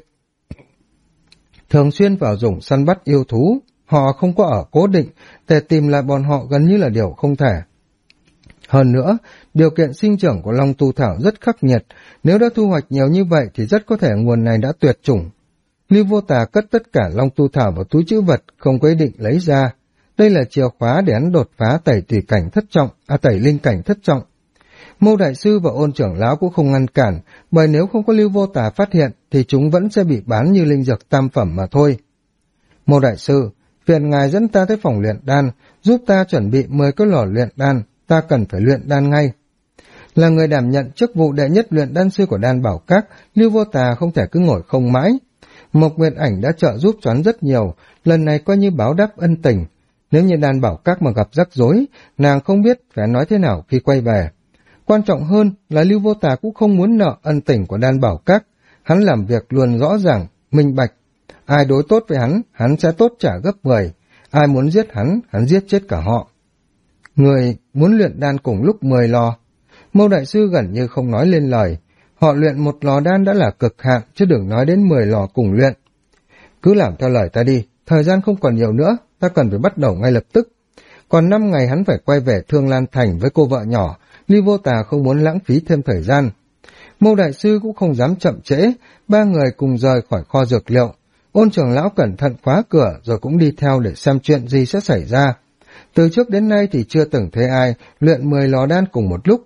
thường xuyên vào rừng săn bắt yêu thú, họ không có ở cố định, để tìm lại bọn họ gần như là điều không thể. Hơn nữa, điều kiện sinh trưởng của long tu thảo rất khắc nghiệt, nếu đã thu hoạch nhiều như vậy thì rất có thể nguồn này đã tuyệt chủng. Lưu Vô Tà cất tất cả long tu thảo vào túi trữ vật, không có ý định lấy ra. Đây là chìa khóa để hắn đột phá tẩy linh cảnh thất trọng. Mâu đại sư và Ôn trưởng lão cũng không ngăn cản, bởi nếu không có Lưu Vô Tà phát hiện thì chúng vẫn sẽ bị bán như linh dược tam phẩm mà thôi. Mâu đại sư, phiền ngài dẫn ta tới phòng luyện đan, giúp ta chuẩn bị 10 cái lò luyện đan, ta cần phải luyện đan ngay. Là người đảm nhận chức vụ đệ nhất luyện đan sư của đan bảo các, Lưu Vô Tà không thể cứ ngồi không mãi. Mộc Nguyệt Ảnh đã trợ giúp choán rất nhiều, lần này coi như báo đáp ân tình. Nếu như đan bảo các mà gặp rắc rối, nàng không biết phải nói thế nào khi quay về. Quan trọng hơn là Lưu Vô Tà cũng không muốn nợ ân tình của đan bảo các, hắn làm việc luôn rõ ràng, minh bạch. Ai đối tốt với hắn sẽ tốt trả gấp 10. Ai muốn giết hắn giết chết cả họ. Người muốn luyện đan cùng lúc 10 lò. Mâu đại sư gần như không nói lên lời. Họ luyện một lò đan đã là cực hạn, chứ đừng nói đến 10 lò cùng luyện. Cứ làm theo lời ta đi, thời gian không còn nhiều nữa, ta cần phải bắt đầu ngay lập tức. Còn 5 ngày hắn phải quay về Thương Lan Thành với cô vợ nhỏ, Lưu Vô Tà không muốn lãng phí thêm thời gian. Mâu đại sư cũng không dám chậm trễ, 3 người cùng rời khỏi kho dược liệu. Ôn trưởng lão cẩn thận khóa cửa rồi cũng đi theo để xem chuyện gì sẽ xảy ra. Từ trước đến nay thì chưa từng thấy ai luyện 10 lò đan cùng một lúc.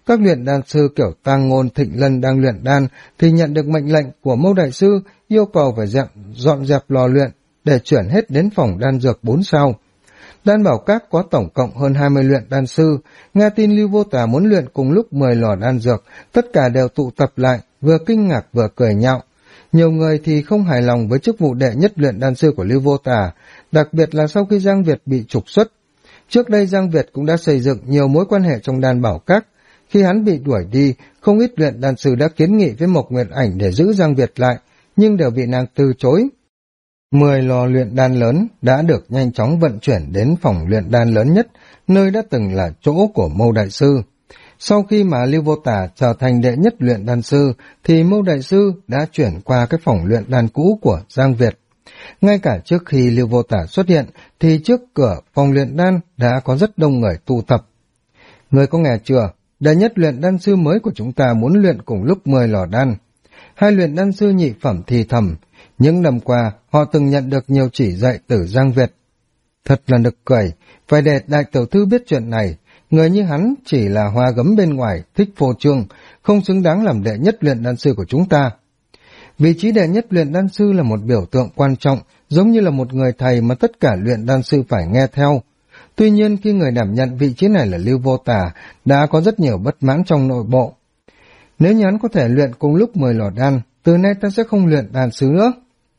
Các luyện đan sư kiểu Tang Ngôn, Thịnh Lân đang luyện đan thì nhận được mệnh lệnh của Mâu đại sư yêu cầu phải dọn dẹp lò luyện để chuyển hết đến phòng đan dược 4 sao. Đan Bảo Các có tổng cộng hơn 20 luyện đan sư, nghe tin Lưu Vô Tà muốn luyện cùng lúc 10 lò đan dược, tất cả đều tụ tập lại, vừa kinh ngạc vừa cười nhạo. Nhiều người thì không hài lòng với chức vụ đệ nhất luyện đan sư của Lưu Vô Tà, đặc biệt là sau khi Giang Việt bị trục xuất. Trước đây Giang Việt cũng đã xây dựng nhiều mối quan hệ trong Đan Bảo Các. Khi hắn bị đuổi đi, không ít luyện đan sư đã kiến nghị với Mộc Nguyệt Ảnh để giữ Giang Việt lại, nhưng đều bị nàng từ chối. 10 lò luyện đan lớn đã được nhanh chóng vận chuyển đến phòng luyện đan lớn nhất, nơi đã từng là chỗ của Mâu đại sư. Sau khi mà Lưu Vô Tà trở thành đệ nhất luyện đan sư, thì Mâu đại sư đã chuyển qua cái phòng luyện đan cũ của Giang Việt. Ngay cả trước khi Lưu Vô Tà xuất hiện, thì trước cửa phòng luyện đan đã có rất đông người tụ tập. Người có nghe chưa? Đệ nhất luyện đan sư mới của chúng ta muốn luyện cùng lúc 10 lò đan. Hai luyện đan sư nhị phẩm thì thầm. Những năm qua, họ từng nhận được nhiều chỉ dạy từ Giang Việt. Thật là nực cười, phải để đại tiểu thư biết chuyện này. Người như hắn chỉ là hoa gấm bên ngoài, thích phô trương, không xứng đáng làm đệ nhất luyện đan sư của chúng ta. Vị trí đệ nhất luyện đan sư là một biểu tượng quan trọng, giống như là một người thầy mà tất cả luyện đan sư phải nghe theo. Tuy nhiên khi người đảm nhận vị trí này là Lưu Vô Tà, đã có rất nhiều bất mãn trong nội bộ. Nếu như hắn có thể luyện cùng lúc 10 lò đan, từ nay ta sẽ không luyện đan sư nữa.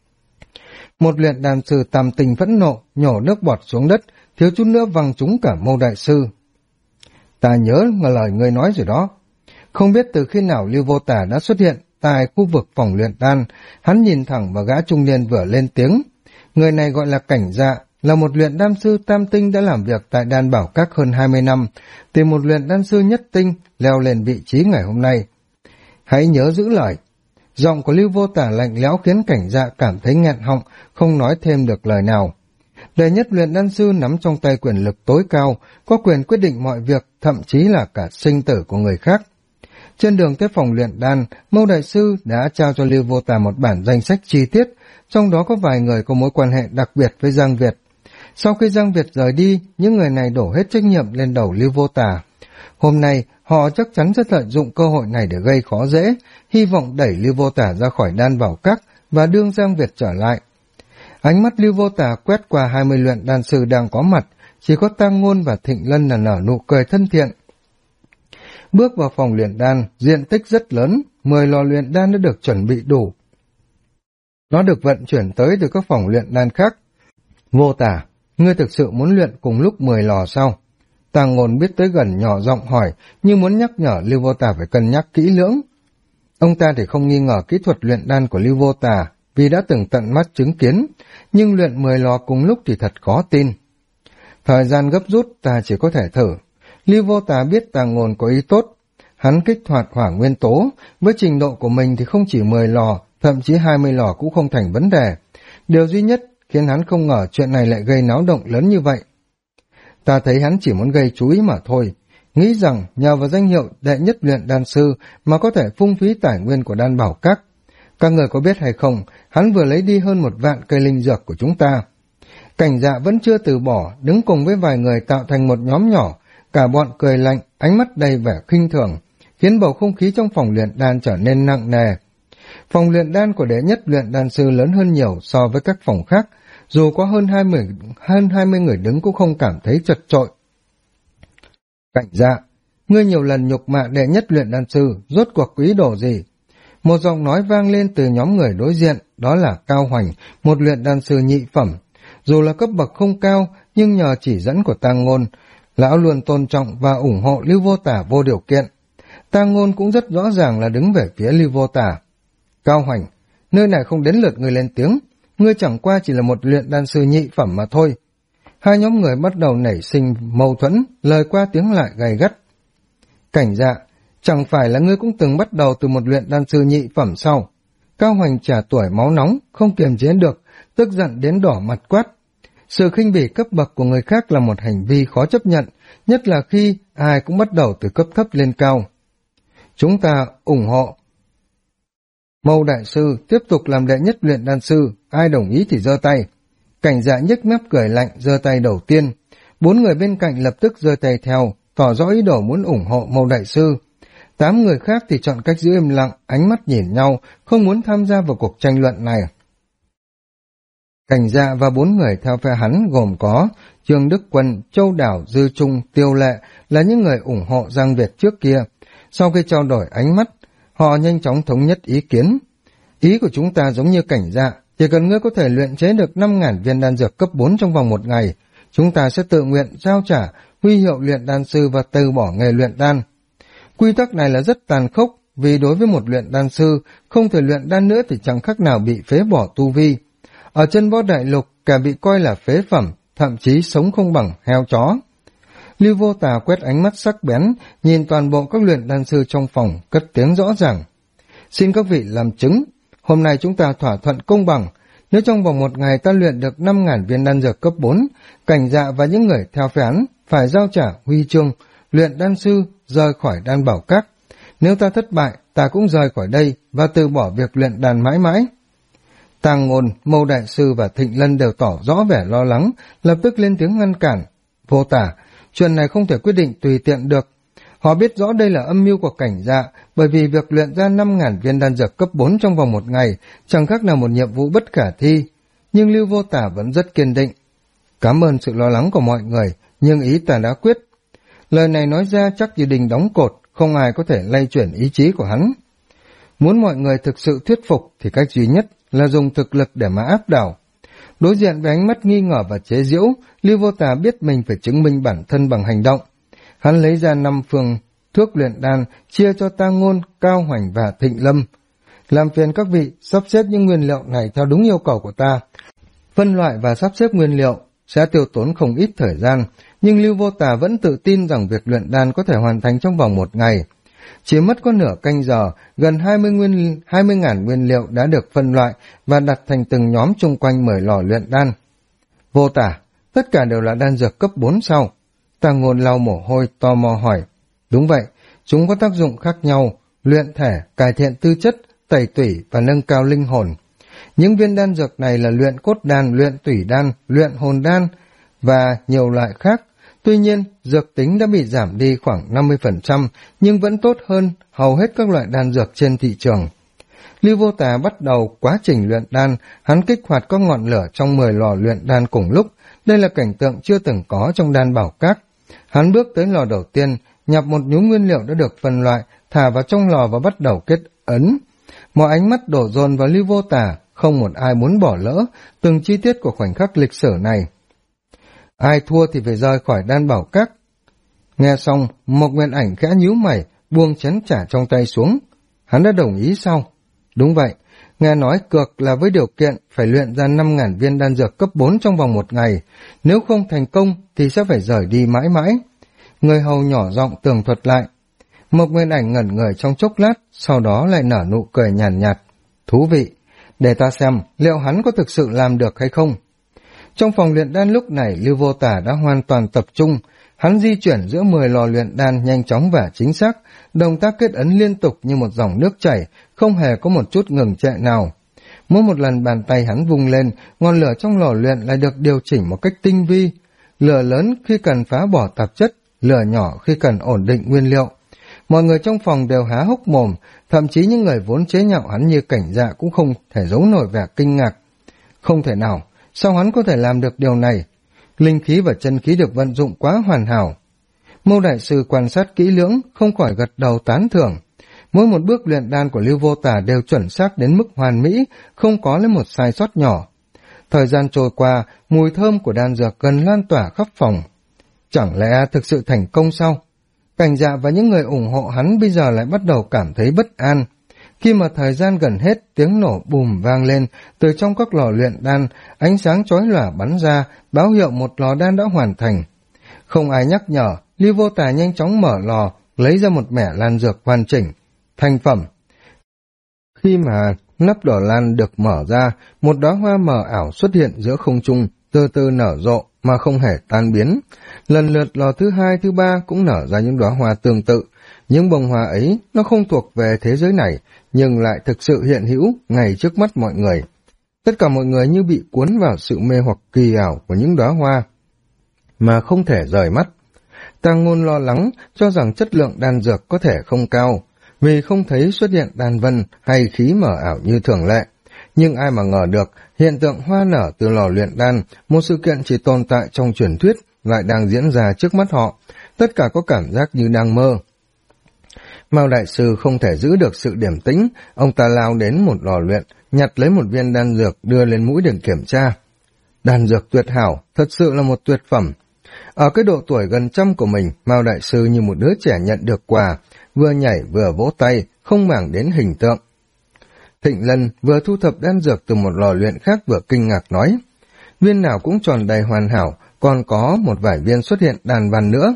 Một luyện đan sư tam tình phẫn nộ, nhổ nước bọt xuống đất, thiếu chút nữa văng trúng cả Mâu đại sư. Ta nhớ lời ngươi nói rồi đó. Không biết từ khi nào Lưu Vô Tà đã xuất hiện tại khu vực phòng luyện đan, hắn nhìn thẳng vào gã trung niên vừa lên tiếng. Người này gọi là Cảnh Dạ, là một luyện đan sư tam tinh đã làm việc tại Đan Bảo Các hơn 20 năm, từ một luyện đan sư nhất tinh leo lên vị trí ngày hôm nay. Hãy nhớ giữ lời. Giọng của Lưu Vô Tà lạnh lẽo khiến Cảnh Dạ cảm thấy nghẹn họng, không nói thêm được lời nào. Đệ nhất luyện đan sư nắm trong tay quyền lực tối cao, có quyền quyết định mọi việc, thậm chí là cả sinh tử của người khác. Trên đường tới phòng luyện đan, Mâu đại sư đã trao cho Lưu Vô Tà một bản danh sách chi tiết, trong đó có vài người có mối quan hệ đặc biệt với Giang Việt. Sau khi Giang Việt rời đi, những người này đổ hết trách nhiệm lên đầu Lưu Vô Tà. Hôm nay, họ chắc chắn sẽ lợi dụng cơ hội này để gây khó dễ, hy vọng đẩy Lưu Vô Tà ra khỏi Đan Bảo Các và đưa Giang Việt trở lại. Ánh mắt Lưu Vô Tà quét qua 20 luyện đan sư đang có mặt, chỉ có Tang Ngôn và Thịnh Lân là nở nụ cười thân thiện. Bước vào phòng luyện đan, diện tích rất lớn, 10 lò luyện đan đã được chuẩn bị đủ. Nó được vận chuyển tới từ các phòng luyện đan khác. Vô Tà, ngươi thực sự muốn luyện cùng lúc 10 lò sao? Tang Ngôn biết tới gần nhỏ giọng hỏi, nhưng muốn nhắc nhở Lưu Vô Tà phải cân nhắc kỹ lưỡng. Ông ta thì không nghi ngờ kỹ thuật luyện đan của Lưu Vô Tà, vì đã từng tận mắt chứng kiến, nhưng luyện 10 lò cùng lúc thì thật khó tin. Thời gian gấp rút ta chỉ có thể thử. Lưu Vô Tà biết Tang Ngôn có ý tốt. Hắn kích hoạt hỏa nguyên tố, với trình độ của mình thì không chỉ 10 lò, thậm chí 20 lò cũng không thành vấn đề. Điều duy nhất khiến hắn không ngờ chuyện này lại gây náo động lớn như vậy. Ta thấy hắn chỉ muốn gây chú ý mà thôi, nghĩ rằng nhờ vào danh hiệu đệ nhất luyện đan sư mà có thể phung phí tài nguyên của Đan Bảo Các. Các người có biết hay không, hắn vừa lấy đi hơn 1 vạn cây linh dược của chúng ta. Cảnh Dạ vẫn chưa từ bỏ, đứng cùng với vài người tạo thành một nhóm nhỏ, cả bọn cười lạnh, ánh mắt đầy vẻ khinh thường, khiến bầu không khí trong phòng luyện đan trở nên nặng nề. Phòng luyện đan của đệ nhất luyện đan sư lớn hơn nhiều so với các phòng khác, dù có hơn 20 người đứng cũng không cảm thấy chật chội. Cảnh Dạ, ngươi nhiều lần nhục mạ đệ nhất luyện đan sư, rốt cuộc ý đồ gì? Một giọng nói vang lên từ nhóm người đối diện, đó là Cao Hoành, một luyện đan sư nhị phẩm. Dù là cấp bậc không cao, nhưng nhờ chỉ dẫn của Tang Ngôn, lão luôn tôn trọng và ủng hộ Lưu Vô Tà vô điều kiện. Tang Ngôn cũng rất rõ ràng là đứng về phía Lưu Vô Tà. Cao Hoành, nơi này không đến lượt ngươi lên tiếng, ngươi chẳng qua chỉ là một luyện đan sư nhị phẩm mà thôi. Hai nhóm người bắt đầu nảy sinh mâu thuẫn, lời qua tiếng lại gay gắt. Cảnh Dạ, chẳng phải là ngươi cũng từng bắt đầu từ một luyện đan sư nhị phẩm sao? Cao Hoành trả tuổi máu nóng, không kiềm chế được, tức giận đến đỏ mặt quát. Sự khinh bỉ cấp bậc của người khác là một hành vi khó chấp nhận, nhất là khi ai cũng bắt đầu từ cấp thấp lên cao. Chúng ta ủng hộ. Mâu đại sư tiếp tục làm đệ nhất luyện đan sư, ai đồng ý thì giơ tay. Cảnh Dạ nhếch mép cười lạnh, giơ tay đầu tiên. 4 người bên cạnh lập tức giơ tay theo, tỏ rõ ý đồ muốn ủng hộ Mâu đại sư. 8 người khác thì chọn cách giữ im lặng, ánh mắt nhìn nhau, không muốn tham gia vào cuộc tranh luận này. Cảnh Dạ và 4 người theo phe hắn gồm có Trương Đức Quân, Châu Đảo, Dư Trung, Tiêu Lệ là những người ủng hộ Giang Việt trước kia. Sau khi trao đổi ánh mắt, họ nhanh chóng thống nhất ý kiến. Ý của chúng ta giống như Cảnh Dạ, chỉ cần ngươi có thể luyện chế được 5.000 viên đan dược cấp 4 trong vòng 1 ngày, chúng ta sẽ tự nguyện trao trả huy hiệu luyện đan sư và từ bỏ nghề luyện đan. Quy tắc này là rất tàn khốc, vì đối với một luyện đan sư, không thể luyện đan nữa thì chẳng khác nào bị phế bỏ tu vi. Ở chân võ đại lục, kẻ bị coi là phế phẩm, thậm chí sống không bằng heo chó. Lưu Vô Tà quét ánh mắt sắc bén, nhìn toàn bộ các luyện đan sư trong phòng, cất tiếng rõ ràng. Xin các vị làm chứng, hôm nay chúng ta thỏa thuận công bằng. Nếu trong vòng 1 ngày ta luyện được 5.000 viên đan dược cấp 4, Cảnh Dạ và những người theo phe hắn phải giao trả huy chương luyện đan sư rời khỏi đan bảo các. Nếu ta thất bại, ta cũng rời khỏi đây và từ bỏ việc luyện đan mãi mãi. Tàng Ngôn, Mâu Đại Sư và Thịnh Lân đều tỏ rõ vẻ lo lắng, lập tức lên tiếng ngăn cản. Vô Tà, chuyện này không thể quyết định tùy tiện được. Họ biết rõ đây là âm mưu của Cảnh Dạ, bởi vì việc luyện ra 5.000 viên đan dược cấp 4 trong vòng 1 ngày chẳng khác nào một nhiệm vụ bất khả thi. Nhưng Lưu Vô Tà vẫn rất kiên định. Cảm ơn sự lo lắng của mọi người, nhưng ý ta đã quyết. Lời này nói ra chắc như đình đóng cột, không ai có thể lay chuyển ý chí của hắn. Muốn mọi người thực sự thuyết phục thì cách duy nhất là dùng thực lực để mà áp đảo. Đối diện với ánh mắt nghi ngờ và chế giễu, Lưu Vô Tà biết mình phải chứng minh bản thân bằng hành động. Hắn lấy ra 5 phương thuốc luyện đan, chia cho Tang Ngôn, Cao Hoành và Thịnh Lâm. Làm phiền các vị sắp xếp những nguyên liệu này theo đúng yêu cầu của ta. Phân loại và sắp xếp nguyên liệu sẽ tiêu tốn không ít thời gian, nhưng Lưu Vô Tà vẫn tự tin rằng việc luyện đan có thể hoàn thành trong vòng 1 ngày. Chỉ mất có nửa canh giờ, gần 20.000 nguyên liệu đã được phân loại và đặt thành từng nhóm chung quanh 10 lò luyện đan. Vô Tà, tất cả đều là đan dược cấp 4 sao? Tàng Ngôn lau mồ hôi tò mò hỏi. Đúng vậy, chúng có tác dụng khác nhau, luyện thể, cải thiện tư chất, tẩy tủy và nâng cao linh hồn. Những viên đan dược này là luyện cốt đan, luyện tủy đan, luyện hồn đan và nhiều loại khác. Tuy nhiên, dược tính đã bị giảm đi khoảng 50%, nhưng vẫn tốt hơn hầu hết các loại đan dược trên thị trường. Lưu Vô Tà bắt đầu quá trình luyện đan, hắn kích hoạt các ngọn lửa trong 10 lò luyện đan cùng lúc. Đây là cảnh tượng chưa từng có trong đan bảo các. Hắn bước tới lò đầu tiên, nhập một nhúm nguyên liệu đã được phân loại, thả vào trong lò và bắt đầu kết ấn. Mọi ánh mắt đổ dồn vào Lưu Vô Tà, không một ai muốn bỏ lỡ từng chi tiết của khoảnh khắc lịch sử này. Ai thua thì phải rời khỏi đan bảo các. Nghe xong, Mộc Nguyên Ảnh khẽ nhíu mày, buông chén trà trong tay xuống. Hắn đã đồng ý sao? Đúng vậy, nghe nói cược là với điều kiện phải luyện ra 5.000 viên đan dược cấp 4 trong vòng 1 ngày. Nếu không thành công thì sẽ phải rời đi mãi mãi. Người hầu nhỏ giọng tường thuật lại. Mộc Nguyên Ảnh ngẩn người trong chốc lát, sau đó lại nở nụ cười nhàn nhạt. Thú vị, để ta xem liệu hắn có thực sự làm được hay không. Trong phòng luyện đan lúc này, Lưu Vô Tà đã hoàn toàn tập trung. Hắn di chuyển giữa 10 lò luyện đan nhanh chóng và chính xác, động tác kết ấn liên tục như một dòng nước chảy, không hề có một chút ngừng trệ nào. Mỗi một lần bàn tay hắn vung lên, ngọn lửa trong lò luyện lại được điều chỉnh một cách tinh vi. Lửa lớn khi cần phá bỏ tạp chất, lửa nhỏ khi cần ổn định nguyên liệu. Mọi người trong phòng đều há hốc mồm, thậm chí những người vốn chế nhạo hắn như Cảnh Dạ cũng không thể giấu nổi vẻ kinh ngạc. Không thể nào, sao hắn có thể làm được điều này? Linh khí và chân khí được vận dụng quá hoàn hảo. Mâu Đại Sư quan sát kỹ lưỡng, không khỏi gật đầu tán thưởng. Mỗi một bước luyện đan của Lưu Vô Tà đều chuẩn xác đến mức hoàn mỹ, không có lấy một sai sót nhỏ. Thời gian trôi qua, mùi thơm của đan dược gần lan tỏa khắp phòng. Chẳng lẽ thực sự thành công sao? Cảnh Dạ và những người ủng hộ hắn bây giờ lại bắt đầu cảm thấy bất an. Khi mà thời gian gần hết, tiếng nổ bùm vang lên, từ trong các lò luyện đan, ánh sáng chói lòa bắn ra, báo hiệu một lò đan đã hoàn thành. Không ai nhắc nhở, Lưu Vô Tà nhanh chóng mở lò, lấy ra một mẻ lan dược hoàn chỉnh. Thành phẩm. Khi mà nắp đỏ lan được mở ra, một đóa hoa mờ ảo xuất hiện giữa không trung, từ từ nở rộ mà không hề tan biến. Lần lượt lò thứ 2, thứ 3 cũng nở ra những đóa hoa tương tự. Những bông hoa ấy nó không thuộc về thế giới này, nhưng lại thực sự hiện hữu ngay trước mắt mọi người. Tất cả mọi người như bị cuốn vào sự mê hoặc kỳ ảo của những đóa hoa, mà không thể rời mắt. Tàng Ngôn lo lắng cho rằng chất lượng đan dược có thể không cao. vì không thấy xuất hiện đan vân hay khí mờ ảo như thường lệ. Nhưng ai mà ngờ được, hiện tượng hoa nở từ lò luyện đan, một sự kiện chỉ tồn tại trong truyền thuyết, lại đang diễn ra trước mắt họ. Tất cả có cảm giác như đang mơ. Mao đại sư không thể giữ được sự điềm tĩnh, ông ta lao đến một lò luyện, nhặt lấy một viên đan dược đưa lên mũi để kiểm tra. Đan dược tuyệt hảo, thật sự là một tuyệt phẩm. Ở cái độ tuổi gần trăm của mình, Mao đại sư như một đứa trẻ nhận được quà, vừa nhảy vừa vỗ tay, không màng đến hình tượng. Thịnh Lân vừa thu thập đan dược từ một lò luyện khác vừa kinh ngạc nói, viên nào cũng tròn đầy hoàn hảo, còn có một vài viên xuất hiện đan văn nữa.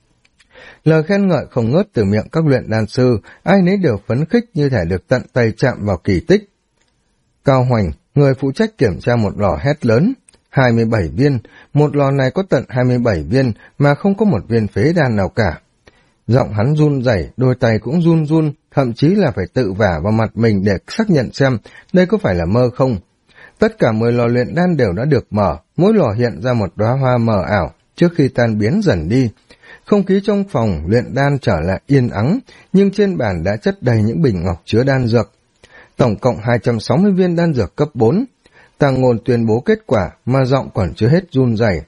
Lời khen ngợi không ngớt từ miệng các luyện đan sư, ai nấy đều phấn khích như thể được tận tay chạm vào kỳ tích. Cao Hoành, người phụ trách kiểm tra một lò hét lớn, 27 viên, một lò này có tận 27 viên mà không có một viên phế đan nào cả. Giọng hắn run rẩy, đôi tay cũng run run, thậm chí là phải tự vả vào mặt mình để xác nhận xem đây có phải là mơ không. Tất cả 10 lò luyện đan đều đã được mở, mỗi lò hiện ra một đóa hoa mờ ảo trước khi tan biến dần đi. Không khí trong phòng luyện đan trở lại yên ắng, nhưng trên bàn đã chất đầy những bình ngọc chứa đan dược. Tổng cộng 260 viên đan dược cấp 4. Tàng Ngôn tuyên bố kết quả mà giọng còn chưa hết run rẩy.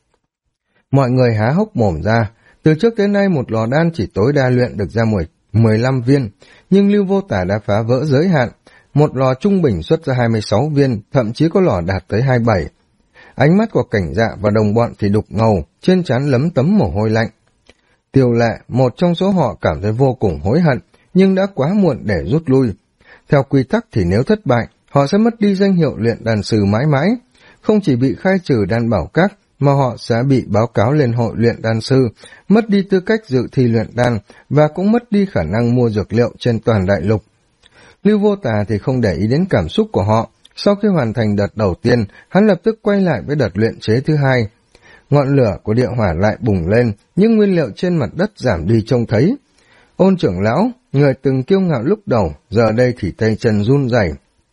Mọi người há hốc mồm ra, từ trước tới nay một lò đan chỉ tối đa luyện được ra 15 viên, nhưng Lưu Vô Tả đã phá vỡ giới hạn, một lò trung bình xuất ra 26 viên, thậm chí có lò đạt tới 27. Ánh mắt của Cảnh Dạ và đồng bọn thì đục ngầu, trên trán lấm tấm mồ hôi lạnh. Tiêu Lệ, một trong số họ cảm thấy vô cùng hối hận, nhưng đã quá muộn để rút lui. Theo quy tắc thì nếu thất bại, họ sẽ mất đi danh hiệu luyện đan sư mãi mãi. Không chỉ bị khai trừ đan bảo các, mà họ sẽ bị báo cáo lên hội luyện đan sư, mất đi tư cách dự thi luyện đan và cũng mất đi khả năng mua dược liệu trên toàn đại lục. Lưu Vô Tà thì không để ý đến cảm xúc của họ. Sau khi hoàn thành đợt đầu tiên, hắn lập tức quay lại với đợt luyện chế thứ hai. Ngọn lửa của địa hỏa lại bùng lên, nhưng nguyên liệu trên mặt đất giảm đi trông thấy. Ôn trưởng lão, người từng kiêu ngạo lúc đầu, giờ đây thì tay chân run rẩy.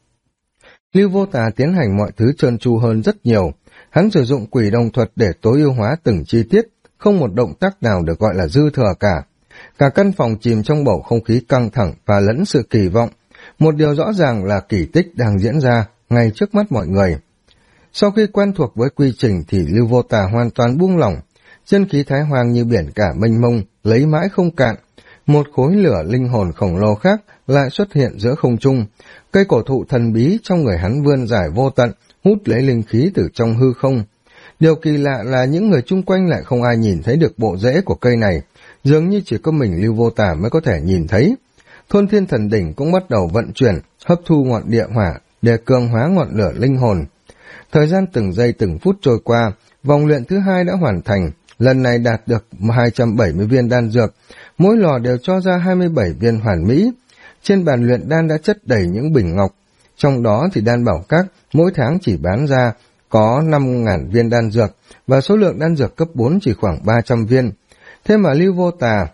Lưu Vô Tà tiến hành mọi thứ trơn tru hơn rất nhiều. Hắn sử dụng quỷ đồng thuật để tối ưu hóa từng chi tiết, không một động tác nào được gọi là dư thừa cả. Cả căn phòng chìm trong bầu không khí căng thẳng và lẫn sự kỳ vọng. Một điều rõ ràng là kỳ tích đang diễn ra ngay trước mắt mọi người. Sau khi quen thuộc với quy trình thì Lưu Vô Tà hoàn toàn buông lỏng, chân khí thái hoang như biển cả mênh mông, lấy mãi không cạn. Một khối lửa linh hồn khổng lồ khác lại xuất hiện giữa không trung. Cây cổ thụ thần bí trong người hắn vươn dài vô tận, hút lấy linh khí từ trong hư không. Điều kỳ lạ là những người chung quanh lại không ai nhìn thấy được bộ rễ của cây này, dường như chỉ có mình Lưu Vô Tà mới có thể nhìn thấy. Thôn Thiên Thần Đỉnh cũng bắt đầu vận chuyển, hấp thu ngọn địa hỏa để cường hóa ngọn lửa linh hồn. Thời gian từng giây từng phút trôi qua, vòng luyện thứ hai đã hoàn thành, lần này đạt được 270 viên đan dược, mỗi lò đều cho ra 27 viên hoàn mỹ. Trên bàn luyện đan đã chất đầy những bình ngọc, trong đó thì đan bảo các mỗi tháng chỉ bán ra có 5.000 viên đan dược, và số lượng đan dược cấp 4 chỉ khoảng 300 viên. Thế mà Lưu Vô Tà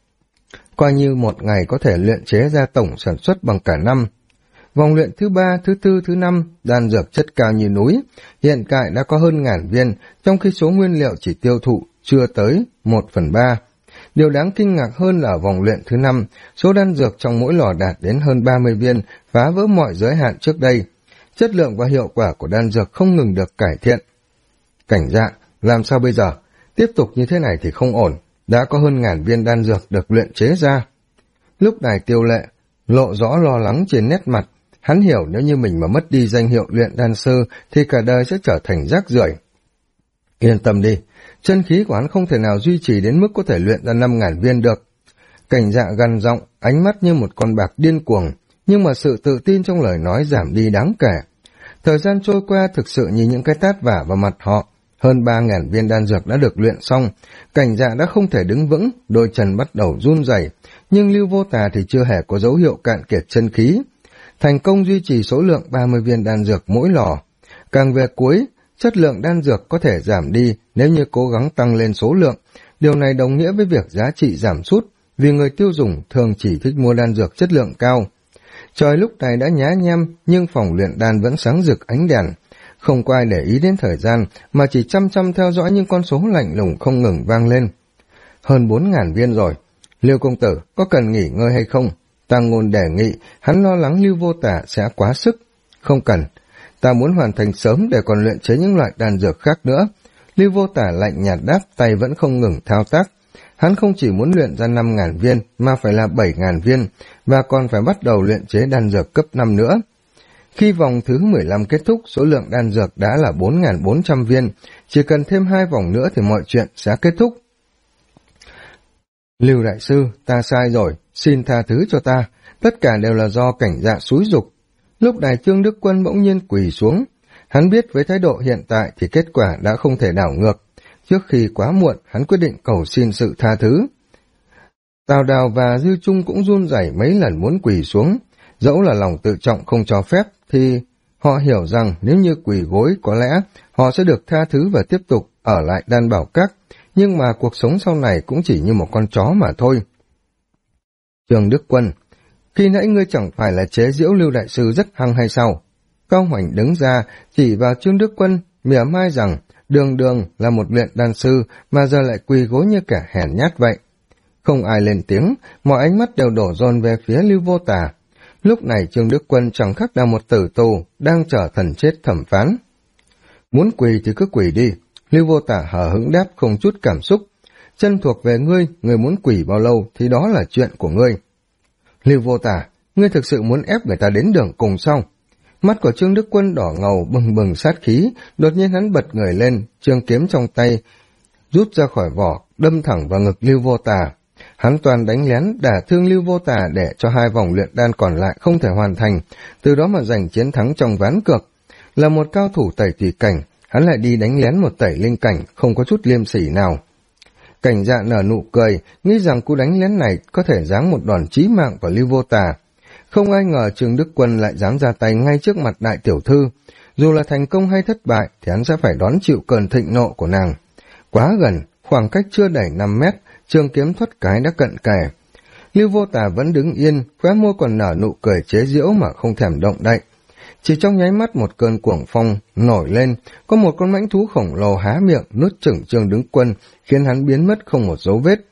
coi như một ngày có thể luyện chế ra tổng sản xuất bằng cả năm. Vòng luyện thứ 3, thứ 4, thứ 5, đan dược chất cao như núi, hiện tại đã có hơn 1.000 viên, trong khi số nguyên liệu chỉ tiêu thụ chưa tới 1/3. Điều đáng kinh ngạc hơn là ở vòng luyện thứ 5, số đan dược trong mỗi lò đạt đến hơn 30 viên, phá vỡ mọi giới hạn trước đây. Chất lượng và hiệu quả của đan dược không ngừng được cải thiện. Cảnh Dạ, làm sao bây giờ? Tiếp tục như thế này thì không ổn, đã có hơn 1.000 viên đan dược được luyện chế ra. Lúc này Tiêu Lệ lộ rõ lo lắng trên nét mặt, hắn hiểu nếu như mình mà mất đi danh hiệu luyện đan sư thì cả đời sẽ trở thành rác rưởi. Yên tâm đi, chân khí của hắn không thể nào duy trì đến mức có thể luyện ra 5.000 viên được. Cảnh Dạ gằn giọng, ánh mắt như một con bạc điên cuồng, nhưng mà sự tự tin trong lời nói giảm đi đáng kể. Thời gian trôi qua thực sự như những cái tát vả vào mặt họ. Hơn 3.000 viên đan dược đã được luyện xong, Cảnh Dạ đã không thể đứng vững, đôi chân bắt đầu run rẩy, nhưng Lưu Vô Tà thì chưa hề có dấu hiệu cạn kiệt chân khí. Thành công duy trì số lượng 30 viên đan dược mỗi lò. Càng về cuối, chất lượng đan dược có thể giảm đi nếu như cố gắng tăng lên số lượng. Điều này đồng nghĩa với việc giá trị giảm sút, vì người tiêu dùng thường chỉ thích mua đan dược chất lượng cao. Trời lúc này đã nhá nhem, nhưng phòng luyện đan vẫn sáng rực ánh đèn. Không có ai để ý đến thời gian, mà chỉ chăm chăm theo dõi những con số lạnh lùng không ngừng vang lên. Hơn 4.000 viên rồi. Liêu công tử, có cần nghỉ ngơi hay không? Tăng Ngôn đề nghị, hắn lo lắng Lưu Vô Tả sẽ quá sức. Không cần, ta muốn hoàn thành sớm để còn luyện chế những loại đan dược khác nữa. Lưu Vô Tả lạnh nhạt đáp, tay vẫn không ngừng thao tác. Hắn không chỉ muốn luyện ra 5.000 viên, mà phải là 7.000 viên, và còn phải bắt đầu luyện chế đan dược cấp 5 nữa. Khi vòng thứ 15 kết thúc, số lượng đan dược đã là 4.400 viên, chỉ cần thêm 2 vòng nữa thì mọi chuyện sẽ kết thúc. Lưu đại sư, ta sai rồi, xin tha thứ cho ta, tất cả đều là do Cảnh Dạ xúi giục. Lúc này Trương Đức Quân bỗng nhiên quỳ xuống, hắn biết với thái độ hiện tại thì kết quả đã không thể đảo ngược. Trước khi quá muộn, hắn quyết định cầu xin sự tha thứ. Tào Đào và Dư Trung cũng run rẩy mấy lần muốn quỳ xuống, dẫu là lòng tự trọng không cho phép, thì họ hiểu rằng nếu như quỳ gối có lẽ họ sẽ được tha thứ và tiếp tục ở lại Đan Bảo Các, nhưng mà cuộc sống sau này cũng chỉ như một con chó mà thôi. Trương Đức Quân, khi nãy ngươi chẳng phải là chế giễu Lưu đại sư rất hăng hay sao? Cao Hoành đứng ra chỉ vào Trương Đức Quân, mỉa mai rằng đường đường là một luyện đan sư mà giờ lại quỳ gối như kẻ hèn nhát vậy. Không ai lên tiếng, mọi ánh mắt đều đổ dồn về phía Lưu Vô Tả. Lúc này Trương Đức Quân chẳng khác nào một tử tù đang chờ thần chết thẩm phán. Muốn quỳ thì cứ quỳ đi. Lưu Vô Tả hờ hững đáp không chút cảm xúc. Chân thuộc về ngươi, ngươi muốn quỳ bao lâu thì đó là chuyện của ngươi. Lưu Vô Tả, ngươi thực sự muốn ép người ta đến đường cùng sao? Mắt của Trương Đức Quân đỏ ngầu bừng bừng sát khí, đột nhiên hắn bật người lên, trường kiếm trong tay rút ra khỏi vỏ, đâm thẳng vào ngực Lưu Vô Tả. Hắn toàn đánh lén đả thương Lưu Vô Tả để cho 2 vòng luyện đan còn lại không thể hoàn thành, từ đó mà giành chiến thắng trong ván cược. Là một cao thủ tẩy thủy cảnh, hắn lại đi đánh lén một tẩy linh cảnh, không có chút liêm sỉ nào. Cảnh Dạ nở nụ cười, nghĩ rằng cú đánh lén này có thể giáng một đòn chí mạng vào Lưu Vô Tả. Không ai ngờ Trương Đức Quân lại dám ra tay ngay trước mặt đại tiểu thư. Dù là thành công hay thất bại thì hắn sẽ phải đón chịu cơn thịnh nộ của nàng. Quá gần, khoảng cách chưa đầy 5 mét, trường kiếm thoát cái đã cận kề. Lưu Vô Tả vẫn đứng yên, khóe môi còn nở nụ cười chế giễu mà không thèm động đậy. Chỉ trong nháy mắt một cơn cuồng phong nổi lên, có một con mãnh thú khổng lồ há miệng nuốt chửng Trương Đức Quân, khiến hắn biến mất không một dấu vết.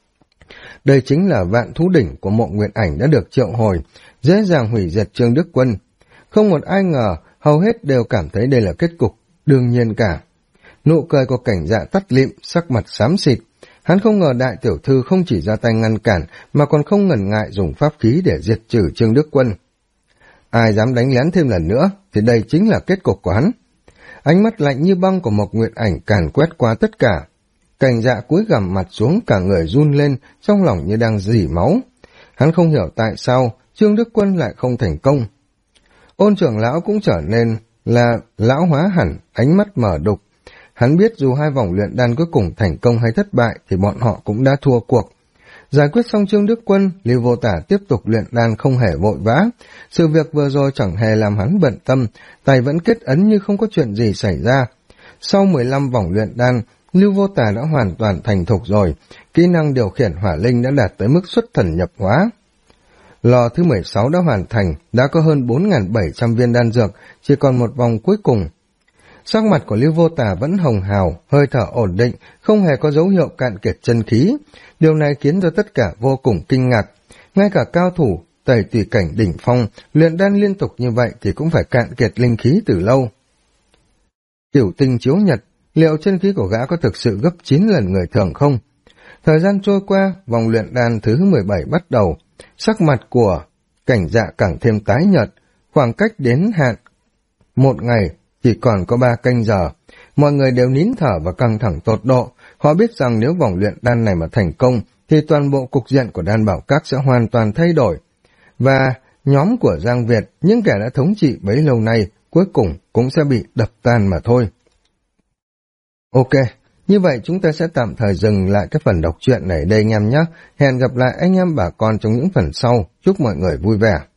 Đây chính là vạn thú đỉnh của Mộ Nguyệt Ảnh đã được triệu hồi, dễ dàng hủy diệt Trương Đức Quân. Không một ai ngờ, hầu hết đều cảm thấy đây là kết cục, đương nhiên cả. Nụ cười của Cảnh Dạ tắt lịm, sắc mặt xám xịt. Hắn không ngờ đại tiểu thư không chỉ ra tay ngăn cản, mà còn không ngần ngại dùng pháp khí để diệt trừ Trương Đức Quân. Ai dám đánh lén thêm lần nữa, thì đây chính là kết cục của hắn. Ánh mắt lạnh như băng của Mộc Nguyệt Ảnh càn quét qua tất cả. Cảnh Dạ cúi gằm mặt xuống, cả người run lên, trong lòng như đang rỉ máu. Hắn không hiểu tại sao Trương Đức Quân lại không thành công. Ôn trưởng lão cũng trở nên là lão hóa hẳn, ánh mắt mở đục. Hắn biết dù 2 vòng luyện đan cuối cùng thành công hay thất bại thì bọn họ cũng đã thua cuộc. Giải quyết xong Trương Đức Quân, Lưu Vô Tả tiếp tục luyện đan không hề vội vã. Sự việc vừa rồi chẳng hề làm hắn bận tâm, tay vẫn kết ấn như không có chuyện gì xảy ra. Sau 15 vòng luyện đan, Lưu Vô Tả đã hoàn toàn thành thục rồi, kỹ năng điều khiển hỏa linh đã đạt tới mức xuất thần nhập hóa. Lò thứ 16 đã hoàn thành, đã có hơn 4.700 viên đan dược, chỉ còn một vòng cuối cùng. Sắc mặt của Lưu Vô Tả vẫn hồng hào, hơi thở ổn định, không hề có dấu hiệu cạn kiệt chân khí. Điều này khiến cho tất cả vô cùng kinh ngạc. Ngay cả cao thủ, tẩy tùy cảnh đỉnh phong, luyện đan liên tục như vậy thì cũng phải cạn kiệt linh khí từ lâu. Tiểu Tinh chiếu nhật, liệu chân khí của gã có thực sự gấp 9 lần người thường không? Thời gian trôi qua, vòng luyện đan thứ 17 bắt đầu. Sắc mặt của Cảnh Dạ càng thêm tái nhợt, khoảng cách đến hạn 1 ngày chỉ còn có 3 canh giờ. Mọi người đều nín thở và căng thẳng tột độ. Họ biết rằng nếu vòng luyện đan này mà thành công, thì toàn bộ cục diện của Đan Bảo Các sẽ hoàn toàn thay đổi. Và nhóm của Giang Việt, những kẻ đã thống trị bấy lâu nay, cuối cùng cũng sẽ bị đập tan mà thôi. Ok, như vậy chúng ta sẽ tạm thời dừng lại cái phần đọc truyện này đây anh em nhé. Hẹn gặp lại anh em bà con trong những phần sau. Chúc mọi người vui vẻ.